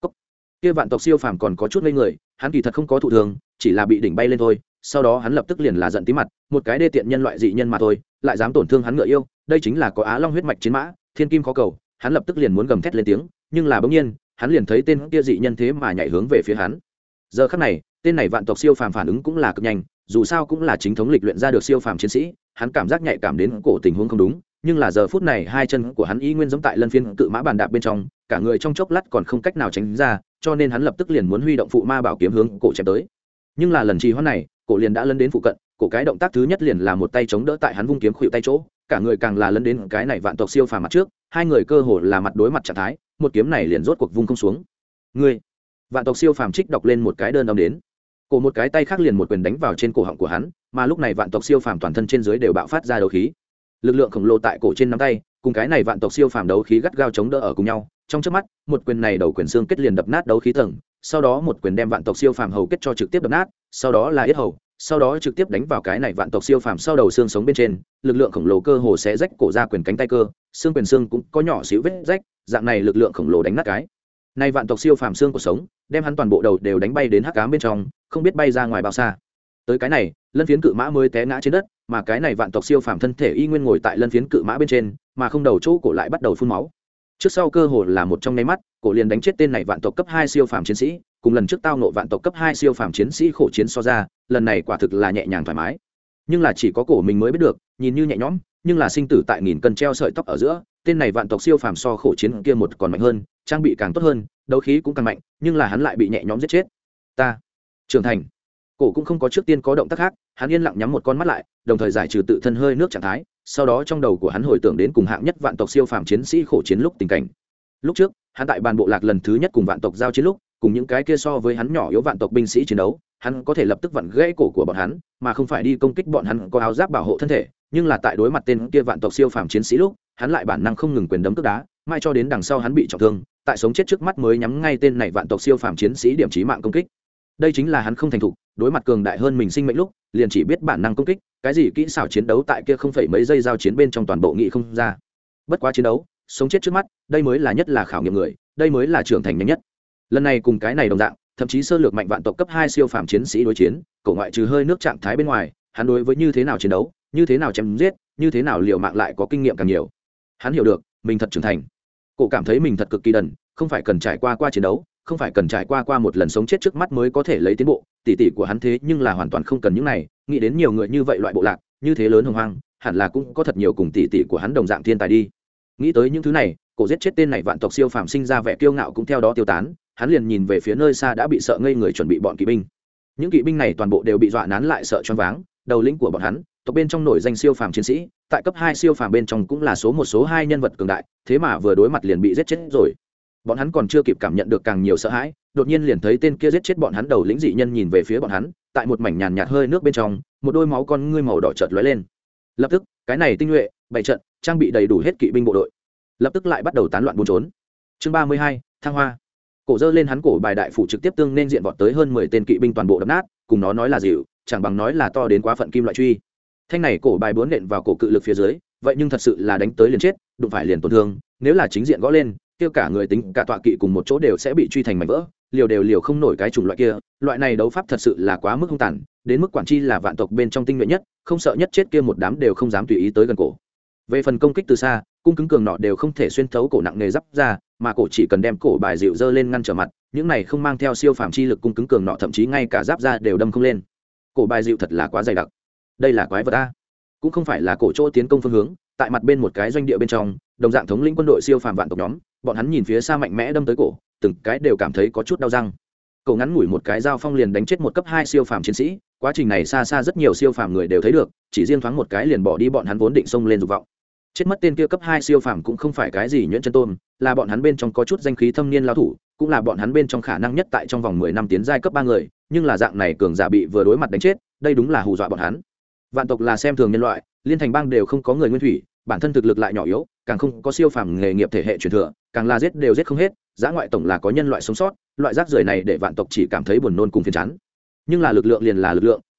Kia vạn tộc siêu phàm còn có chút ngây người, hắn kỳ thật không có thụ thường, chỉ là bị đỉnh bay lên thôi. Sau đó hắn lập tức liền là giận tí mặt, một cái đê tiện nhân loại dị nhân mà thôi, lại dám tổn thương hắn ngựa yêu, đây chính là có Á Long huyết mạch chiến mã, thiên kim khó cầu. Hắn lập tức liền muốn gầm thét lên tiếng, nhưng là bỗng nhiên, hắn liền thấy tên kia dị nhân thế mà nhảy hướng về phía hắn. Giờ khắc này, tên này vạn tộc siêu phàm phản ứng cũng là cực nhanh, dù sao cũng là chính thống lịch luyện ra được siêu phàm chiến sĩ, hắn cảm giác nhạy cảm đến cổ tình huống không đúng, nhưng là giờ phút này hai chân của hắn y nguyên giống tại lân phiên cự mã bàn đạp bên trong, cả người trong chốc lát còn không cách nào tránh ra, cho nên hắn lập tức liền muốn huy động phụ ma bảo kiếm hướng cổ chém tới. Nhưng là lần trì hoãn này, cổ liền đã lấn đến phụ cận, cổ cái động tác thứ nhất liền là một tay chống đỡ tại hắn vung kiếm khuỵu tay chỗ, cả người càng là lấn đến cái này vạn tộc siêu phàm mặt trước, hai người cơ hồ là mặt đối mặt trạng thái, một kiếm này liền rốt cuộc vung không xuống. Ngươi, vạn tộc siêu phàm trích đọc lên một cái đơn đâm đến, cổ một cái tay khác liền một quyền đánh vào trên cổ họng của hắn, mà lúc này vạn tộc siêu phàm toàn thân trên dưới đều bạo phát ra đấu khí, lực lượng khổng lồ tại cổ trên nắm tay, cùng cái này vạn tộc siêu phàm đấu khí gắt gao chống đỡ ở cùng nhau, trong chớp mắt, một quyền này đầu quyền xương kết liền đập nát đấu khí tầng, sau đó một quyền đem vạn tộc siêu phàm hầu kết cho trực tiếp đập nát, sau đó là yết hầu, sau đó trực tiếp đánh vào cái này vạn tộc siêu phàm sau đầu xương sống bên trên, lực lượng khổng lồ cơ hồ sẽ rách cổ ra quyền cánh tay cơ, xương quyền xương cũng có nhỏ xíu vết rách, dạng này lực lượng khổng lồ đánh nát cái này vạn tộc siêu phàm xương của sống, đem hắn toàn bộ đầu đều đánh bay đến hắc ám bên trong, không biết bay ra ngoài bao xa. Tới cái này, lân phiến cự mã mới té ngã trên đất, mà cái này vạn tộc siêu phàm thân thể y nguyên ngồi tại lân phiến cự mã bên trên, mà không đầu chỗ cổ lại bắt đầu phun máu. Trước sau cơ hồ là một trong nháy mắt, cổ liền đánh chết tên này vạn tộc cấp 2 siêu phàm chiến sĩ, cùng lần trước tao nộ vạn tộc cấp 2 siêu phàm chiến sĩ khổ chiến so ra, lần này quả thực là nhẹ nhàng thoải mái. Nhưng là chỉ có cổ mình mới biết được, nhìn như nhẹ nhõm, nhưng là sinh tử tại nghìn cân treo sợi tóc ở giữa, tên này vạn tộc siêu phàm so khổ chiến kia một còn mạnh hơn, trang bị càng tốt hơn, đấu khí cũng càng mạnh, nhưng là hắn lại bị nhẹ nhõm giết chết. Ta trưởng thành. Cổ cũng không có trước tiên có động tác khác, hắn yên lặng nhắm một con mắt lại, đồng thời giải trừ tự thân hơi nước trạng thái, sau đó trong đầu của hắn hồi tưởng đến cùng hạng nhất vạn tộc siêu phàm chiến sĩ khổ chiến lúc tình cảnh. Lúc trước, hắn tại bàn bộ lạc lần thứ nhất cùng vạn tộc giao chiến lúc, cùng những cái kia so với hắn nhỏ yếu vạn tộc binh sĩ chiến đấu, hắn có thể lập tức vặn gãy cổ của bọn hắn, mà không phải đi công kích bọn hắn có áo giáp bảo hộ thân thể, nhưng là tại đối mặt tên kia vạn tộc siêu phàm chiến sĩ lúc, hắn lại bản năng không ngừng quyền đấm cước đá, mai cho đến đằng sau hắn bị trọng thương, tại sống chết trước mắt mới nhắm ngay tên này vạn tộc siêu phàm chiến sĩ điểm chí mạng công kích. Đây chính là hắn không thành thục, đối mặt cường đại hơn mình sinh mệnh lúc, liền chỉ biết bản năng công kích, cái gì kỹ xảo chiến đấu tại kia không phải mấy giây giao chiến bên trong toàn bộ nghị không ra. Bất quá chiến đấu, sống chết trước mắt, đây mới là nhất là khảo nghiệm người, đây mới là trưởng thành nhanh nhất. Lần này cùng cái này đồng dạng, thậm chí sơ lược mạnh vạn tộc cấp 2 siêu phàm chiến sĩ đối chiến, cổ ngoại trừ hơi nước trạng thái bên ngoài, hắn đối với như thế nào chiến đấu, như thế nào chém giết, như thế nào liều mạng lại có kinh nghiệm càng nhiều. Hắn hiểu được, mình thật trưởng thành. Cổ cảm thấy mình thật cực kỳ đần, không phải cần trải qua chiến đấu, không phải cần trải qua một lần sống chết trước mắt mới có thể lấy tiến bộ, tỷ tỷ của hắn thế nhưng là hoàn toàn không cần những này, nghĩ đến nhiều người như vậy loại bộ lạc, như thế lớn hồng hoang, hẳn là cũng có thật nhiều cùng tỷ tỷ của hắn đồng dạng thiên tài đi. Nghĩ tới những thứ này, cổ giết chết tên này vạn tộc siêu phàm sinh ra vẻ kiêu ngạo cũng theo đó tiêu tán, hắn liền nhìn về phía nơi xa đã bị sợ ngây người chuẩn bị bọn kỵ binh. Những kỵ binh này toàn bộ đều bị dọa nán lại sợ choáng váng, đầu lĩnh của bọn hắn, tộc bên trong nổi danh siêu phàm chiến sĩ, tại cấp 2 siêu phàm bên trong cũng là số 2 nhân vật cường đại, thế mà vừa đối mặt liền bị giết chết rồi. Bọn hắn còn chưa kịp cảm nhận được càng nhiều sợ hãi, đột nhiên liền thấy tên kia giết chết bọn hắn đầu lĩnh dị nhân nhìn về phía bọn hắn, tại một mảnh nhàn nhạt hơi nước bên trong, một đôi máu con ngươi màu đỏ chợt lóe lên. Lập tức, cái này tinh nhuệ, bảy trận, trang bị đầy đủ hết kỵ binh bộ đội, lập tức lại bắt đầu tán loạn buôn trốn. Chương 32, thăng hoa. Cổ giơ lên hắn cổ bài đại phủ trực tiếp tương nên diện vọt tới hơn 10 tên kỵ binh toàn bộ đập nát, cùng nó nói là dịu, chẳng bằng nói là to đến quá phận kim loại truy. Thanh này cổ bài bướn nện vào cổ cự lực phía dưới, vậy nhưng thật sự là đánh tới liền chết, đụng phải liền tổn thương, nếu là chính diện gõ lên, tiêu cả người tính cả tọa kỵ cùng một chỗ đều sẽ bị truy thành mảnh vỡ, liều không nổi cái chủng loại kia. Loại này đấu pháp thật sự là quá mức hung tàn, đến mức quản chi là vạn tộc bên trong tinh nhuệ nhất, không sợ nhất chết kia một đám đều không dám tùy ý tới gần cổ. Về phần công kích từ xa, cung cứng cường nọ đều không thể xuyên thấu cổ nặng nề giáp ra, mà cổ chỉ cần đem cổ bài dịu dơ lên ngăn trở mặt, những này không mang theo siêu phàm chi lực cung cứng cường nọ thậm chí ngay cả giáp ra đều đâm không lên. Cổ bài dịu thật là quá dày đặc. Đây là quái vật a. Cũng không phải là cổ chỗ tiến công phương hướng, tại mặt bên một cái doanh địa bên trong, đồng dạng thống lĩnh quân đội siêu phàm vạn tộc nhóm, bọn hắn nhìn phía xa mạnh mẽ đâm tới cổ, từng cái đều cảm thấy có chút đau răng. Cổ ngắn ngủi một cái dao phong liền đánh chết một cấp 2 siêu phàm chiến sĩ, quá trình này xa xa rất nhiều siêu phàm người đều thấy được, chỉ riêng thoáng một cái liền bỏ đi bọn hắn vốn định xông lên dục vọng. Chết mất tên kia cấp 2 siêu phàm cũng không phải cái gì nhuyễn chân tôn, là bọn hắn bên trong có chút danh khí thâm niên lao thủ, cũng là bọn hắn bên trong khả năng nhất tại trong vòng 10 năm tiến giai cấp 3 người, nhưng là dạng này cường giả bị vừa đối mặt đánh chết, đây đúng là hù dọa bọn hắn. Vạn tộc là xem thường nhân loại, liên thành bang đều không có người nguyên thủy, bản thân thực lực lại nhỏ yếu, càng không có siêu phàm nghề nghiệp thể hệ truyền thừa, càng là giết đều giết không hết, giã ngoại tổng là có nhân loại sống sót, loại rác rưởi này để vạn tộc chỉ cảm thấy buồn nôn cùng phiền chán. Nhưng là lực lượng liền là lực lượng,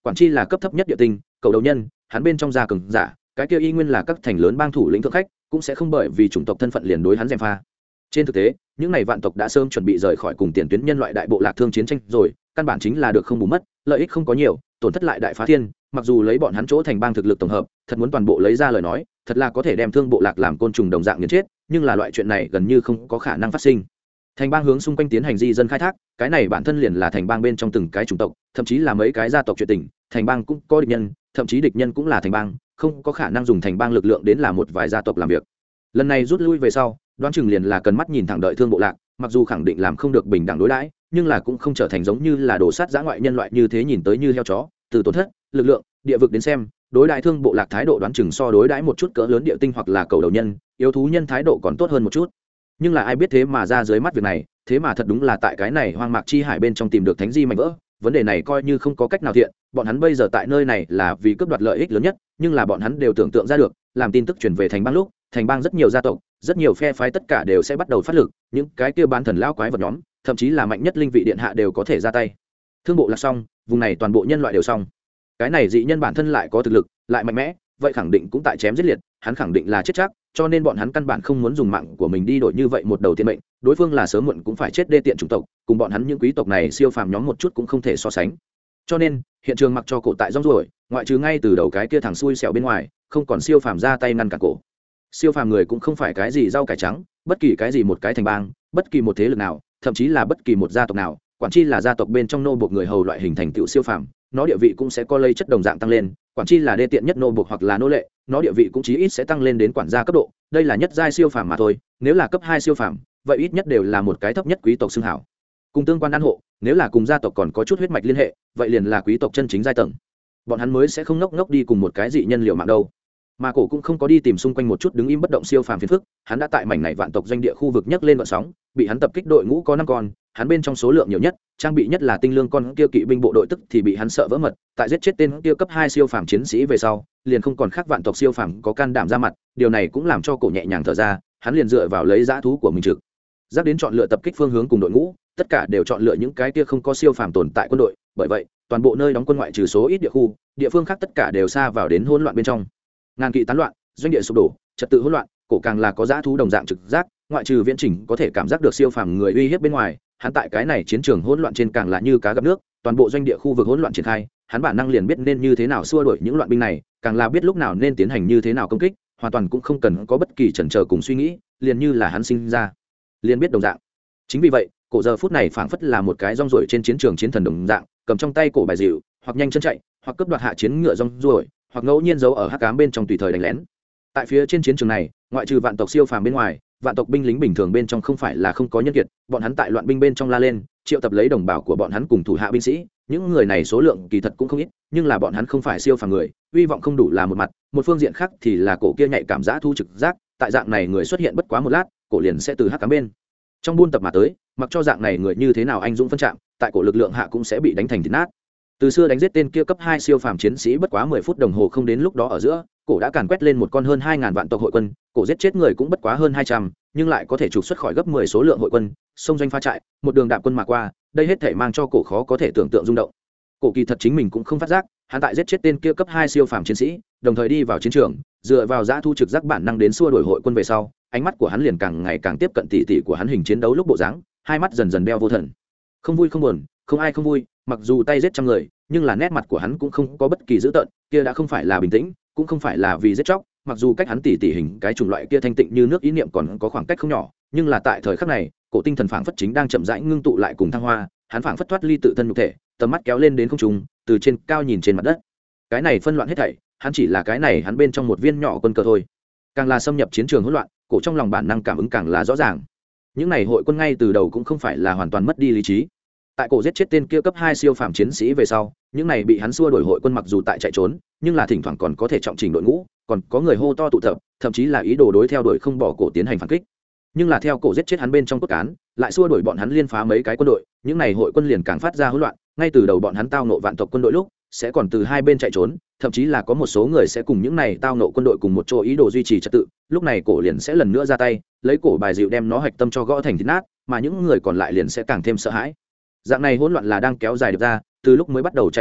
quản chi là cấp thấp nhất địa tinh cầu đầu nhân, hắn bên trong gia cường giả, cái kia y nguyên là các thành lớn bang thủ lĩnh thượng khách, cũng sẽ không bởi vì chủng tộc thân phận liền đối hắn gièm pha. Trên thực tế, những này vạn tộc đã sớm chuẩn bị rời khỏi cùng tiền tuyến nhân loại đại bộ lạc thương chiến tranh rồi, căn bản chính là được không bù mất, lợi ích không có nhiều, tổn thất lại đại phá thiên, mặc dù lấy bọn hắn chỗ thành bang thực lực tổng hợp, thật muốn toàn bộ lấy ra lời nói, thật là có thể đem thương bộ lạc làm côn trùng đồng dạng nghiền chết, nhưng là loại chuyện này gần như không có khả năng phát sinh. Thành bang hướng xung quanh tiến hành di dân khai thác, cái này bản thân liền là thành bang bên trong từng cái chủng tộc, thậm chí là mấy cái gia tộc chuyện tình, thành bang cũng có địch nhân, thậm chí địch nhân cũng là thành bang, không có khả năng dùng thành bang lực lượng đến là một vài gia tộc làm việc. Lần này rút lui về sau, đoán chừng liền là cần mắt nhìn thẳng đợi thương bộ lạc, mặc dù khẳng định làm không được bình đẳng đối đãi, nhưng là cũng không trở thành giống như là đồ sát giã ngoại nhân loại như thế nhìn tới như heo chó. Từ tổn thất, lực lượng, địa vực đến xem, đối đãi thương bộ lạc thái độ đoán chừng so đối đãi một chút cỡ lớn địa tinh hoặc là cầu đầu nhân, yếu thú nhân thái độ còn tốt hơn một chút. Nhưng là ai biết thế mà ra dưới mắt việc này, thế mà thật đúng là tại cái này hoang mạc chi hải bên trong tìm được thánh di mảnh vỡ. Vấn đề này coi như không có cách nào thiện, bọn hắn bây giờ tại nơi này là vì cướp đoạt lợi ích lớn nhất, nhưng là bọn hắn đều tưởng tượng ra được, làm tin tức truyền về thành bang lúc, thành bang rất nhiều gia tộc, rất nhiều phe phái tất cả đều sẽ bắt đầu phát lực, những cái kia bán thần lão quái vật nhóm, thậm chí là mạnh nhất linh vị điện hạ đều có thể ra tay. Thương bộ là xong, vùng này toàn bộ nhân loại đều xong. Cái này dị nhân bản thân lại có thực lực, lại mạnh mẽ, vậy khẳng định cũng tại chém giết liệt, hắn khẳng định là chết chắc, cho nên bọn hắn căn bản không muốn dùng mạng của mình đi đổi như vậy một đầu tiên mệnh, đối phương là sớm muộn cũng phải chết đê tiện chủng tộc, cùng bọn hắn những quý tộc này siêu phàm nhóm một chút cũng không thể so sánh. Cho nên, hiện trường mặc cho cổ tại rong ruổi, ngoại trừ ngay từ đầu cái kia thằng xui xẻo bên ngoài, không còn siêu phàm ra tay ngăn cản cổ. Siêu phàm người cũng không phải cái gì rau cải trắng, bất kỳ cái gì một cái thành bang, bất kỳ một thế lực nào, thậm chí là bất kỳ một gia tộc nào, quản chi là gia tộc bên trong nô buộc người hầu loại hình thành tựu siêu phàm, nó địa vị cũng sẽ có lây chất đồng dạng tăng lên, quản chi là đê tiện nhất nô buộc hoặc là nô lệ, nó địa vị cũng chí ít sẽ tăng lên đến quản gia cấp độ, đây là nhất giai siêu phàm mà thôi, nếu là cấp 2 siêu phàm, vậy ít nhất đều là một cái thấp nhất quý tộc xưng hảo. Cùng tương quan ăn hộ, nếu là cùng gia tộc còn có chút huyết mạch liên hệ, vậy liền là quý tộc chân chính giai tầng. Bọn hắn mới sẽ không ngốc ngốc đi cùng một cái dị nhân liệu mạng đâu. Mà cổ cũng không có đi tìm xung quanh một chút đứng im bất động siêu phàm phiền phức, hắn đã tại mảnh này vạn tộc doanh địa khu vực nhấc lên gợn sóng, bị hắn tập kích đội ngũ có 5 con, hắn bên trong số lượng nhiều nhất, trang bị nhất là tinh lương con kia kỵ binh bộ đội tức thì bị hắn sợ vỡ mật, tại giết chết tên kia cấp 2 siêu phàm chiến sĩ về sau, liền không còn khác vạn tộc siêu phàm có can đảm ra mặt, điều này cũng làm cho cổ nhẹ nhàng thở ra, hắn liền dựa vào lấy dã thú của mình trực giác đến chọn lựa tập kích phương hướng cùng đội ngũ, tất cả đều chọn lựa những cái kia không có siêu phàm tồn tại quân đội, bởi vậy, toàn bộ nơi đóng quân ngoại trừ số ít địa khu, địa phương khác tất cả đều xa vào đến hỗn loạn bên trong. Ngàn kỵ tán loạn, doanh địa sụp đổ, trật tự hỗn loạn, cổ càng là có dã thú đồng dạng trực giác, ngoại trừ viễn chỉnh có thể cảm giác được siêu phàm người uy hiếp bên ngoài, hắn tại cái này chiến trường hỗn loạn trên càng là như cá gặp nước, toàn bộ doanh địa khu vực hỗn loạn triển khai, hắn bản năng liền biết nên như thế nào xua đuổi những loạn binh này, càng là biết lúc nào nên tiến hành như thế nào công kích, hoàn toàn cũng không cần có bất kỳ chần chờ cùng suy nghĩ, liền như là hắn sinh ra, liền biết đồng dạng. Chính vì vậy, cổ giờ phút này phảng phất là một cái rong ruổi trên chiến trường chiến thần đồng dạng, cầm trong tay cổ bài dịu, hoặc nhanh chân chạy, hoặc cướp đoạt hạ chiến ngựa rong ruổi, hoặc ngẫu nhiên giấu ở hắc ám bên trong tùy thời đánh lén. Tại phía trên chiến trường này, ngoại trừ vạn tộc siêu phàm bên ngoài, vạn tộc binh lính bình thường bên trong không phải là không có nhân kiệt, bọn hắn tại loạn binh bên trong la lên, triệu tập lấy đồng bào của bọn hắn cùng thủ hạ binh sĩ, những người này số lượng kỳ thật cũng không ít, nhưng là bọn hắn không phải siêu phàm người, uy vọng không đủ là một mặt, một phương diện khác thì là cổ kia nhạy cảm giác thu trực giác, tại dạng này người xuất hiện bất quá một lát, cổ liền sẽ từ hắc ám bên trong buôn tập mà tới, mặc cho dạng này người như thế nào anh dũng phân trạng, tại cổ lực lượng hạ cũng sẽ bị đánh thành thịt nát. Từ xưa đánh giết tên kia cấp 2 siêu phàm chiến sĩ bất quá 10 phút đồng hồ không đến, lúc đó ở giữa, cổ đã càn quét lên một con hơn 2000 vạn tộc hội quân, cổ giết chết người cũng bất quá hơn 200, nhưng lại có thể trục xuất khỏi gấp 10 số lượng hội quân, xông doanh phá trại, một đường đạp quân mà qua, đây hết thảy mang cho cổ khó có thể tưởng tượng rung động. Cổ kỳ thật chính mình cũng không phát giác, hắn tại giết chết tên kia cấp 2 siêu phàm chiến sĩ, đồng thời đi vào chiến trường, dựa vào dã thu trực giác bản năng đến xua đuổi hội quân về sau, ánh mắt của hắn liền càng ngày càng tiếp cận tỉ tỉ của hắn hình chiến đấu lúc bộ dáng, hai mắt dần dần đeo vô thần. Không vui không buồn, không ai không vui, mặc dù tay giết trăm người, nhưng là nét mặt của hắn cũng không có bất kỳ dữ tợn, kia đã không phải là bình tĩnh, cũng không phải là vì giết chóc, mặc dù cách hắn tỉ tỉ hình cái chủng loại kia thanh tịnh như nước ý niệm còn có khoảng cách không nhỏ, nhưng là tại thời khắc này, cổ tinh thần phảng phất chính đang chậm rãi ngưng tụ lại cùng thăng hoa, hắn phảng phất thoát ly tự thân nhục thể, tầm mắt kéo lên đến không trung, từ trên cao nhìn trên mặt đất. Cái này phân loạn hết thảy, hắn chỉ là cái này hắn bên trong một viên nhỏ quân cờ thôi. Càng là xâm nhập chiến trường hỗn loạn, cổ trong lòng bản năng cảm ứng càng là rõ ràng. Những này hội quân ngay từ đầu cũng không phải là hoàn toàn mất đi lý trí. Tại cổ giết chết tên kia cấp 2 siêu phàm chiến sĩ về sau, những này bị hắn xua đuổi hội quân mặc dù tại chạy trốn, nhưng là thỉnh thoảng còn có thể trọng chỉnh đội ngũ, còn có người hô to tụ tập, thậm chí là ý đồ đối theo đuổi không bỏ cổ tiến hành phản kích. Nhưng là theo cổ giết chết hắn bên trong cốt cán, lại xua đuổi bọn hắn liên phá mấy cái quân đội, những này hội quân liền càng phát ra hỗn loạn, ngay từ đầu bọn hắn tao nộ vạn tộc quân đội lúc, sẽ còn từ hai bên chạy trốn, thậm chí là có một số người sẽ cùng những này tao nộ quân đội cùng một chỗ ý đồ duy trì trật tự, lúc này cổ liền sẽ lần nữa ra tay, lấy cổ bài dịu đem nó hạch tâm cho gõ thành thịt nát, mà những người còn lại liền sẽ càng thêm sợ hãi. Dạng này hỗn loạn là đang kéo dài được ra, từ lúc mới bắt đầu chạy tán loạn,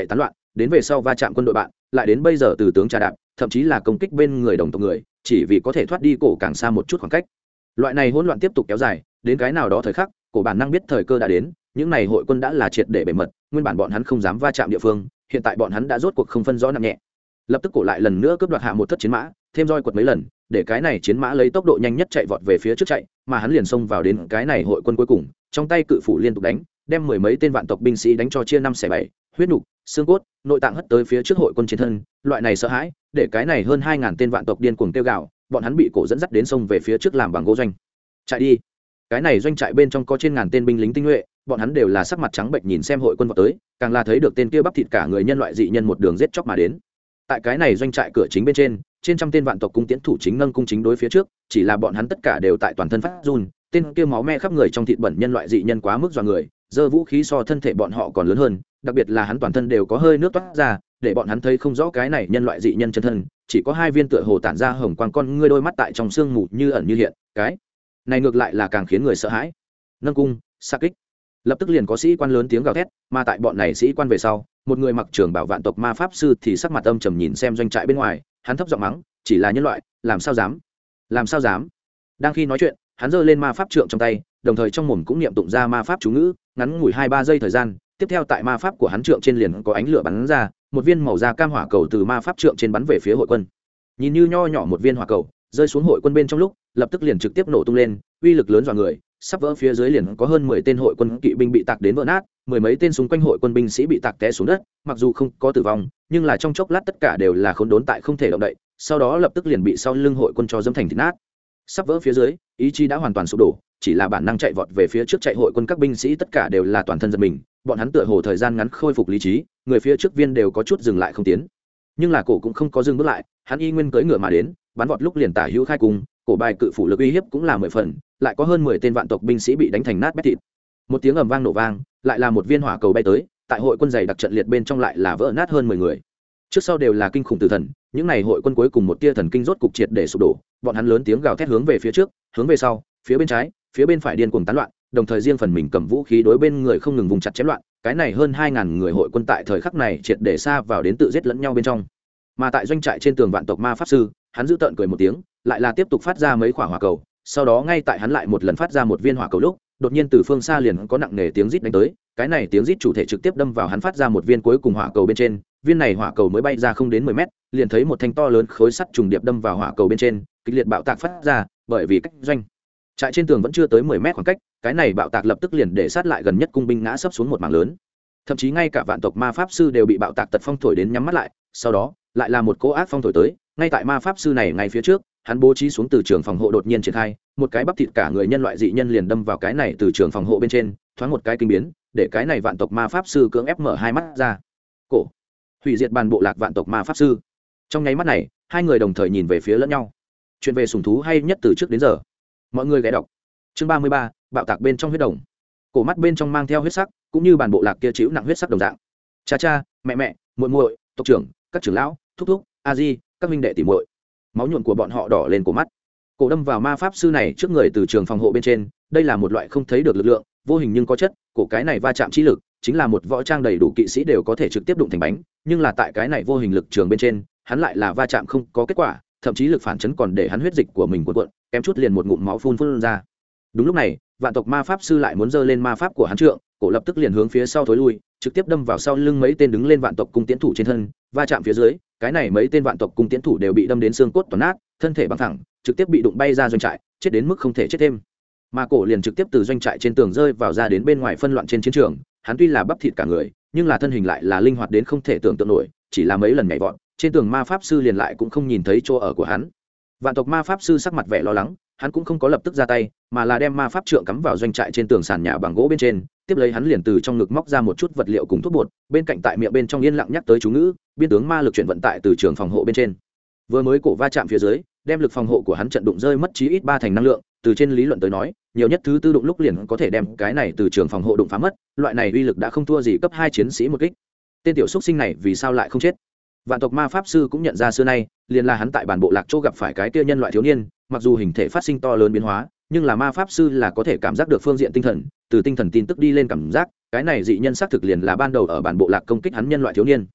đến về sau va chạm quân đội bạn, lại đến bây giờ từ tướng trà đạp, thậm chí là công kích bên người đồng tộc người, chỉ vì có thể thoát đi cổ càng xa một chút khoảng cách. Loại này hỗn loạn tiếp tục kéo dài, đến cái nào đó thời khắc, cổ bản năng biết thời cơ đã đến, những này hội quân đã là triệt để bề mật, nguyên bản bọn hắn không dám va chạm địa phương, hiện tại bọn hắn đã rốt cuộc không phân rõ nặng nhẹ. Lập tức cổ lại lần nữa cướp đoạt hạ một thất chiến mã, thêm roi quật mấy lần, để cái này chiến mã lấy tốc độ nhanh nhất chạy vọt về phía trước chạy, mà hắn liền xông vào đến cái này hội quân cuối cùng, trong tay cự phủ liên tục đánh, đem mười mấy tên vạn tộc binh sĩ đánh cho chia năm xẻ bảy, huyết nục, xương cốt, nội tạng hất tới phía trước hội quân chiến thân, loại này sợ hãi, để cái này hơn 2000 tên vạn tộc điên cuồng kêu gào, bọn hắn bị cổ dẫn dắt đến sông về phía trước làm bằng gỗ doanh. Chạy đi. Cái này doanh trại bên trong có trên ngàn tên binh lính tinh nhuệ, bọn hắn đều là sắc mặt trắng bệch nhìn xem hội quân vọt tới, càng là thấy được tên kia bắp thịt cả người nhân loại dị nhân một đường giết chóc mà đến. Tại cái này doanh trại cửa chính bên trên trăm tên vạn tộc cung tiễn thủ chính nâng cung chính đối phía trước, chỉ là bọn hắn tất cả đều tại toàn thân phát run, tên kia máu me khắp người trong thịt bẩn nhân loại dị nhân quá mức dọa người, giơ vũ khí so thân thể bọn họ còn lớn hơn, đặc biệt là hắn toàn thân đều có hơi nước toát ra, để bọn hắn thấy không rõ cái này nhân loại dị nhân chân thân, chỉ có hai viên tựa hồ tản ra hồng quang con ngươi đôi mắt tại trong sương mù như ẩn như hiện, cái này ngược lại là càng khiến người sợ hãi. Nâng cung, xạ kích. Lập tức liền có sĩ quan lớn tiếng gào thét, mà tại bọn này sĩ quan về sau, một người mặc trường bảo vạn tộc ma pháp sư thì sắc mặt âm trầm nhìn xem doanh trại bên ngoài, hắn thấp giọng mắng, chỉ là nhân loại, làm sao dám? Làm sao dám? Đang khi nói chuyện, hắn giơ lên ma pháp trượng trong tay, đồng thời trong mồm cũng niệm tụng ra ma pháp chú ngữ, ngắn ngủi 2-3 giây thời gian, tiếp theo tại ma pháp của hắn trượng trên liền có ánh lửa bắn ra, một viên màu da cam hỏa cầu từ ma pháp trượng trên bắn về phía hội quân. Nhìn như nho nhỏ một viên hỏa cầu, rơi xuống hội quân bên trong lúc, lập tức liền trực tiếp nổ tung lên, uy lực lớn dọa người, sắp vỡ phía dưới liền có hơn 10 tên hội quân kỵ binh bị tạc đến vỡ nát, mười mấy tên xung quanh hội quân binh sĩ bị tạc té xuống đất, mặc dù không có tử vong, nhưng là trong chốc lát tất cả đều là khốn đốn tại không thể động đậy, sau đó lập tức liền bị sau lưng hội quân cho dẫm thành thịt nát. Sắp vỡ phía dưới, ý chí đã hoàn toàn sụp đổ, chỉ là bản năng chạy vọt về phía trước chạy hội quân các binh sĩ tất cả đều là toàn thân giật mình, bọn hắn tựa hồ thời gian ngắn khôi phục lý trí, người phía trước viên đều có chút dừng lại không tiến. Nhưng là cổ cũng không có dừng bước lại, hắn y nguyên cưỡi ngựa mà đến, bắn vọt lúc liền tả hữu khai cung, cổ bài cự phủ lực uy hiếp cũng là 10 phần, lại có hơn 10 tên vạn tộc binh sĩ bị đánh thành nát bét thịt. Một tiếng ầm vang nổ vang, lại là một viên hỏa cầu bay tới, tại hội quân dày đặc trận liệt bên trong lại là vỡ nát hơn 10 người. Trước sau đều là kinh khủng tử thần, những này hội quân cuối cùng một tia thần kinh rốt cục triệt để sụp đổ, bọn hắn lớn tiếng gào thét hướng về phía trước, hướng về sau, phía bên trái, phía bên phải điên cuồng tán loạn, đồng thời riêng phần mình cầm vũ khí đối bên người không ngừng vùng chặt chém loạn, cái này hơn 2000 người hội quân tại thời khắc này triệt để xa vào đến tự giết lẫn nhau bên trong. Mà tại doanh trại trên tường vạn tộc ma pháp sư, hắn giữ tợn cười một tiếng, lại là tiếp tục phát ra mấy quả hỏa cầu, sau đó ngay tại hắn lại một lần phát ra một viên hỏa cầu lúc, đột nhiên từ phương xa liền có nặng nề tiếng rít đánh tới, cái này tiếng rít chủ thể trực tiếp đâm vào hắn phát ra một viên cuối cùng hỏa cầu bên trên, viên này hỏa cầu mới bay ra không đến 10 mét, liền thấy một thanh to lớn khối sắt trùng điệp đâm vào hỏa cầu bên trên, kịch liệt bạo tạc phát ra, bởi vì cách doanh trại trên tường vẫn chưa tới 10 mét khoảng cách, cái này bạo tạc lập tức liền để sát lại gần nhất cung binh ngã sấp xuống một mảng lớn. Thậm chí ngay cả vạn tộc ma pháp sư đều bị bạo tạc tật phong thổi đến nhắm mắt lại, sau đó, lại là một cỗ ác phong thổi tới, ngay tại ma pháp sư này ngay phía trước, hắn bố trí xuống từ trường phòng hộ đột nhiên triển khai, một cái bắp thịt cả người nhân loại dị nhân liền đâm vào cái này từ trường phòng hộ bên trên, thoáng một cái kinh biến, để cái này vạn tộc ma pháp sư cưỡng ép mở hai mắt ra. Cổ hủy diệt bàn bộ lạc vạn tộc ma pháp sư. Trong nháy mắt này, hai người đồng thời nhìn về phía lẫn nhau. Chuyện về sủng thú hay nhất từ trước đến giờ. Mọi người ghé đọc. Chương 33, bạo tạc bên trong huyết đồng. Cổ mắt bên trong mang theo huyết sắc, cũng như bàn bộ lạc kia chịu nặng huyết sắc đồng dạng. Cha cha, mẹ mẹ, muội muội, tộc trưởng, các trưởng lão, thúc thúc, a di, các huynh đệ tỉ muội. Máu nhuộm của bọn họ đỏ lên cổ mắt. Cổ đâm vào ma pháp sư này trước người từ trường phòng hộ bên trên, đây là một loại không thấy được lực lượng, vô hình nhưng có chất, cổ cái này va chạm trí lực, chính là một võ trang đầy đủ kỵ sĩ đều có thể trực tiếp đụng thành bánh, nhưng là tại cái này vô hình lực trường bên trên, hắn lại là va chạm không có kết quả, thậm chí lực phản chấn còn để hắn huyết dịch của mình cuộn cuộn, kém chút liền một ngụm máu phun ra. Đúng lúc này, vạn tộc ma pháp sư lại muốn giơ lên ma pháp của hắn trượng, cổ lập tức liền hướng phía sau thối lui, trực tiếp đâm vào sau lưng mấy tên đứng lên vạn tộc cung tiễn thủ trên thân, va chạm phía dưới, cái này mấy tên vạn tộc cung tiễn thủ đều bị đâm đến xương cốt toàn nát, thân thể bằng thẳng, trực tiếp bị đụng bay ra doanh trại, chết đến mức không thể chết thêm. Mà cổ liền trực tiếp từ doanh trại trên tường rơi vào ra đến bên ngoài phân loạn trên chiến trường, hắn tuy là bắp thịt cả người, nhưng là thân hình lại là linh hoạt đến không thể tưởng tượng nổi, chỉ là mấy lần nhảy vọt, trên tường ma pháp sư liền lại cũng không nhìn thấy chỗ ở của hắn. Vạn tộc ma pháp sư sắc mặt vẻ lo lắng, hắn cũng không có lập tức ra tay, mà là đem ma pháp trượng cắm vào doanh trại trên tường sàn nhà bằng gỗ bên trên, tiếp lấy hắn liền từ trong ngực móc ra một chút vật liệu cùng thuốc bột, bên cạnh tại miệng bên trong yên lặng nhắc tới chú ngữ, biên tướng ma lực chuyển vận tại từ trường phòng hộ bên trên. Vừa mới cổ va chạm phía dưới, đem lực phòng hộ của hắn trận đụng rơi mất chí ít 3 thành năng lượng, từ trên lý luận tới nói, nhiều nhất thứ tư đụng lúc liền có thể đem cái này từ trường phòng hộ đụng phá mất, loại này uy lực đã không thua gì cấp 2 chiến sĩ một kích. Tên tiểu xúc sinh này vì sao lại không chết? Vạn tộc ma pháp sư cũng nhận ra xưa nay, liền là hắn tại bản bộ lạc chỗ gặp phải cái kia nhân loại thiếu niên, mặc dù hình thể phát sinh to lớn biến hóa, nhưng là ma pháp sư là có thể cảm giác được phương diện tinh thần, từ tinh thần tin tức đi lên cảm giác, cái này dị nhân xác thực liền là ban đầu ở bản bộ lạc công kích hắn nhân loại thiếu niên.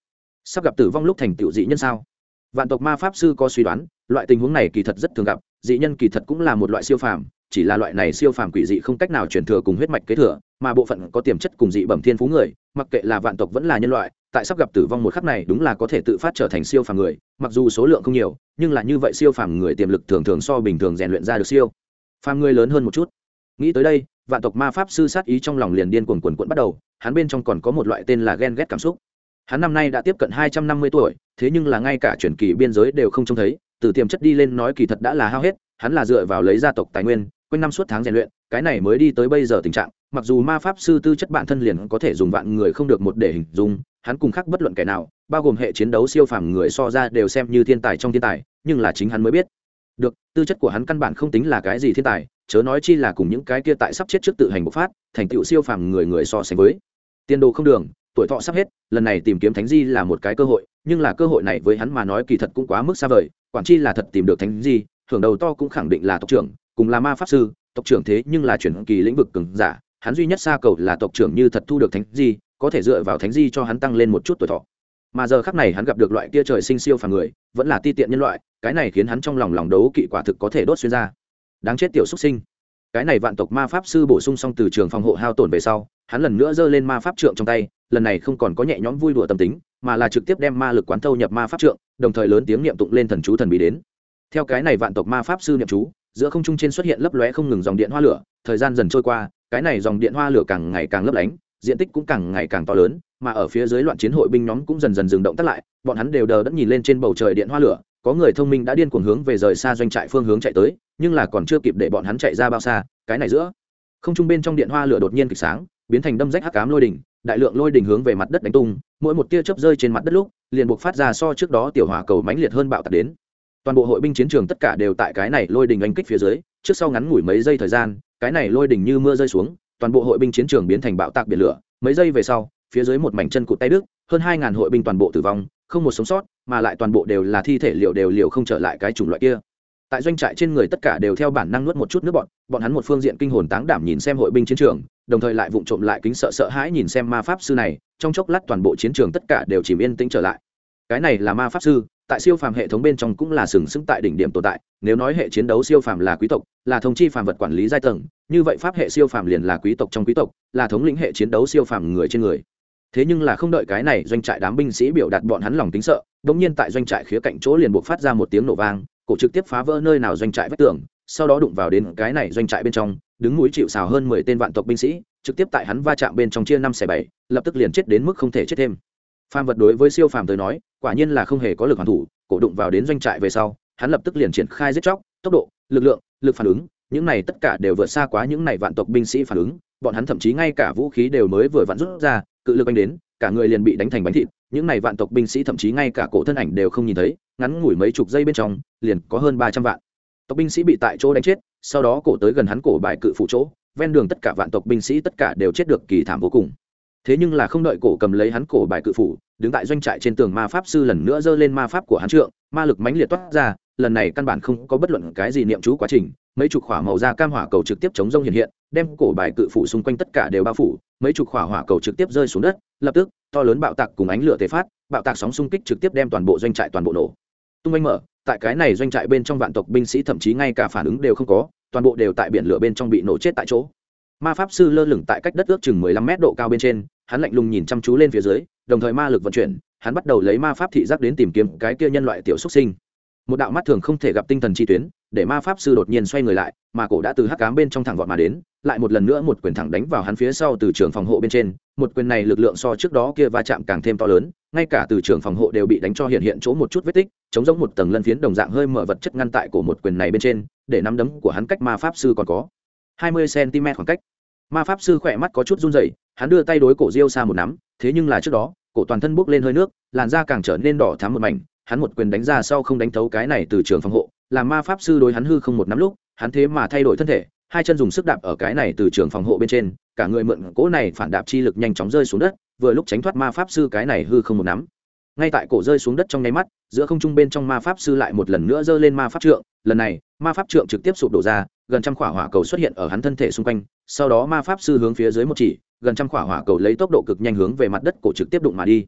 sắp gặp tử vong lúc thành tựu dị nhân sao? Vạn tộc ma pháp sư có suy đoán, loại tình huống này kỳ thật rất thường gặp, dị nhân kỳ thật cũng là một loại siêu phàm, chỉ là loại này siêu phàm quỷ dị không cách nào truyền thừa cùng huyết mạch kế thừa, mà bộ phận có tiềm chất cùng dị bẩm thiên phú người, mặc kệ là vạn tộc vẫn là nhân loại, tại sắp gặp tử vong một khắc này đúng là có thể tự phát trở thành siêu phàm người, mặc dù số lượng không nhiều, nhưng là như vậy siêu phàm người tiềm lực thường thường so bình thường rèn luyện ra được siêu phàm người lớn hơn một chút. Nghĩ tới đây, vạn tộc ma pháp sư sát ý trong lòng liền điên cuồng quần quẫn bắt đầu, hắn bên trong còn có một loại tên là ghen ghét cảm xúc. Hắn năm nay đã tiếp cận 250 tuổi, thế nhưng là ngay cả truyền kỳ biên giới đều không trông thấy, từ tiềm chất đi lên nói kỳ thật đã là hao hết, hắn là dựa vào lấy gia tộc tài nguyên, quanh năm suốt tháng rèn luyện, cái này mới đi tới bây giờ tình trạng, mặc dù ma pháp sư tư chất bản thân liền có thể dùng vạn người không được một để hình dung, hắn cùng khác bất luận kẻ nào, bao gồm hệ chiến đấu siêu phàm người so ra đều xem như thiên tài trong thiên tài, nhưng là chính hắn mới biết được, tư chất của hắn căn bản không tính là cái gì thiên tài, chớ nói chi là cùng những cái kia tại sắp chết trước tự hành bộc phát, thành tựu siêu phàm người so sánh với. Tiên đồ không đường, tuổi thọ sắp hết, lần này tìm kiếm thánh di là một cái cơ hội, nhưng là cơ hội này với hắn mà nói kỳ thật cũng quá mức xa vời, quản chi là thật tìm được thánh di, hưởng đầu to cũng khẳng định là tộc trưởng, cùng là ma pháp sư, tộc trưởng thế nhưng là chuyển kỳ lĩnh vực cường giả, hắn duy nhất xa cầu là tộc trưởng như thật thu được thánh di, có thể dựa vào thánh di cho hắn tăng lên một chút tuổi thọ. Mà giờ khắc này hắn gặp được loại kia trời sinh siêu phàm người, vẫn là ti tiện nhân loại, cái này khiến hắn trong lòng đấu kỵ quả thực có thể đốt xuyên ra. Đáng chết tiểu xuất sinh. Cái này vạn tộc ma pháp sư bổ sung xong từ trường phòng hộ hao tổn về sau, hắn lần nữa giơ lên ma pháp trượng trong tay, lần này không còn có nhẹ nhõm vui đùa tâm tính, mà là trực tiếp đem ma lực quán thâu nhập ma pháp trượng, đồng thời lớn tiếng niệm tụng lên thần chú thần bí đến. Theo cái này vạn tộc ma pháp sư niệm chú, giữa không trung trên xuất hiện lấp lóe không ngừng dòng điện hoa lửa, thời gian dần trôi qua, cái này dòng điện hoa lửa càng ngày càng lấp lánh, diện tích cũng càng ngày càng to lớn, mà ở phía dưới loạn chiến hội binh nhóm cũng dần dần dừng động tác lại, bọn hắn đều đờ đẫn nhìn lên trên bầu trời điện hoa lửa, có người thông minh đã điên cuồng hướng về rời xa doanh trại phương hướng chạy tới, nhưng là còn chưa kịp để bọn hắn chạy ra bao xa, cái này giữa không trung bên trong điện hoa lửa đột nhiên kịch sáng, biến thành đâm rách hắc ám lôi đỉnh, đại lượng lôi đỉnh hướng về mặt đất đánh tung, mỗi một tia chớp rơi trên mặt đất lúc, liền buộc phát ra so trước đó tiểu hỏa cầu mãnh liệt hơn bạo tạc đến. Toàn bộ hội binh chiến trường tất cả đều tại cái này lôi đỉnh đánh kích phía dưới, trước sau ngắn ngủi mấy giây thời gian, cái này lôi đỉnh như mưa rơi xuống, toàn bộ hội binh chiến trường biến thành bạo tạc biển lửa, mấy giây về sau, phía dưới một mảnh chân cụt tay đứt, hơn 2000 hội binh toàn bộ tử vong, không một sống sót, mà lại toàn bộ đều là thi thể liều không trở lại cái chủng loại kia. Tại doanh trại trên người tất cả đều theo bản năng nuốt một chút nước bọn hắn một phương diện kinh hồn táng đảm nhìn xem hội binh chiến trường, đồng thời lại vụng trộm lại kính sợ hãi nhìn xem ma pháp sư này, trong chốc lát toàn bộ chiến trường tất cả đều chìm yên tĩnh trở lại. Cái này là ma pháp sư, tại siêu phàm hệ thống bên trong cũng là sừng sững tại đỉnh điểm tồn tại, nếu nói hệ chiến đấu siêu phàm là quý tộc, là thông chi phàm vật quản lý giai tầng, như vậy pháp hệ siêu phàm liền là quý tộc trong quý tộc, là thống lĩnh hệ chiến đấu siêu phàm người trên người. Thế nhưng là không đợi cái này doanh trại đám binh sĩ biểu đạt bọn hắn lòng tính sợ, đột nhiên tại doanh trại khía cạnh chỗ liền buộc phát ra một tiếng nổ vang, cổ trực tiếp phá vỡ nơi nào doanh trại vách tường, sau đó đụng vào đến cái này doanh trại bên trong, đứng núi chịu sào hơn 10 tên vạn tộc binh sĩ, trực tiếp tại hắn va chạm bên trong chia 5 xẻ 7, lập tức liền chết đến mức không thể chết thêm. Phàm vật đối với siêu phàm tới nói, quả nhiên là không hề có lực hoàn thủ, cổ đụng vào đến doanh trại về sau, hắn lập tức liền triển khai giết chóc, tốc độ, lực lượng, lực phản ứng, những này tất cả đều vượt xa quá những này vạn tộc binh sĩ phản ứng, bọn hắn thậm chí ngay cả vũ khí đều mới vừa vặn rút ra, cự lực đánh đến, cả người liền bị đánh thành bánh thịt, những này vạn tộc binh sĩ thậm chí ngay cả cổ thân ảnh đều không nhìn thấy, ngắn ngủi mấy chục giây bên trong, liền có hơn 300 vạn tộc binh sĩ bị tại chỗ đánh chết, sau đó cổ tới gần hắn cổ bài cự phủ chỗ, ven đường tất cả vạn tộc binh sĩ tất cả đều chết được kỳ thảm vô cùng. Thế nhưng là không đợi cổ cầm lấy hắn cổ bài cự phủ, đứng tại doanh trại trên tường ma pháp sư lần nữa giơ lên ma pháp của hắn trượng, ma lực mãnh liệt toát ra, lần này căn bản không có bất luận cái gì niệm chú quá trình, mấy chục hỏa màu da cam hỏa cầu trực tiếp chống rông hiện, đem cổ bài cự phủ xung quanh tất cả đều bao phủ, mấy chục hỏa cầu trực tiếp rơi xuống đất, lập tức to lớn bạo tạc cùng ánh lửa tề phát, bạo tạc sóng xung kích trực tiếp đem toàn bộ doanh trại toàn bộ nổ tung anh mở. Tại cái này doanh trại bên trong vạn tộc binh sĩ thậm chí ngay cả phản ứng đều không có, toàn bộ đều tại biển lửa bên trong bị nổ chết tại chỗ. Ma pháp sư lơ lửng tại cách đất ước chừng 15 mét độ cao bên trên, hắn lạnh lùng nhìn chăm chú lên phía dưới, đồng thời ma lực vận chuyển, hắn bắt đầu lấy ma pháp thị giác đến tìm kiếm cái kia nhân loại tiểu xuất sinh. Một đạo mắt thường không thể gặp tinh thần chi tuyến, để ma pháp sư đột nhiên xoay người lại, mà cổ đã từ hắc ám bên trong thẳng vọt mà đến, lại một lần nữa một quyền thẳng đánh vào hắn phía sau từ trường phòng hộ bên trên, một quyền này lực lượng so trước đó kia va chạm càng thêm to lớn, ngay cả từ trường phòng hộ đều bị đánh cho hiện chỗ một chút vết tích, chống giống một tầng lân phiến đồng dạng hơi mở vật chất ngăn tại cổ một quyền này bên trên, để nắm đấm của hắn cách ma pháp sư còn có 20 cm khoảng cách. Ma pháp sư khỏe mắt có chút run rẩy, hắn đưa tay đối cổ Diêu xa một nắm, thế nhưng là trước đó, cổ toàn thân bốc lên hơi nước, làn da càng trở nên đỏ thắm một mảnh, hắn một quyền đánh ra sau không đánh thấu cái này từ trường phòng hộ, làm ma pháp sư đối hắn hư không một nắm lúc, hắn thế mà thay đổi thân thể, hai chân dùng sức đạp ở cái này từ trường phòng hộ bên trên, cả người mượn cỗ này phản đạp chi lực nhanh chóng rơi xuống đất, vừa lúc tránh thoát ma pháp sư cái này hư không một nắm. Ngay tại cổ rơi xuống đất trong nháy mắt, giữa không trung bên trong ma pháp sư lại một lần nữa giơ lên ma pháp trượng, lần này, ma pháp trượng trực tiếp sụp đổ ra, gần trăm quả hỏa cầu xuất hiện ở hắn thân thể xung quanh, sau đó ma pháp sư hướng phía dưới một chỉ, gần trăm quả hỏa cầu lấy tốc độ cực nhanh hướng về mặt đất cổ trực tiếp đụng mà đi.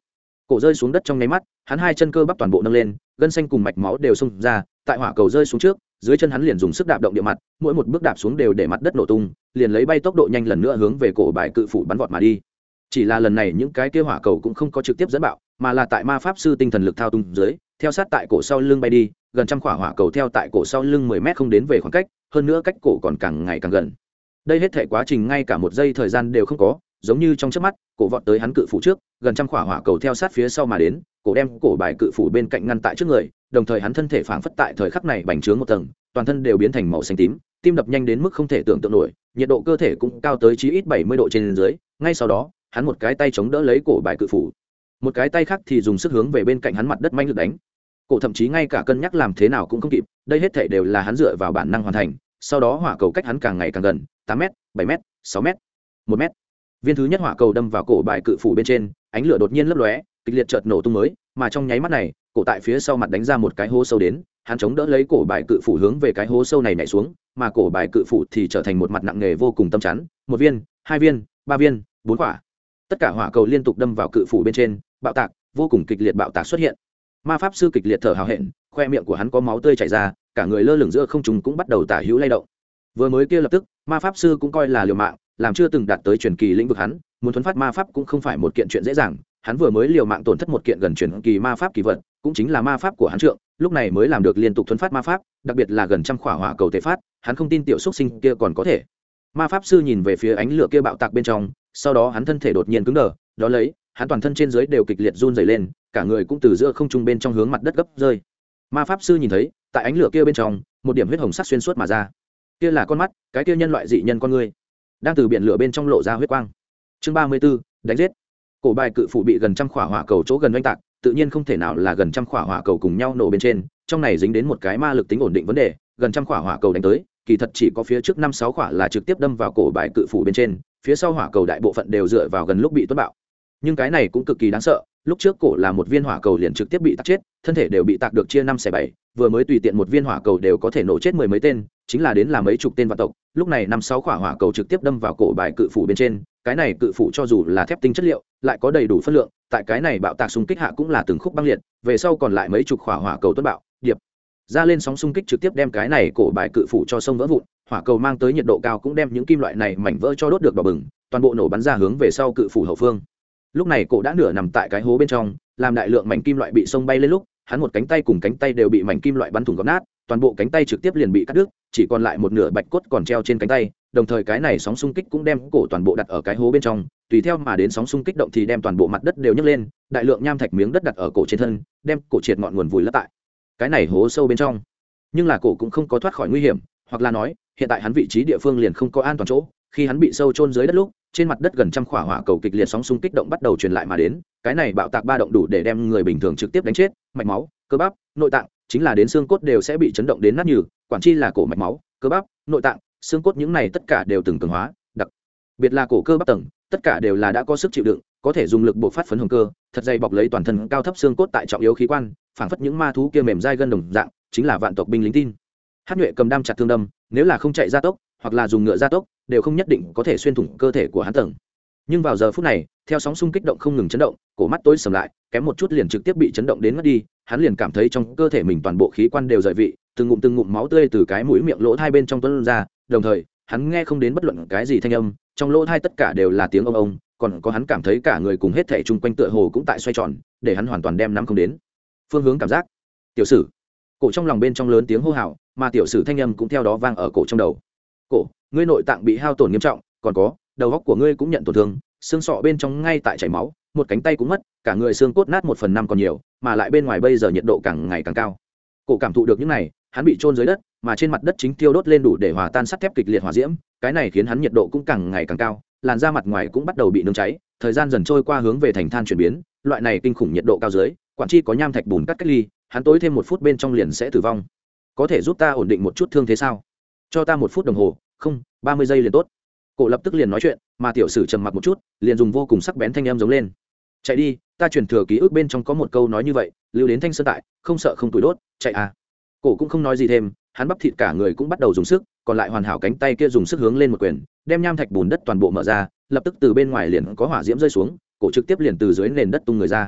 cổ rơi xuống đất trong nháy mắt, hắn hai chân cơ bắp toàn bộ nâng lên, gân xanh cùng mạch máu đều xông ra, tại hỏa cầu rơi xuống trước, dưới chân hắn liền dùng sức đạp động địa mặt, mỗi một bước đạp xuống đều để mặt đất nổ tung, liền lấy bay tốc độ nhanh lần nữa hướng về cổ bài cự phủ bắn vọt mà đi. Chỉ là lần này những cái kia hỏa cầu cũng không có trực tiếp dẫn bạo, mà là tại ma pháp sư tinh thần lực thao túng dưới, theo sát tại cổ sau lưng bay đi, gần trăm quả hỏa cầu theo tại cổ sau lưng 10 mét không đến về khoảng cách, hơn nữa cách cổ còn càng ngày càng gần. Đây hết thể quá trình ngay cả một giây thời gian đều không có, giống như trong chớp mắt, cổ vọt tới hắn cự phủ trước, gần trăm quả hỏa cầu theo sát phía sau mà đến, cổ đem cổ bài cự phủ bên cạnh ngăn tại trước người, đồng thời hắn thân thể phảng phất tại thời khắc này bành trướng một tầng, toàn thân đều biến thành màu xanh tím, tim đập nhanh đến mức không thể tưởng tượng nổi, nhiệt độ cơ thể cũng cao tới chí ít 70 độ trên dưới. Ngay sau đó, hắn một cái tay chống đỡ lấy cổ bài cự phủ, một cái tay khác thì dùng sức hướng về bên cạnh hắn mặt đất manh lực đánh. Cổ thậm chí ngay cả cân nhắc làm thế nào cũng không kịp, đây hết thể đều là hắn dựa vào bản năng hoàn thành. Sau đó hỏa cầu cách hắn càng ngày càng gần, 8 m, 7 m, 6 m, 1 m. Viên thứ nhất hỏa cầu đâm vào cổ bài cự phủ bên trên, ánh lửa đột nhiên lấp lóe, kịch liệt chợt nổ tung mới, mà trong nháy mắt này, cổ tại phía sau mặt đánh ra một cái hố sâu đến, hắn chống đỡ lấy cổ bài cự phủ hướng về cái hố sâu này nhảy xuống, mà cổ bài cự phủ thì trở thành một mặt nặng nề vô cùng tâm chắn, một viên, hai viên, ba viên, bốn quả. Tất cả hỏa cầu liên tục đâm vào cự phủ bên trên, bạo tạc, vô cùng kịch liệt bạo tạc xuất hiện. Ma pháp sư kịch liệt thở hào hẹn, khoe miệng của hắn có máu tươi chảy ra, cả người lơ lửng giữa không trung cũng bắt đầu tả hữu lay động. Vừa mới kia lập tức, ma pháp sư cũng coi là liều mạng, làm chưa từng đạt tới truyền kỳ lĩnh vực hắn, muốn thuấn phát ma pháp cũng không phải một kiện chuyện dễ dàng. Hắn vừa mới liều mạng tổn thất một kiện gần truyền kỳ ma pháp kỳ vật, cũng chính là ma pháp của hắn trượng, lúc này mới làm được liên tục thuấn phát ma pháp, đặc biệt là gần trăm khỏa hỏa cầu thể phát, hắn không tin tiểu xúc sinh kia còn có thể. Ma pháp sư nhìn về phía ánh lửa kia bạo tạc bên trong, sau đó hắn thân thể đột nhiên cứng đờ, đó lấy, hắn toàn thân trên dưới đều kịch liệt run rẩy lên, cả người cũng từ giữa không trung bên trong hướng mặt đất gấp rơi. Ma pháp sư nhìn thấy, tại ánh lửa kia bên trong, một điểm huyết hồng sắc xuyên suốt mà ra. Kia là con mắt, cái kia nhân loại dị nhân con người, đang từ biển lửa bên trong lộ ra huyết quang. Chương 34, đánh giết. Cổ bài cự phủ bị gần trăm khỏa hỏa cầu chỗ gần oanh tạc, tự nhiên không thể nào là gần trăm khỏa hỏa cầu cùng nhau nổ bên trên, trong này dính đến một cái ma lực tính ổn định vấn đề, gần trăm khỏa hỏa cầu đánh tới, kỳ thật chỉ có phía trước 5-6 khỏa là trực tiếp đâm vào cổ bài cự phủ bên trên, phía sau hỏa cầu đại bộ phận đều dựa vào gần lúc bị tuốt bạo. Nhưng cái này cũng cực kỳ đáng sợ, lúc trước cổ là một viên hỏa cầu liền trực tiếp bị tạc chết, thân thể đều bị tạc được chia 5/7, vừa mới tùy tiện một viên hỏa cầu đều có thể nổ chết mười mấy tên, chính là đến là mấy chục tên vạn tộc, lúc này 5-6 khỏa hỏa cầu trực tiếp đâm vào cổ bài cự phủ bên trên, cái này cự phủ cho dù là thép tinh chất liệu, lại có đầy đủ phân lượng, tại cái này bạo tạc xung kích hạ cũng là từng khúc băng liệt, về sau còn lại mấy chục khỏa hỏa cầu tuốt bạo, điệp ra lên sóng xung kích trực tiếp đem cái này cổ bài cự phủ cho sông vỡ vụn, hỏa cầu mang tới nhiệt độ cao cũng đem những kim loại này mảnh vỡ cho đốt được đỏ bừng, toàn bộ nổ bắn ra hướng về sau cự phủ hậu phương. Lúc này cổ đã nửa nằm tại cái hố bên trong, làm đại lượng mảnh kim loại bị sông bay lên lúc, hắn một cánh tay cùng cánh tay đều bị mảnh kim loại bắn thủng gọt nát, toàn bộ cánh tay trực tiếp liền bị cắt đứt, chỉ còn lại một nửa bạch cốt còn treo trên cánh tay, đồng thời cái này sóng xung kích cũng đem cổ toàn bộ đặt ở cái hố bên trong, tùy theo mà đến sóng xung kích động thì đem toàn bộ mặt đất đều nhấc lên, đại lượng nham thạch miếng đất đặt ở cổ trên thân, đem cổ triệt ngọn nguồn vùi lấp tại cái này hố sâu bên trong. Nhưng là cổ cũng không có thoát khỏi nguy hiểm, hoặc là nói, hiện tại hắn vị trí địa phương liền không có an toàn chỗ, khi hắn bị sâu chôn dưới đất lúc, trên mặt đất gần trăm khỏa hỏa cầu kịch liệt sóng xung kích động bắt đầu truyền lại mà đến, cái này bạo tạc ba động đủ để đem người bình thường trực tiếp đánh chết, mạch máu, cơ bắp, nội tạng, chính là đến xương cốt đều sẽ bị chấn động đến nát nhừ, quản chi là cổ mạch máu, cơ bắp, nội tạng, xương cốt những này tất cả đều từng cường hóa, đặc biệt là cổ cơ bắp tầng, tất cả đều là đã có sức chịu đựng, có thể dùng lực buộc phát phấn hồng cơ, thật dày bọc lấy toàn thân cao thấp xương cốt tại trọng yếu khí quan, phảng phất những ma thú kia mềm dai gân đồng dạng, chính là vạn tộc binh lính tin. Hát nhuệ cầm đam chặt thương đâm, nếu là không chạy gia tốc, hoặc là dùng ngựa gia tốc, đều không nhất định có thể xuyên thủng cơ thể của hắn tầng. Nhưng vào giờ phút này, theo sóng xung kích động không ngừng chấn động, cổ mắt tối sầm lại, kém một chút liền trực tiếp bị chấn động đến ngất đi, hắn liền cảm thấy trong cơ thể mình toàn bộ khí quan đều rời vị, từng ngụm máu tươi từ cái mũi miệng lỗ hai bên trong tuôn ra, đồng thời, hắn nghe không đến bất luận cái gì thanh âm, trong lỗ hai tất cả đều là tiếng ông, còn có hắn cảm thấy cả người cùng hết thảy chung quanh tựa hồ cũng tại xoay tròn, để hắn hoàn toàn đem nắm không đến phương hướng cảm giác. Tiểu sử, cổ trong lòng bên trong lớn tiếng hô hào, mà tiểu sử thanh âm cũng theo đó vang ở cổ trong đầu. Cổ, ngươi nội tạng bị hao tổn nghiêm trọng, còn có đầu óc của ngươi cũng nhận tổn thương, xương sọ bên trong ngay tại chảy máu, một cánh tay cũng mất, cả người xương cốt nát 1/5 còn nhiều, mà lại bên ngoài bây giờ nhiệt độ càng ngày càng cao. Cổ cảm thụ được những này, hắn bị chôn dưới đất, mà trên mặt đất chính thiêu đốt lên đủ để hòa tan sắt thép kịch liệt hỏa diễm, cái này khiến hắn nhiệt độ cũng càng ngày càng cao, làn da mặt ngoài cũng bắt đầu bị nướng cháy, thời gian dần trôi qua hướng về thành than chuyển biến, loại này kinh khủng nhiệt độ cao dưới, quản chi có nham thạch bùn cắt cách ly, hắn tối thêm 1 phút bên trong liền sẽ tử vong. Có thể giúp ta ổn định một chút thương thế sao? Cho ta 1 phút đồng hồ, không, 30 giây liền tốt. Cổ lập tức liền nói chuyện, mà tiểu sử trầm mặc một chút, liền dùng vô cùng sắc bén thanh âm giống lên. Chạy đi, ta truyền thừa ký ức bên trong có một câu nói như vậy, lưu đến thanh sơn tại, không sợ không tuổi đốt, chạy à. Cổ cũng không nói gì thêm, hắn bắp thịt cả người cũng bắt đầu dùng sức, còn lại hoàn hảo cánh tay kia dùng sức hướng lên một quyền, đem nham thạch bùn đất toàn bộ mở ra, lập tức từ bên ngoài liền có hỏa diễm rơi xuống, cổ trực tiếp liền từ dưới nền đất tung người ra.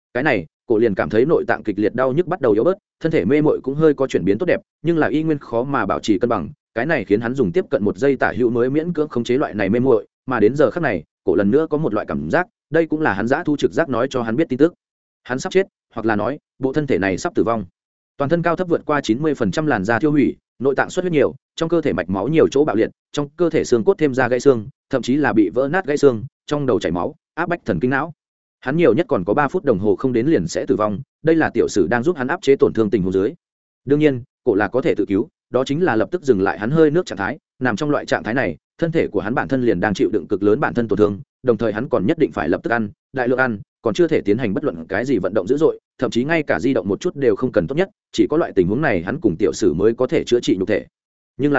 cái này cổ liền cảm thấy nội tạng kịch liệt đau nhức bắt đầu yếu bớt, thân thể mê mội cũng hơi có chuyển biến tốt đẹp, nhưng là y nguyên khó mà bảo trì cân bằng. Cái này khiến hắn dùng tiếp cận 1 giây tả hữu mới miễn cưỡng khống chế loại này mê mội, mà đến giờ khắc này cổ lần nữa có một loại cảm giác, đây cũng là hắn dã thu trực giác nói cho hắn biết tin tức, hắn sắp chết, hoặc là nói bộ thân thể này sắp tử vong. Toàn thân cao thấp vượt qua 90% làn da thiêu hủy, nội tạng xuất huyết nhiều, trong cơ thể mạch máu nhiều chỗ bạo liệt, trong cơ thể xương cốt thêm ra gãy xương, thậm chí là bị vỡ nát gãy xương, trong đầu chảy máu, áp bách thần kinh não. Hắn nhiều nhất còn có 3 phút đồng hồ không đến liền sẽ tử vong, đây là tiểu sử đang giúp hắn áp chế tổn thương tình huống dưới. Đương nhiên cổ là có thể tự cứu, đó chính là lập tức dừng lại hắn hơi nước trạng thái, nằm trong loại trạng thái này thân thể của hắn bản thân liền đang chịu đựng cực lớn bản thân tổn thương, đồng thời hắn còn nhất định phải lập tức ăn đại lượng ăn, còn chưa thể tiến hành bất luận cái gì vận động dữ dội, thậm chí ngay cả di động một chút đều không cần, tốt nhất chỉ có loại tình huống này hắn cùng tiểu sử mới có thể chữa trị nhục thể. Nhưng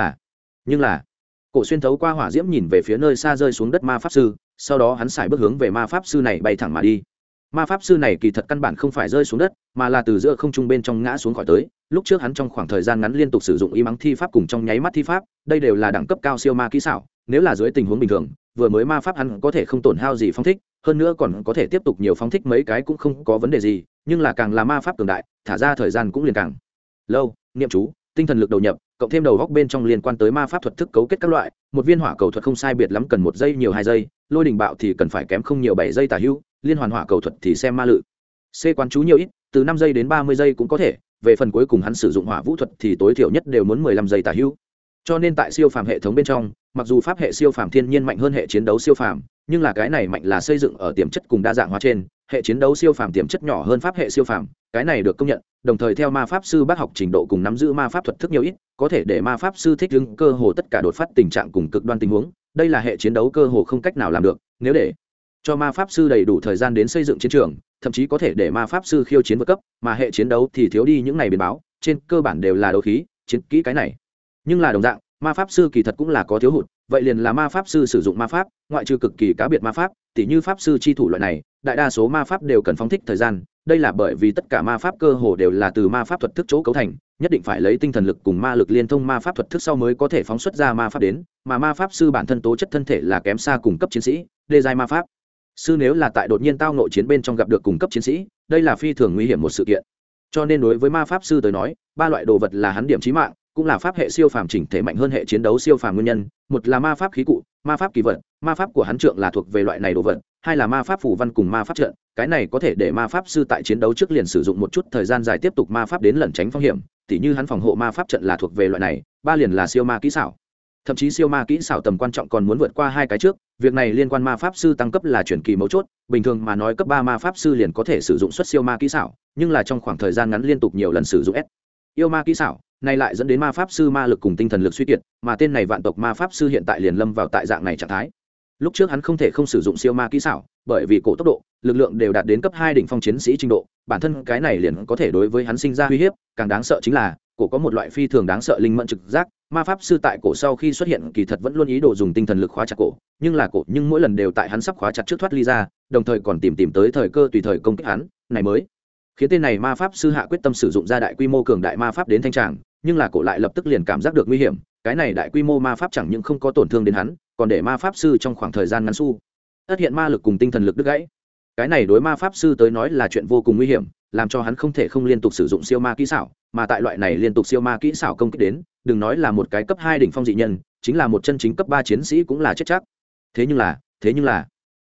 là cổ xuyên thấu qua hỏa diễm nhìn về phía nơi xa rơi xuống đất ma pháp sư, sau đó hắn xài bước hướng về ma pháp sư này bay thẳng mà đi. Ma pháp sư này kỳ thật căn bản không phải rơi xuống đất, mà là từ giữa không trung bên trong ngã xuống khỏi tới. Lúc trước hắn trong khoảng thời gian ngắn liên tục sử dụng y mắng thi pháp cùng trong nháy mắt thi pháp, đây đều là đẳng cấp cao siêu ma kỹ xảo, nếu là dưới tình huống bình thường vừa mới ma pháp hắn có thể không tổn hao gì phóng thích, hơn nữa còn có thể tiếp tục nhiều phóng thích mấy cái cũng không có vấn đề gì, nhưng là càng là ma pháp cường đại thả ra thời gian cũng liền càng lâu. Niệm chú, tinh thần lực đầu nhập, cộng thêm đầu góc bên trong liên quan tới ma pháp thuật thức cấu kết các loại, một viên hỏa cầu thuật không sai biệt lắm cần 1 giây nhiều 2 giây, lôi đình bạo thì cần phải kém không nhiều 7 giây tả hữu, liên hoàn hỏa cầu thuật thì xem ma lự c quán chú nhiều ít, từ 5 giây đến 30 giây cũng có thể, về phần cuối cùng hắn sử dụng hỏa vũ thuật thì tối thiểu nhất đều muốn 15 giây tả hữu. Cho nên tại siêu phàm hệ thống bên trong, mặc dù pháp hệ siêu phàm thiên nhiên mạnh hơn hệ chiến đấu siêu phàm, nhưng là cái này mạnh là xây dựng ở tiềm chất cùng đa dạng hóa trên, hệ chiến đấu siêu phàm tiềm chất nhỏ hơn pháp hệ siêu phàm, cái này được công nhận, đồng thời theo ma pháp sư bác học trình độ cùng nắm giữ ma pháp thuật thức nhiều ít, có thể để ma pháp sư thích ứng cơ hồ tất cả đột phát tình trạng cùng cực đoan tình huống, đây là hệ chiến đấu cơ hồ không cách nào làm được, nếu để cho ma pháp sư đầy đủ thời gian đến xây dựng chiến trường, thậm chí có thể để ma pháp sư khiêu chiến vượt cấp, mà hệ chiến đấu thì thiếu đi những này biến báo, trên cơ bản đều là đấu khí chiến kỹ cái này. Nhưng là đồng dạng ma pháp sư kỳ thật cũng là có thiếu hụt, vậy liền là ma pháp sư sử dụng ma pháp, ngoại trừ cực kỳ cá biệt ma pháp tỉ như pháp sư chi thủ loại này, đại đa số ma pháp đều cần phóng thích thời gian, đây là bởi vì tất cả ma pháp cơ hồ đều là từ ma pháp thuật thức chỗ cấu thành, nhất định phải lấy tinh thần lực cùng ma lực liên thông ma pháp thuật thức sau mới có thể phóng xuất ra ma pháp đến, mà ma pháp sư bản thân tố chất thân thể là kém xa cùng cấp chiến sĩ, đê giai ma pháp sư nếu là tại đột nhiên tao nội chiến bên trong gặp được cùng cấp chiến sĩ, đây là phi thường nguy hiểm một sự kiện. Cho nên đối với ma pháp sư tới nói, 3 loại đồ vật là hắn điểm chí mạng, cũng là pháp hệ siêu phàm chỉnh thể mạnh hơn hệ chiến đấu siêu phàm nguyên nhân. Một là ma pháp khí cụ, ma pháp kỳ vật, ma pháp của hắn trượng là thuộc về loại này đồ vật. Hai là ma pháp phù văn cùng ma pháp trận, cái này có thể để ma pháp sư tại chiến đấu trước liền sử dụng một chút thời gian dài tiếp tục ma pháp đến lẩn tránh phong hiểm, tỉ như hắn phòng hộ ma pháp trận là thuộc về loại này. Ba liền là siêu ma kỹ xảo, thậm chí siêu ma kỹ xảo tầm quan trọng còn muốn vượt qua 2 cái trước, việc này liên quan ma pháp sư tăng cấp là chuyển kỳ mấu chốt, bình thường mà nói cấp 3 ma pháp sư liền có thể sử dụng xuất siêu ma kỹ xảo, nhưng là trong khoảng thời gian ngắn liên tục nhiều lần sử dụng yêu ma kỹ xảo này lại dẫn đến ma pháp sư ma lực cùng tinh thần lực suy kiệt, mà tên này vạn tộc ma pháp sư hiện tại liền lâm vào tại dạng này trạng thái. Lúc trước hắn không thể không sử dụng siêu ma kỹ xảo, bởi vì cổ tốc độ lực lượng đều đạt đến cấp 2 đỉnh phong chiến sĩ trình độ, bản thân cái này liền có thể đối với hắn sinh ra uy hiếp. Càng đáng sợ chính là cổ có một loại phi thường đáng sợ linh mẫn trực giác, ma pháp sư tại cổ sau khi xuất hiện kỳ thật vẫn luôn ý đồ dùng tinh thần lực khóa chặt cổ, nhưng mỗi lần đều tại hắn sắp khóa chặt trước thoát ly ra, đồng thời còn tìm tới thời cơ tùy thời công kích hắn, này mới khiến tên này ma pháp sư hạ quyết tâm sử dụng ra đại quy mô cường đại ma pháp đến thanh tràng, nhưng là cổ lại lập tức liền cảm giác được nguy hiểm, cái này đại quy mô ma pháp chẳng những không có tổn thương đến hắn, còn để ma pháp sư trong khoảng thời gian ngắn ất hiện ma lực cùng tinh thần lực đứt gãy. Cái này đối ma pháp sư tới nói là chuyện vô cùng nguy hiểm, làm cho hắn không thể không liên tục sử dụng siêu ma kỹ xảo, mà tại loại này liên tục siêu ma kỹ xảo công kích đến, đừng nói là một cái cấp 2 đỉnh phong dị nhân, chính là một chân chính cấp 3 chiến sĩ cũng là chết chắc. Thế nhưng là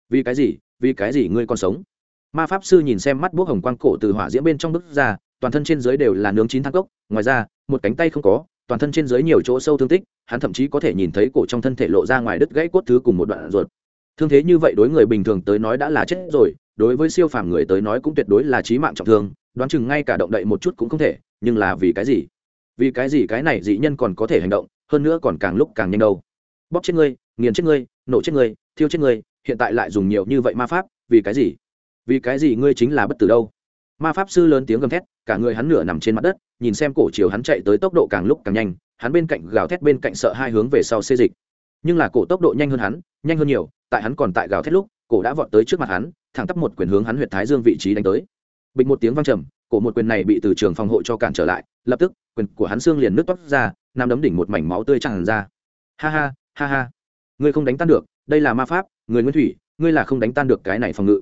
vì cái gì ngươi còn sống? Ma pháp sư nhìn xem mắt buốc hồng quang cổ từ hỏa diễm bên trong bức ra, toàn thân trên dưới đều là nướng chín than cốc, ngoài ra một cánh tay không có, toàn thân trên dưới nhiều chỗ sâu thương tích, hắn thậm chí có thể nhìn thấy cổ trong thân thể lộ ra ngoài đứt gãy cốt thứ cùng một đoạn ruột. Thương thế như vậy đối người bình thường tới nói đã là chết rồi, đối với siêu phàm người tới nói cũng tuyệt đối là chí mạng trọng thương, đoán chừng ngay cả động đậy một chút cũng không thể, nhưng là vì cái gì? Vì cái gì cái này dị nhân còn có thể hành động, hơn nữa còn càng lúc càng nhanh đâu? Bóp chết ngươi, nghiền chết ngươi, nổ chết ngươi, thiêu chết ngươi, hiện tại lại dùng nhiều như vậy ma pháp, vì cái gì? Vì cái gì ngươi chính là bất tử đâu? Ma pháp sư lớn tiếng gầm thét, cả người hắn nửa nằm trên mặt đất, nhìn xem cổ chiều hắn chạy tới tốc độ càng lúc càng nhanh, hắn bên cạnh gào thét bên cạnh sợ hai hướng về sau xê dịch. Nhưng là cổ tốc độ nhanh hơn hắn, nhanh hơn nhiều, tại hắn còn tại gào thét lúc, cổ đã vọt tới trước mặt hắn, thẳng tắp một quyền hướng hắn huyệt thái dương vị trí đánh tới. Bịch một tiếng vang trầm, cổ một quyền này bị từ trường phòng hộ cho cản trở lại, lập tức quyền của hắn xương liền nứt toát ra, nằm đấm đỉnh một mảnh máu tươi tràn ra. Ha ha, ha ha, ngươi không đánh tan được, đây là ma pháp, người nguyên thủy, ngươi là không đánh tan được cái này phòng ngự.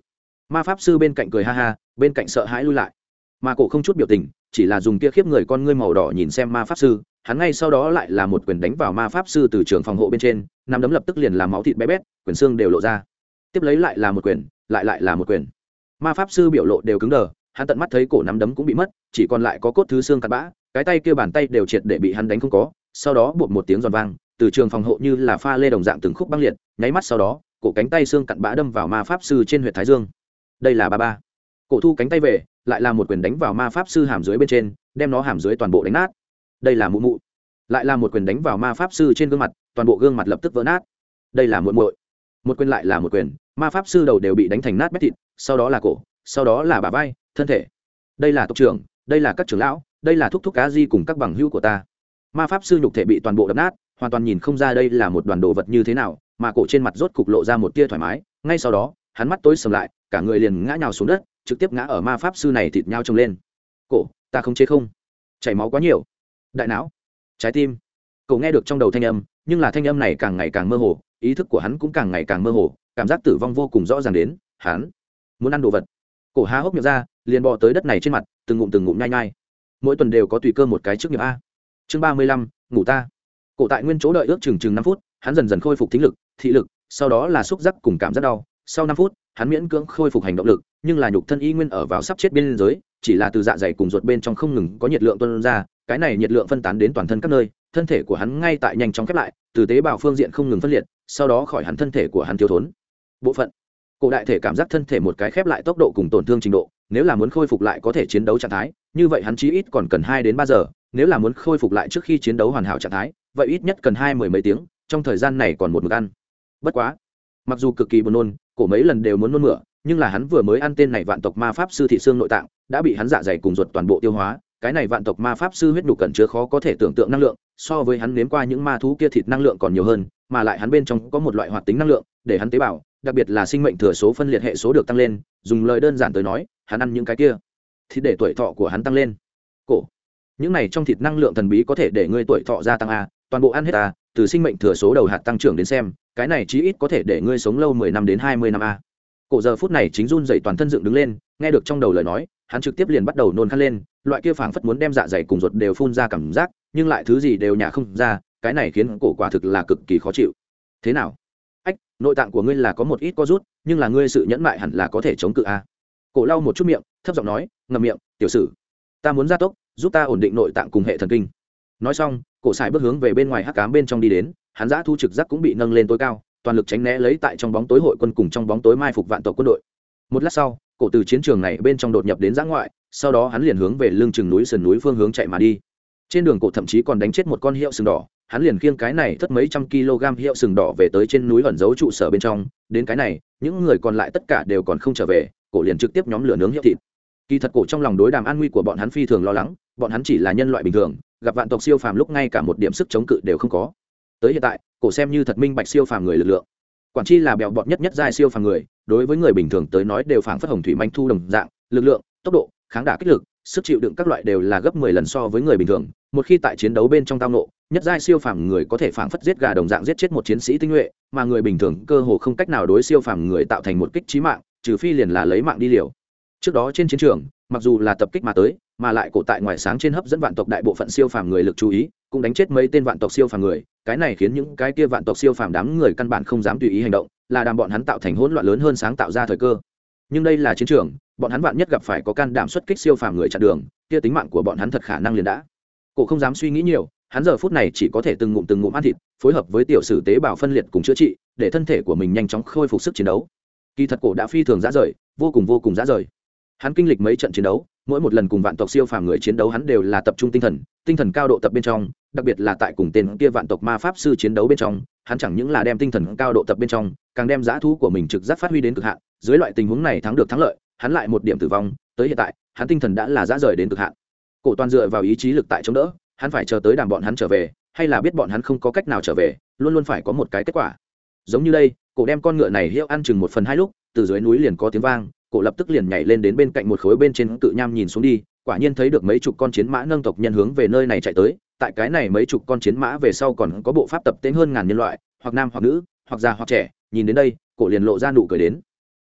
Ma pháp sư bên cạnh cười ha ha, bên cạnh sợ hãi lui lại, mà cổ không chút biểu tình, chỉ là dùng kia khiếp người con ngươi màu đỏ nhìn xem ma pháp sư. Hắn ngay sau đó lại là một quyền đánh vào ma pháp sư từ trường phòng hộ bên trên, nắm đấm lập tức liền làm máu thịt bé bét, quyền xương đều lộ ra. Tiếp lấy lại là một quyền, lại là một quyền. Ma pháp sư biểu lộ đều cứng đờ, hắn tận mắt thấy cổ nắm đấm cũng bị mất, chỉ còn lại có cốt thứ xương cặn bã, cái tay kia bàn tay đều triệt để bị hắn đánh không có. Sau đó bột một tiếng giòn vang, từ trường phòng hộ như là pha lê đồng dạng từng khúc băng liệt, nháy mắt sau đó, cổ cánh tay xương cặn bã đâm vào ma pháp sư trên huyệt thái dương. Đây là ba. Cổ thu cánh tay về, lại là một quyền đánh vào ma pháp sư hàm dưới bên trên, đem nó hàm dưới toàn bộ đánh nát. Đây là mụ, lại là một quyền đánh vào ma pháp sư trên gương mặt, toàn bộ gương mặt lập tức vỡ nát. Đây là muội, một quyền lại là một quyền, ma pháp sư đầu đều bị đánh thành nát bét thịt, sau đó là cổ, sau đó là bả vai, thân thể. Đây là tộc trưởng, đây là các trưởng lão, đây là thúc thúc cá di cùng các bằng hữu của ta. Ma pháp sư nhục thể bị toàn bộ đập nát, hoàn toàn nhìn không ra đây là một đoàn đồ vật như thế nào, mà cổ trên mặt rốt cục lộ ra một tia thoải mái. Ngay sau đó, hắn mắt tối sầm lại, cả người liền ngã nhào xuống đất, trực tiếp ngã ở ma pháp sư này thịt nhau trông lên. Cổ, ta không chế không, chảy máu quá nhiều. Đại não, trái tim. Cổ nghe được trong đầu thanh âm, nhưng là thanh âm này càng ngày càng mơ hồ, ý thức của hắn cũng càng ngày càng mơ hồ, cảm giác tử vong vô cùng rõ ràng đến. Hắn muốn ăn đồ vật. Cổ há hốc miệng ra, liền bò tới đất này trên mặt, từng ngụm nhai nhai. Mỗi tuần đều có tùy cơ một cái chức nghiệp a. Chương 35, ngủ ta. Cổ tại nguyên chỗ đợi ước chừng 5 phút, hắn dần dần khôi phục thính lực, thị lực, sau đó là xúc giác cùng cảm giác đau. Sau 5 phút, hắn miễn cưỡng khôi phục hành động lực, nhưng là nhục thân y nguyên ở vào sắp chết biên giới, chỉ là từ dạ dày cùng ruột bên trong không ngừng có nhiệt lượng tuôn ra, cái này nhiệt lượng phân tán đến toàn thân các nơi, thân thể của hắn ngay tại nhanh chóng khép lại, từ tế bào phương diện không ngừng phân liệt, sau đó khỏi hẳn thân thể của hắn thiếu thốn. Bộ phận cổ đại thể cảm giác thân thể một cái khép lại tốc độ cùng tổn thương trình độ, nếu là muốn khôi phục lại có thể chiến đấu trạng thái, như vậy hắn chí ít còn cần 2 đến 3 giờ, nếu là muốn khôi phục lại trước khi chiến đấu hoàn hảo trạng thái, vậy ít nhất cần 20 mấy tiếng, trong thời gian này còn một mực ăn. Bất quá, mặc dù cực kỳ buồn nôn, cổ mấy lần đều muốn nôn mửa, nhưng là hắn vừa mới ăn tên này vạn tộc ma pháp sư thị xương nội tạng, đã bị hắn dạ dày cùng ruột toàn bộ tiêu hóa, cái này vạn tộc ma pháp sư huyết nhục cẩn chứa khó có thể tưởng tượng năng lượng, so với hắn nếm qua những ma thú kia thịt năng lượng còn nhiều hơn, mà lại hắn bên trong có một loại hoạt tính năng lượng, để hắn tế bào, đặc biệt là sinh mệnh thừa số phân liệt hệ số được tăng lên, dùng lời đơn giản tới nói, hắn ăn những cái kia thì để tuổi thọ của hắn tăng lên. Cổ, những này trong thịt năng lượng thần bí có thể để ngươi tuổi thọ gia tăng a, toàn bộ ăn hết a, từ sinh mệnh thừa số đầu hạt tăng trưởng đến xem, cái này chí ít có thể để ngươi sống lâu 10 năm đến 20 năm a. Cổ giờ phút này chính run rẩy toàn thân dựng đứng lên, nghe được trong đầu lời nói, hắn trực tiếp liền bắt đầu nôn khan lên, loại kia phảng phất muốn đem dạ dày cùng ruột đều phun ra cảm giác, nhưng lại thứ gì đều nhả không ra, cái này khiến cổ quả thực là cực kỳ khó chịu. Thế nào? Ách, nội tạng của ngươi là có một ít co rút, nhưng là ngươi sự nhẫn mại hẳn là có thể chống cự a. Cổ lau một chút miệng, thấp giọng nói, ngậm miệng, tiểu sử, ta muốn gia tốc, giúp ta ổn định nội tạng cùng hệ thần kinh. Nói xong, cổ xài bước hướng về bên ngoài hắc ám bên trong đi đến, hắn dã thu trực giác cũng bị nâng lên tối cao, toàn lực tránh né lấy tại trong bóng tối hội quân cùng trong bóng tối mai phục vạn tộc quân đội. Một lát sau, cổ từ chiến trường này bên trong đột nhập đến giã ngoại, sau đó hắn liền hướng về lưng chừng núi sườn núi phương hướng chạy mà đi. Trên đường cổ thậm chí còn đánh chết một con hiệu sừng đỏ, hắn liền khiêng cái này thất mấy trăm kg hiệu sừng đỏ về tới trên núi ẩn giấu trụ sở bên trong. Đến cái này, những người còn lại tất cả đều còn không trở về, cổ liền trực tiếp nhóm lửa nướng hiệu thịt. Kỳ thật cổ trong lòng đối đàm an nguy của bọn hắn phi thường lo lắng, bọn hắn chỉ là nhân loại bình thường, gặp vạn tộc siêu phàm lúc ngay cả một điểm sức chống cự đều không có. Tới hiện tại, cổ xem như thật minh bạch siêu phàm người lực lượng. Quản chi là bèo bọt nhất giai siêu phàm người, đối với người bình thường tới nói đều phảng phất hồng thủy manh thu đồng dạng, lực lượng, tốc độ, kháng đả kích lực, sức chịu đựng các loại đều là gấp 10 lần so với người bình thường. Một khi tại chiến đấu bên trong tao ngộ, nhất giai siêu phàm người có thể phảng phất giết gà đồng dạng giết chết một chiến sĩ tinh nhuệ, mà người bình thường cơ hồ không cách nào đối siêu phàm người tạo thành một kích chí mạng, trừ phi liền là lấy mạng đi liều. Trước đó trên chiến trường, mặc dù là tập kích mà tới, mà lại cổ tại ngoài sáng trên hấp dẫn vạn tộc đại bộ phận siêu phàm người lực chú ý, cũng đánh chết mấy tên vạn tộc siêu phàm người, cái này khiến những cái kia vạn tộc siêu phàm đám người căn bản không dám tùy ý hành động, là đàm bọn hắn tạo thành hỗn loạn lớn hơn sáng tạo ra thời cơ. Nhưng đây là chiến trường, bọn hắn vạn nhất gặp phải có can đảm xuất kích siêu phàm người chặn đường, kia tính mạng của bọn hắn thật khả năng liền đã. Cổ không dám suy nghĩ nhiều, hắn giờ phút này chỉ có thể từng ngụm ăn thịt, phối hợp với tiểu sử tế bào phân liệt cùng chữa trị, để thân thể của mình nhanh chóng khôi phục sức chiến đấu. Kỳ thật cổ đã phi thường dã rời, vô cùng dã rời. Hắn kinh lịch mấy trận chiến đấu, mỗi một lần cùng vạn tộc siêu phàm người chiến đấu hắn đều là tập trung tinh thần cao độ tập bên trong, đặc biệt là tại cùng tên kia vạn tộc ma pháp sư chiến đấu bên trong, hắn chẳng những là đem tinh thần cao độ tập bên trong, càng đem dã thú của mình trực giác phát huy đến cực hạn. Dưới loại tình huống này thắng được thắng lợi, hắn lại một điểm tử vong, tới hiện tại, hắn tinh thần đã là dã rời đến cực hạn. Cổ toàn dựa vào ý chí lực tại chống đỡ, hắn phải chờ tới đàm bọn hắn trở về, hay là biết bọn hắn không có cách nào trở về, luôn luôn phải có một cái kết quả. Giống như đây, cổ đem con ngựa này hiệu ăn chừng 1/2 lúc, từ dưới núi liền có tiếng vang, cổ lập tức liền nhảy lên đến bên cạnh một khối bên trên cự nham nhìn xuống đi, quả nhiên thấy được mấy chục con chiến mã nâng tộc nhân hướng về nơi này chạy tới. Tại cái này mấy chục con chiến mã về sau còn có bộ pháp tập tên hơn ngàn nhân loại, hoặc nam hoặc nữ, hoặc già hoặc trẻ, nhìn đến đây, cổ liền lộ ra nụ cười đến.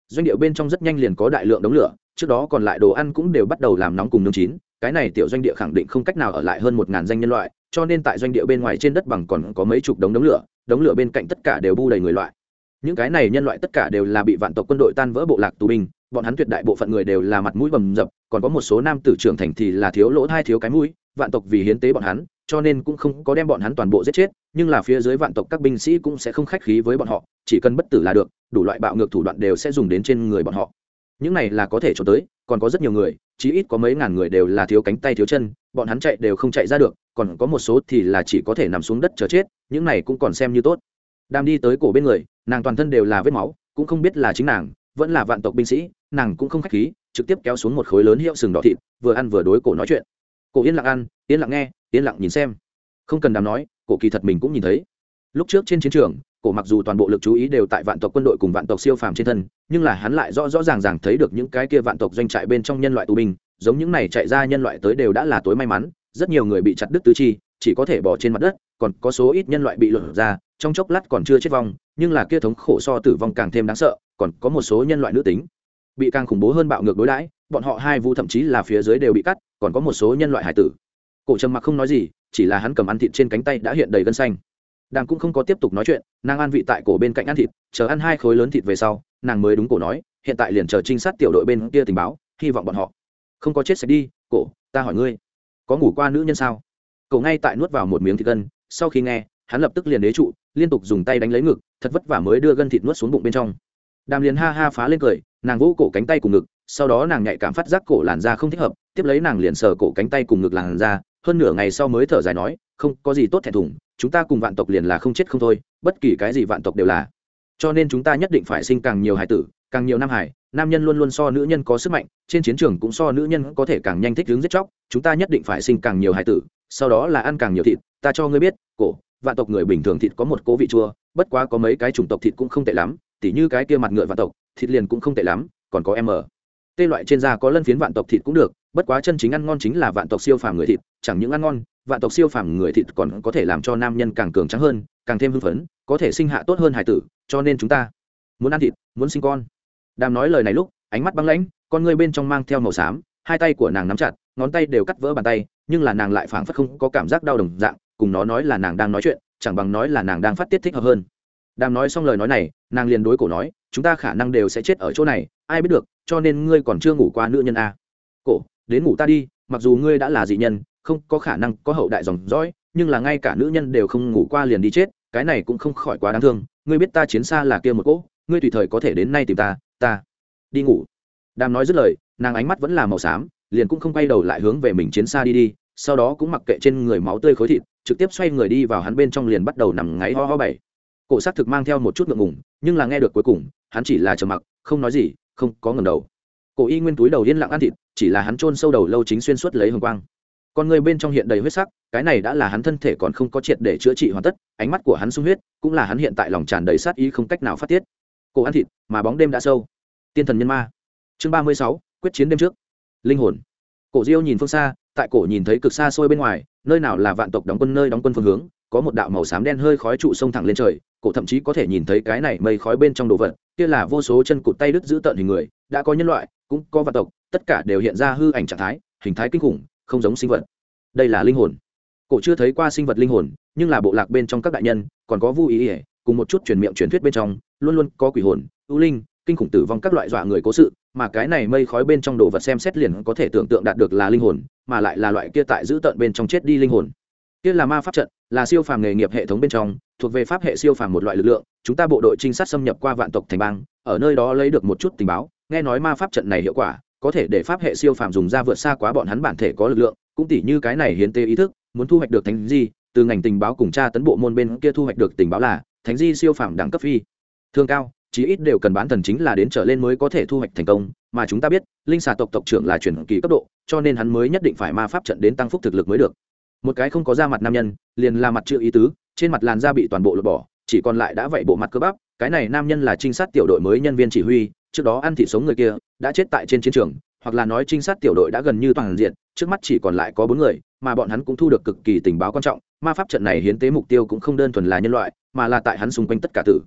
doanh địa bên trong rất nhanh liền có đại lượng đống lửa, trước đó còn lại đồ ăn cũng đều bắt đầu làm nóng cùng nướng chín. Cái này tiểu doanh địa khẳng định không cách nào ở lại hơn 1000 danh nhân loại, cho nên tại doanh địa bên ngoài trên đất bằng còn có mấy chục đống lửa bên cạnh tất cả đều bu đầy người loại. Những cái này nhân loại tất cả đều là bị vạn tộc quân đội tan vỡ bộ lạc tù binh, bọn hắn tuyệt đại bộ phận người đều là mặt mũi bầm dập, còn có một số nam tử trưởng thành thì là thiếu lỗ hai thiếu cái mũi, vạn tộc vì hiến tế bọn hắn, cho nên cũng không có đem bọn hắn toàn bộ giết chết, nhưng là phía dưới vạn tộc các binh sĩ cũng sẽ không khách khí với bọn họ, chỉ cần bất tử là được, đủ loại bạo ngược thủ đoạn đều sẽ dùng đến trên người bọn họ. Những này là có thể trốn tới, còn có rất nhiều người, chí ít có mấy ngàn người đều là thiếu cánh tay thiếu chân, bọn hắn chạy đều không chạy ra được, còn có một số thì là chỉ có thể nằm xuống đất chờ chết, những này cũng còn xem như tốt. Đam đi tới cổ bên người, nàng toàn thân đều là vết máu, cũng không biết là chính nàng vẫn là vạn tộc binh sĩ, nàng cũng không khách khí, trực tiếp kéo xuống một khối lớn hiệu sừng đỏ thịt, vừa ăn vừa đối cổ nói chuyện. Cổ yên lặng ăn, yên lặng nghe, yên lặng nhìn xem, không cần Đàm nói, cổ kỳ thật mình cũng nhìn thấy. Lúc trước trên chiến trường, cổ mặc dù toàn bộ lực chú ý đều tại vạn tộc quân đội cùng vạn tộc siêu phàm trên thân, nhưng là hắn lại rõ ràng thấy được những cái kia vạn tộc doanh trại bên trong nhân loại tù binh, giống những này chạy ra nhân loại tới đều đã là tối may mắn, rất nhiều người bị chặt đứt tứ chi, chỉ có thể bỏ trên mặt đất, còn có số ít nhân loại bị lột ra, trong chốc lát còn chưa chết vong, nhưng là kia thống khổ so tử vong càng thêm đáng sợ, còn có một số nhân loại nữ tính bị càng khủng bố hơn bạo ngược đối đãi, bọn họ hai vu thậm chí là phía dưới đều bị cắt, còn có một số nhân loại hải tử. Cổ trầm mặc không nói gì, chỉ là hắn cầm ăn thịt trên cánh tay đã hiện đầy gân xanh. Đàm cũng không có tiếp tục nói chuyện, nàng an vị tại cổ bên cạnh ăn thịt, chờ ăn hai khối lớn thịt về sau, nàng mới đúng cổ nói, hiện tại liền chờ trinh sát tiểu đội bên kia tình báo, hy vọng bọn họ không có chết sạch đi. Cổ, ta hỏi ngươi, có ngủ qua nữ nhân sao? Cổ ngay tại nuốt vào một miếng thịt gân, sau khi nghe, hắn lập tức liền đế trụ, liên tục dùng tay đánh lấy ngực, thật vất vả mới đưa gân thịt nuốt xuống bụng bên trong. Đàm liền ha ha phá lên cười, nàng vỗ cổ cánh tay cùng ngực, sau đó nàng nhạy cảm phát giác cổ làn da không thích hợp, tiếp lấy nàng liền sờ cổ cánh tay cùng ngực làn da, hơn nửa ngày sau mới thở dài nói, không có gì tốt thẹn thùng, chúng ta cùng vạn tộc liền là không chết không thôi, bất kỳ cái gì vạn tộc đều là, cho nên chúng ta nhất định phải sinh càng nhiều hải tử, càng nhiều nam hải, nam nhân luôn luôn so nữ nhân có sức mạnh, trên chiến trường cũng so nữ nhân có thể càng nhanh thích ứng giết chóc, chúng ta nhất định phải sinh càng nhiều hải tử, sau đó là ăn càng nhiều thịt. Ta cho ngươi biết, cổ vạn tộc người bình thường thịt có một cố vị chua, bất quá có mấy cái chủng tộc thịt cũng không tệ lắm, tỉ như cái kia mặt ngựa vạn tộc thịt liền cũng không tệ lắm, còn có tê loại trên da có lân phiến vạn tộc thịt cũng được, bất quá chân chính ăn ngon chính là vạn tộc siêu phàm người thịt, chẳng những ăn ngon, vạn tộc siêu phàm người thịt còn có thể làm cho nam nhân càng cường tráng hơn, càng thêm hưng phấn, có thể sinh hạ tốt hơn hải tử, cho nên chúng ta muốn ăn thịt, muốn sinh con. Đàm nói lời này lúc, ánh mắt băng lãnh, con ngươi bên trong mang theo màu xám, hai tay của nàng nắm chặt, ngón tay đều cắt vỡ bàn tay, nhưng là nàng lại phảng phất không có cảm giác đau đồng dạng, cùng nó nói là nàng đang nói chuyện, chẳng bằng nói là nàng đang phát tiết thích hợp hơn. Đàm nói xong lời nói này, nàng liền đối cổ nói, chúng ta khả năng đều sẽ chết ở chỗ này, ai biết được, cho nên ngươi còn chưa ngủ qua nữ nhân à? Cổ, đến ngủ ta đi, mặc dù ngươi đã là dị nhân, không có khả năng có hậu đại dòng dõi, nhưng là ngay cả nữ nhân đều không ngủ qua liền đi chết, cái này cũng không khỏi quá đáng thương. Ngươi biết ta chiến xa là kia một cỗ, ngươi tùy thời có thể đến nay tìm ta đi ngủ. Đàm nói dứt lời, nàng ánh mắt vẫn là màu xám, liền cũng không quay đầu lại hướng về mình chiến xa đi, sau đó cũng mặc kệ trên người máu tươi khối thịt, trực tiếp xoay người đi vào hắn bên trong liền bắt đầu nằm ngáy ho ho bảy. Cổ xác thực mang theo một chút ngượng ngùng, nhưng là nghe được cuối cùng, hắn chỉ là trầm mặc, không nói gì, không có ngẩng đầu. Cổ y nguyên túi đầu yên lặng ăn thịt, chỉ là hắn chôn sâu đầu lâu chính xuyên suốt lấy hồng quang. Con người bên trong hiện đầy huyết sắc, cái này đã là hắn thân thể còn không có triệt để chữa trị hoàn tất, ánh mắt của hắn sung huyết, cũng là hắn hiện tại lòng tràn đầy sát ý không cách nào phát tiết. Cổ ăn thịt, mà bóng đêm đã sâu. Tiên thần nhân ma. Chương 36, quyết chiến đêm trước. Linh hồn. Cổ Diêu nhìn phương xa, tại cổ nhìn thấy cực xa xôi bên ngoài, nơi nào là vạn tộc đóng quân nơi đóng quân phương hướng, có một đạo màu xám đen hơi khói trụ sông thẳng lên trời, cổ thậm chí có thể nhìn thấy cái này mây khói bên trong đồ vật, kia là vô số chân cụt tay đứt giữ tợn hình người, đã có nhân loại, cũng có vạn tộc, tất cả đều hiện ra hư ảnh trạng thái, hình thái kinh khủng, không giống sinh vật. Đây là linh hồn. Cổ chưa thấy qua sinh vật linh hồn, nhưng là bộ lạc bên trong các đại nhân, còn có Vu Ý, cùng một chút truyền miệng truyền thuyết bên trong, luôn luôn có quỷ hồn, u linh, kinh khủng tử vong các loại dọa người cố sự, mà cái này mây khói bên trong đồ vật xem xét liền có thể tưởng tượng đạt được là linh hồn, mà lại là loại kia tại giữ tận bên trong chết đi linh hồn. Kia là ma pháp trận, là siêu phàm nghề nghiệp hệ thống bên trong, thuộc về pháp hệ siêu phàm một loại lực lượng, chúng ta bộ đội trinh sát xâm nhập qua vạn tộc thành bang, ở nơi đó lấy được một chút tình báo, nghe nói ma pháp trận này hiệu quả, có thể để pháp hệ siêu phàm dùng ra vượt xa quá bọn hắn bản thể có lực lượng, cũng tỉ như cái này hiến tế ý thức, muốn thu hoạch được thánh di, từ ngành tình báo cùng tra tấn bộ môn bên kia thu hoạch được tình báo là thánh di siêu phàm đẳng cấp phi thường cao, chí ít đều cần bán thần chính là đến trở lên mới có thể thu hoạch thành công, mà chúng ta biết linh xà tộc tộc trưởng là chuyển kỳ cấp độ, cho nên hắn mới nhất định phải ma pháp trận đến tăng phúc thực lực mới được. Một cái không có da mặt nam nhân, liền là mặt chữ ý tứ, trên mặt làn da bị toàn bộ lột bỏ, chỉ còn lại đã vậy bộ mặt cơ bắp. Cái này nam nhân là trinh sát tiểu đội mới nhân viên chỉ huy, trước đó ăn thịt sống người kia đã chết tại trên chiến trường, hoặc là nói trinh sát tiểu đội đã gần như toàn diện, trước mắt chỉ còn lại có 4 người, mà bọn hắn cũng thu được cực kỳ tình báo quan trọng. Ma pháp trận này hiến tế mục tiêu cũng không đơn thuần là nhân loại, mà là tại hắn xung quanh tất cả tử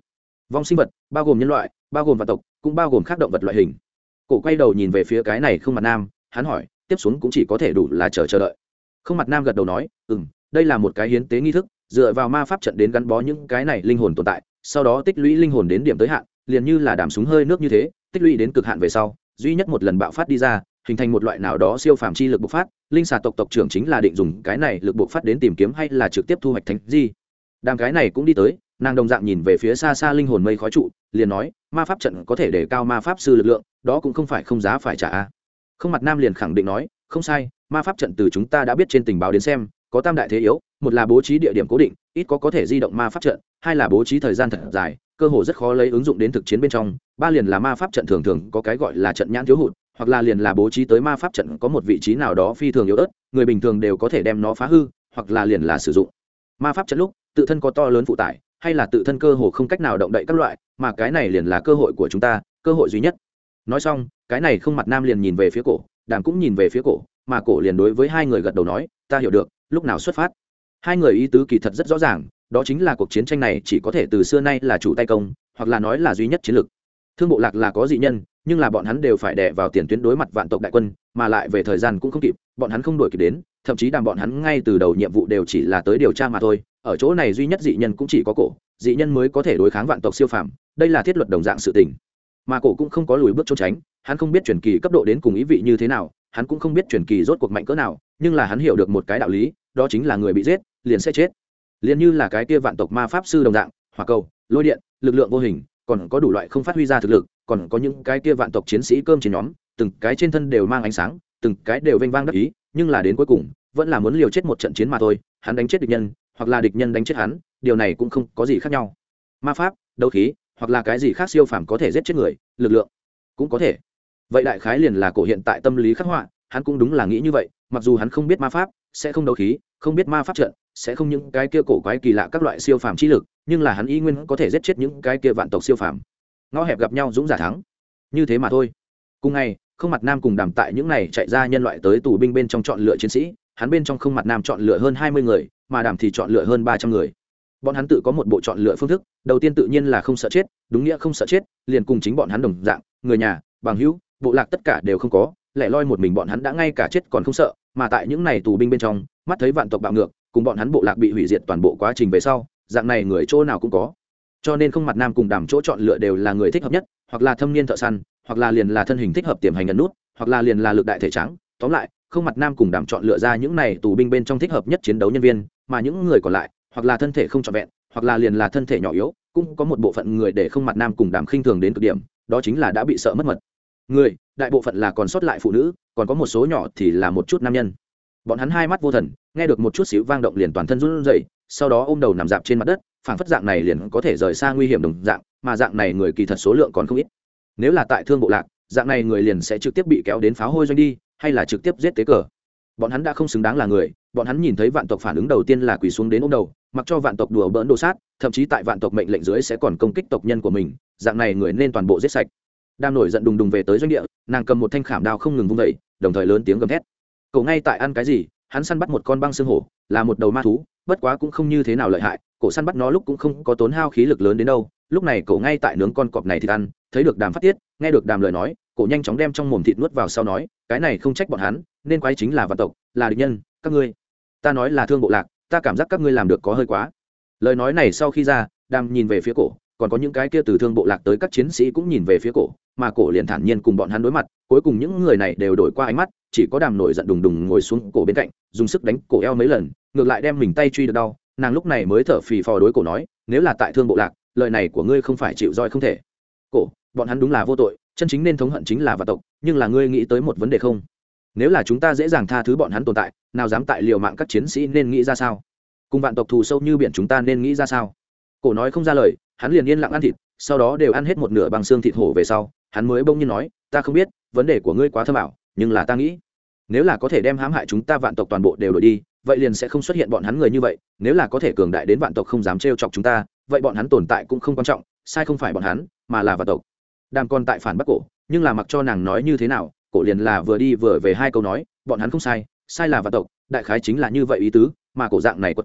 vong sinh vật bao gồm nhân loại, bao gồm vạn tộc, cũng bao gồm các động vật loại hình. Cổ quay đầu nhìn về phía cái này Không Mặt Nam, hắn hỏi, tiếp xuống cũng chỉ có thể đủ là chờ đợi. Không Mặt Nam gật đầu nói, đây là một cái hiến tế nghi thức, dựa vào ma pháp trận đến gắn bó những cái này linh hồn tồn tại, sau đó tích lũy linh hồn đến điểm tới hạn, liền như là đàm súng hơi nước như thế, tích lũy đến cực hạn về sau, duy nhất một lần bạo phát đi ra, hình thành một loại nào đó siêu phàm chi lực bộc phát. Linh xà tộc tộc trưởng chính là định dùng cái này lực bộc phát đến tìm kiếm hay là trực tiếp thu hoạch thánh gì. Đàm cái này cũng đi tới, nàng đồng dạng nhìn về phía xa xa linh hồn mây khói trụ, liền nói, ma pháp trận có thể để cao ma pháp sư lực lượng, đó cũng không phải không giá phải trả a. Không Mặt Nam liền khẳng định nói, không sai, ma pháp trận từ chúng ta đã biết trên tình báo đến xem, có tam đại thế yếu, một là bố trí địa điểm cố định, ít có thể di động ma pháp trận, hai là bố trí thời gian thật dài, cơ hội rất khó lấy ứng dụng đến thực chiến bên trong, ba liền là ma pháp trận thường thường có cái gọi là trận nhãn thiếu hụt, hoặc là liền là bố trí tới ma pháp trận có một vị trí nào đó phi thường yếu ớt, người bình thường đều có thể đem nó phá hư, hoặc là liền là sử dụng ma pháp trận lúc tự thân có to lớn phụ tải, hay là tự thân cơ hồ không cách nào động đậy các loại, mà cái này liền là cơ hội của chúng ta, cơ hội duy nhất. Nói xong, cái này Không Mặt Nam liền nhìn về phía Cổ, Đàm cũng nhìn về phía Cổ, mà Cổ liền đối với hai người gật đầu nói, ta hiểu được, lúc nào xuất phát. Hai người ý tứ kỳ thật rất rõ ràng, đó chính là cuộc chiến tranh này chỉ có thể từ xưa nay là chủ tay công, hoặc là nói là duy nhất chiến lược. Thương Bộ Lạc là có dị nhân, nhưng là bọn hắn đều phải đè vào tiền tuyến đối mặt vạn tộc đại quân, mà lại về thời gian cũng không kịp, bọn hắn không đuổi kịp đến, thậm chí Đàm bọn hắn ngay từ đầu nhiệm vụ đều chỉ là tới điều tra mà thôi. Ở chỗ này duy nhất dị nhân cũng chỉ có Cổ, dị nhân mới có thể đối kháng vạn tộc siêu phàm, đây là thiết luật đồng dạng sự tình. Mà Cổ cũng không có lùi bước trốn tránh, hắn không biết truyền kỳ cấp độ đến cùng ý vị như thế nào, hắn cũng không biết truyền kỳ rốt cuộc mạnh cỡ nào, nhưng là hắn hiểu được một cái đạo lý, đó chính là người bị giết liền sẽ chết, liền như là cái kia vạn tộc ma pháp sư đồng dạng, hỏa cầu, lôi điện, lực lượng vô hình, còn có đủ loại không phát huy ra thực lực, còn có những cái kia vạn tộc chiến sĩ cơm trên nhóm, từng cái trên thân đều mang ánh sáng, từng cái đều vênh vang đắc ý, nhưng là đến cuối cùng vẫn là muốn liều chết một trận chiến mà thôi. Hắn đánh chết địch nhân, hoặc là địch nhân đánh chết hắn, điều này cũng không có gì khác nhau. Ma pháp, đấu khí, hoặc là cái gì khác siêu phàm có thể giết chết người, lực lượng cũng có thể. Vậy đại khái liền là Cổ hiện tại tâm lý khắc họa, hắn cũng đúng là nghĩ như vậy, mặc dù hắn không biết ma pháp, sẽ không đấu khí, không biết ma pháp trận, sẽ không những cái kia cổ quái kỳ lạ các loại siêu phàm chi lực, nhưng là hắn y nguyên có thể giết chết những cái kia vạn tộc siêu phàm. Ngõ hẹp gặp nhau dũng giả thắng, như thế mà thôi. Cùng ngày, Không Mặt Nam cùng Đàm tại những này chạy ra nhân loại tới tù binh bên trong chọn lựa chiến sĩ, hắn bên trong Không Mặt Nam chọn lựa hơn 20 người, mà Đàm thì chọn lựa hơn 300 người. Bọn hắn tự có một bộ chọn lựa phương thức, đầu tiên tự nhiên là không sợ chết, đúng nghĩa không sợ chết, liền cùng chính bọn hắn đồng dạng, người nhà, bằng hữu, bộ lạc tất cả đều không có, lẻ loi một mình bọn hắn đã ngay cả chết còn không sợ, mà tại những này tù binh bên trong, mắt thấy vạn tộc bạo ngược, cùng bọn hắn bộ lạc bị hủy diệt toàn bộ quá trình về sau, dạng này người chỗ nào cũng có. Cho nên Không Mặt Nam cùng Đàm chỗ chọn lựa đều là người thích hợp nhất, hoặc là thâm niên thợ săn, hoặc là liền là thân hình thích hợp tiềm hành nhận nút, hoặc là liền là lực đại thể trắng. Tóm lại, Không Mặt Nam cùng Đàm chọn lựa ra những này tù binh bên trong thích hợp nhất chiến đấu nhân viên, mà những người còn lại, hoặc là thân thể không trọn vẹn, hoặc là liền là thân thể nhỏ yếu, cũng có một bộ phận người để Không Mặt Nam cùng Đàm khinh thường đến cực điểm, đó chính là đã bị sợ mất mật. Người, đại bộ phận là còn sót lại phụ nữ, còn có một số nhỏ thì là một chút nam nhân. Bọn hắn hai mắt vô thần, nghe được một chút xíu vang động liền toàn thân run rẩy, sau đó ôm đầu nằm dạp trên mặt đất, phảng phất dạng này liền có thể rời xa nguy hiểm đồng dạng, mà dạng này người kỳ thật số lượng còn không ít. Nếu là tại Thương Bộ Lạc, dạng này người liền sẽ trực tiếp bị kéo đến pháo hôi doanh đi, hay là trực tiếp giết tế cờ. Bọn hắn đã không xứng đáng là người, bọn hắn nhìn thấy vạn tộc phản ứng đầu tiên là quỳ xuống đến ôm đầu, mặc cho vạn tộc đùa bỡn đồ sát, thậm chí tại vạn tộc mệnh lệnh dưới sẽ còn công kích tộc nhân của mình, dạng này người nên toàn bộ giết sạch. Đang nổi giận đùng đùng về tới doanh địa, nàng cầm một thanh khảm đao không ngừng vung dậy, đồng thời lớn tiếng gầm thét. Cậu ngay tại ăn cái gì? Hắn săn bắt một con băng xương hổ, là một đầu ma thú, bất quá cũng không như thế nào lợi hại, cổ săn bắt nó lúc cũng không có tốn hao khí lực lớn đến đâu. Lúc này cậu ngay tại nướng con cọp này thịt ăn, thấy được Đàm phát tiết, nghe được Đàm lời nói, cổ nhanh chóng đem trong mồm thịt nuốt vào sau nói, cái này không trách bọn hắn, nên quái chính là vạn tộc, là địch nhân, các ngươi. Ta nói là Thương Bộ Lạc, ta cảm giác các ngươi làm được có hơi quá. Lời nói này sau khi ra, Đàm nhìn về phía cổ, còn có những cái kia từ Thương Bộ Lạc tới các chiến sĩ cũng nhìn về phía cổ, mà cổ liền thản nhiên cùng bọn hắn đối mặt, cuối cùng những người này đều đổi qua ánh mắt, chỉ có Đàm nổi giận đùng đùng ngồi xuống cổ bên cạnh, dùng sức đánh cổ eo mấy lần, ngược lại đem mình tay truy được đau, nàng lúc này mới thở phì phò đối cổ nói, nếu là tại Thương Bộ Lạc, lời này của ngươi không phải chịu roi không thể. Cổ, bọn hắn đúng là vô tội, chân chính nên thống hận chính là vạn tộc, nhưng là ngươi nghĩ tới một vấn đề không? Nếu là chúng ta dễ dàng tha thứ bọn hắn tồn tại, nào dám tại liều mạng các chiến sĩ nên nghĩ ra sao? Cùng vạn tộc thù sâu như biển chúng ta nên nghĩ ra sao? Cổ nói không ra lời, hắn liền yên lặng ăn thịt, sau đó đều ăn hết một nửa bằng xương thịt hổ về sau, hắn mới bỗng nhiên nói, ta không biết, vấn đề của ngươi quá thâm ảo, nhưng là ta nghĩ, nếu là có thể đem hãm hại chúng ta vạn tộc toàn bộ đều đổi đi, vậy liền sẽ không xuất hiện bọn hắn người như vậy, nếu là có thể cường đại đến vạn tộc không dám trêu chọc chúng ta, vậy bọn hắn tồn tại cũng không quan trọng, sai không phải bọn hắn, mà là vạn tộc. Đàm còn tại phản bác cổ, nhưng là mặc cho nàng nói như thế nào, cổ liền là vừa đi vừa về hai câu nói, bọn hắn không sai, sai là vạn tộc, đại khái chính là như vậy ý tứ, mà cổ dạng này quật cường,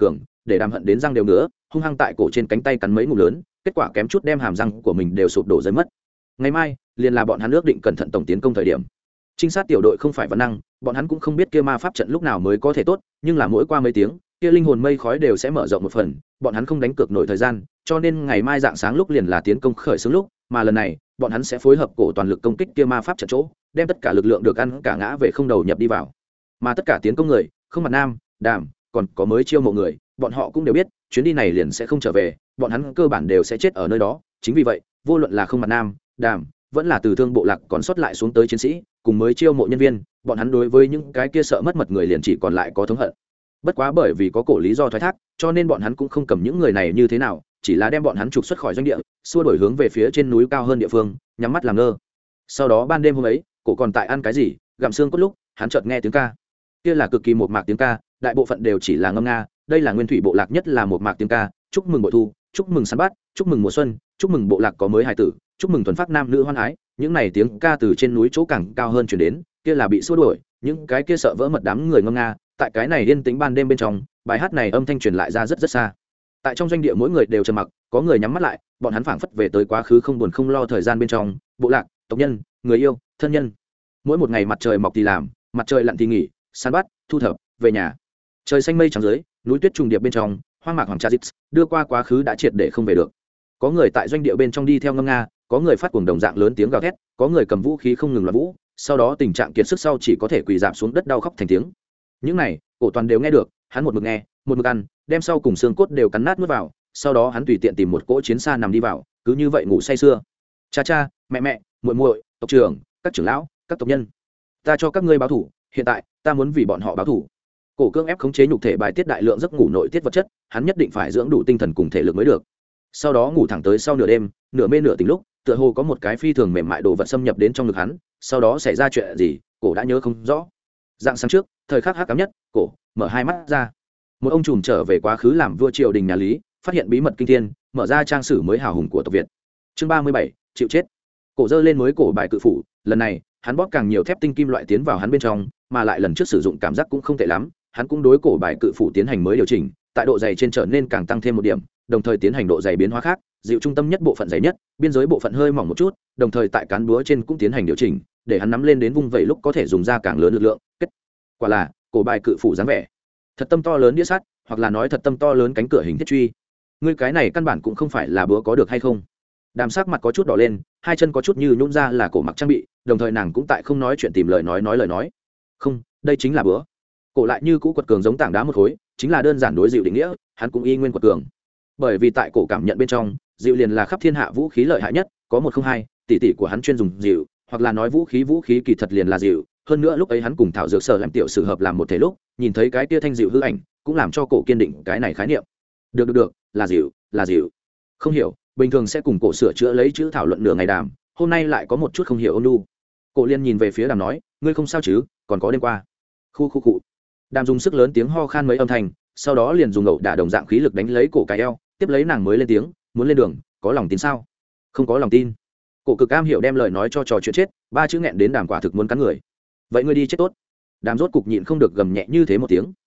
để Đàm hận đến răng đều ngứa, hung hăng tại cổ trên cánh tay cắn mấy ngụm lớn, kết quả kém chút đem hàm răng của mình đều sụp đổ rơi mất. Ngày mai liền là bọn hắn ước định cẩn thận tổng tiến công thời điểm. Trinh sát tiểu đội không phải văn năng, bọn hắn cũng không biết kia ma pháp trận lúc nào mới có thể tốt, nhưng là mỗi qua mấy tiếng kia linh hồn mây khói đều sẽ mở rộng một phần, bọn hắn không đánh cược nổi thời gian, cho nên ngày mai dạng sáng lúc liền là tiến công khởi xướng lúc, mà lần này bọn hắn sẽ phối hợp cổ toàn lực công kích kia ma pháp trận chỗ, đem tất cả lực lượng được ăn cả ngã về không đầu nhập đi vào. Mà tất cả tiến công người, không mặt Nam, Đàm, còn có mới chiêu mộ người, bọn họ cũng đều biết chuyến đi này liền sẽ không trở về, bọn hắn cơ bản đều sẽ chết ở nơi đó. Chính vì vậy vô luận là không mặt Nam, Đàm, vẫn là từ thương bộ lạc còn sót lại xuống tới chiến sĩ cùng mới chiêu mộ nhân viên, bọn hắn đối với những cái kia sợ mất mật người liền chỉ còn lại có thống hận. Bất quá bởi vì có cổ lý do thoái thác, cho nên bọn hắn cũng không cầm những người này như thế nào, chỉ là đem bọn hắn trục xuất khỏi doanh địa, xua đổi hướng về phía trên núi cao hơn địa phương, nhắm mắt làm ngơ. Sau đó ban đêm hôm ấy, cổ còn tại ăn cái gì gặm xương cốt lúc, hắn chợt nghe tiếng ca. Kia là cực kỳ một mạc tiếng ca, đại bộ phận đều chỉ là ngâm nga, đây là nguyên thủy bộ lạc nhất là một mạc tiếng ca, chúc mừng bội thu, chúc mừng săn bắt, chúc mừng mùa xuân, chúc mừng bộ lạc có mới hài tử, chúc mừng thuần phát nam nữ hoan ái. Những này tiếng ca từ trên núi chỗ càng cao hơn truyền đến, kia là bị xua đuổi những cái kia sợ vỡ mật đám người ngâm nga. Tại cái này yên tĩnh ban đêm bên trong, bài hát này âm thanh truyền lại ra rất rất xa. Tại trong doanh địa mỗi người đều trầm mặc, có người nhắm mắt lại, bọn hắn phảng phất về tới quá khứ không buồn không lo thời gian bên trong, bộ lạc, tộc nhân, người yêu, thân nhân. Mỗi một ngày mặt trời mọc thì làm, mặt trời lặn thì nghỉ, săn bắt, thu thập, về nhà. Trời xanh mây trắng dưới, núi tuyết trùng điệp bên trong, hoang mạc hoàng trà dịch đưa qua quá khứ đã triệt để không về được. Có người tại doanh địa bên trong đi theo ngâm nga, có người phát cuồng đồng dạng lớn tiếng gào thét, có người cầm vũ khí không ngừng loạn vũ, sau đó tình trạng kiệt sức sau chỉ có thể quỳ rạp xuống đất đau khóc thành tiếng. Những này cổ toàn đều nghe được, hắn một mực nghe, một mực ăn, đem sau cùng xương cốt đều cắn nát nuốt vào, sau đó hắn tùy tiện tìm một cỗ chiến xa nằm đi vào, cứ như vậy ngủ say sưa. Cha cha, mẹ mẹ, muội muội, tộc trưởng, các trưởng lão, các tộc nhân, ta cho các ngươi báo thủ, hiện tại ta muốn vì bọn họ báo thủ. Cổ cưỡng ép khống chế nhục thể bài tiết đại lượng giấc ngủ nội tiết vật chất, hắn nhất định phải dưỡng đủ tinh thần cùng thể lực mới được. Sau đó ngủ thẳng tới sau nửa đêm, nửa mê nửa tỉnh lúc, tựa hồ có một cái phi thường mềm mại đồ vật xâm nhập đến trong ngực hắn, sau đó xảy ra chuyện gì, cổ đã nhớ không rõ. Dạng sáng trước, thời khắc hắc ám nhất, cổ mở hai mắt ra. Một ông trùm trở về quá khứ làm vua triều đình nhà Lý, phát hiện bí mật kinh thiên, mở ra trang sử mới hào hùng của tộc Việt. Chương 37, chịu chết. Cổ giơ lên mới cổ bài cự phủ, lần này, hắn bóp càng nhiều thép tinh kim loại tiến vào hắn bên trong, mà lại lần trước sử dụng cảm giác cũng không tệ lắm, hắn cũng đối cổ bài cự phủ tiến hành mới điều chỉnh, tại độ dày trên trở nên càng tăng thêm một điểm, đồng thời tiến hành độ dày biến hóa khác, dịu trung tâm nhất bộ phận dày nhất, biên giới bộ phận hơi mỏng một chút, đồng thời tại cán búa trên cũng tiến hành điều chỉnh, để hắn nắm lên đến vung vẩy lúc có thể dùng ra càng lớn lực lượng. Kết quả là cổ bài cự phủ dáng vẻ thật tâm to lớn đĩa sắt, hoặc là nói thật tâm to lớn cánh cửa hình thiết truy. Ngươi cái này căn bản cũng không phải là búa có được hay không? Đàm sắc mặt có chút đỏ lên, hai chân có chút như nhũn ra là cổ mặc trang bị, đồng thời nàng cũng tại không nói chuyện tìm lời nói lời nói. Không, đây chính là búa. Cổ lại như cũ quật cường giống tảng đá một khối, chính là đơn giản đối dịu định nghĩa, hắn cũng y nguyên quật cường. Bởi vì tại cổ cảm nhận bên trong, dịu liền là khắp thiên hạ vũ khí lợi hại nhất, có một không hai, tỷ tỷ của hắn chuyên dùng dịu, hoặc là nói vũ khí kỳ thật liền là dịu. Hơn nữa lúc ấy hắn cùng Thảo Dược Sở làm tiểu sử hợp làm một thể lúc, nhìn thấy cái tia thanh dịu hư ảnh, cũng làm cho cổ kiên định cái này khái niệm. Được, là dịu. Không hiểu, bình thường sẽ cùng cổ sửa chữa lấy chữ thảo luận nửa ngày Đàm, hôm nay lại có một chút không hiểu ôn nhu. Cổ liên nhìn về phía Đàm nói, ngươi không sao chứ, còn có đêm qua. Khu. Đàm dùng sức lớn tiếng ho khan mấy âm thanh, sau đó liền dùng ẩu đả đồng dạng khí lực đánh lấy cổ cái eo, tiếp lấy nàng mới lên tiếng, muốn lên đường, có lòng tin sao? Không có lòng tin. Cổ cực cam hiểu đem lời nói cho trò chuyện chết, ba chữ nghẹn đến Đàm quả thực muốn cắn người. Vậy ngươi đi chết tốt. Đàm rốt cục nhịn không được gầm nhẹ như thế một tiếng.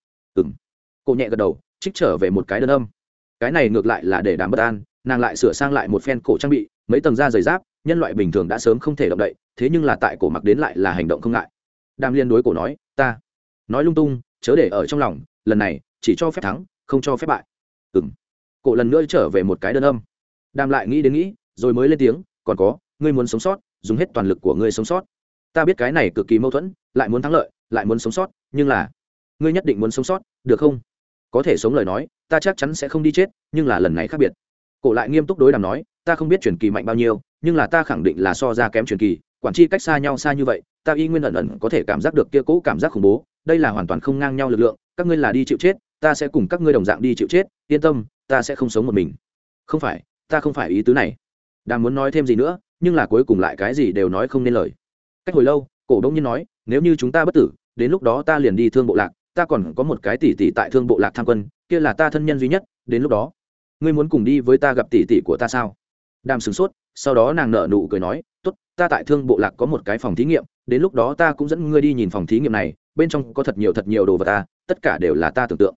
Cổ nhẹ gật đầu, trích trở về một cái đơn âm. Cái này ngược lại là để Đàm bất an, nàng lại sửa sang lại một phen cổ trang bị, mấy tầng da dày giáp, nhân loại bình thường đã sớm không thể động đậy, thế nhưng là tại cổ mặc đến lại là hành động không ngại. Đàm liên đối cổ nói, ta nói lung tung, chớ để ở trong lòng, lần này chỉ cho phép thắng, không cho phép bại. Cổ lần nữa trở về một cái đơn âm. Đàm lại nghĩ, rồi mới lên tiếng, còn có, ngươi muốn sống sót, dùng hết toàn lực của ngươi sống sót. Ta biết cái này cực kỳ mâu thuẫn, lại muốn thắng lợi, lại muốn sống sót, nhưng là ngươi nhất định muốn sống sót, được không? Có thể sống lời nói, ta chắc chắn sẽ không đi chết, nhưng là lần này khác biệt. Cổ lại nghiêm túc đối Đàm nói, ta không biết truyền kỳ mạnh bao nhiêu, nhưng là ta khẳng định là so ra kém truyền kỳ, quản chi cách xa nhau xa như vậy, ta y nguyên ẩn có thể cảm giác được kia cố cảm giác khủng bố, đây là hoàn toàn không ngang nhau lực lượng, các ngươi là đi chịu chết, ta sẽ cùng các ngươi đồng dạng đi chịu chết, yên tâm, ta sẽ không sống một mình. Không phải, ta không phải ý tứ này. Đàm muốn nói thêm gì nữa, nhưng là cuối cùng lại cái gì đều nói không nên lời. Cách hồi lâu, cổ đông nhiên nói, nếu như chúng ta bất tử, đến lúc đó ta liền đi thương bộ lạc, ta còn có một cái tỷ tỷ tại thương bộ lạc tham quân, kia là ta thân nhân duy nhất, đến lúc đó ngươi muốn cùng đi với ta gặp tỷ tỷ của ta sao? Đàm sửng sốt, sau đó nàng nở nụ cười nói, tốt, ta tại thương bộ lạc có một cái phòng thí nghiệm, đến lúc đó ta cũng dẫn ngươi đi nhìn phòng thí nghiệm này, bên trong có thật nhiều đồ vật ta, tất cả đều là ta tưởng tượng.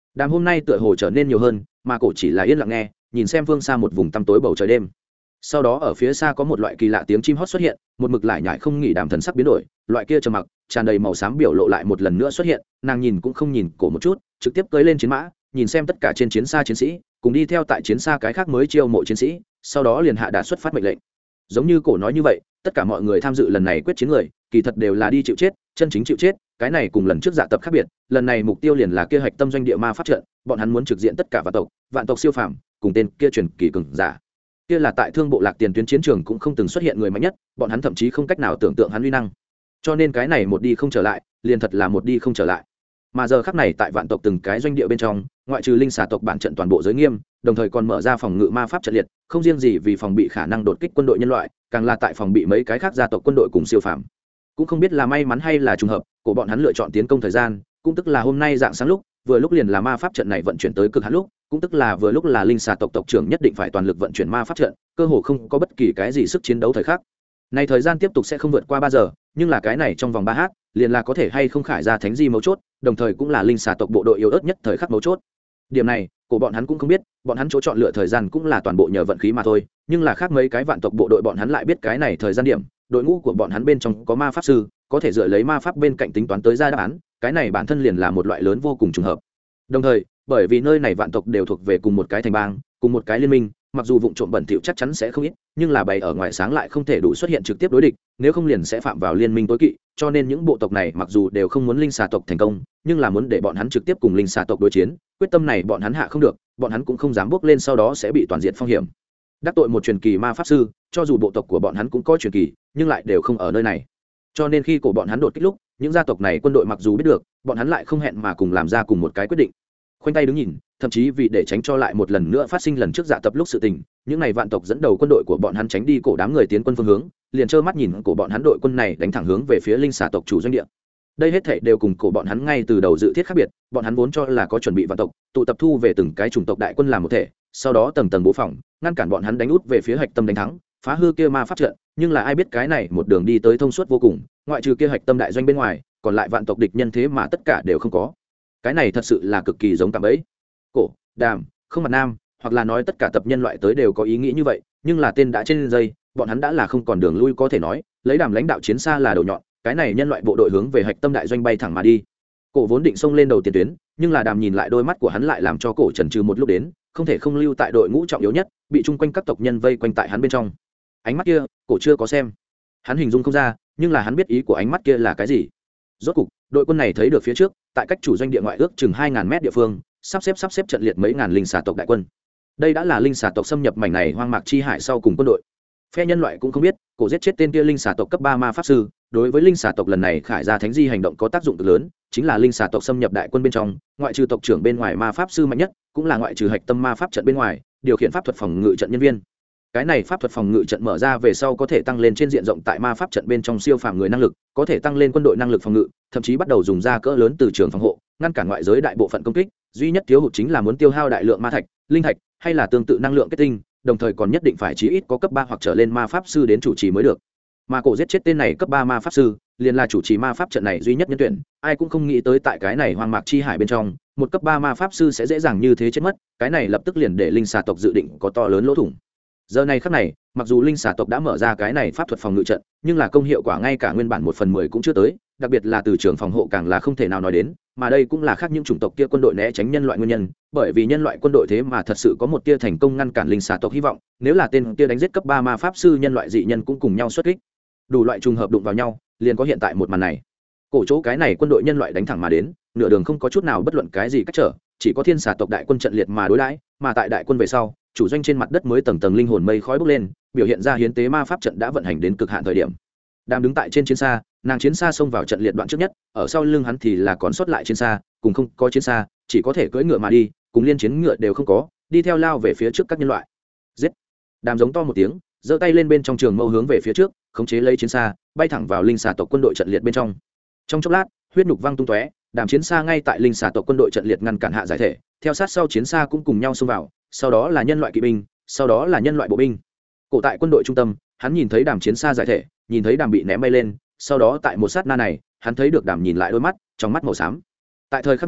Đàm hôm nay tựa hồ trở nên nhiều hơn, mà cổ chỉ là yên lặng nghe, nhìn xem phương xa một vùng tăm tối bầu trời đêm. Sau đó ở phía xa có một loại kỳ lạ tiếng chim hót xuất hiện, một mực lải nhải không nghỉ. Đàm thần sắc biến đổi, loại kia trầm mặc tràn đầy màu xám biểu lộ lại một lần nữa xuất hiện. Nàng nhìn cũng không nhìn cổ một chút, trực tiếp cưỡi lên chiến mã, nhìn xem tất cả trên chiến xa chiến sĩ cùng đi theo tại chiến xa cái khác mới chiêu mộ chiến sĩ, sau đó liền hạ đạt xuất phát mệnh lệnh. Giống như cổ nói như vậy, tất cả mọi người tham dự lần này quyết chiến người kỳ thật đều là đi chịu chết, chân chính chịu chết. Cái này cùng lần trước dạ tập khác biệt, lần này mục tiêu liền là kia hạch tâm doanh địa ma pháp trận, bọn hắn muốn trực diện tất cả vạn tộc siêu phàm cùng tên kia truyền kỳ cường giả. Kia là tại Thương Bộ Lạc tiền tuyến chiến trường cũng không từng xuất hiện người mạnh nhất, bọn hắn thậm chí không cách nào tưởng tượng hắn uy năng. Cho nên cái này một đi không trở lại, liền thật là một đi không trở lại. Mà giờ khắc này tại vạn tộc từng cái doanh địa bên trong, ngoại trừ linh xà tộc bản trận toàn bộ giới nghiêm, đồng thời còn mở ra phòng ngự ma pháp trận liệt, không riêng gì vì phòng bị khả năng đột kích quân đội nhân loại, càng là tại phòng bị mấy cái khác gia tộc quân đội cùng siêu phàm. Cũng không biết là may mắn hay là trùng hợp, của bọn hắn lựa chọn tiến công thời gian, cũng tức là hôm nay dạng sáng lúc, vừa lúc liền là ma pháp trận này vận chuyển tới cực hạn lúc, cũng tức là vừa lúc là linh xà tộc tộc trưởng nhất định phải toàn lực vận chuyển ma pháp trận, cơ hồ không có bất kỳ cái gì sức chiến đấu thời khắc. Này thời gian tiếp tục sẽ không vượt qua 3 giờ, nhưng là cái này trong vòng 3h, liền là có thể hay không khải ra thánh di mấu chốt, đồng thời cũng là linh xà tộc bộ đội yếu ớt nhất thời khắc mấu chốt. Điểm này, của bọn hắn cũng không biết, bọn hắn chỗ chọn lựa thời gian cũng là toàn bộ nhờ vận khí mà thôi, nhưng là khác mấy cái vạn tộc bộ đội bọn hắn lại biết cái này thời gian điểm, đội ngũ của bọn hắn bên trong có ma pháp sư, có thể dựa lấy ma pháp bên cạnh tính toán tới ra đáp án, cái này bản thân liền là một loại lớn vô cùng trùng hợp. Đồng thời, bởi vì nơi này vạn tộc đều thuộc về cùng một cái thành bang, cùng một cái liên minh, mặc dù vụng trộm bẩn thỉu chắc chắn sẽ không ít, nhưng là bày ở ngoài sáng lại không thể đủ xuất hiện trực tiếp đối địch, nếu không liền sẽ phạm vào liên minh tối kỵ, cho nên những bộ tộc này mặc dù đều không muốn linh xà tộc thành công, nhưng là muốn để bọn hắn trực tiếp cùng linh xà tộc đối chiến, quyết tâm này bọn hắn hạ không được, bọn hắn cũng không dám bước lên sau đó sẽ bị toàn diện phong hiểm. Đắc tội một truyền kỳ ma pháp sư, cho dù bộ tộc của bọn hắn cũng có truyền kỳ, nhưng lại đều không ở nơi này. Cho nên khi cổ bọn hắn đột kích lúc, những gia tộc này quân đội mặc dù biết được, bọn hắn lại không hẹn mà cùng làm ra cùng một cái quyết định. Khoanh tay đứng nhìn, thậm chí vì để tránh cho lại một lần nữa phát sinh lần trước dạ tập lúc sự tình, những này vạn tộc dẫn đầu quân đội của bọn hắn tránh đi cổ đám người tiến quân phương hướng, liền trơ mắt nhìn cổ bọn hắn đội quân này đánh thẳng hướng về phía linh xà tộc chủ doanh địa. Đây hết thảy đều cùng cổ bọn hắn ngay từ đầu dự thiết khác biệt, bọn hắn vốn cho là có chuẩn bị vạn tộc tụ tập thu về từng cái chủng tộc đại quân làm một thể, sau đó tầng tầng bố phòng, ngăn cản bọn hắn đánh út về phía hạch tâm đánh thắng, phá hư kia ma pháp trận, nhưng là ai biết cái này một đường đi tới thông suốt vô cùng, ngoại trừ kia hạch tâm đại doanh bên ngoài, còn lại vạn tộc địch nhân thế mà tất cả đều không có. Cái này thật sự là cực kỳ giống cạm bẫy. Cổ, Đàm, không mặt nam, hoặc là nói tất cả tập nhân loại tới đều có ý nghĩ như vậy, nhưng là tên đã trên dây, bọn hắn đã là không còn đường lui có thể nói, lấy Đàm lãnh đạo chiến xa là đầu nhọn, cái này nhân loại bộ đội hướng về hạch tâm đại doanh bay thẳng mà đi. Cổ vốn định xông lên đầu tiền tuyến, nhưng là Đàm nhìn lại đôi mắt của hắn lại làm cho cổ chần chừ một lúc đến, không thể không lưu tại đội ngũ trọng yếu nhất, bị chung quanh các tộc nhân vây quanh tại hắn bên trong. Ánh mắt kia, cổ chưa có xem, hắn hình dung không ra, nhưng là hắn biết ý của ánh mắt kia là cái gì. Rốt cục, đội quân này thấy được phía trước, tại cách chủ doanh địa ngoại ước chừng 2000 mét địa phương, sắp xếp trận liệt mấy ngàn linh xà tộc đại quân. Đây đã là linh xà tộc xâm nhập mảnh này hoang mạc chi hải sau cùng quân đội. Phe nhân loại cũng không biết, cổ giết chết tên kia linh xà tộc cấp 3 ma pháp sư, đối với linh xà tộc lần này khải ra thánh di hành động có tác dụng cực lớn, chính là linh xà tộc xâm nhập đại quân bên trong, ngoại trừ tộc trưởng bên ngoài ma pháp sư mạnh nhất, cũng là ngoại trừ hạch tâm ma pháp trận bên ngoài, điều khiển pháp thuật phòng ngự trận nhân viên. Cái này pháp thuật phòng ngự trận mở ra về sau có thể tăng lên trên diện rộng tại ma pháp trận bên trong siêu phàm người năng lực, có thể tăng lên quân đội năng lực phòng ngự, thậm chí bắt đầu dùng ra cỡ lớn từ trường phòng hộ, ngăn cản ngoại giới đại bộ phận công kích, duy nhất thiếu hụt chính là muốn tiêu hao đại lượng ma thạch, linh thạch hay là tương tự năng lượng kết tinh, đồng thời còn nhất định phải chí ít có cấp 3 hoặc trở lên ma pháp sư đến chủ trì mới được. Mà cổ giết chết tên này cấp 3 ma pháp sư, liền là chủ trì ma pháp trận này duy nhất nhân tuyển, ai cũng không nghĩ tới tại cái này hoang mạc chi hải bên trong, một cấp 3 ma pháp sư sẽ dễ dàng như thế chết mất, cái này lập tức liền để linh xà tộc dự định có to lớn lỗ thủng. Giờ này khắc này, mặc dù linh xà tộc đã mở ra cái này pháp thuật phòng ngự trận, nhưng là công hiệu quả ngay cả nguyên bản 1/10 cũng chưa tới, đặc biệt là từ trường phòng hộ càng là không thể nào nói đến, mà đây cũng là khác những chủng tộc kia quân đội né tránh nhân loại nguyên nhân, bởi vì nhân loại quân đội thế mà thật sự có một tia thành công ngăn cản linh xà tộc hy vọng, nếu là tên kia đánh giết cấp 3 ma pháp sư nhân loại dị nhân cũng cùng nhau xuất kích. Đủ loại trùng hợp đụng vào nhau, liền có hiện tại một màn này. Cổ chỗ cái này quân đội nhân loại đánh thẳng mà đến, nửa đường không có chút nào bất luận cái gì cách trở, chỉ có thiên xà tộc đại quân trận liệt mà đối đãi, mà tại đại quân về sau, chủ doanh trên mặt đất mới tầng tầng linh hồn mây khói bốc lên, biểu hiện ra hiến tế ma pháp trận đã vận hành đến cực hạn thời điểm. Đang đứng tại trên chiến xa, nàng chiến xa xông vào trận liệt đoạn trước nhất, ở sau lưng hắn thì là còn sót lại chiến xa, cùng không có chiến xa, chỉ có thể cưỡi ngựa mà đi, cùng liên chiến ngựa đều không có, đi theo lao về phía trước các nhân loại. Giết! Đàm giống to một tiếng, giơ tay lên bên trong trường mâu hướng về phía trước, khống chế lấy chiến xa, bay thẳng vào linh xà tộc quân đội trận liệt bên trong. Trong chốc lát, huyết nhục văng tung tóe, Đàm chiến xa ngay tại linh xà tộc quân đội trận liệt ngăn cản hạ giải thể, theo sát sau chiến xa cũng cùng nhau xông vào, sau đó là nhân loại kỵ binh, sau đó là nhân loại bộ binh. Cổ tại quân đội trung tâm, hắn nhìn thấy Đàm chiến xa giải thể, nhìn thấy Đàm bị ném bay lên, sau đó tại một sát na này, hắn thấy được Đàm nhìn lại đôi mắt, trong mắt màu xám. Tại thời khắc này,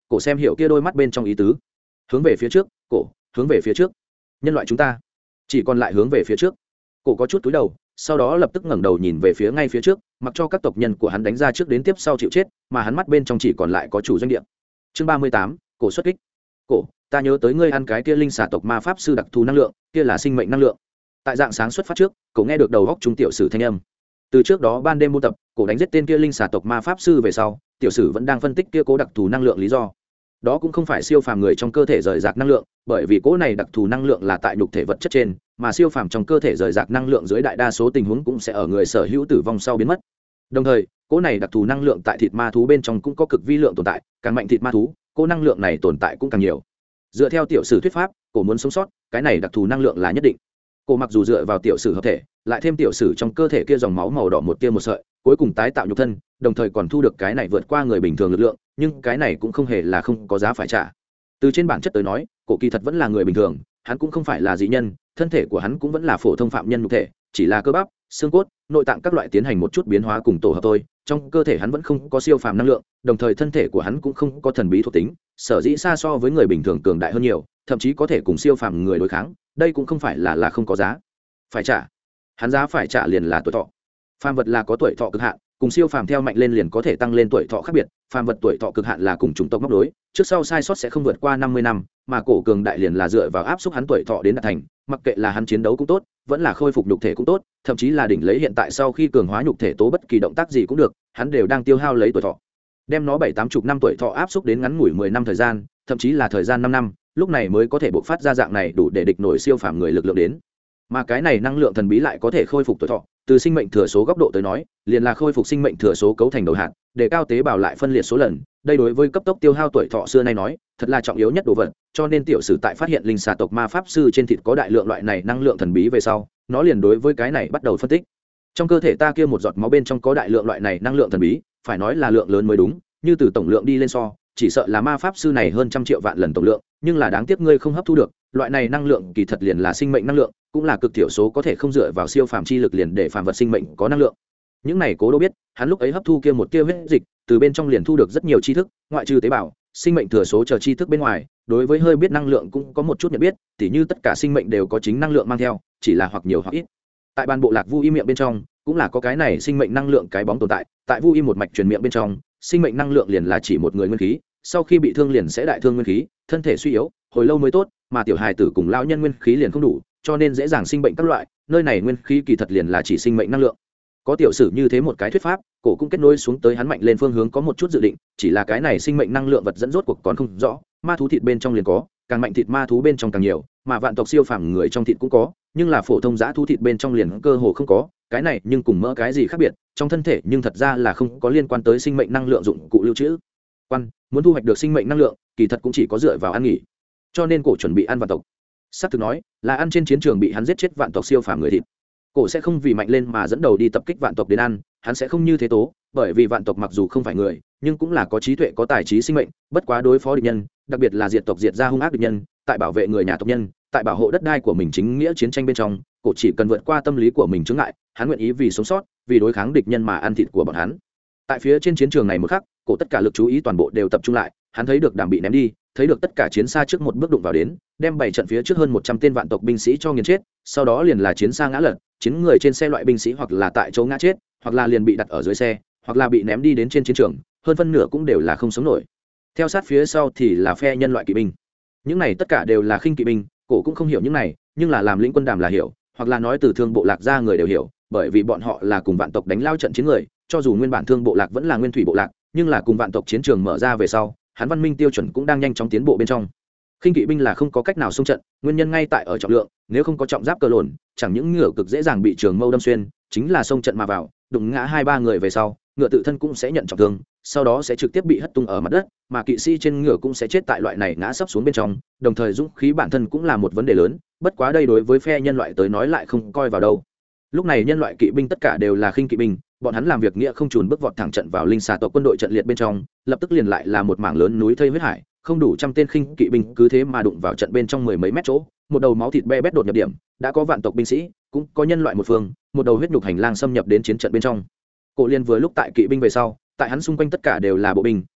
cổ xem hiểu kia đôi mắt bên trong ý tứ. Hướng về phía trước, cổ, hướng về phía trước. Nhân loại chúng ta chỉ còn lại hướng về phía trước. Cổ có chút cúi đầu, sau đó lập tức ngẩng đầu nhìn về phía ngay phía trước, mặc cho các tộc nhân của hắn đánh ra trước đến tiếp sau chịu chết, mà hắn mắt bên trong chỉ còn lại có chủ doanh địa. Chương 38, cổ xuất kích. Cổ, ta nhớ tới ngươi ăn cái kia linh xà tộc ma pháp sư đặc thù năng lượng, kia là sinh mệnh năng lượng. Tại dạng sáng xuất phát trước, cổ nghe được đầu góc trung tiểu sử thanh âm. Từ trước đó ban đêm buôn tập, cổ đánh giết tên kia linh xà tộc ma pháp sư về sau, tiểu sử vẫn đang phân tích kia cố đặc thù năng lượng lý do. Đó cũng không phải siêu phàm người trong cơ thể rời rạc năng lượng, bởi vì cố này đặc thù năng lượng là tại nhục thể vật chất trên, mà siêu phàm trong cơ thể rời rạc năng lượng dưới đại đa số tình huống cũng sẽ ở người sở hữu tử vong sau biến mất. Đồng thời, cố này đặc thù năng lượng tại thịt ma thú bên trong cũng có cực vi lượng tồn tại, càng mạnh thịt ma thú, cố năng lượng này tồn tại cũng càng nhiều. Dựa theo tiểu sử thuyết pháp, cổ muốn sống sót, cái này đặc thù năng lượng là nhất định. Cổ mặc dù dựa vào tiểu sử hợp thể, lại thêm tiểu sử trong cơ thể kia dòng máu màu đỏ một tia một sợi, cuối cùng tái tạo nhục thân, đồng thời còn thu được cái này vượt qua người bình thường lực lượng, nhưng cái này cũng không hề là không có giá phải trả. Từ trên bản chất tới nói, cổ kỳ thật vẫn là người bình thường, hắn cũng không phải là dị nhân, thân thể của hắn cũng vẫn là phổ thông phạm nhân nhục thể, chỉ là cơ bắp, xương cốt, nội tạng các loại tiến hành một chút biến hóa cùng tổ hợp thôi. Trong cơ thể hắn vẫn không có siêu phàm năng lượng, đồng thời thân thể của hắn cũng không có thần bí thuộc tính, sở dĩ xa so với người bình thường cường đại hơn nhiều, thậm chí có thể cùng siêu phàm người đối kháng, đây cũng không phải là không có giá phải trả. Hắn giá phải trả liền là tuổi thọ. Phàm vật là có tuổi thọ cực hạn, cùng siêu phàm theo mạnh lên liền có thể tăng lên tuổi thọ khác biệt. Phàm vật tuổi thọ cực hạn là cùng chủng tộc móc đối, trước sau sai sót sẽ không vượt qua 50 năm, mà cổ cường đại liền là dựa vào áp xúc hắn tuổi thọ đến đạt thành, mặc kệ là hắn chiến đấu cũng tốt, vẫn là khôi phục nhục thể cũng tốt, thậm chí là đỉnh lấy hiện tại sau khi cường hóa nhục thể tố bất kỳ động tác gì cũng được, hắn đều đang tiêu hao lấy tuổi thọ. Đem nó 7-80 năm tuổi thọ áp xúc đến ngắn ngủi 10 năm thời gian, thậm chí là thời gian 5 năm, lúc này mới có thể bộc phát ra dạng này đủ để địch nổi siêu phàm người lực lượng đến. Mà cái này năng lượng thần bí lại có thể khôi phục tuổi thọ, từ sinh mệnh thừa số góc độ tới nói, liền là khôi phục sinh mệnh thừa số cấu thành đầu hạt, để cao tế bào lại phân liệt số lần, đây đối với cấp tốc tiêu hao tuổi thọ xưa nay nói, thật là trọng yếu nhất đồ vật, cho nên tiểu sử tại phát hiện linh xà tộc ma pháp sư trên thịt có đại lượng loại này năng lượng thần bí về sau, nó liền đối với cái này bắt đầu phân tích. Trong cơ thể ta kia một giọt máu bên trong có đại lượng loại này năng lượng thần bí, phải nói là lượng lớn mới đúng, như từ tổng lượng đi lên so, chỉ sợ là ma pháp sư này hơn 100 triệu vạn lần tổng lượng, nhưng là đáng tiếc ngươi không hấp thu được, loại này năng lượng kỳ thật liền là sinh mệnh năng lượng, cũng là cực thiểu số có thể không dựa vào siêu phàm chi lực liền để phàm vật sinh mệnh có năng lượng. Những này Cố Đô biết, hắn lúc ấy hấp thu kia một tia huyết dịch, từ bên trong liền thu được rất nhiều tri thức, ngoại trừ tế bào, sinh mệnh thừa số chờ tri thức bên ngoài, đối với hơi biết năng lượng cũng có một chút nhận biết, tỉ như tất cả sinh mệnh đều có chính năng lượng mang theo, chỉ là hoặc nhiều hoặc ít. Tại ban bộ lạc Vu Y miệng bên trong, cũng là có cái này sinh mệnh năng lượng cái bóng tồn tại, tại Vu Y một mạch truyền miệng bên trong, sinh mệnh năng lượng liền là chỉ một người nguyên khí, sau khi bị thương liền sẽ đại thương nguyên khí, thân thể suy yếu, hồi lâu mới tốt, mà tiểu hài tử cùng lão nhân nguyên khí liền không đủ, cho nên dễ dàng sinh bệnh các loại, nơi này nguyên khí kỳ thật liền là chỉ sinh mệnh năng lượng. Có tiểu sử như thế một cái thuyết pháp, cổ cũng kết nối xuống tới hắn mạnh lên phương hướng có một chút dự định, chỉ là cái này sinh mệnh năng lượng vật dẫn rốt cuộc còn không rõ, ma thú thịt bên trong liền có, càng mạnh thịt ma thú bên trong càng nhiều, mà vạn tộc siêu phàm người trong thịt cũng có, nhưng là phổ thông dã thú thịt bên trong liền cơ hồ không có, cái này nhưng cùng mỡ cái gì khác biệt, trong thân thể nhưng thật ra là không có liên quan tới sinh mệnh năng lượng dụng cụ lưu trữ. Quan, muốn thu hoạch được sinh mệnh năng lượng, kỳ thật cũng chỉ có dựa vào ăn nghỉ. Cho nên cổ chuẩn bị ăn vạn tộc. Sắp thực nói, là ăn trên chiến trường bị hắn giết chết vạn tộc siêu phàm người thịt. Cổ sẽ không vì mạnh lên mà dẫn đầu đi tập kích vạn tộc đến ăn, hắn sẽ không như thế tố, bởi vì vạn tộc mặc dù không phải người, nhưng cũng là có trí tuệ có tài trí sinh mệnh, bất quá đối phó địch nhân, đặc biệt là diệt tộc diệt ra hung ác địch nhân, tại bảo vệ người nhà tộc nhân, tại bảo hộ đất đai của mình chính nghĩa chiến tranh bên trong, cổ chỉ cần vượt qua tâm lý của mình chướng ngại, hắn nguyện ý vì sống sót, vì đối kháng địch nhân mà ăn thịt của bọn hắn. Tại phía trên chiến trường này một khắc, cổ tất cả lực chú ý toàn bộ đều tập trung lại, hắn thấy được Đàm bị ném đi, thấy được tất cả chiến xa trước một bước đụng vào đến, đem 7 trận phía trước hơn 100 tên vạn tộc binh sĩ cho nghiền chết, sau đó liền là chiến xa ngã lật, chiến người trên xe loại binh sĩ hoặc là tại chỗ ngã chết, hoặc là liền bị đặt ở dưới xe, hoặc là bị ném đi đến trên chiến trường, hơn phân nửa cũng đều là không sống nổi. Theo sát phía sau thì là phe nhân loại kỵ binh. Những này tất cả đều là khinh kỵ binh, cổ cũng không hiểu những này, nhưng là làm lĩnh quân Đàm là hiểu, hoặc là nói từ thương bộ lạc ra người đều hiểu, bởi vì bọn họ là cùng vạn tộc đánh lao trận chiến người, cho dù nguyên bản thương bộ lạc vẫn là nguyên thủy bộ lạc, nhưng là cùng vạn tộc chiến trường mở ra về sau, hắn văn minh tiêu chuẩn cũng đang nhanh chóng tiến bộ bên trong. Khinh kỵ binh là không có cách nào xung trận, nguyên nhân ngay tại ở trọng lượng, nếu không có trọng giáp cơ lồn, chẳng những ngựa cực dễ dàng bị trường mâu đâm xuyên, chính là xung trận mà vào, đụng ngã 2-3 người về sau, ngựa tự thân cũng sẽ nhận trọng thương, sau đó sẽ trực tiếp bị hất tung ở mặt đất, mà kỵ sĩ trên ngựa cũng sẽ chết tại loại này ngã sấp xuống bên trong, đồng thời dũng khí bản thân cũng là một vấn đề lớn, bất quá đây đối với phe nhân loại tới nói lại không coi vào đâu. Lúc này nhân loại kỵ binh tất cả đều là khinh kỵ binh, bọn hắn làm việc nghĩa không chùn bước vọt thẳng trận vào linh xà tộc quân đội trận liệt bên trong, lập tức liền lại là một mảng lớn núi thây huyết hải, không đủ 100 tên khinh kỵ binh cứ thế mà đụng vào trận bên trong 10 mấy mét chỗ, một đầu máu thịt be bét đột nhập điểm, đã có vạn tộc binh sĩ, cũng có nhân loại một phương, một đầu huyết nhục hành lang xâm nhập đến chiến trận bên trong. Cổ Liên vừa lúc tại kỵ binh về sau, tại hắn xung quanh tất cả đều là bộ binh,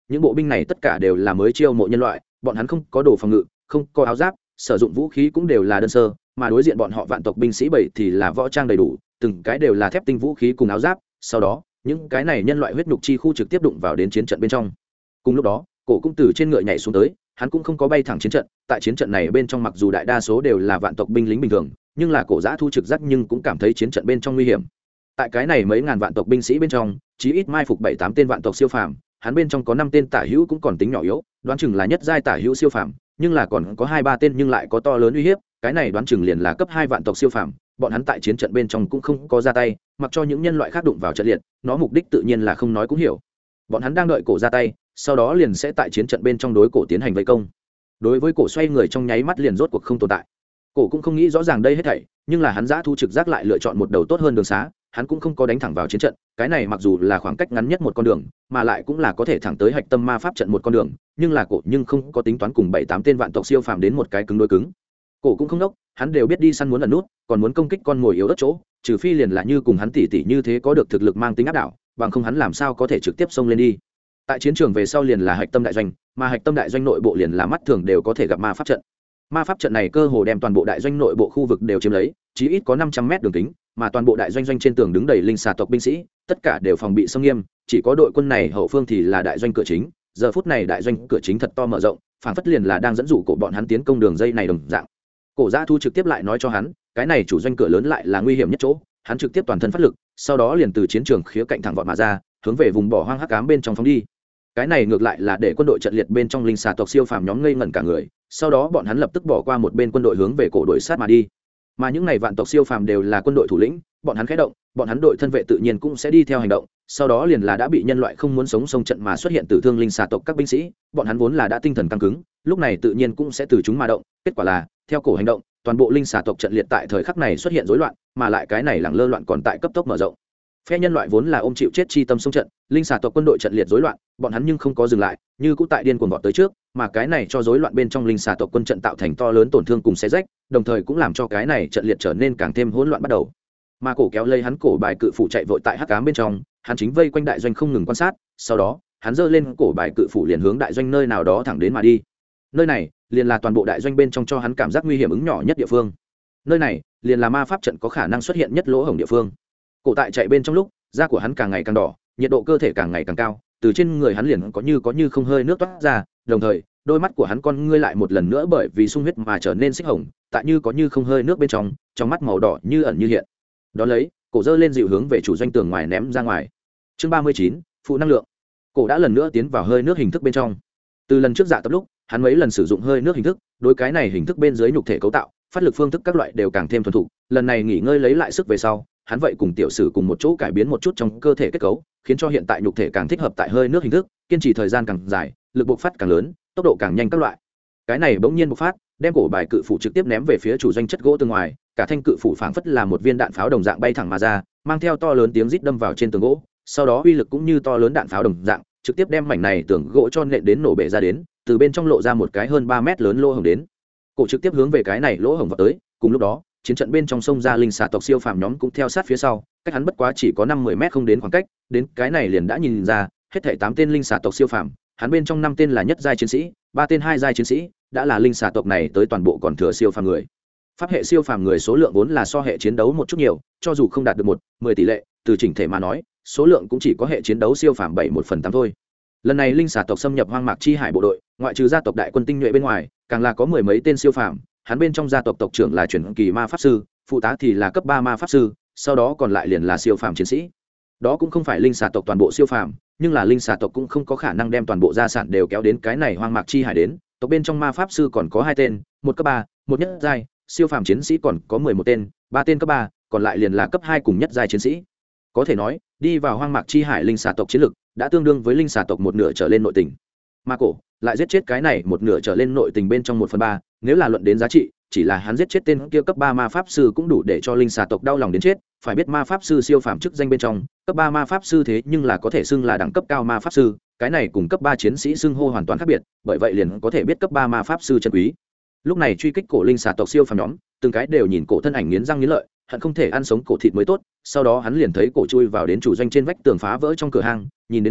những bộ binh này tất cả đều là mới chiêu mộ nhân loại, bọn hắn không có đồ phòng ngự, không có áo giáp, sử dụng vũ khí cũng đều là đơn sơ, mà đối diện bọn họ vạn tộc binh sĩ bảy thì là võ trang đầy đủ, từng cái đều là thép tinh vũ khí cùng áo giáp. Sau đó những cái này nhân loại huyết nhục chi khu trực tiếp đụng vào đến chiến trận bên trong. Cùng lúc đó cổ cũng từ trên ngựa nhảy xuống tới, hắn cũng không có bay thẳng chiến trận. Tại chiến trận này bên trong mặc dù đại đa số đều là vạn tộc binh lính bình thường, nhưng là cổ giã thu trực giác nhưng cũng cảm thấy chiến trận bên trong nguy hiểm. Tại cái này mấy ngàn vạn tộc binh sĩ bên trong, chí ít mai phục 7-8 tên vạn tộc siêu phàm, hắn bên trong có 5 tên tả hữu cũng còn tính nhỏ yếu, đoán chừng là nhất giai tả hữu siêu phàm, nhưng là còn có 2-3 tên nhưng lại có to lớn uy hiếp, cái này đoán chừng liền là cấp 2 vạn tộc siêu phàm, bọn hắn tại chiến trận bên trong cũng không có ra tay, mặc cho những nhân loại khác đụng vào trận liệt, nó mục đích tự nhiên là không nói cũng hiểu. Bọn hắn đang đợi cổ ra tay, sau đó liền sẽ tại chiến trận bên trong đối cổ tiến hành vây công. Đối với cổ xoay người trong nháy mắt liền rốt cuộc không tồn tại. Cổ cũng không nghĩ rõ ràng đây hết thảy, nhưng là hắn giã thu trực giác lại lựa chọn một đầu tốt hơn đường xá, hắn cũng không có đánh thẳng vào chiến trận, cái này mặc dù là khoảng cách ngắn nhất một con đường, mà lại cũng là có thể thẳng tới hạch tâm ma pháp trận một con đường, nhưng là cổ nhưng không có tính toán cùng 7-8 tên vạn tộc siêu phàm đến một cái cứng đối cứng. Cổ cũng không đốc, hắn đều biết đi săn muốn ẩn nút, còn muốn công kích con mồi yếu ớt chỗ, trừ phi liền là như cùng hắn tỉ như thế có được thực lực mang tính áp đảo, bằng không hắn làm sao có thể trực tiếp xông lên đi. Tại chiến trường về sau liền là hạch tâm đại doanh, mà hạch tâm đại doanh nội bộ liền là mắt thường đều có thể gặp ma pháp trận. Ma pháp trận này cơ hồ đem toàn bộ đại doanh nội bộ khu vực đều chiếm lấy, chí ít có 500 mét đường kính, mà toàn bộ đại doanh doanh trên tường đứng đầy linh xà tộc binh sĩ, tất cả đều phòng bị xâm nghiêm, chỉ có đội quân này hậu phương thì là đại doanh cửa chính. Giờ phút này đại doanh cửa chính thật to mở rộng, phảng phất liền là đang dẫn dụ cổ bọn hắn tiến công đường dây này đồng dạng. Cổ Giã Thu trực tiếp lại nói cho hắn, cái này chủ doanh cửa lớn lại là nguy hiểm nhất chỗ, hắn trực tiếp toàn thân phát lực, sau đó liền từ chiến trường khía cạnh thẳng vọt mà ra, hướng về vùng bỏ hoang hắc ám bên trong phóng đi. Cái này ngược lại là để quân đội trận liệt bên trong linh xà tộc siêu phàm nhóm ngây ngẩn cả người, sau đó bọn hắn lập tức bỏ qua một bên quân đội hướng về cổ đội sát mà đi. Mà những này vạn tộc siêu phàm đều là quân đội thủ lĩnh, bọn hắn khẽ động, bọn hắn đội thân vệ tự nhiên cũng sẽ đi theo hành động, sau đó liền là đã bị nhân loại không muốn sống sông trận mà xuất hiện tử thương linh xà tộc các binh sĩ, bọn hắn vốn là đã tinh thần căng cứng, lúc này tự nhiên cũng sẽ từ chúng mà động, kết quả là theo cổ hành động, toàn bộ linh xà tộc trận liệt tại thời khắc này xuất hiện rối loạn, mà lại cái này lẳng lơ loạn còn tại cấp tốc mở rộng. Phe nhân loại vốn là ôm chịu chết chi tâm sông trận, linh xà tộc quân đội trận liệt rối loạn, bọn hắn nhưng không có dừng lại, như cũ tại điên cuồng vọt tới trước, mà cái này cho rối loạn bên trong linh xà tộc quân trận tạo thành to lớn tổn thương cùng xé rách, đồng thời cũng làm cho cái này trận liệt trở nên càng thêm hỗn loạn bắt đầu. Mà cổ kéo lấy hắn cổ bài cự phủ chạy vội tại hắc ám bên trong, hắn chính vây quanh đại doanh không ngừng quan sát, sau đó hắn giơ lên cổ bài cự phủ liền hướng đại doanh nơi nào đó thẳng đến mà đi. Nơi này liền là toàn bộ đại doanh bên trong cho hắn cảm giác nguy hiểm ứng nhỏ nhất địa phương. Nơi này liền là ma pháp trận có khả năng xuất hiện nhất lỗ hổng địa phương. Cổ tại chạy bên trong lúc, da của hắn càng ngày càng đỏ, nhiệt độ cơ thể càng ngày càng cao, từ trên người hắn liền có như không hơi nước toát ra, đồng thời đôi mắt của hắn con ngươi lại một lần nữa bởi vì sung huyết mà trở nên xích hồng, tại như không hơi nước bên trong mắt màu đỏ như ẩn như hiện. Đó lấy cổ dơ lên dịu hướng về chủ doanh tường ngoài ném ra ngoài. Chương 39, phụ năng lượng. Cổ đã lần nữa tiến vào hơi nước hình thức bên trong. Từ lần trước dạ tập lúc, hắn mấy lần sử dụng hơi nước hình thức, đối cái này hình thức bên dưới nhục thể cấu tạo, phát lực phương thức các loại đều càng thêm thuần thục. Lần này nghỉ ngơi lấy lại sức về sau, hắn vậy cùng tiểu sử cùng một chỗ cải biến một chút trong cơ thể kết cấu, khiến cho hiện tại nhục thể càng thích hợp tại hơi nước hình thức, kiên trì thời gian càng dài, lực bộc phát càng lớn, tốc độ càng nhanh các loại. Cái này bỗng nhiên bộc phát, đem cổ bài cự phủ trực tiếp ném về phía chủ doanh chất gỗ từ ngoài, cả thanh cự phủ phảng phất là một viên đạn pháo đồng dạng bay thẳng mà ra, mang theo to lớn tiếng rít đâm vào trên tường gỗ, sau đó uy lực cũng như to lớn đạn pháo đồng dạng, trực tiếp đem mảnh này tường gỗ cho nện đến nổ bể ra đến, từ bên trong lộ ra một cái hơn 3 mét lớn lỗ hổng đến. Cổ trực tiếp hướng về cái này lỗ hổng vào tới, cùng lúc đó, chiến trận bên trong sông ra linh xà tộc siêu phàm nhóm cũng theo sát phía sau, cách hắn bất quá chỉ có 5-10 mét không đến khoảng cách, đến cái này liền đã nhìn ra, hết thảy 8 tên linh xà tộc siêu phàm, hắn bên trong 5 tên là nhất giai chiến sĩ, 3 tên hai giai chiến sĩ, đã là linh xà tộc này tới toàn bộ còn thừa siêu phàm người. Pháp hệ siêu phàm người số lượng vốn là so hệ chiến đấu một chút nhiều, cho dù không đạt được 1/10 tỷ lệ, từ chỉnh thể mà nói, số lượng cũng chỉ có hệ chiến đấu siêu phàm 7/1/8 thôi. Lần này linh xà tộc xâm nhập hoang mạc chi hải bộ đội, ngoại trừ gia tộc đại quân tinh nhuệ bên ngoài, càng là có mười mấy tên siêu phàm, hắn bên trong gia tộc tộc trưởng là chuyển kỳ ma pháp sư, phụ tá thì là cấp 3 ma pháp sư, sau đó còn lại liền là siêu phàm chiến sĩ. Đó cũng không phải linh xà tộc toàn bộ siêu phàm, nhưng là linh xà tộc cũng không có khả năng đem toàn bộ gia sản đều kéo đến cái này hoang mạc chi hải đến, tộc bên trong ma pháp sư còn có 2 tên, một cấp 3, một nhất giai, siêu phàm chiến sĩ còn có 11 tên, 3 tên cấp 3, còn lại liền là cấp 2 cùng nhất giai chiến sĩ. Có thể nói, đi vào hoang mạc chi hải linh xà tộc chiến lực đã tương đương với linh xà tộc một nửa trở lên nội tình. Mà cổ lại giết chết cái này một nửa trở lên nội tình bên trong 1/3, nếu là luận đến giá trị, chỉ là hắn giết chết tên kia cấp 3 ma pháp sư cũng đủ để cho linh xà tộc đau lòng đến chết. Phải biết ma pháp sư siêu phàm chức danh bên trong, cấp 3 ma pháp sư thế nhưng là có thể xưng là đẳng cấp cao ma pháp sư, cái này cùng cấp 3 chiến sĩ xưng hô hoàn toàn khác biệt, bởi vậy liền có thể biết cấp 3 ma pháp sư chân quý. Lúc này truy kích cổ linh xà tộc siêu phàm nhóm, từng cái đều nhìn cổ thân ảnh nghiến răng nghiến lợi, hận không thể ăn sống cổ thịt mới tốt. Sau đó hắn liền thấy cổ chui vào đến chủ doanh trên vách tường phá vỡ trong cửa hang, nhìn đến đây,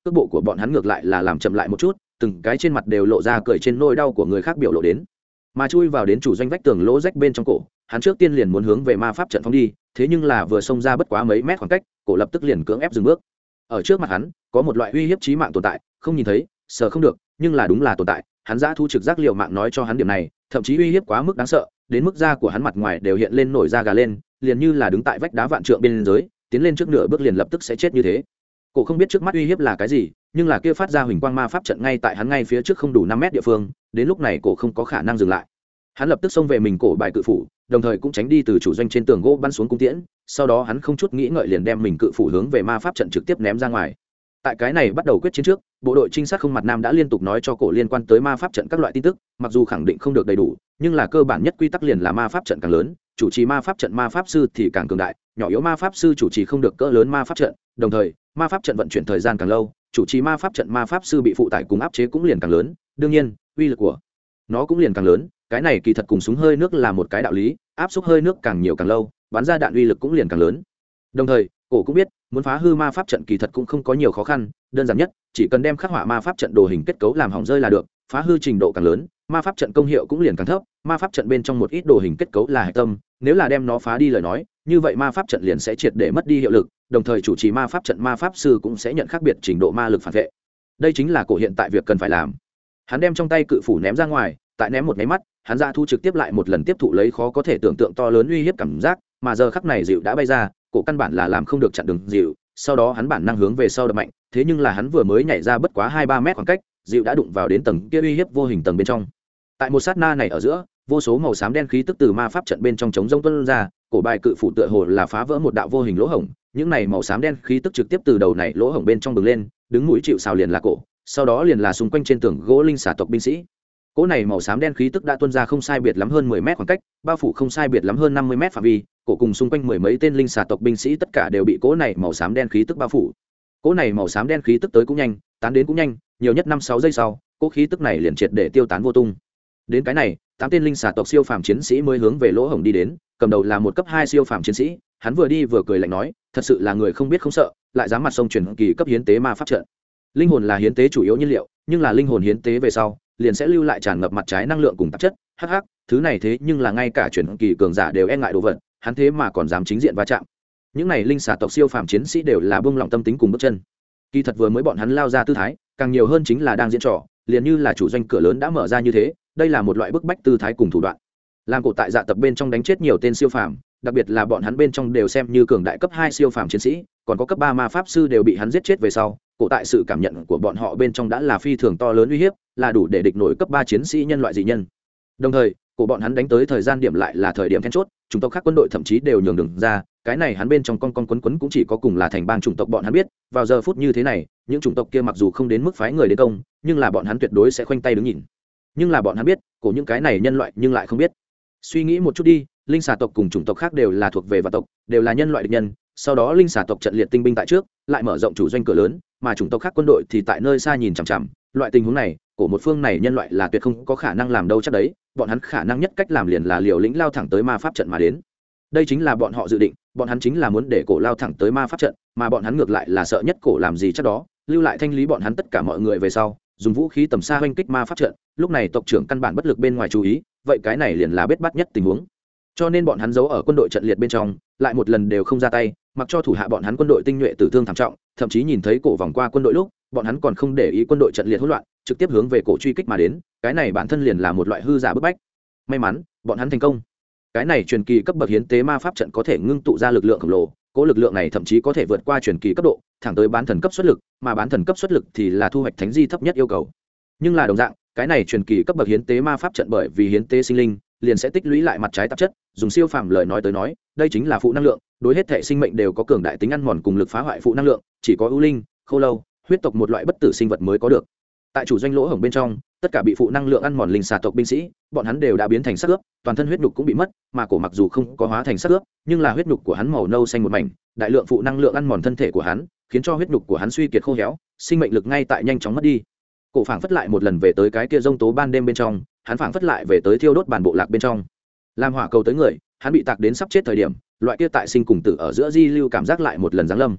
cước bộ của bọn hắn ngược lại là làm chậm lại một chút, từng cái trên mặt đều lộ ra cười trên nỗi đau của người khác biểu lộ đến. Mà chui vào đến chủ doanh vách tường lỗ rách bên trong cổ, hắn trước tiên liền muốn hướng về ma pháp trận phóng đi, thế nhưng là vừa xông ra bất quá mấy mét khoảng cách, cổ lập tức liền cưỡng ép dừng bước. Ở trước mặt hắn có một loại uy hiếp chí mạng tồn tại, không nhìn thấy, sợ không được, nhưng là đúng là tồn tại. Hắn dã thu trực giác liều mạng nói cho hắn điểm này, thậm chí uy hiếp quá mức đáng sợ, đến mức da của hắn mặt ngoài đều hiện lên nổi da gà lên, liền như là đứng tại vách đá vạn trượng bên dưới, tiến lên trước nửa bước liền lập tức sẽ chết như thế. Cổ không biết trước mắt uy hiếp là cái gì, nhưng là kia phát ra huỳnh quang ma pháp trận ngay tại hắn ngay phía trước không đủ 5 mét địa phương, đến lúc này cổ không có khả năng dừng lại. Hắn lập tức xông về mình cổ bài cự phủ, đồng thời cũng tránh đi từ chủ doanh trên tường gỗ bắn xuống cung tiễn, sau đó hắn không chút nghĩ ngợi liền đem mình cự phủ hướng về ma pháp trận trực tiếp ném ra ngoài. Tại cái này bắt đầu quyết chiến trước, bộ đội trinh sát không mặt nam đã liên tục nói cho cổ liên quan tới ma pháp trận các loại tin tức, mặc dù khẳng định không được đầy đủ, nhưng là cơ bản nhất quy tắc liền là ma pháp trận càng lớn, chủ trì ma pháp trận ma pháp sư thì càng cường đại, nhỏ yếu ma pháp sư chủ trì không được cỡ lớn ma pháp trận, đồng thời ma pháp trận vận chuyển thời gian càng lâu, chủ trì ma pháp trận ma pháp sư bị phụ tải cùng áp chế cũng liền càng lớn, đương nhiên uy lực của nó cũng liền càng lớn. Cái này kỳ thật cùng súng hơi nước là một cái đạo lý, áp suất hơi nước càng nhiều càng lâu, bắn ra đạn uy lực cũng liền càng lớn. Đồng thời cổ cũng biết muốn phá hư ma pháp trận kỳ thật cũng không có nhiều khó khăn, đơn giản nhất chỉ cần đem khắc họa ma pháp trận đồ hình kết cấu làm hỏng rơi là được, phá hư trình độ càng lớn ma pháp trận công hiệu cũng liền càng thấp. Ma pháp trận bên trong một ít đồ hình kết cấu là hạch tâm, nếu là đem nó phá đi lời nói, như vậy ma pháp trận liền sẽ triệt để mất đi hiệu lực, đồng thời chủ trì ma pháp trận ma pháp sư cũng sẽ nhận khác biệt trình độ ma lực phản vệ. Đây chính là cổ hiện tại việc cần phải làm. Hắn đem trong tay cự phủ ném ra ngoài, tại ném một cái mắt, hắn ra thu trực tiếp lại một lần tiếp thụ lấy khó có thể tưởng tượng to lớn uy hiếp cảm giác, mà giờ khắc này dịu đã bay ra, cổ căn bản là làm không được chặn đường dịu, sau đó hắn bản năng hướng về sau đập mạnh, thế nhưng là hắn vừa mới nhảy ra bất quá 2-3 mét khoảng cách, dịu đã đụng vào đến tầng kia uy hiếp vô hình tầng bên trong. Tại một sát na này ở giữa, vô số màu xám đen khí tức từ ma pháp trận bên trong chống rông tuôn ra, cổ bài cự phủ tựa hồ là phá vỡ một đạo vô hình lỗ hổng, những này màu xám đen khí tức trực tiếp từ đầu này lỗ hổng bên trong bừng lên, đứng mũi chịu sào liền là cổ, sau đó liền là xung quanh trên tường gỗ linh xà tộc binh sĩ. Cỗ này màu xám đen khí tức đã tuôn ra không sai biệt lắm hơn 10 mét khoảng cách, bao phủ không sai biệt lắm hơn 50 mét phạm vi, cổ cùng xung quanh mười mấy tên linh xà tộc binh sĩ tất cả đều bị cỗ này màu xám đen khí tức bao phủ. Cỗ này màu xám đen khí tức tới cũng nhanh, tán đến cũng nhanh, nhiều nhất 5-6 giây sau, cỗ khí tức này liền triệt để tiêu tán vô tung. Đến cái này, 8 tên linh xà tộc siêu phàm chiến sĩ mới hướng về lỗ hổng đi đến, cầm đầu là một cấp 2 siêu phàm chiến sĩ, hắn vừa đi vừa cười lạnh nói, thật sự là người không biết không sợ, lại dám mặt sông truyền kỳ cấp hiến tế ma pháp trận. Linh hồn là hiến tế chủ yếu nhiên liệu, nhưng là linh hồn hiến tế về sau, liền sẽ lưu lại tràn ngập mặt trái năng lượng cùng tạp chất, hắc, thứ này thế nhưng là ngay cả truyền kỳ cường giả đều e ngại đồ vật, hắn thế mà còn dám chính diện va chạm. Những này linh xà tộc siêu phàm chiến sĩ đều là buông lỏng tâm tính cùng bước chân. Kỳ thật vừa mới bọn hắn lao ra tư thái, càng nhiều hơn chính là đang diễn trò, liền như là chủ doanh cửa lớn đã mở ra như thế, đây là một loại bức bách tư thái cùng thủ đoạn. Làm cổ tại dạ tập bên trong đánh chết nhiều tên siêu phàm, đặc biệt là bọn hắn bên trong đều xem như cường đại cấp 2 siêu phàm chiến sĩ, còn có cấp 3 ma pháp sư đều bị hắn giết chết về sau, cổ tại sự cảm nhận của bọn họ bên trong đã là phi thường to lớn uy hiếp, là đủ để địch nổi cấp 3 chiến sĩ nhân loại dị nhân. Đồng thời, cổ bọn hắn đánh tới thời gian điểm lại là thời điểm then chốt, chủng tộc khác quân đội thậm chí đều nhường đường ra, cái này hắn bên trong con quấn cũng chỉ có cùng là thành bang chủng tộc bọn hắn biết, vào giờ phút như thế này, những chủng tộc kia mặc dù không đến mức phái người đến công, nhưng là bọn hắn tuyệt đối sẽ khoanh tay đứng nhìn. Nhưng là bọn hắn biết, cổ những cái này nhân loại nhưng lại không biết. Suy nghĩ một chút đi, linh xà tộc cùng chủng tộc khác đều là thuộc về vạn tộc, đều là nhân loại địch nhân, sau đó linh xà tộc trận liệt tinh binh tại trước, lại mở rộng chủ doanh cửa lớn, mà chủng tộc khác quân đội thì tại nơi xa nhìn chằm chằm, loại tình huống này, cổ một phương này nhân loại là tuyệt không có khả năng làm đâu chắc đấy, bọn hắn khả năng nhất cách làm liền là liều lĩnh lao thẳng tới ma pháp trận mà đến. Đây chính là bọn họ dự định, bọn hắn chính là muốn để cổ lao thẳng tới ma pháp trận, mà bọn hắn ngược lại là sợ nhất cổ làm gì chắc đó, lưu lại thanh lý bọn hắn tất cả mọi người về sau, dùng vũ khí tầm xa hoành kích ma pháp trận, lúc này tộc trưởng căn bản bất lực bên ngoài chú ý, vậy cái này liền là bết bát nhất tình huống. Cho nên bọn hắn giấu ở quân đội trận liệt bên trong, lại một lần đều không ra tay, mặc cho thủ hạ bọn hắn quân đội tinh nhuệ tử thương thảm trọng, thậm chí nhìn thấy cổ vòng qua quân đội lúc, bọn hắn còn không để ý quân đội trận liệt hỗn loạn, trực tiếp hướng về cổ truy kích mà đến, cái này bản thân liền là một loại hư giả bức bách. May mắn, bọn hắn thành công. Cái này truyền kỳ cấp bậc hiến tế ma pháp trận có thể ngưng tụ ra lực lượng khổng lồ, cố lực lượng này thậm chí có thể vượt qua truyền kỳ cấp độ, thẳng tới bán thần cấp xuất lực, mà bán thần cấp xuất lực thì là thu hoạch thánh di thấp nhất yêu cầu. Nhưng là đồng dạng, cái này truyền kỳ cấp bậc hiến tế ma pháp trận bởi vì hiến tế sinh linh, liền sẽ tích lũy lại mặt trái tạp chất, dùng siêu phàm lời nói tới nói, đây chính là phụ năng lượng, đối hết thể sinh mệnh đều có cường đại tính ăn mòn cùng lực phá hoại phụ năng lượng, chỉ có ưu linh, khô lâu, huyết tộc một loại bất tử sinh vật mới có được. Tại chủ doanh lỗ hổng bên trong, tất cả bị phụ năng lượng ăn mòn linh xà tộc binh sĩ, bọn hắn đều đã biến thành xác ướp, toàn thân huyết nhục cũng bị mất, mà cổ mặc dù không có hóa thành xác ướp, nhưng là huyết nhục của hắn màu nâu xanh một mảnh, đại lượng phụ năng lượng ăn mòn thân thể của hắn, khiến cho huyết nhục của hắn suy kiệt khô héo, sinh mệnh lực ngay tại nhanh chóng mất đi. Cổ phảng phất lại một lần về tới cái kia rông tố ban đêm bên trong, hắn phảng phất lại về tới thiêu đốt bản bộ lạc bên trong. Làm hỏa cầu tới người, hắn bị tạc đến sắp chết thời điểm, loại kia tại sinh cùng tử ở giữa di lưu cảm giác lại một lần giáng lâm.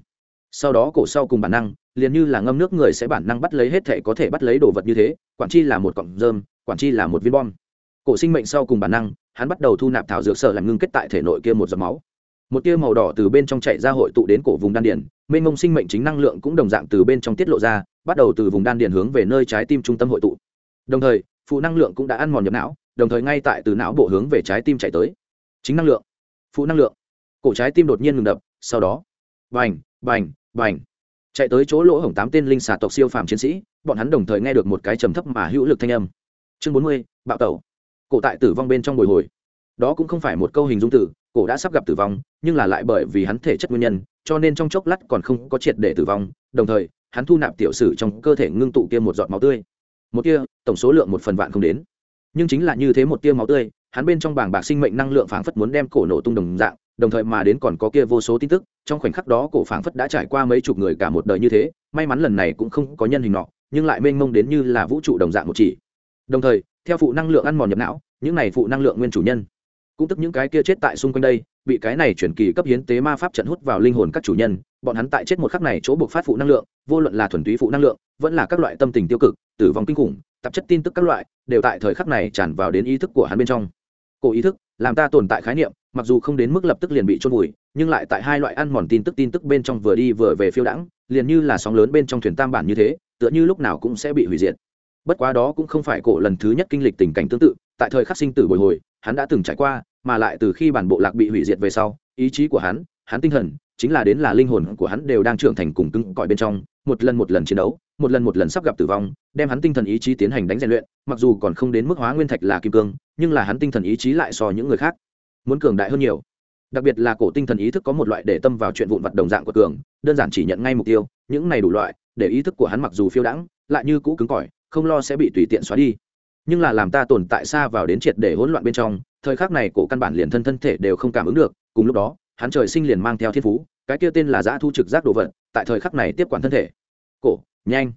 sau đó cổ sau cùng bản năng liền như là ngâm nước người sẽ bản năng bắt lấy hết thể có thể bắt lấy đồ vật như thế, quản chi là một cọng rơm, quản chi là một viên bom. Cổ sinh mệnh sau cùng bản năng, hắn bắt đầu thu nạp thảo dược sở làm ngưng kết tại thể nội kia một giọt máu. Một tia màu đỏ từ bên trong chảy ra hội tụ đến cổ vùng đan điền, mênh mông sinh mệnh chính năng lượng cũng đồng dạng từ bên trong tiết lộ ra, bắt đầu từ vùng đan điền hướng về nơi trái tim trung tâm hội tụ. Đồng thời, phụ năng lượng cũng đã ăn mòn nhập não, đồng thời ngay tại từ não bộ hướng về trái tim chạy tới. Chính năng lượng, phụ năng lượng. Cổ trái tim đột nhiên ngừng đập, sau đó, bành, bành, bành, chạy tới chỗ lỗ hổng 8 tên linh xà tộc siêu phàm chiến sĩ, bọn hắn đồng thời nghe được một cái trầm thấp mà hữu lực thanh âm. Chương 40, bạo tẩu. Cổ tại tử vong bên trong bồi hồi. Đó cũng không phải một câu hình dung từ, cổ đã sắp gặp tử vong, nhưng là lại bởi vì hắn thể chất nguyên nhân, cho nên trong chốc lát còn không có triệt để tử vong, đồng thời, hắn thu nạp tiểu sử trong cơ thể ngưng tụ kia một giọt máu tươi. Một tia, tổng số lượng 1/1000 không đến. Nhưng chính là như thế một tia máu tươi, hắn bên trong bảng bạc sinh mệnh năng lượng phảng phất muốn đem cổ nổ tung đồng dạng, đồng thời mà đến còn có kia vô số tin tức, trong khoảnh khắc đó cổ phảng phất đã trải qua mấy chục người cả một đời như thế, may mắn lần này cũng không có nhân hình nọ, nhưng lại mênh mông đến như là vũ trụ đồng dạng một chỉ. Đồng thời, theo phụ năng lượng ăn mòn nhập não, những này phụ năng lượng nguyên chủ nhân, cũng tức những cái kia chết tại xung quanh đây, bị cái này chuyển kỳ cấp hiến tế ma pháp trận hút vào linh hồn các chủ nhân, bọn hắn tại chết một khắc này chỗ buộc phát phụ năng lượng, vô luận là thuần túy phụ năng lượng, vẫn là các loại tâm tình tiêu cực, tử vong kinh khủng, tạp chất tin tức các loại, đều tại thời khắc này tràn vào đến ý thức của hắn bên trong. Cổ ý thức, làm ta tồn tại khái niệm, mặc dù không đến mức lập tức liền bị chôn vùi, nhưng lại tại hai loại ăn mòn tin tức bên trong vừa đi vừa về phiêu đãng, liền như là sóng lớn bên trong thuyền tam bản như thế, tựa như lúc nào cũng sẽ bị hủy diệt. Bất quá đó cũng không phải cổ lần thứ nhất kinh lịch tình cảnh tương tự, tại thời khắc sinh tử bồi hồi, hắn đã từng trải qua, mà lại từ khi bản bộ lạc bị hủy diệt về sau, ý chí của hắn tinh thần, chính là đến là linh hồn của hắn đều đang trưởng thành cùng cứng cỏi bên trong, một lần chiến đấu, một lần sắp gặp tử vong, đem hắn tinh thần ý chí tiến hành đánh rèn luyện, mặc dù còn không đến mức hóa nguyên thạch là kim cương, nhưng là hắn tinh thần ý chí lại so những người khác muốn cường đại hơn nhiều. Đặc biệt là cổ tinh thần ý thức có một loại để tâm vào chuyện vụn vặt đồng dạng của cường, đơn giản chỉ nhận ngay mục tiêu, những này đủ loại, để ý thức của hắn mặc dù phiêu đãng, lại như cũ cứng cỏi, không lo sẽ bị tùy tiện xóa đi. Nhưng là làm ta tồn tại xa vào đến triệt để hỗn loạn bên trong, thời khắc này cổ căn bản liền thân thể đều không cảm ứng được, cùng lúc đó, hắn trời sinh liền mang theo thiên phú, cái kia tên là dã thu trực giác đồ vật, tại thời khắc này tiếp quản thân thể. Cổ, nhanh.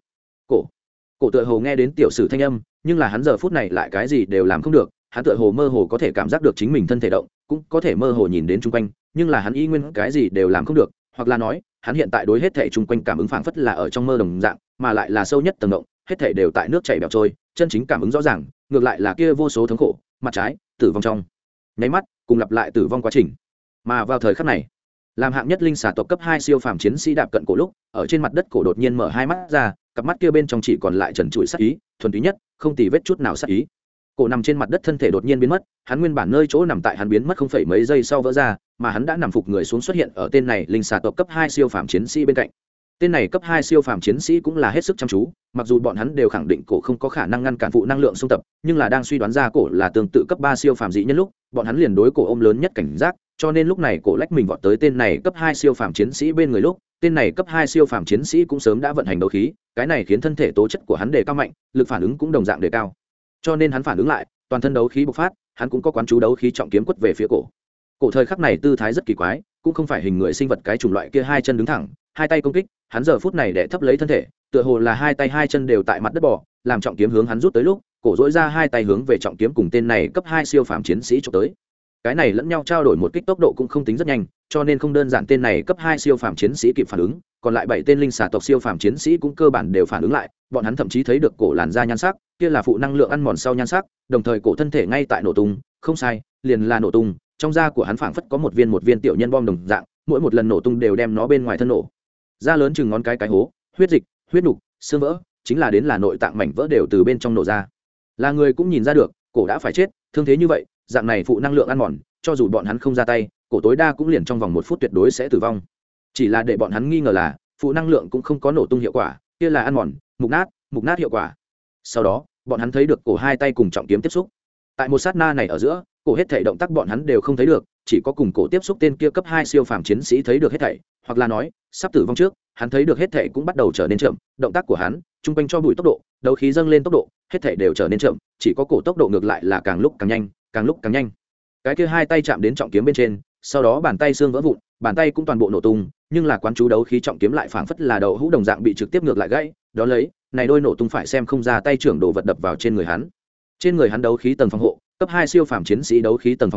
Cổ tựa hồ nghe đến tiểu sử thanh âm, nhưng là hắn giờ phút này lại cái gì đều làm không được, hắn tựa hồ mơ hồ có thể cảm giác được chính mình thân thể động, cũng có thể mơ hồ nhìn đến chung quanh, nhưng là hắn y nguyên cái gì đều làm không được, hoặc là nói, hắn hiện tại đối hết thể chung quanh cảm ứng phảng phất là ở trong mơ đồng dạng, mà lại là sâu nhất tầng động, hết thể đều tại nước chảy bèo trôi, chân chính cảm ứng rõ ràng, ngược lại là kia vô số thống khổ, mặt trái, tử vong trong nháy mắt, cùng lặp lại tử vong quá trình. Mà vào thời khắc này, làm hạng nhất linh xà tộc cấp 2 siêu phàm chiến sĩ đạp cận cổ lúc, ở trên mặt đất cổ đột nhiên mở hai mắt ra, cặp mắt kia bên trong chỉ còn lại trần trụi sát ý, thuần túy nhất, không tì vết chút nào sát ý. Cổ nằm trên mặt đất thân thể đột nhiên biến mất, hắn nguyên bản nơi chỗ nằm tại hắn biến mất không phải mấy giây sau vỡ ra, mà hắn đã nằm phục người xuống xuất hiện ở tên này linh xà tộc cấp 2 siêu phàm chiến sĩ bên cạnh. Tên này cấp 2 siêu phàm chiến sĩ cũng là hết sức chăm chú, mặc dù bọn hắn đều khẳng định cổ không có khả năng ngăn cản phụ năng lượng xung tập, nhưng là đang suy đoán ra cổ là tương tự cấp 3 siêu phàm dị nhân lúc, bọn hắn liền đối cổ ôm lớn nhất cảnh giác, cho nên lúc này cổ lách mình vọt tới tên này cấp 2 siêu phàm chiến sĩ bên người lúc, tên này cấp 2 siêu phàm chiến sĩ cũng sớm đã vận hành đấu khí, cái này khiến thân thể tố chất của hắn đề cao mạnh, lực phản ứng cũng đồng dạng đề cao. Cho nên hắn phản ứng lại, toàn thân đấu khí bộc phát, hắn cũng có quán chú đấu khí trọng kiếm quất về phía cổ. Cổ thời khắc này tư thái rất kỳ quái, cũng không phải hình người sinh vật cái chủng loại kia hai chân đứng thẳng, hai tay công kích, hắn giờ phút này đè thấp lấy thân thể, tựa hồ là hai tay hai chân đều tại mặt đất bò, làm trọng kiếm hướng hắn rút tới lúc, cổ dỗi ra hai tay hướng về trọng kiếm cùng tên này cấp 2 siêu phàm chiến sĩ chụp tới. Cái này lẫn nhau trao đổi một kích tốc độ cũng không tính rất nhanh, cho nên không đơn giản tên này cấp 2 siêu phàm chiến sĩ kịp phản ứng, còn lại 7 tên linh xà tộc siêu phàm chiến sĩ cũng cơ bản đều phản ứng lại, bọn hắn thậm chí thấy được cổ làn da nhan sắc, kia là phụ năng lượng ăn mòn sau nhan sắc, đồng thời cổ thân thể ngay tại nổ tung, không sai, liền là nổ tung, trong da của hắn phảng phất có một viên tiểu nhân bom đồng dạng, mỗi một lần nổ tung đều đem nó bên ngoài thân nổ. Da lớn chừng ngón cái hố, huyết dịch, huyết nục, xương vỡ, chính là đến là nội tạng mảnh vỡ đều từ bên trong nổ ra. Là người cũng nhìn ra được, cổ đã phải chết, thương thế như vậy, dạng này phụ năng lượng ăn mòn, cho dù bọn hắn không ra tay, cổ tối đa cũng liền trong vòng 1 phút tuyệt đối sẽ tử vong. Chỉ là để bọn hắn nghi ngờ là, phụ năng lượng cũng không có nổ tung hiệu quả, kia là ăn mòn, mục nát hiệu quả. Sau đó, bọn hắn thấy được cổ hai tay cùng trọng kiếm tiếp xúc. Tại một sát na này ở giữa, cổ hết thảy động tác bọn hắn đều không thấy được, chỉ có cùng cổ tiếp xúc tên kia cấp 2 siêu phàm chiến sĩ thấy được hết thảy, hoặc là nói, sắp tử vong trước, hắn thấy được hết thảy cũng bắt đầu trở nên chậm, động tác của hắn, trung quanh cho bụi tốc độ, đấu khí dâng lên tốc độ, hết thảy đều trở nên chậm, chỉ có cổ tốc độ ngược lại là càng lúc càng nhanh, càng lúc càng nhanh. Cái kia hai tay chạm đến trọng kiếm bên trên, sau đó bàn tay xương vỡ vụn, bàn tay cũng toàn bộ nổ tung, nhưng là quán chú đấu khí trọng kiếm lại phảng phất là đậu hũ đồng dạng bị trực tiếp ngược lại gãy, đó lấy, này đôi nổ tung phải xem không ra tay trưởng đồ vật đập vào trên người hắn. Trên người hắn đấu khí tầng phòng hộ, cấp 2 siêu phàm chiến sĩ đấu khí tầng phòng hộ,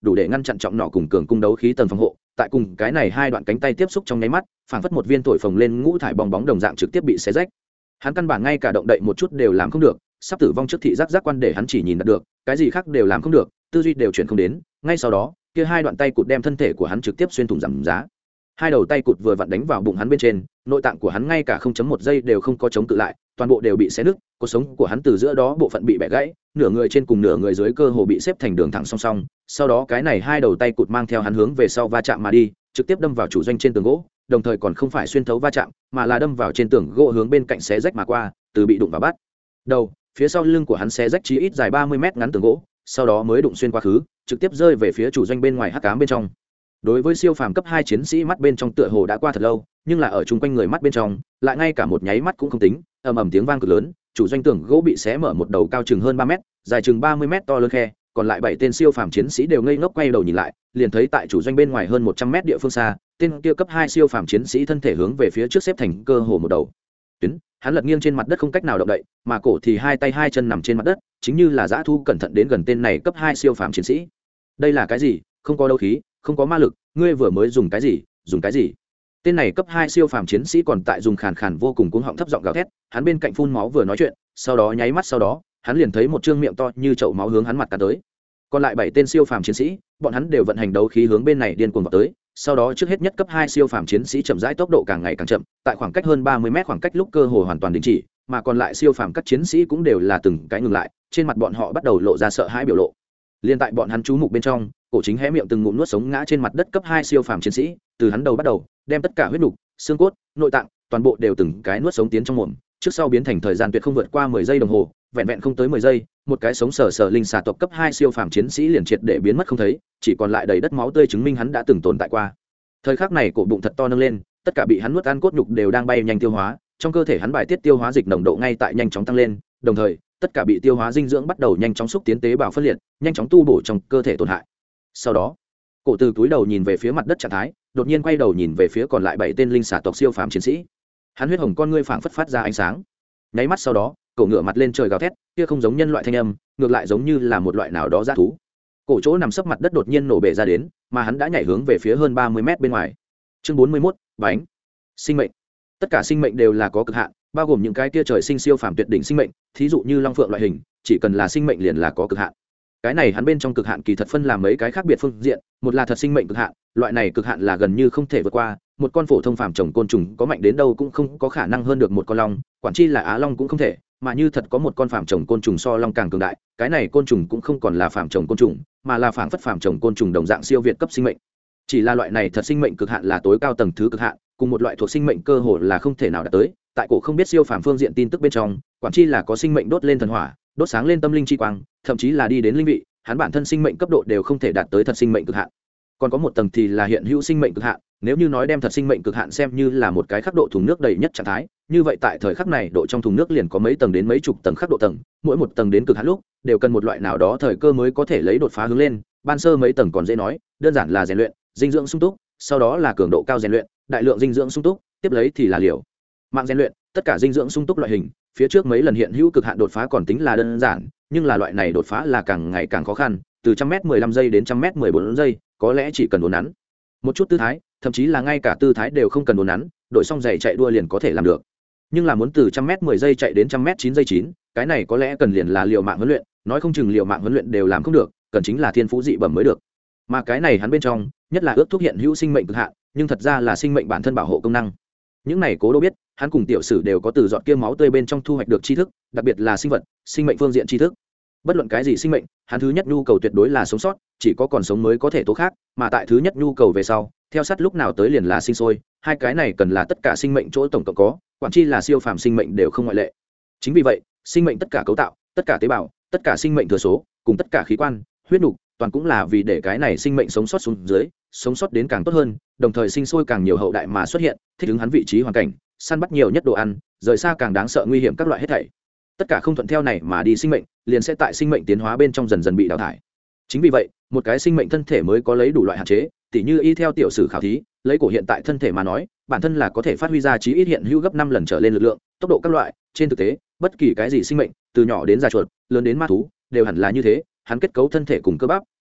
đủ để ngăn chặn trọng nọ cùng cường cung đấu khí tầng phòng hộ. Tại cùng cái này hai đoạn cánh tay tiếp xúc trong nháy mắt, phảng phất một viên thổi phồng lên ngũ thải bong bóng đồng dạng trực tiếp bị xé rách. Hắn căn bản ngay cả động đậy một chút đều làm không được, sắp tử vong trước thị giác giác quan để hắn chỉ nhìn được, cái gì khác đều làm không được, tư duy đều chuyển không đến. Ngay sau đó, kia hai đoạn tay cụt đem thân thể của hắn trực tiếp xuyên thủng rằm giá. Hai đầu tay cụt vừa vặn đánh vào bụng hắn bên trên, nội tạng của hắn ngay cả 0.1 giây đều không có chống cự lại, toàn bộ đều bị xé nứt, cuộc sống của hắn từ giữa đó bộ phận bị bẻ gãy, nửa người trên cùng nửa người dưới cơ hồ bị xếp thành đường thẳng song song. Sau đó cái này hai đầu tay cụt mang theo hắn hướng về sau va chạm mà đi, trực tiếp đâm vào chủ doanh trên tường gỗ, đồng thời còn không phải xuyên thấu va chạm, mà là đâm vào trên tường gỗ hướng bên cạnh xé rách mà qua, từ bị đụng vào bắt đầu, phía sau lưng của hắn xé rách chí ít dài 30 mét ngắn tường gỗ, sau đó mới đụng xuyên qua khứ, trực tiếp rơi về phía chủ doanh bên ngoài hắc ám bên trong. Đối với siêu phàm cấp 2 chiến sĩ mắt bên trong tựa hồ đã qua thật lâu, nhưng là ở chung quanh người mắt bên trong, lại ngay cả một nháy mắt cũng không tính, ầm ầm tiếng vang cực lớn, chủ doanh tường gỗ bị xé mở một đầu cao chừng hơn 3 mét, dài chừng 30 mét to lớn khe, còn lại 7 tên siêu phàm chiến sĩ đều ngây ngốc quay đầu nhìn lại, liền thấy tại chủ doanh bên ngoài hơn 100 mét địa phương xa, tên kia cấp 2 siêu phàm chiến sĩ thân thể hướng về phía trước xếp thành cơ hồ một đầu tuyến, hắn lật nghiêng trên mặt đất không cách nào động đậy, mà cổ thì hai tay hai chân nằm trên mặt đất, chính như là dã thu cẩn thận đến gần tên này cấp 2 siêu phàm chiến sĩ. Đây là cái gì? Không có đấu khí, không có ma lực, ngươi vừa mới dùng cái gì? Dùng cái gì? Tên này cấp 2 siêu phàm chiến sĩ còn tại dùng khàn khàn vô cùng cuống họng thấp giọng gào thét, hắn bên cạnh phun máu vừa nói chuyện, sau đó nháy mắt sau đó, hắn liền thấy một trương miệng to như chậu máu hướng hắn mặt cắn tới. Còn lại 7 tên siêu phàm chiến sĩ, bọn hắn đều vận hành đấu khí hướng bên này điên cuồng vào tới. Sau đó trước hết nhất cấp 2 siêu phàm chiến sĩ chậm rãi tốc độ càng ngày càng chậm, tại khoảng cách hơn 30 mét khoảng cách lúc cơ hồ hoàn toàn đình chỉ, mà còn lại siêu phàm các chiến sĩ cũng đều là từng cái ngừng lại, trên mặt bọn họ bắt đầu lộ ra sợ hãi biểu lộ. Liên tại bọn hắn chú mục bên trong, cổ chính hé miệng từng ngụm nuốt sống ngã trên mặt đất cấp 2 siêu phàm chiến sĩ, từ hắn đầu bắt đầu, đem tất cả huyết nục, xương cốt, nội tạng, toàn bộ đều từng cái nuốt sống tiến trong mồm, trước sau biến thành thời gian tuyệt không vượt qua 10 giây đồng hồ, vẹn vẹn không tới 10 giây, một cái sống sờ sờ linh xà tộc cấp 2 siêu phàm chiến sĩ liền triệt để biến mất không thấy, chỉ còn lại đầy đất máu tươi chứng minh hắn đã từng tồn tại qua. Thời khắc này cổ bụng thật to nâng lên, tất cả bị hắn nuốt ăn cốt nhục đều đang bay nhanh tiêu hóa, trong cơ thể hắn bài tiết tiêu hóa dịch nồng độ ngay tại nhanh chóng tăng lên, đồng thời tất cả bị tiêu hóa dinh dưỡng bắt đầu nhanh chóng xúc tiến tế bào phân liệt, nhanh chóng tu bổ trong cơ thể tổn hại. Sau đó, cổ từ túi đầu nhìn về phía mặt đất trạng thái, đột nhiên quay đầu nhìn về phía còn lại 7 tên linh xà tộc siêu phàm chiến sĩ. Hắn huyết hồng con ngươi phảng phất phát ra ánh sáng. Nháy mắt sau đó, cổ ngửa mặt lên trời gào thét, kia không giống nhân loại thanh âm, ngược lại giống như là một loại nào đó dã thú. Cổ chỗ nằm sấp mặt đất đột nhiên nổ bể ra đến, mà hắn đã nhảy hướng về phía hơn 30 mét bên ngoài. Chương 41, bánh. Sinh mệnh. Tất cả sinh mệnh đều là có cực hạn, bao gồm những cái kia trời sinh siêu phàm tuyệt đỉnh sinh mệnh, thí dụ như long phượng loại hình, chỉ cần là sinh mệnh liền là có cực hạn. Cái này hắn bên trong cực hạn kỳ thật phân làm mấy cái khác biệt phương diện, một là thật sinh mệnh cực hạn, loại này cực hạn là gần như không thể vượt qua, một con phổ thông phàm trồng côn trùng có mạnh đến đâu cũng không có khả năng hơn được một con long, quản chi là á long cũng không thể, mà như thật có một con phàm trồng côn trùng so long càng cường đại, cái này côn trùng cũng không còn là phàm trồng côn trùng, mà là phảng phất phàm trồng côn trùng đồng dạng siêu việt cấp sinh mệnh. Chỉ là loại này thật sinh mệnh cực hạn là tối cao tầng thứ cực hạn, cùng một loại thuộc sinh mệnh cơ hồ là không thể nào đạt tới. Tại cổ không biết siêu phàm phương diện tin tức bên trong, quản chi là có sinh mệnh đốt lên thần hỏa, đốt sáng lên tâm linh chi quang, thậm chí là đi đến linh vị, hắn bản thân sinh mệnh cấp độ đều không thể đạt tới thật sinh mệnh cực hạn. Còn có một tầng thì là hiện hữu sinh mệnh cực hạn, nếu như nói đem thật sinh mệnh cực hạn xem như là một cái khắc độ thùng nước đầy nhất trạng thái, như vậy tại thời khắc này độ trong thùng nước liền có mấy tầng đến mấy chục tầng khắc độ tầng, mỗi một tầng đến cực hạn lúc đều cần một loại nào đó thời cơ mới có thể lấy đột phá hướng lên. Ban sơ mấy tầng còn dễ nói, đơn giản là rèn luyện, dinh dưỡng sung túc, sau đó là cường độ cao rèn luyện, đại lượng dinh dưỡng sung túc, tiếp lấy thì là liều mạng rèn luyện, tất cả dinh dưỡng sung túc loại hình. Phía trước mấy lần hiện hữu cực hạn đột phá còn tính là đơn giản, nhưng là loại này đột phá là càng ngày càng khó khăn, từ 100m 15 giây đến 100m 14 giây, có lẽ chỉ cần uốn nắn một chút tư thái, thậm chí là ngay cả tư thái đều không cần uốn nắn, đội xong giày chạy đua liền có thể làm được. Nhưng là muốn từ 100m 10 giây chạy đến 100m 9 giây 9, cái này có lẽ cần liền là liều mạng huấn luyện, nói không chừng liều mạng huấn luyện đều làm không được, cần chính là thiên phú dị bẩm mới được. Mà cái này hắn bên trong, nhất là ước thúc hiện hữu sinh mệnh cực hạn, nhưng thật ra là sinh mệnh bản thân bảo hộ công năng. Những này Cố Đô biết, hắn cùng tiểu sử đều có từ giọt kia máu tươi bên trong thu hoạch được tri thức, đặc biệt là sinh vật, sinh mệnh phương diện tri thức. Bất luận cái gì sinh mệnh, hắn thứ nhất nhu cầu tuyệt đối là sống sót, chỉ có còn sống mới có thể tố khác, mà tại thứ nhất nhu cầu về sau, theo sát lúc nào tới liền là sinh sôi, hai cái này cần là tất cả sinh mệnh chỗ tổng cộng có, quản chi là siêu phàm sinh mệnh đều không ngoại lệ. Chính vì vậy, sinh mệnh tất cả cấu tạo, tất cả tế bào, tất cả sinh mệnh thừa số, cùng tất cả khí quan, huyết nục, toàn cũng là vì để cái này sinh mệnh sống sót xuống dưới, sống sót đến càng tốt hơn, đồng thời sinh sôi càng nhiều hậu đại mà xuất hiện, thích ứng hắn vị trí hoàn cảnh, săn bắt nhiều nhất đồ ăn, rời xa càng đáng sợ nguy hiểm các loại hết thảy. Tất cả không thuận theo này mà đi sinh mệnh, liền sẽ tại sinh mệnh tiến hóa bên trong dần dần bị đào thải. Chính vì vậy, một cái sinh mệnh thân thể mới có lấy đủ loại hạn chế, tỉ như y theo tiểu sử khảo thí, lấy cổ hiện tại thân thể mà nói, bản thân là có thể phát huy ra chí ít hiện hữu gấp 5 lần trở lên lực lượng, tốc độ các loại, trên thực tế, bất kỳ cái gì sinh mệnh, từ nhỏ đến già chuột, lớn đến ma thú, đều hẳn là như thế, hắn kết cấu thân thể cùng cơ bắp,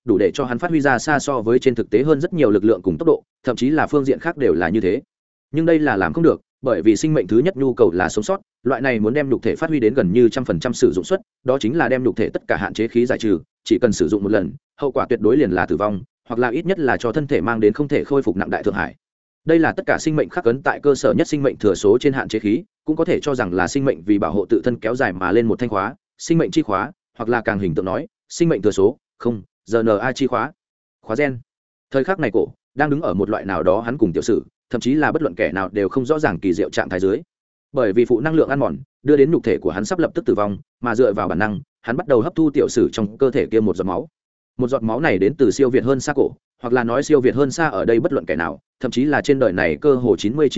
đủ để cho hắn phát huy ra xa so với trên thực tế hơn rất nhiều lực lượng cùng tốc độ, thậm chí là phương diện khác đều là như thế. Nhưng đây là làm không được, bởi vì sinh mệnh thứ nhất nhu cầu là sống sót, loại này muốn đem nhục thể phát huy đến gần như 100% sử dụng suất, đó chính là đem nhục thể tất cả hạn chế khí giải trừ, chỉ cần sử dụng một lần, hậu quả tuyệt đối liền là tử vong, hoặc là ít nhất là cho thân thể mang đến không thể khôi phục nặng đại thượng hải. Đây là tất cả sinh mệnh khắc ấn tại cơ sở nhất sinh mệnh thừa số trên hạn chế khí, cũng có thể cho rằng là sinh mệnh vì bảo hộ tự thân kéo dài mà lên một thanh khóa, sinh mệnh chi khóa, hoặc là càng hình tượng nói, sinh mệnh thừa số, không, RNA chi khóa. Khóa gen. Thời khắc này cổ đang đứng ở một loại nào đó hắn cùng tiểu sử, thậm chí là bất luận kẻ nào đều không rõ ràng kỳ diệu trạng thái dưới. Bởi vì phụ năng lượng ăn mòn, đưa đến nhục thể của hắn sắp lập tức tử vong, mà dựa vào bản năng, hắn bắt đầu hấp thu tiểu sử trong cơ thể kia một giọt máu. Một giọt máu này đến từ siêu việt hơn xa cổ, hoặc là nói siêu việt hơn xa ở đây bất luận kẻ nào, thậm chí là trên đời này cơ hồ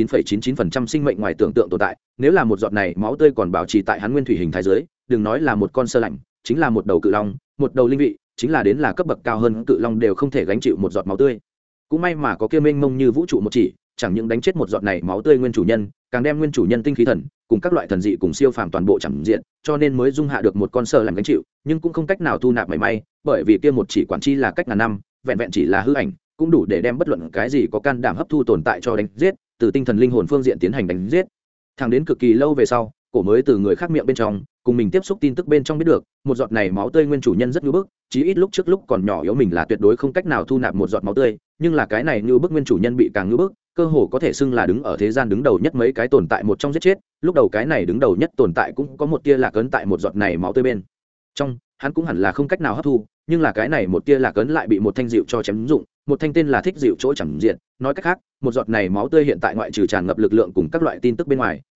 99,99% sinh mệnh ngoài tưởng tượng tồn tại. Nếu là một giọt này máu tươi còn bảo trì tại hắn nguyên thủy hình thái dưới, đừng nói là một con sơ lạnh, chính là một đầu cự long, một đầu linh vị, chính là đến là cấp bậc cao hơn cự long đều không thể gánh chịu một giọt máu tươi. Cũng may mà có kia mênh mông như vũ trụ một chỉ, chẳng những đánh chết một giọt này máu tươi nguyên chủ nhân, càng đem nguyên chủ nhân tinh khí thần cùng các loại thần dị cùng siêu phàm toàn bộ chẳng diện, cho nên mới dung hạ được một con sơ lạnh gánh chịu, nhưng cũng không cách nào thu nạp mảy may, bởi vì kia một chỉ quản chi là cách ngàn năm, vẹn vẹn chỉ là hư ảnh, cũng đủ để đem bất luận cái gì có can đảm hấp thu tồn tại cho đánh giết, từ tinh thần linh hồn phương diện tiến hành đánh giết. Thẳng đến cực kỳ lâu về sau, cổ mới từ người khác miệng bên trong cùng mình tiếp xúc tin tức bên trong biết được, một giọt này máu tươi nguyên chủ nhân rất nhu bức, chí ít lúc trước lúc còn nhỏ yếu mình là tuyệt đối không cách nào thu nạp một giọt máu tươi, nhưng là cái này nhu bức nguyên chủ nhân bị càng nhu bức, cơ hồ có thể xưng là đứng ở thế gian đứng đầu nhất mấy cái tồn tại một trong giết chết. Lúc đầu cái này đứng đầu nhất tồn tại cũng có một tia lạc ấn tại một giọt này máu tươi bên trong, hắn cũng hẳn là không cách nào hấp thu, nhưng là cái này một tia lạc ấn lại bị một thanh dịu cho chém dụng, một thanh tên là thích dịu chỗ chẳng diện. Nói cách khác, một giọt này máu tươi hiện tại ngoại trừ tràn ngập lực lượng cùng các loại tin tức bên ngoài,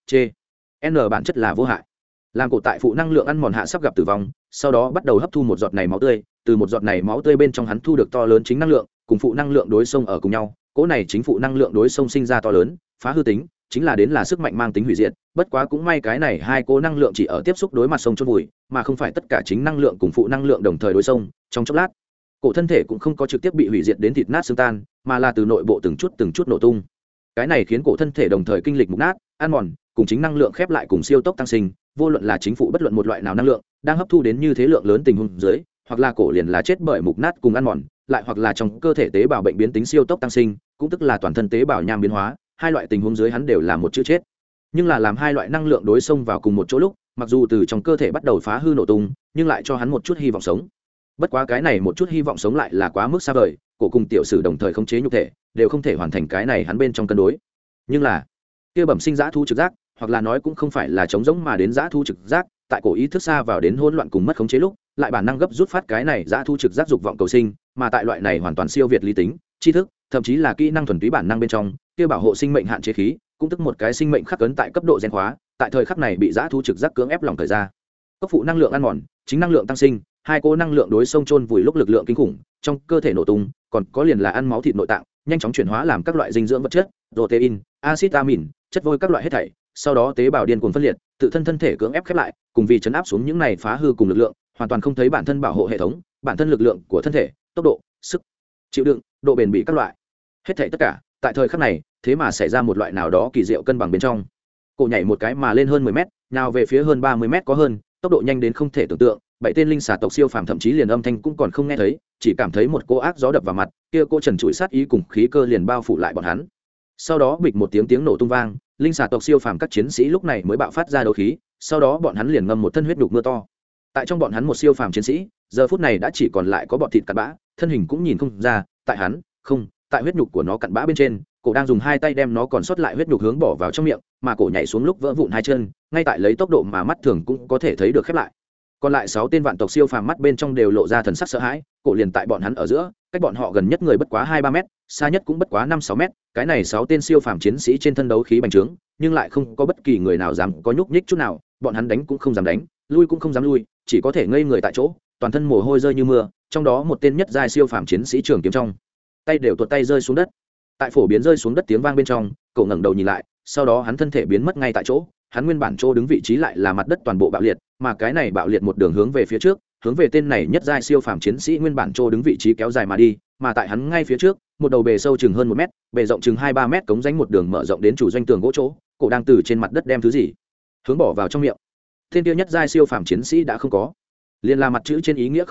n bản chất là vô hại. Làm cổ tại phụ năng lượng ăn mòn hạ sắp gặp tử vong, sau đó bắt đầu hấp thu một giọt này máu tươi, từ một giọt này máu tươi bên trong hắn thu được to lớn chính năng lượng, cùng phụ năng lượng đối xông ở cùng nhau, cỗ này chính phụ năng lượng đối xông sinh ra to lớn, phá hư tính, chính là đến là sức mạnh mang tính hủy diệt. Bất quá cũng may cái này hai cỗ năng lượng chỉ ở tiếp xúc đối mặt sông chôn vùi, mà không phải tất cả chính năng lượng cùng phụ năng lượng đồng thời đối xông. Trong chốc lát, cổ thân thể cũng không có trực tiếp bị hủy diệt đến thịt nát xương tan, mà là từ nội bộ từng chút nổ tung. Cái này khiến cổ thân thể đồng thời kinh lịch mục nát, ăn mòn, cùng chính năng lượng khép lại cùng siêu tốc tăng sinh, vô luận là chính phụ bất luận một loại nào năng lượng đang hấp thu đến như thế lượng lớn tình huống dưới, hoặc là cổ liền là chết bởi mục nát cùng ăn mòn, lại hoặc là trong cơ thể tế bào bệnh biến tính siêu tốc tăng sinh, cũng tức là toàn thân tế bào nham biến hóa, hai loại tình huống dưới hắn đều là một chữ chết. Nhưng là làm hai loại năng lượng đối xông vào cùng một chỗ lúc, mặc dù từ trong cơ thể bắt đầu phá hư nổ tung, nhưng lại cho hắn một chút hy vọng sống. Bất quá cái này một chút hy vọng sống lại là quá mức xa vời, cổ cùng tiểu sử đồng thời khống chế nhục thể, đều không thể hoàn thành cái này hắn bên trong cân đối. Nhưng là kia bẩm sinh dã thú trực giác, hoặc là nói cũng không phải là trống rỗng mà đến dã thú trực giác, tại cổ ý thức xa vào đến hỗn loạn cùng mất khống chế lúc, lại bản năng gấp rút phát cái này dã thú trực giác dục vọng cầu sinh, mà tại loại này hoàn toàn siêu việt lý tính, tri thức, thậm chí là kỹ năng thuần túy bản năng bên trong, kia bảo hộ sinh mệnh hạn chế khí, cũng tức một cái sinh mệnh khắc ấn tại cấp độ gen hóa, tại thời khắc này bị dã thú trực giác cưỡng ép lòng thời ra. Cốc phụ năng lượng ăn mòn, chính năng lượng tăng sinh, hai cố năng lượng đối xông chôn vùi lúc lực lượng kinh khủng, trong cơ thể nổ tung, còn có liền là ăn máu thịt nội tạng, nhanh chóng chuyển hóa làm các loại dinh dưỡng vật chất, protein, acid amin, chất vôi các loại hết thảy, sau đó tế bào điên cuồng phân liệt, tự thân thân thể cưỡng ép khép lại, cùng vì chấn áp xuống những này phá hư cùng lực lượng, hoàn toàn không thấy bản thân bảo hộ hệ thống, bản thân lực lượng của thân thể, tốc độ, sức chịu đựng, độ bền bỉ các loại. Hết thảy tất cả, tại thời khắc này, thế mà xảy ra một loại nào đó kỳ diệu cân bằng bên trong. Cổ nhảy một cái mà lên hơn 10 mét, nào về phía hơn 30 mét có hơn, tốc độ nhanh đến không thể tưởng tượng, bảy tên linh xà tộc siêu phàm thậm chí liền âm thanh cũng còn không nghe thấy, chỉ cảm thấy một cỗ ác gió đập vào mặt, kia cô trần trụi sát ý cùng khí cơ liền bao phủ lại bọn hắn. Sau đó bịch một tiếng nổ tung vang, linh xà tộc siêu phàm các chiến sĩ lúc này mới bạo phát ra đấu khí, sau đó bọn hắn liền ngâm một thân huyết nhục mưa to. Tại trong bọn hắn một siêu phàm chiến sĩ, giờ phút này đã chỉ còn lại có bọt thịt cặn bã, thân hình cũng nhìn không ra, tại hắn, không, tại huyết nhục của nó cặn bã bên trên, cổ đang dùng hai tay đem nó còn sót lại huyết nhục hướng bỏ vào trong miệng, mà cổ nhảy xuống lúc vỡ vụn hai chân, ngay tại lấy tốc độ mà mắt thường cũng có thể thấy được khép lại. Còn lại 6 tên vạn tộc siêu phàm mắt bên trong đều lộ ra thần sắc sợ hãi, cổ liền tại bọn hắn ở giữa, cách bọn họ gần nhất người bất quá 2-3 mét, xa nhất cũng bất quá 5-6 mét, cái này 6 tên siêu phàm chiến sĩ trên thân đấu khí bành trướng, nhưng lại không có bất kỳ người nào dám có nhúc nhích chút nào, bọn hắn đánh cũng không dám đánh, lui cũng không dám lui, chỉ có thể ngây người tại chỗ, toàn thân mồ hôi rơi như mưa, trong đó một tên nhất giai siêu phàm chiến sĩ trường kiếm trong tay đều tuột tay rơi xuống đất. Tại phổ biến rơi xuống đất tiếng vang bên trong, cậu ngẩng đầu nhìn lại, sau đó hắn thân thể biến mất ngay tại chỗ, hắn nguyên bản chỗ đứng vị trí lại là mặt đất toàn bộ bạo liệt, mà cái này bạo liệt một đường hướng về phía trước, hướng về tên này nhất giai siêu phàm chiến sĩ nguyên bản chỗ đứng vị trí kéo dài mà đi, mà tại hắn ngay phía trước, một đầu bề sâu chừng hơn 1 mét, bề rộng chừng 2-3 mét cống rãnh một đường mở rộng đến chủ doanh tường gỗ chỗ, cổ đang từ trên mặt đất đem thứ gì hướng bỏ vào trong miệng. Tên tiêu nhất giai siêu phàm chiến sĩ đã không có, liền là mặt chữ trên ý nghĩa không có,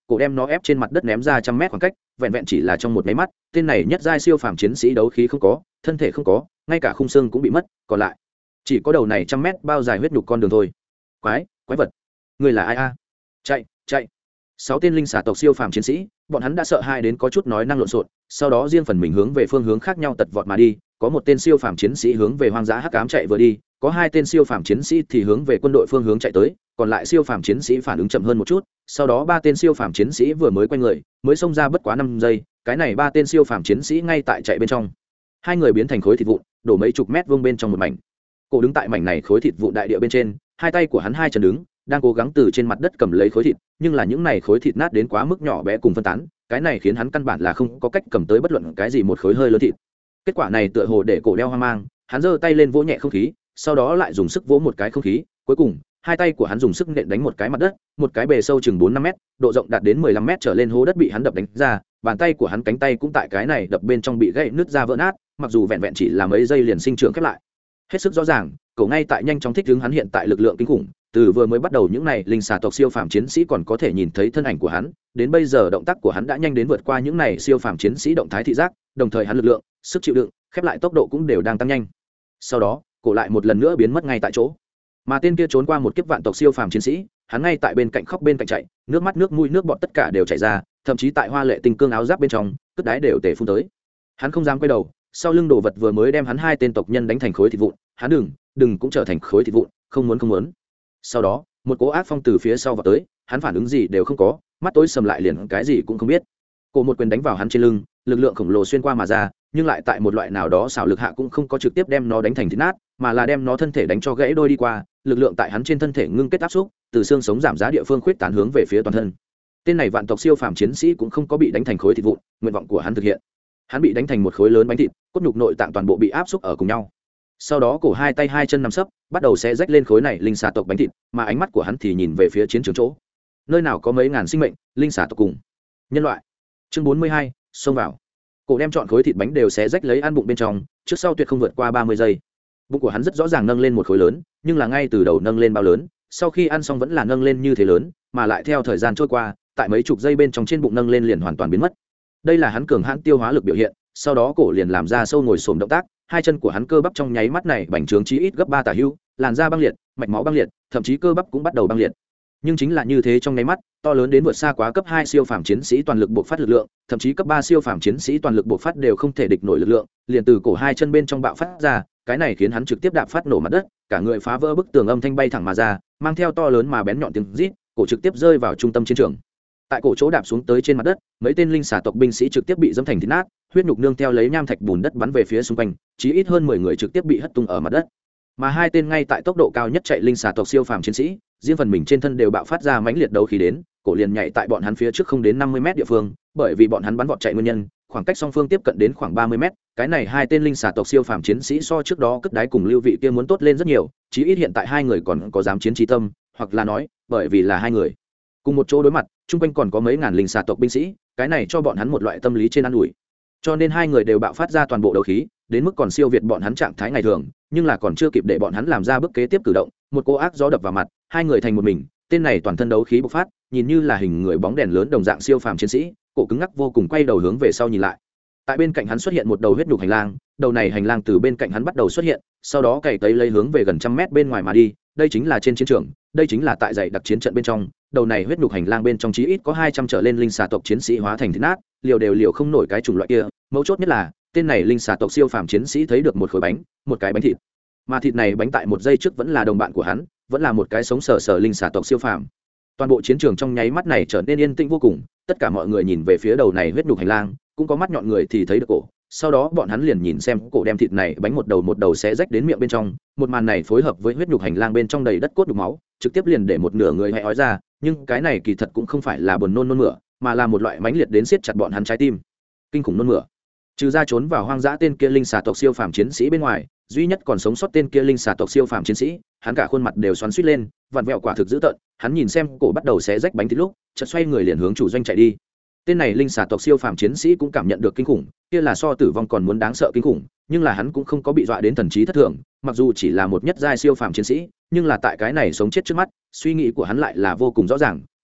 cổ đem nó ép trên mặt đất ném ra trăm mét khoảng cách, vẹn vẹn chỉ là trong một máy mắt, tên này nhất giai siêu phàm chiến sĩ đấu khí không có, thân thể không có, ngay cả khung xương cũng bị mất, còn lại chỉ có đầu này trăm mét bao dài huyết nhục con đường thôi. Quái vật, người là ai a? Chạy. 6 tên linh xà tộc siêu phàm chiến sĩ, bọn hắn đã sợ hãi đến có chút nói năng lộn xộn, sau đó riêng phần mình hướng về phương hướng khác nhau tật vọt mà đi, có một tên siêu phàm chiến sĩ hướng về hoang dã hắc ám chạy vừa đi, có 2 tên siêu phàm chiến sĩ thì hướng về quân đội phương hướng chạy tới, còn lại siêu phàm chiến sĩ phản ứng chậm hơn một chút, sau đó 3 tên siêu phàm chiến sĩ vừa mới quay người, mới xông ra bất quá 5 giây, cái này 3 tên siêu phàm chiến sĩ ngay tại chạy bên trong. Hai người biến thành khối thịt vụn, đổ mấy chục mét vuông bên trong một mảnh. Cổ đứng tại mảnh này khối thịt vụn đại địa bên trên, hai tay của hắn hai chân đứng, đang cố gắng từ trên mặt đất cầm lấy khối thịt, nhưng là những này khối thịt nát đến quá mức nhỏ bé cùng phân tán, cái này khiến hắn căn bản là không có cách cầm tới bất luận cái gì một khối hơi lớn thịt. Kết quả này tựa hồ để cổ đeo hoang mang, hắn giơ tay lên vỗ nhẹ không khí, sau đó lại dùng sức vỗ một cái không khí, cuối cùng hai tay của hắn dùng sức nện đánh một cái mặt đất, một cái bề sâu chừng 4-5 mét, độ rộng đạt đến 15 mét trở lên hố đất bị hắn đập đánh ra, bàn tay của hắn cánh tay cũng tại cái này đập bên trong bị gãy nứt ra vỡ nát, mặc dù vẹn vẹn chỉ là mấy giây liền sinh trưởng khép lại. Hết sức rõ ràng, cậu ngay tại nhanh chóng thích ứng hắn hiện tại lực lượng kinh khủng, từ vừa mới bắt đầu những này linh xà tộc siêu phàm chiến sĩ còn có thể nhìn thấy thân ảnh của hắn, đến bây giờ động tác của hắn đã nhanh đến vượt qua những này siêu phàm chiến sĩ động thái thị giác, đồng thời hắn lực lượng, sức chịu đựng, khép lại tốc độ cũng đều đang tăng nhanh. Sau đó, cổ lại một lần nữa biến mất ngay tại chỗ. Mà tên kia trốn qua một kiếp vạn tộc siêu phàm chiến sĩ, hắn ngay tại bên cạnh khóc bên cạnh chạy, nước mắt nước mũi nước bọt tất cả đều chảy ra, thậm chí tại hoa lệ tinh cương áo giáp bên trong, cất đái đều tề phun tới. Hắn không dám quay đầu, sau lưng đồ vật vừa mới đem hắn hai tên tộc nhân đánh thành khối thịt vụn, hắn đừng cũng trở thành khối thịt vụn, không muốn. Sau đó, một cỗ ác phong từ phía sau vào tới, hắn phản ứng gì đều không có, mắt tối sầm lại liền cái gì cũng không biết. Cổ một quyền đánh vào hắn trên lưng, lực lượng khổng lồ xuyên qua mà ra, nhưng lại tại một loại nào đó xảo lực hạ cũng không có trực tiếp đem nó đánh thành thịt nát, mà là đem nó thân thể đánh cho gãy đôi đi qua, lực lượng tại hắn trên thân thể ngưng kết áp xúc, từ xương sống giảm giá địa phương khuyết tán hướng về phía toàn thân. Tên này vạn tộc siêu phàm chiến sĩ cũng không có bị đánh thành khối thịt vụn, nguyện vọng của hắn thực hiện. Hắn bị đánh thành một khối lớn bánh thịt, cốt nhục nội tạng toàn bộ bị áp xúc ở cùng nhau. Sau đó cổ hai tay hai chân nằm sấp, bắt đầu xé rách lên khối này linh xà tộc bánh thịt, mà ánh mắt của hắn thì nhìn về phía chiến trường chỗ. Nơi nào có mấy ngàn sinh mệnh, linh xà tộc cùng nhân loại. Chương 42, xông vào. Cổ đem chọn khối thịt bánh đều xé rách lấy ăn bụng bên trong, trước sau tuyệt không vượt qua 30 giây. Bụng của hắn rất rõ ràng nâng lên một khối lớn, nhưng là ngay từ đầu nâng lên bao lớn, sau khi ăn xong vẫn là nâng lên như thế lớn, mà lại theo thời gian trôi qua, tại mấy chục giây bên trong trên bụng nâng lên liền hoàn toàn biến mất. Đây là hắn cường hãn tiêu hóa lực biểu hiện, sau đó cổ liền làm ra sâu ngồi xổm động tác, hai chân của hắn cơ bắp trong nháy mắt này bành trướng chí ít gấp 3 tả hữu, làn da băng liệt, mạch máu băng liệt, thậm chí cơ bắp cũng bắt đầu băng liệt. Nhưng chính là như thế trong nháy mắt, to lớn đến vượt xa quá cấp 2 siêu phàm chiến sĩ toàn lực bộc phát lực lượng, thậm chí cấp 3 siêu phàm chiến sĩ toàn lực bộc phát đều không thể địch nổi lực lượng, liền từ cổ hai chân bên trong bạo phát ra, cái này khiến hắn trực tiếp đạp phát nổ mặt đất, cả người phá vỡ bức tường âm thanh bay thẳng mà ra, mang theo to lớn mà bén nhọn tiếng rít, cổ trực tiếp rơi vào trung tâm chiến trường. Tại cổ chỗ đạp xuống tới trên mặt đất, mấy tên linh xà tộc binh sĩ trực tiếp bị dẫm thành thịt nát, huyết nhục nương theo lấy nham thạch bùn đất bắn về phía xung quanh, chí ít hơn 10 người trực tiếp bị hất tung ở mặt đất. Mà hai tên ngay tại tốc độ cao nhất chạy linh xà tộc siêu phàm chiến sĩ, riêng phần mình trên thân đều bạo phát ra mãnh liệt đấu khí đến, cổ liền nhảy tại bọn hắn phía trước không đến 50 mét địa phương, bởi vì bọn hắn bắn vọt chạy nguyên nhân, khoảng cách song phương tiếp cận đến khoảng 30 mét, cái này hai tên linh xà tộc siêu phàm chiến sĩ so trước đó cất đái cùng lưu vị kia muốn tốt lên rất nhiều, chí ít hiện tại hai người còn có dám chiến trí tâm, hoặc là nói, bởi vì là hai người cùng một chỗ đối mặt, chung quanh còn có mấy ngàn linh xà tộc binh sĩ, cái này cho bọn hắn một loại tâm lý trên an ủi. Cho nên hai người đều bạo phát ra toàn bộ đấu khí, đến mức còn siêu việt bọn hắn trạng thái ngày thường, nhưng là còn chưa kịp để bọn hắn làm ra bước kế tiếp cử động, một cỗ ác gió đập vào mặt, hai người thành một mình, tên này toàn thân đấu khí bộc phát, nhìn như là hình người bóng đèn lớn đồng dạng siêu phàm chiến sĩ, cổ cứng ngắc vô cùng quay đầu hướng về sau nhìn lại. Tại bên cạnh hắn xuất hiện một đầu huyết nhục hành lang, đầu này hành lang từ bên cạnh hắn bắt đầu xuất hiện, sau đó cày cấy lấy hướng về gần trăm mét bên ngoài mà đi, đây chính là trên chiến trường, đây chính là tại dãy đặc chiến trận bên trong, đầu này huyết nhục hành lang bên trong chí ít có 200 trở lên linh xà tộc chiến sĩ hóa thành thịt nát, liều đều liều không nổi cái chủng loại kia, mấu chốt nhất là, tên này linh xà tộc siêu phàm chiến sĩ thấy được một khối bánh, một cái bánh thịt. Mà thịt này bánh tại một giây trước vẫn là đồng bạn của hắn, vẫn là một cái sống sờ sờ linh xà tộc siêu phàm. Toàn bộ chiến trường trong nháy mắt này trở nên yên tĩnh vô cùng, tất cả mọi người nhìn về phía đầu này huyết nhục hành lang, cũng có mắt nhọn người thì thấy được cổ. Sau đó bọn hắn liền nhìn xem cổ đem thịt này bánh một đầu xé rách đến miệng bên trong, một màn này phối hợp với huyết nhục hành lang bên trong đầy đất cốt nhục máu, trực tiếp liền để một nửa người hay ói ra, nhưng cái này kỳ thật cũng không phải là buồn nôn mửa, mà là một loại mãnh liệt đến siết chặt bọn hắn trái tim. Kinh khủng nôn mửa. Trừ ra trốn vào hoang dã tên kia linh xà tộc siêu phàm chiến sĩ bên ngoài, duy nhất còn sống sót tên kia linh xà tộc siêu phàm chiến sĩ, hắn cả khuôn mặt đều xoắn xuýt lên, vặn vẹo quả thực dữ tợn, hắn nhìn xem cổ bắt đầu xé rách bánh thịt lúc, chợt xoay người liền hướng chủ doanh chạy đi. Tên này linh xà tộc siêu phàm chiến sĩ cũng cảm nhận được kinh khủng, kia là so tử vong còn muốn đáng sợ kinh khủng, nhưng là hắn cũng không có bị dọa đến thần trí thất thường, mặc dù chỉ là một nhất giai siêu phàm chiến sĩ, nhưng là tại cái này sống chết trước mắt, suy nghĩ của hắn lại là vô cùng rõ ràng,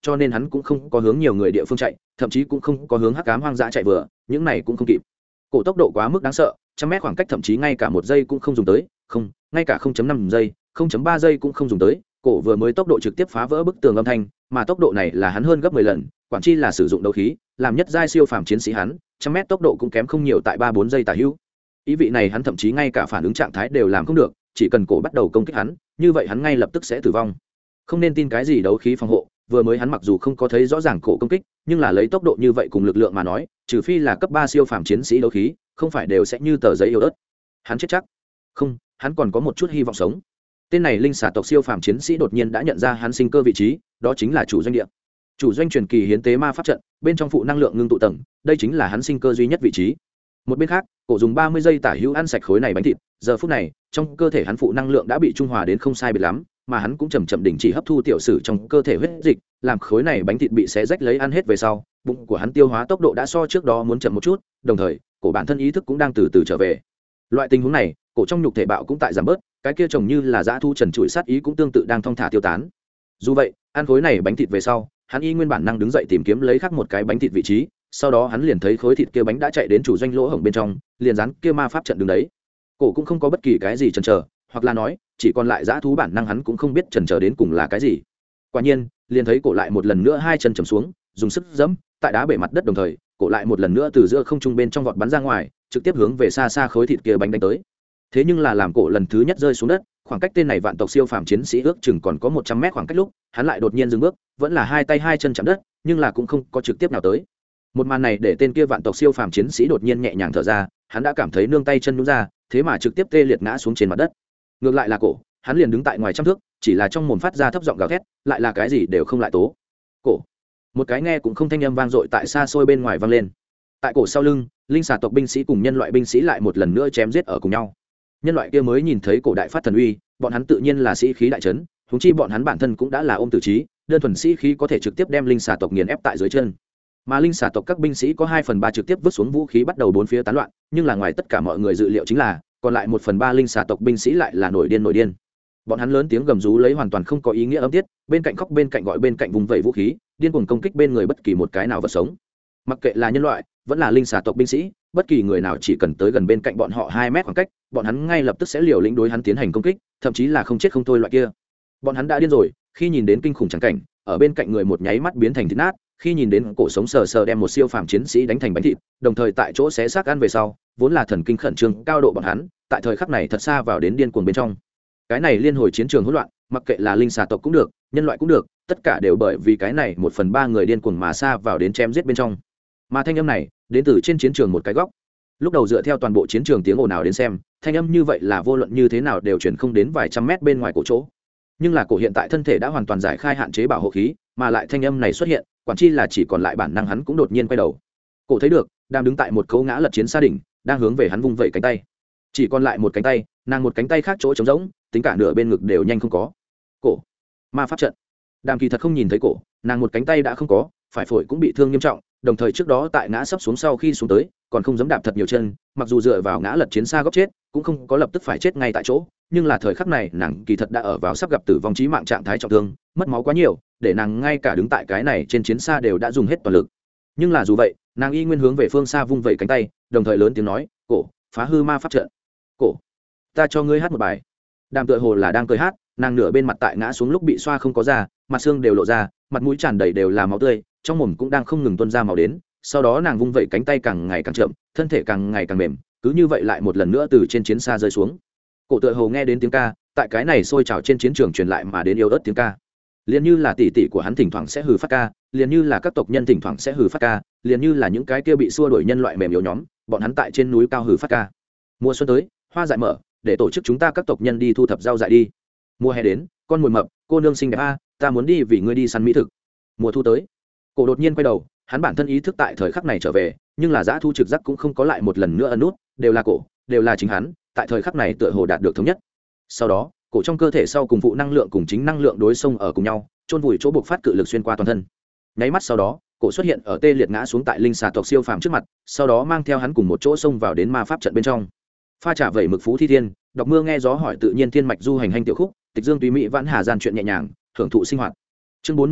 cho nên hắn cũng không có hướng nhiều người địa phương chạy, thậm chí cũng không có hướng hắc ám hoang dã chạy vừa, những này cũng không kịp. Cổ tốc độ quá mức đáng sợ, trăm mét khoảng cách thậm chí ngay cả 1 giây cũng không dùng tới, không, ngay cả 0.5 giây, 0.3 giây cũng không dùng tới. Cổ vừa mới tốc độ trực tiếp phá vỡ bức tường âm thanh, mà tốc độ này là hắn hơn gấp 10 lần, quản chi là sử dụng đấu khí, làm nhất giai siêu phàm chiến sĩ hắn, trăm mét tốc độ cũng kém không nhiều tại 3-4 giây tả hữu. Ý vị này hắn thậm chí ngay cả phản ứng trạng thái đều làm không được, chỉ cần cổ bắt đầu công kích hắn, như vậy hắn ngay lập tức sẽ tử vong. Không nên tin cái gì đấu khí phòng hộ, vừa mới hắn mặc dù không có thấy rõ ràng cổ công kích, nhưng là lấy tốc độ như vậy cùng lực lượng mà nói, trừ phi là cấp 3 siêu phàm chiến sĩ đấu khí, không phải đều sẽ như tờ giấy yếu ớt. Hắn chết chắc. Không, hắn còn có một chút hy vọng sống. Tên này linh xà tộc siêu phàm chiến sĩ đột nhiên đã nhận ra hắn sinh cơ vị trí, đó chính là chủ doanh địa. Chủ doanh truyền kỳ hiến tế ma pháp trận, bên trong phụ năng lượng ngưng tụ tầng, đây chính là hắn sinh cơ duy nhất vị trí. Một bên khác, cổ dùng 30 giây tả hữu ăn sạch khối này bánh thịt, giờ phút này, trong cơ thể hắn phụ năng lượng đã bị trung hòa đến không sai biệt lắm, mà hắn cũng chậm chậm đình chỉ hấp thu tiểu sử trong cơ thể huyết dịch, làm khối này bánh thịt bị xé rách lấy ăn hết về sau, bụng của hắn tiêu hóa tốc độ đã so trước đó muốn chậm một chút, đồng thời, cổ bản thân ý thức cũng đang từ từ trở về. Loại tình huống này, cổ trong nhục thể bạo cũng tại giảm bớt, cái kia trông như là dã thu trần trụi sát ý cũng tương tự đang thong thả tiêu tán. Dù vậy, ăn khối này bánh thịt về sau, hắn y nguyên bản năng đứng dậy tìm kiếm lấy khác một cái bánh thịt vị trí, sau đó hắn liền thấy khối thịt kia bánh đã chạy đến chủ doanh lỗ hổng bên trong, liền dán kia ma pháp trận đứng đấy. Cổ cũng không có bất kỳ cái gì chần chờ, hoặc là nói, chỉ còn lại dã thú bản năng hắn cũng không biết chần chờ đến cùng là cái gì. Quả nhiên, liền thấy cổ lại một lần nữa hai chân chầm xuống, dùng sức giẫm tại đá bể mặt đất, đồng thời, cổ lại một lần nữa từ giữa không trung bên trong vọt bắn ra ngoài, trực tiếp hướng về xa xa khối thịt kia bánh đánh tới. Thế nhưng là làm cổ lần thứ nhất rơi xuống đất, khoảng cách tên này vạn tộc siêu phàm chiến sĩ ước chừng còn có 100 mét khoảng cách lúc, hắn lại đột nhiên dừng bước, vẫn là hai tay hai chân chạm đất, nhưng là cũng không có trực tiếp nào tới. Một màn này để tên kia vạn tộc siêu phàm chiến sĩ đột nhiên nhẹ nhàng thở ra, hắn đã cảm thấy nương tay chân nhũn ra, thế mà trực tiếp tê liệt ngã xuống trên mặt đất. Ngược lại là cổ, hắn liền đứng tại ngoài trăm thước, chỉ là trong mồm phát ra thấp giọng gào thét, lại là cái gì đều không lại tố. Cổ, một cái nghe cũng không thanh âm vang dội tại xa xôi bên ngoài vang lên. Tại cổ sau lưng, linh xà tộc binh sĩ cùng nhân loại binh sĩ lại một lần nữa chém giết ở cùng nhau. Nhân loại kia mới nhìn thấy cổ đại phát thần uy, bọn hắn tự nhiên là sĩ khí đại trấn, huống chi bọn hắn bản thân cũng đã là ôm tử trí, đơn thuần sĩ khí có thể trực tiếp đem linh xà tộc nghiền ép tại dưới chân. Mà linh xà tộc các binh sĩ có 2/3 trực tiếp vứt xuống vũ khí bắt đầu bốn phía tán loạn, nhưng là ngoài tất cả mọi người dự liệu chính là, còn lại 1/3 linh xà tộc binh sĩ lại là nổi điên. Bọn hắn lớn tiếng gầm rú lấy hoàn toàn không có ý nghĩa âm tiết, bên cạnh khóc bên cạnh gọi bên cạnh vùng vẫy vũ khí, điên cuồng công kích bên người bất kỳ một cái nào vật sống. Mặc kệ là nhân loại, vẫn là linh xà tộc binh sĩ, bất kỳ người nào chỉ cần tới gần bên cạnh bọn họ 2 mét khoảng cách, bọn hắn ngay lập tức sẽ liều lĩnh đối hắn tiến hành công kích, thậm chí là không chết không thôi loại kia. Bọn hắn đã điên rồi, khi nhìn đến kinh khủng trắng cảnh, ở bên cạnh người một nháy mắt biến thành thịt nát, khi nhìn đến cổ sống sờ sờ đem một siêu phàm chiến sĩ đánh thành bánh thịt, đồng thời tại chỗ xé xác ăn về sau, vốn là thần kinh khẩn trương cao độ bọn hắn, tại thời khắc này thật xa vào đến điên cuồng bên trong. Cái này liên hồi chiến trường hỗn loạn, mặc kệ là linh xà tộc cũng được, nhân loại cũng được, tất cả đều bởi vì cái này 1/3 người điên cuồng mà xa vào đến chém giết bên trong. Mà thanh âm này đến từ trên chiến trường một cái góc. Lúc đầu dựa theo toàn bộ chiến trường tiếng ồn ào đến xem, thanh âm như vậy là vô luận như thế nào đều truyền không đến vài trăm mét bên ngoài cổ chỗ. Nhưng là cổ hiện tại thân thể đã hoàn toàn giải khai hạn chế bảo hộ khí, mà lại thanh âm này xuất hiện, quản chi là chỉ còn lại bản năng hắn cũng đột nhiên quay đầu. Cổ thấy được, đang đứng tại một cấu ngã lật chiến xa đỉnh, đang hướng về hắn vung vẩy cánh tay. Chỉ còn lại một cánh tay, nàng một cánh tay khác chỗ trống rỗng, tính cả nửa bên ngực đều nhanh không có. Cổ, ma pháp trận. Đàm Kỳ thật không nhìn thấy cổ, nàng một cánh tay đã không có, phải phổi cũng bị thương nghiêm trọng, đồng thời trước đó tại ngã sấp xuống sau khi xuống tới, còn không dám đạp thật nhiều chân, mặc dù dựa vào ngã lật chiến xa góc chết, cũng không có lập tức phải chết ngay tại chỗ, nhưng là thời khắc này nàng kỳ thật đã ở vào sắp gặp tử vong chí mạng trạng thái trọng thương, mất máu quá nhiều, để nàng ngay cả đứng tại cái này trên chiến xa đều đã dùng hết toàn lực. Nhưng là dù vậy, nàng y nguyên hướng về phương xa vung vẩy cánh tay, đồng thời lớn tiếng nói, "Cổ, phá hư ma pháp trận. Cổ, ta cho ngươi hát một bài." Đàm tựa hồ là đang cười hát, nàng nửa bên mặt tại ngã xuống lúc bị xoa không có da, mặt xương đều lộ ra, mặt mũi tràn đầy đều là máu tươi, trong mồm cũng đang không ngừng tuôn ra máu đến. Sau đó nàng vung vẩy cánh tay càng ngày càng chậm, thân thể càng ngày càng mềm, cứ như vậy lại một lần nữa từ trên chiến xa rơi xuống. Cổ tựa hồ nghe đến tiếng ca, tại cái này sôi trào trên chiến trường truyền lại mà đến yếu ớt tiếng ca. Liền như là tỷ tỷ của hắn thỉnh thoảng sẽ hừ phát ca, liền như là các tộc nhân thỉnh thoảng sẽ hừ phát ca, liền như là những cái kia bị xua đuổi nhân loại mềm yếu nhóm, bọn hắn tại trên núi cao hừ phát ca. Mùa xuân tới, hoa dại mở, để tổ chức chúng ta các tộc nhân đi thu thập rau dại đi. Mùa hè đến, con mùi mập, cô nương xinh đẹp a, ta muốn đi vì ngươi đi săn mỹ thực. Mùa thu tới. Cổ đột nhiên quay đầu, hắn bản thân ý thức tại thời khắc này trở về, nhưng là dã thu trực giác cũng không có lại một lần nữa ẩn nút, đều là cổ, đều là chính hắn, tại thời khắc này tựa hồ đạt được thống nhất. Sau đó, cổ trong cơ thể sau cùng phụ năng lượng cùng chính năng lượng đối xông ở cùng nhau, chôn vùi chỗ buộc phát cự lực xuyên qua toàn thân. Nháy mắt sau đó, cổ xuất hiện ở tê liệt ngã xuống tại linh xà tộc siêu phàm trước mặt, sau đó mang theo hắn cùng một chỗ xông vào đến ma pháp trận bên trong. Pha trả vẩy mực phú thi thiên, đọc mưa nghe gió hỏi tự nhiên thiên mạch du hành hành tiểu khúc, tịch dương tùy mỹ vãn hà gian chuyện nhẹ nhàng, thưởng thụ sinh hoạt. Chương 43,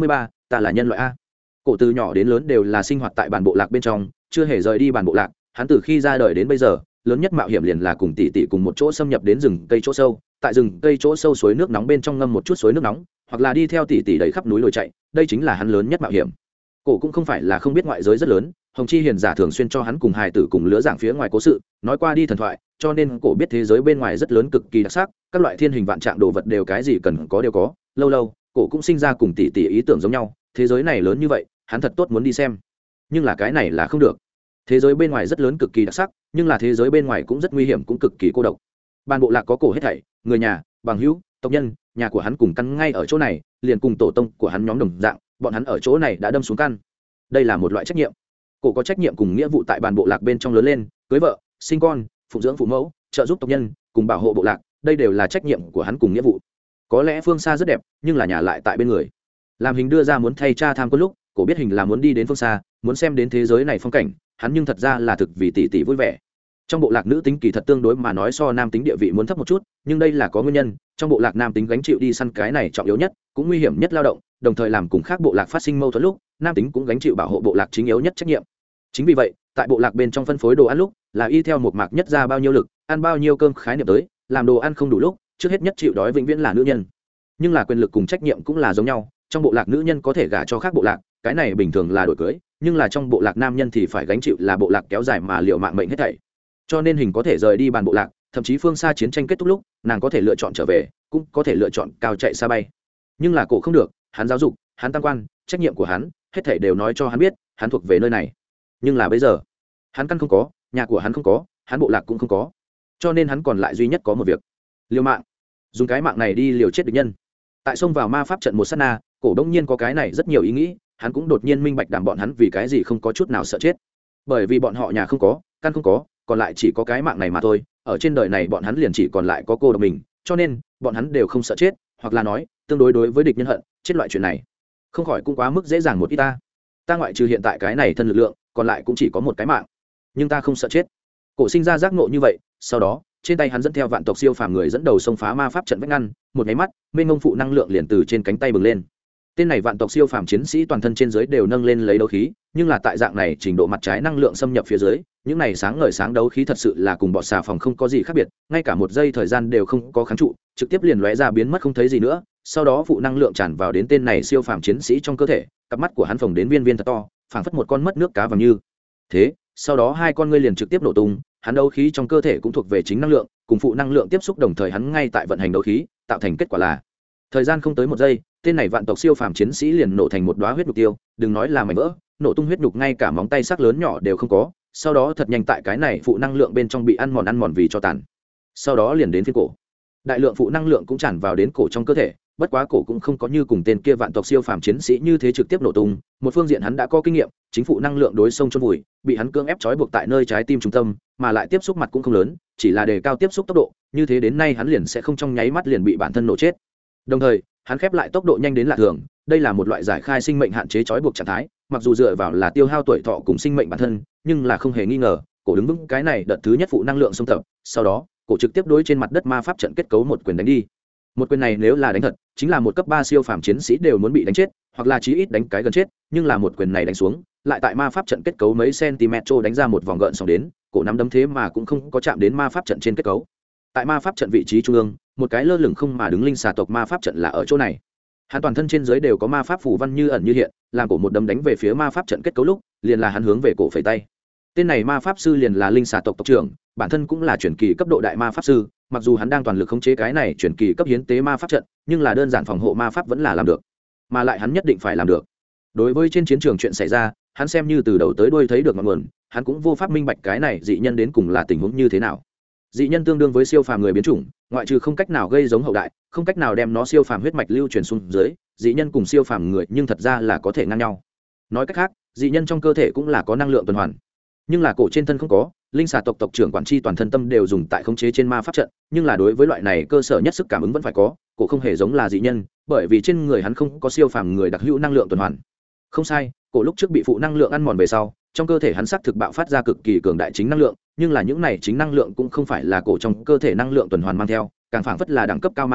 ta là nhân loại a. Cổ từ nhỏ đến lớn đều là sinh hoạt tại bản bộ lạc bên trong, chưa hề rời đi bản bộ lạc. Hắn từ khi ra đời đến bây giờ, lớn nhất mạo hiểm liền là cùng tỷ tỷ cùng một chỗ xâm nhập đến rừng cây chỗ sâu, tại rừng cây chỗ sâu suối nước nóng bên trong ngâm một chút suối nước nóng, hoặc là đi theo tỷ tỷ đẩy khắp núi lồi chạy, đây chính là hắn lớn nhất mạo hiểm. Cổ cũng không phải là không biết ngoại giới rất lớn, Hồng Chi hiền giả thường xuyên cho hắn cùng hài tử cùng lứa giảng phía ngoài cố sự, nói qua đi thần thoại, cho nên cổ biết thế giới bên ngoài rất lớn cực kỳ đặc sắc, các loại thiên hình vạn trạng đồ vật đều cái gì cần có đều có. Lâu lâu, cổ cũng sinh ra cùng tỷ tỷ ý tưởng giống nhau, thế giới này lớn như vậy, hắn thật tốt muốn đi xem. Nhưng là cái này là không được. Thế giới bên ngoài rất lớn cực kỳ đặc sắc, nhưng là thế giới bên ngoài cũng rất nguy hiểm cũng cực kỳ cô độc. Ban bộ lạc có cổ hết thảy, người nhà, bằng hữu, tộc nhân, nhà của hắn cùng căn ngay ở chỗ này, liền cùng tổ tông của hắn nhóm đồng dạng, bọn hắn ở chỗ này đã đâm xuống căn. Đây là một loại trách nhiệm. Cổ có trách nhiệm cùng nghĩa vụ tại bàn bộ lạc bên trong lớn lên, cưới vợ, sinh con, phụng dưỡng phụ mẫu, trợ giúp tộc nhân, cùng bảo hộ bộ lạc, đây đều là trách nhiệm của hắn cùng nghĩa vụ. Có lẽ phương xa rất đẹp, nhưng là nhà lại tại bên người. Làm hình đưa ra muốn thay cha tham quân lúc, cổ biết hình là muốn đi đến phương xa, muốn xem đến thế giới này phong cảnh, hắn nhưng thật ra là thực vì tỷ tỷ vui vẻ. Trong bộ lạc nữ tính kỳ thật tương đối mà nói so nam tính địa vị muốn thấp một chút, nhưng đây là có nguyên nhân, trong bộ lạc nam tính gánh chịu đi săn cái này trọng yếu nhất, cũng nguy hiểm nhất lao động, đồng thời làm cùng khác bộ lạc phát sinh mâu thuẫn lúc, nam tính cũng gánh chịu bảo hộ bộ lạc chính yếu nhất trách nhiệm. Chính vì vậy, tại bộ lạc bên trong phân phối đồ ăn lúc, là y theo một mạc nhất ra bao nhiêu lực, ăn bao nhiêu cơm khái niệm tới, làm đồ ăn không đủ lúc, trước hết nhất chịu đói vĩnh viễn là nữ nhân. Nhưng là quyền lực cùng trách nhiệm cũng là giống nhau, trong bộ lạc nữ nhân có thể gả cho khác bộ lạc, cái này bình thường là đổi cưới, nhưng là trong bộ lạc nam nhân thì phải gánh chịu là bộ lạc kéo dài mà liệu mạng mệnh hết thảy. Cho nên hình có thể rời đi bàn bộ lạc, thậm chí phương xa chiến tranh kết thúc lúc, nàng có thể lựa chọn trở về, cũng có thể lựa chọn cao chạy xa bay. Nhưng là cổ không được, hắn giáo dục, hắn tam quan, trách nhiệm của hắn, hết thảy đều nói cho hắn biết, hắn thuộc về nơi này. Nhưng là bây giờ, hắn căn không có, nhà của hắn không có, hắn bộ lạc cũng không có. Cho nên hắn còn lại duy nhất có một việc, liều mạng, dùng cái mạng này đi liều chết địch nhân. Tại xông vào ma pháp trận một sát na, cổ đông nhiên có cái này rất nhiều ý nghĩ, hắn cũng đột nhiên minh bạch đảm bọn hắn vì cái gì không có chút nào sợ chết. Bởi vì bọn họ nhà không có, căn không có, còn lại chỉ có cái mạng này mà thôi, ở trên đời này bọn hắn liền chỉ còn lại có cô độc mình, cho nên bọn hắn đều không sợ chết, hoặc là nói tương đối với địch nhân hận chết loại chuyện này không khỏi cũng quá mức dễ dàng một ít. Ta ngoại trừ hiện tại cái này thân lực lượng, còn lại cũng chỉ có một cái mạng, nhưng ta không sợ chết. Cổ sinh ra giác ngộ như vậy, sau đó trên tay hắn dẫn theo vạn tộc siêu phàm người dẫn đầu xông phá ma pháp trận vách ngăn, một cái mắt mênh mông phụ năng lượng liền từ trên cánh tay bừng lên. Tên này vạn tộc siêu phàm chiến sĩ toàn thân trên dưới đều nâng lên lấy đấu khí, nhưng là tại dạng này trình độ mặt trái năng lượng xâm nhập phía dưới, những này sáng ngời sáng đấu khí thật sự là cùng bọt xà phòng không có gì khác biệt, ngay cả một giây thời gian đều không có kháng trụ, trực tiếp liền lóe ra biến mất không thấy gì nữa. Sau đó phụ năng lượng tràn vào đến tên này siêu phàm chiến sĩ trong cơ thể, cặp mắt của hắn phồng đến viên viên thật to, phảng phất một con mất nước cá vàng như thế. Sau đó hai con ngươi liền trực tiếp nổ tung, hắn đấu khí trong cơ thể cũng thuộc về chính năng lượng, cùng phụ năng lượng tiếp xúc đồng thời hắn ngay tại vận hành đấu khí, tạo thành kết quả là thời gian không tới một giây, tên này vạn tộc siêu phàm chiến sĩ liền nổ thành một đóa huyết nhục tiêu, đừng nói là mảnh vỡ, nổ tung huyết nhục ngay cả móng tay sắc lớn nhỏ đều không có. Sau đó thật nhanh tại cái này phụ năng lượng bên trong bị ăn mòn vì cho tàn. Sau đó liền đến phiên cổ, đại lượng phụ năng lượng cũng tràn vào đến cổ trong cơ thể, bất quá cổ cũng không có như cùng tên kia vạn tộc siêu phàm chiến sĩ như thế trực tiếp nổ tung, một phương diện hắn đã có kinh nghiệm, chính phụ năng lượng đối xông chôn vùi, bị hắn cưỡng ép trói buộc tại nơi trái tim trung tâm, mà lại tiếp xúc mặt cũng không lớn, chỉ là đề cao tiếp xúc tốc độ, như thế đến nay hắn liền sẽ không trong nháy mắt liền bị bản thân nổ chết. Đồng thời, hắn khép lại tốc độ nhanh đến lạ thường, đây là một loại giải khai sinh mệnh hạn chế trói buộc trạng thái, mặc dù dựa vào là tiêu hao tuổi thọ cùng sinh mệnh bản thân, nhưng là không hề nghi ngờ, cổ đứng vững cái này đợt thứ nhất phụ năng lượng xông tập, sau đó, cổ trực tiếp đối trên mặt đất ma pháp trận kết cấu một quyền đánh đi. Một quyền này nếu là đánh thật, chính là một cấp 3 siêu phàm chiến sĩ đều muốn bị đánh chết, hoặc là chí ít đánh cái gần chết, nhưng là một quyền này đánh xuống, lại tại ma pháp trận kết cấu mấy cm trô đánh ra một vòng gợn sóng đến, cổ nắm đấm thế mà cũng không có chạm đến ma pháp trận trên kết cấu. Tại ma pháp trận vị trí trung ương, một cái lơ lửng không mà đứng linh xà tộc ma pháp trận là ở chỗ này. Hắn toàn thân trên dưới đều có ma pháp phù văn như ẩn như hiện, làm cổ một đấm đánh về phía ma pháp trận kết cấu lúc, liền là hắn hướng về cổ phẩy tay. Tên này ma pháp sư liền là linh xà tộc tộc trưởng, bản thân cũng là truyền kỳ cấp độ đại ma pháp sư, mặc dù hắn đang toàn lực khống chế cái này truyền kỳ cấp hiến tế ma pháp trận, nhưng là đơn giản phòng hộ ma pháp vẫn là làm được, mà lại hắn nhất định phải làm được. Đối với trên chiến trường chuyện xảy ra, hắn xem như từ đầu tới đuôi thấy được ngọn nguồn, hắn cũng vô pháp minh bạch cái này dị nhân đến cùng là tình huống như thế nào. Dị nhân tương đương với siêu phàm người biến chủng, ngoại trừ không cách nào gây giống hậu đại, không cách nào đem nó siêu phàm huyết mạch lưu truyền xuống dưới, dị nhân cùng siêu phàm người nhưng thật ra là có thể ngang nhau. Nói cách khác, dị nhân trong cơ thể cũng là có năng lượng tuần hoàn, nhưng là cổ trên thân không có. Linh xà tộc tộc trưởng quản tri toàn thân tâm đều dùng tại khống chế trên ma pháp trận, nhưng là đối với loại này cơ sở nhất sức cảm ứng vẫn phải có. Cổ không hề giống là dị nhân, bởi vì trên người hắn không có siêu phàm người đặc hữu năng lượng tuần hoàn. Không sai, cổ lúc trước bị phụ năng lượng ăn mòn về sau, trong cơ thể hắn xác thực bạo phát ra cực kỳ cường đại chính năng lượng, nhưng là những này chính năng lượng cũng không phải là cổ trong cơ thể năng lượng tuần hoàn mang theo, càng phảng phất là đẳng cấp cao ma thú,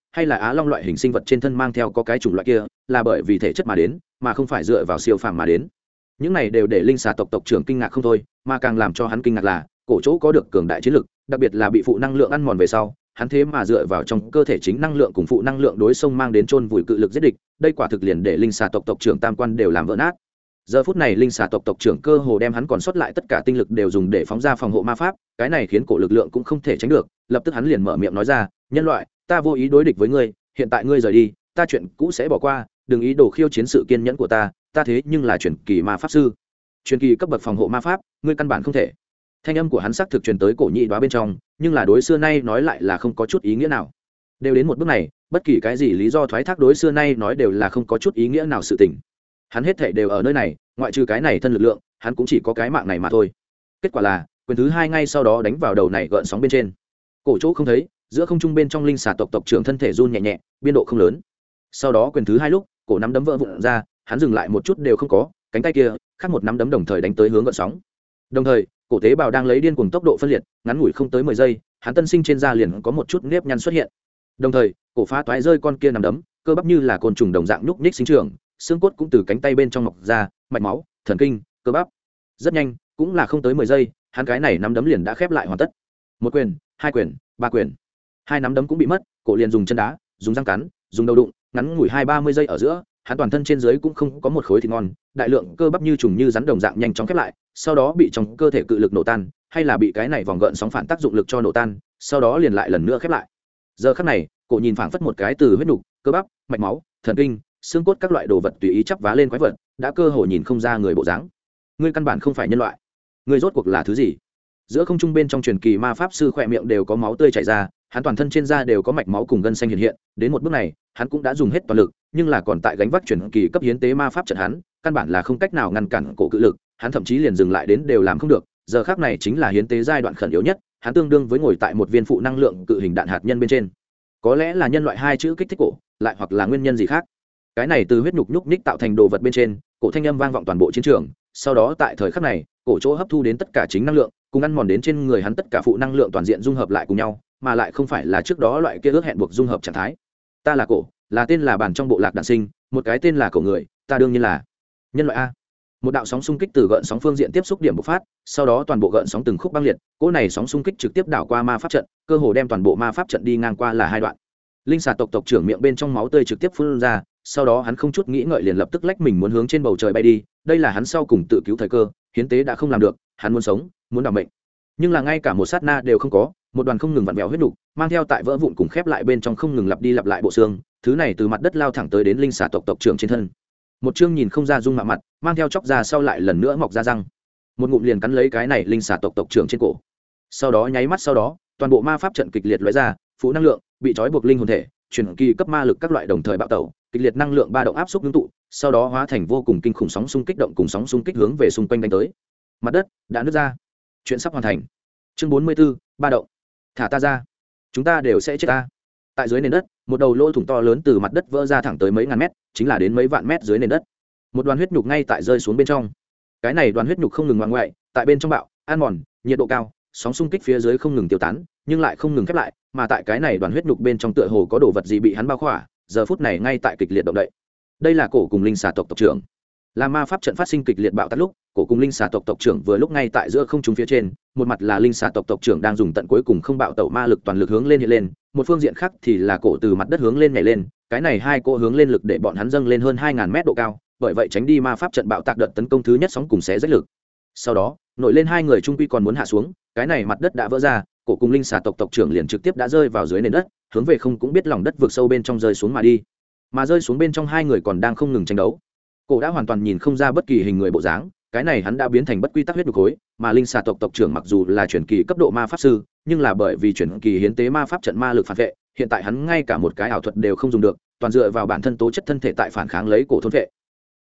hay là á long loại hình sinh vật trên thân mang theo có cái chủng loại kia là bởi vì thể chất mà đến mà không phải dựa vào siêu phàm mà đến. Những này đều để linh xà tộc tộc trưởng kinh ngạc không thôi, mà càng làm cho hắn kinh ngạc là cổ chỗ có được cường đại chiến lực, đặc biệt là bị phụ năng lượng ăn mòn về sau, hắn thế mà dựa vào trong cơ thể chính năng lượng cùng phụ năng lượng đối xông mang đến chôn vùi cự lực giết địch, đây quả thực liền để linh xà tộc tộc trưởng tam quan đều làm vỡ nát. Giờ phút này linh xà tộc tộc trưởng cơ hồ đem hắn còn sót lại tất cả tinh lực đều dùng để phóng ra phòng hộ ma pháp, cái này khiến cổ lực lượng cũng không thể tránh được, lập tức hắn liền mở miệng nói ra, nhân loại, ta vô ý đối địch với ngươi, hiện tại ngươi rời đi, ta chuyện cũ sẽ bỏ qua, đừng ý đồ khiêu chiến sự kiên nhẫn của ta thế nhưng là truyền kỳ ma pháp sư, truyền kỳ cấp bậc phòng hộ ma pháp, ngươi căn bản không thể. Thanh âm của hắn xác thực truyền tới cổ nhị đoá bên trong, nhưng là đối xưa nay nói lại là không có chút ý nghĩa nào. Đều đến một bước này, bất kỳ cái gì lý do thoái thác đối xưa nay nói đều là không có chút ý nghĩa nào sự tình. Hắn hết thảy đều ở nơi này, ngoại trừ cái này thân lực lượng, hắn cũng chỉ có cái mạng này mà thôi. Kết quả là, quyền thứ hai ngay sau đó đánh vào đầu này gợn sóng bên trên. Cổ chỗ không thấy, giữa không trung bên trong linh xà tộc tộc trưởng thân thể run nhẹ nhẹ, biên độ không lớn. Sau đó quyền thứ hai lúc, cổ nắm đấm vỡ vụn ra, hắn dừng lại một chút đều không có, cánh tay kia, khác một nắm đấm đồng thời đánh tới hướng gợn sóng. Đồng thời, cổ tế bào đang lấy điên cuồng tốc độ phân liệt, ngắn ngủi không tới 10 giây, hắn tân sinh trên da liền có một chút nếp nhăn xuất hiện. Đồng thời, cổ phá toái rơi con kia nắm đấm, cơ bắp như là côn trùng đồng dạng nhúc nhích sinh trưởng, xương cốt cũng từ cánh tay bên trong mọc ra, mạch máu, thần kinh, cơ bắp. Rất nhanh, cũng là không tới 10 giây, hắn cái này nắm đấm liền đã khép lại hoàn tất. Một quyền, hai quyền, ba quyền. Hai nắm đấm cũng bị mất, cổ liền dùng chân đá, dùng răng cắn, dùng đầu đụng, ngắn ngủi 20-30 giây ở giữa, hắn toàn thân trên dưới cũng không có một khối thịt ngon, đại lượng cơ bắp như trùng như rắn đồng dạng nhanh chóng khép lại, sau đó bị trong cơ thể cự lực nổ tan, hay là bị cái này vòng gợn sóng phản tác dụng lực cho nổ tan, sau đó liền lại lần nữa khép lại. Giờ khắc này, cổ nhìn phảng phất một cái từ huyết nục, cơ bắp, mạch máu, thần kinh, xương cốt các loại đồ vật tùy ý chắp vá lên quái vật, đã cơ hồ nhìn không ra người bộ dáng. Ngươi căn bản không phải nhân loại, ngươi rốt cuộc là thứ gì? Giữa không trung bên trong truyền kỳ ma pháp sư khỏe miệng đều có máu tươi chảy ra, hắn toàn thân trên da đều có mạch máu cùng gân xanh hiện hiện, đến một bước này, hắn cũng đã dùng hết toàn lực, nhưng là còn tại gánh vác truyền kỳ cấp hiến tế ma pháp trận hắn, căn bản là không cách nào ngăn cản cổ cự lực, hắn thậm chí liền dừng lại đến đều làm không được. Giờ khắc này chính là hiến tế giai đoạn khẩn yếu nhất, hắn tương đương với ngồi tại một viên phụ năng lượng cự hình đạn hạt nhân bên trên. Có lẽ là nhân loại hai chữ kích thích cổ, lại hoặc là nguyên nhân gì khác. Cái này từ huyết nhục nhúc nhích tạo thành đồ vật bên trên, cổ thanh âm vang vọng toàn bộ chiến trường, sau đó tại thời khắc này, cổ chỗ hấp thu đến tất cả chính năng lượng, cùng ăn mòn đến trên người hắn tất cả phụ năng lượng toàn diện dung hợp lại cùng nhau, mà lại không phải là trước đó loại kia ước hẹn buộc dung hợp trạng thái. Ta là cổ, là tên là bản trong bộ lạc đản sinh, một cái tên là cổ người, ta đương nhiên là nhân loại a. Một đạo sóng xung kích từ gợn sóng phương diện tiếp xúc điểm bộc phát, sau đó toàn bộ gợn sóng từng khúc băng liệt, cỗ này sóng xung kích trực tiếp đảo qua ma pháp trận, cơ hồ đem toàn bộ ma pháp trận đi ngang qua là hai đoạn. Linh xà tộc tộc trưởng miệng bên trong máu tươi trực tiếp phun ra, sau đó hắn không chút nghĩ ngợi liền lập tức lách mình muốn hướng trên bầu trời bay đi, đây là hắn sau cùng tự cứu thời cơ, hiến tế đã không làm được, hắn muốn sống, muốn đảm mệnh. Nhưng là ngay cả một sát na đều không có, một đoàn không ngừng vặn vẹo huyết nục, mang theo tại vỡ vụn cùng khép lại bên trong không ngừng lặp đi lặp lại bộ xương, thứ này từ mặt đất lao thẳng tới đến linh xà tộc tộc trưởng trên thân. Một chương nhìn không ra dung mạo mặt, mang theo chóc ra sau lại lần nữa mọc ra răng, một ngụm liền cắn lấy cái này linh xà tộc tộc trưởng trên cổ. Sau đó nháy mắt sau đó, toàn bộ ma pháp trận kịch liệt lóe ra, phụ năng lượng bị trói buộc linh hồn thể, truyền kỳ cấp ma lực các loại đồng thời bạo tẩu, kịch liệt năng lượng ba động áp xúc ngưng tụ, sau đó hóa thành vô cùng kinh khủng sóng xung kích động cùng sóng xung kích hướng về xung quanh đánh tới. Mặt đất đã nứt ra. Chuyện sắp hoàn thành. Chương 44, ba động. Thả ta ra, chúng ta đều sẽ chết ta. Tại dưới nền đất, một đầu lỗ thủng to lớn từ mặt đất vỡ ra thẳng tới mấy ngàn mét, chính là đến mấy vạn mét dưới nền đất. Một đoàn huyết nhục ngay tại rơi xuống bên trong. Cái này đoàn huyết nhục không ngừng ngoại ngoại, tại bên trong bạo, ăn mòn, nhiệt độ cao, sóng xung kích phía dưới không ngừng tiêu tán, nhưng lại không ngừng khép lại, mà tại cái này đoàn huyết nhục bên trong tựa hồ có đồ vật gì bị hắn bao khỏa, giờ phút này ngay tại kịch liệt động đậy. Đây là cổ cùng linh xà tộc tộc trưởng. Là ma pháp trận phát sinh kịch liệt bạo tắt lúc, cổ cùng linh xà tộc tộc trưởng vừa lúc ngay tại giữa không trung phía trên, một mặt là linh xà tộc tộc trưởng đang dùng tận cuối cùng không bạo tẩu ma lực toàn lực hướng lên hiện lên, một phương diện khác thì là cổ từ mặt đất hướng lên nhảy lên, cái này hai cỗ hướng lên lực để bọn hắn dâng lên hơn 2000 mét độ cao, bởi vậy tránh đi ma pháp trận bạo tạc đợt tấn công thứ nhất sóng cùng xé rách lực. Sau đó, nổi lên hai người trung quy còn muốn hạ xuống, cái này mặt đất đã vỡ ra, cổ cùng linh xà tộc tộc trưởng liền trực tiếp đã rơi vào dưới nền đất, hướng về không cũng biết lòng đất vượt sâu bên trong rơi xuống mà đi. Mà rơi xuống bên trong hai người còn đang không ngừng tranh đấu. Cổ đã hoàn toàn nhìn không ra bất kỳ hình người bộ dáng, cái này hắn đã biến thành bất quy tắc huyết nhục khối, mà linh xà tộc tộc trưởng mặc dù là chuyển kỳ cấp độ ma pháp sư, nhưng là bởi vì chuyển kỳ hiến tế ma pháp trận ma lực phản vệ, hiện tại hắn ngay cả một cái ảo thuật đều không dùng được, toàn dựa vào bản thân tố chất thân thể tại phản kháng lấy cổ thôn vệ.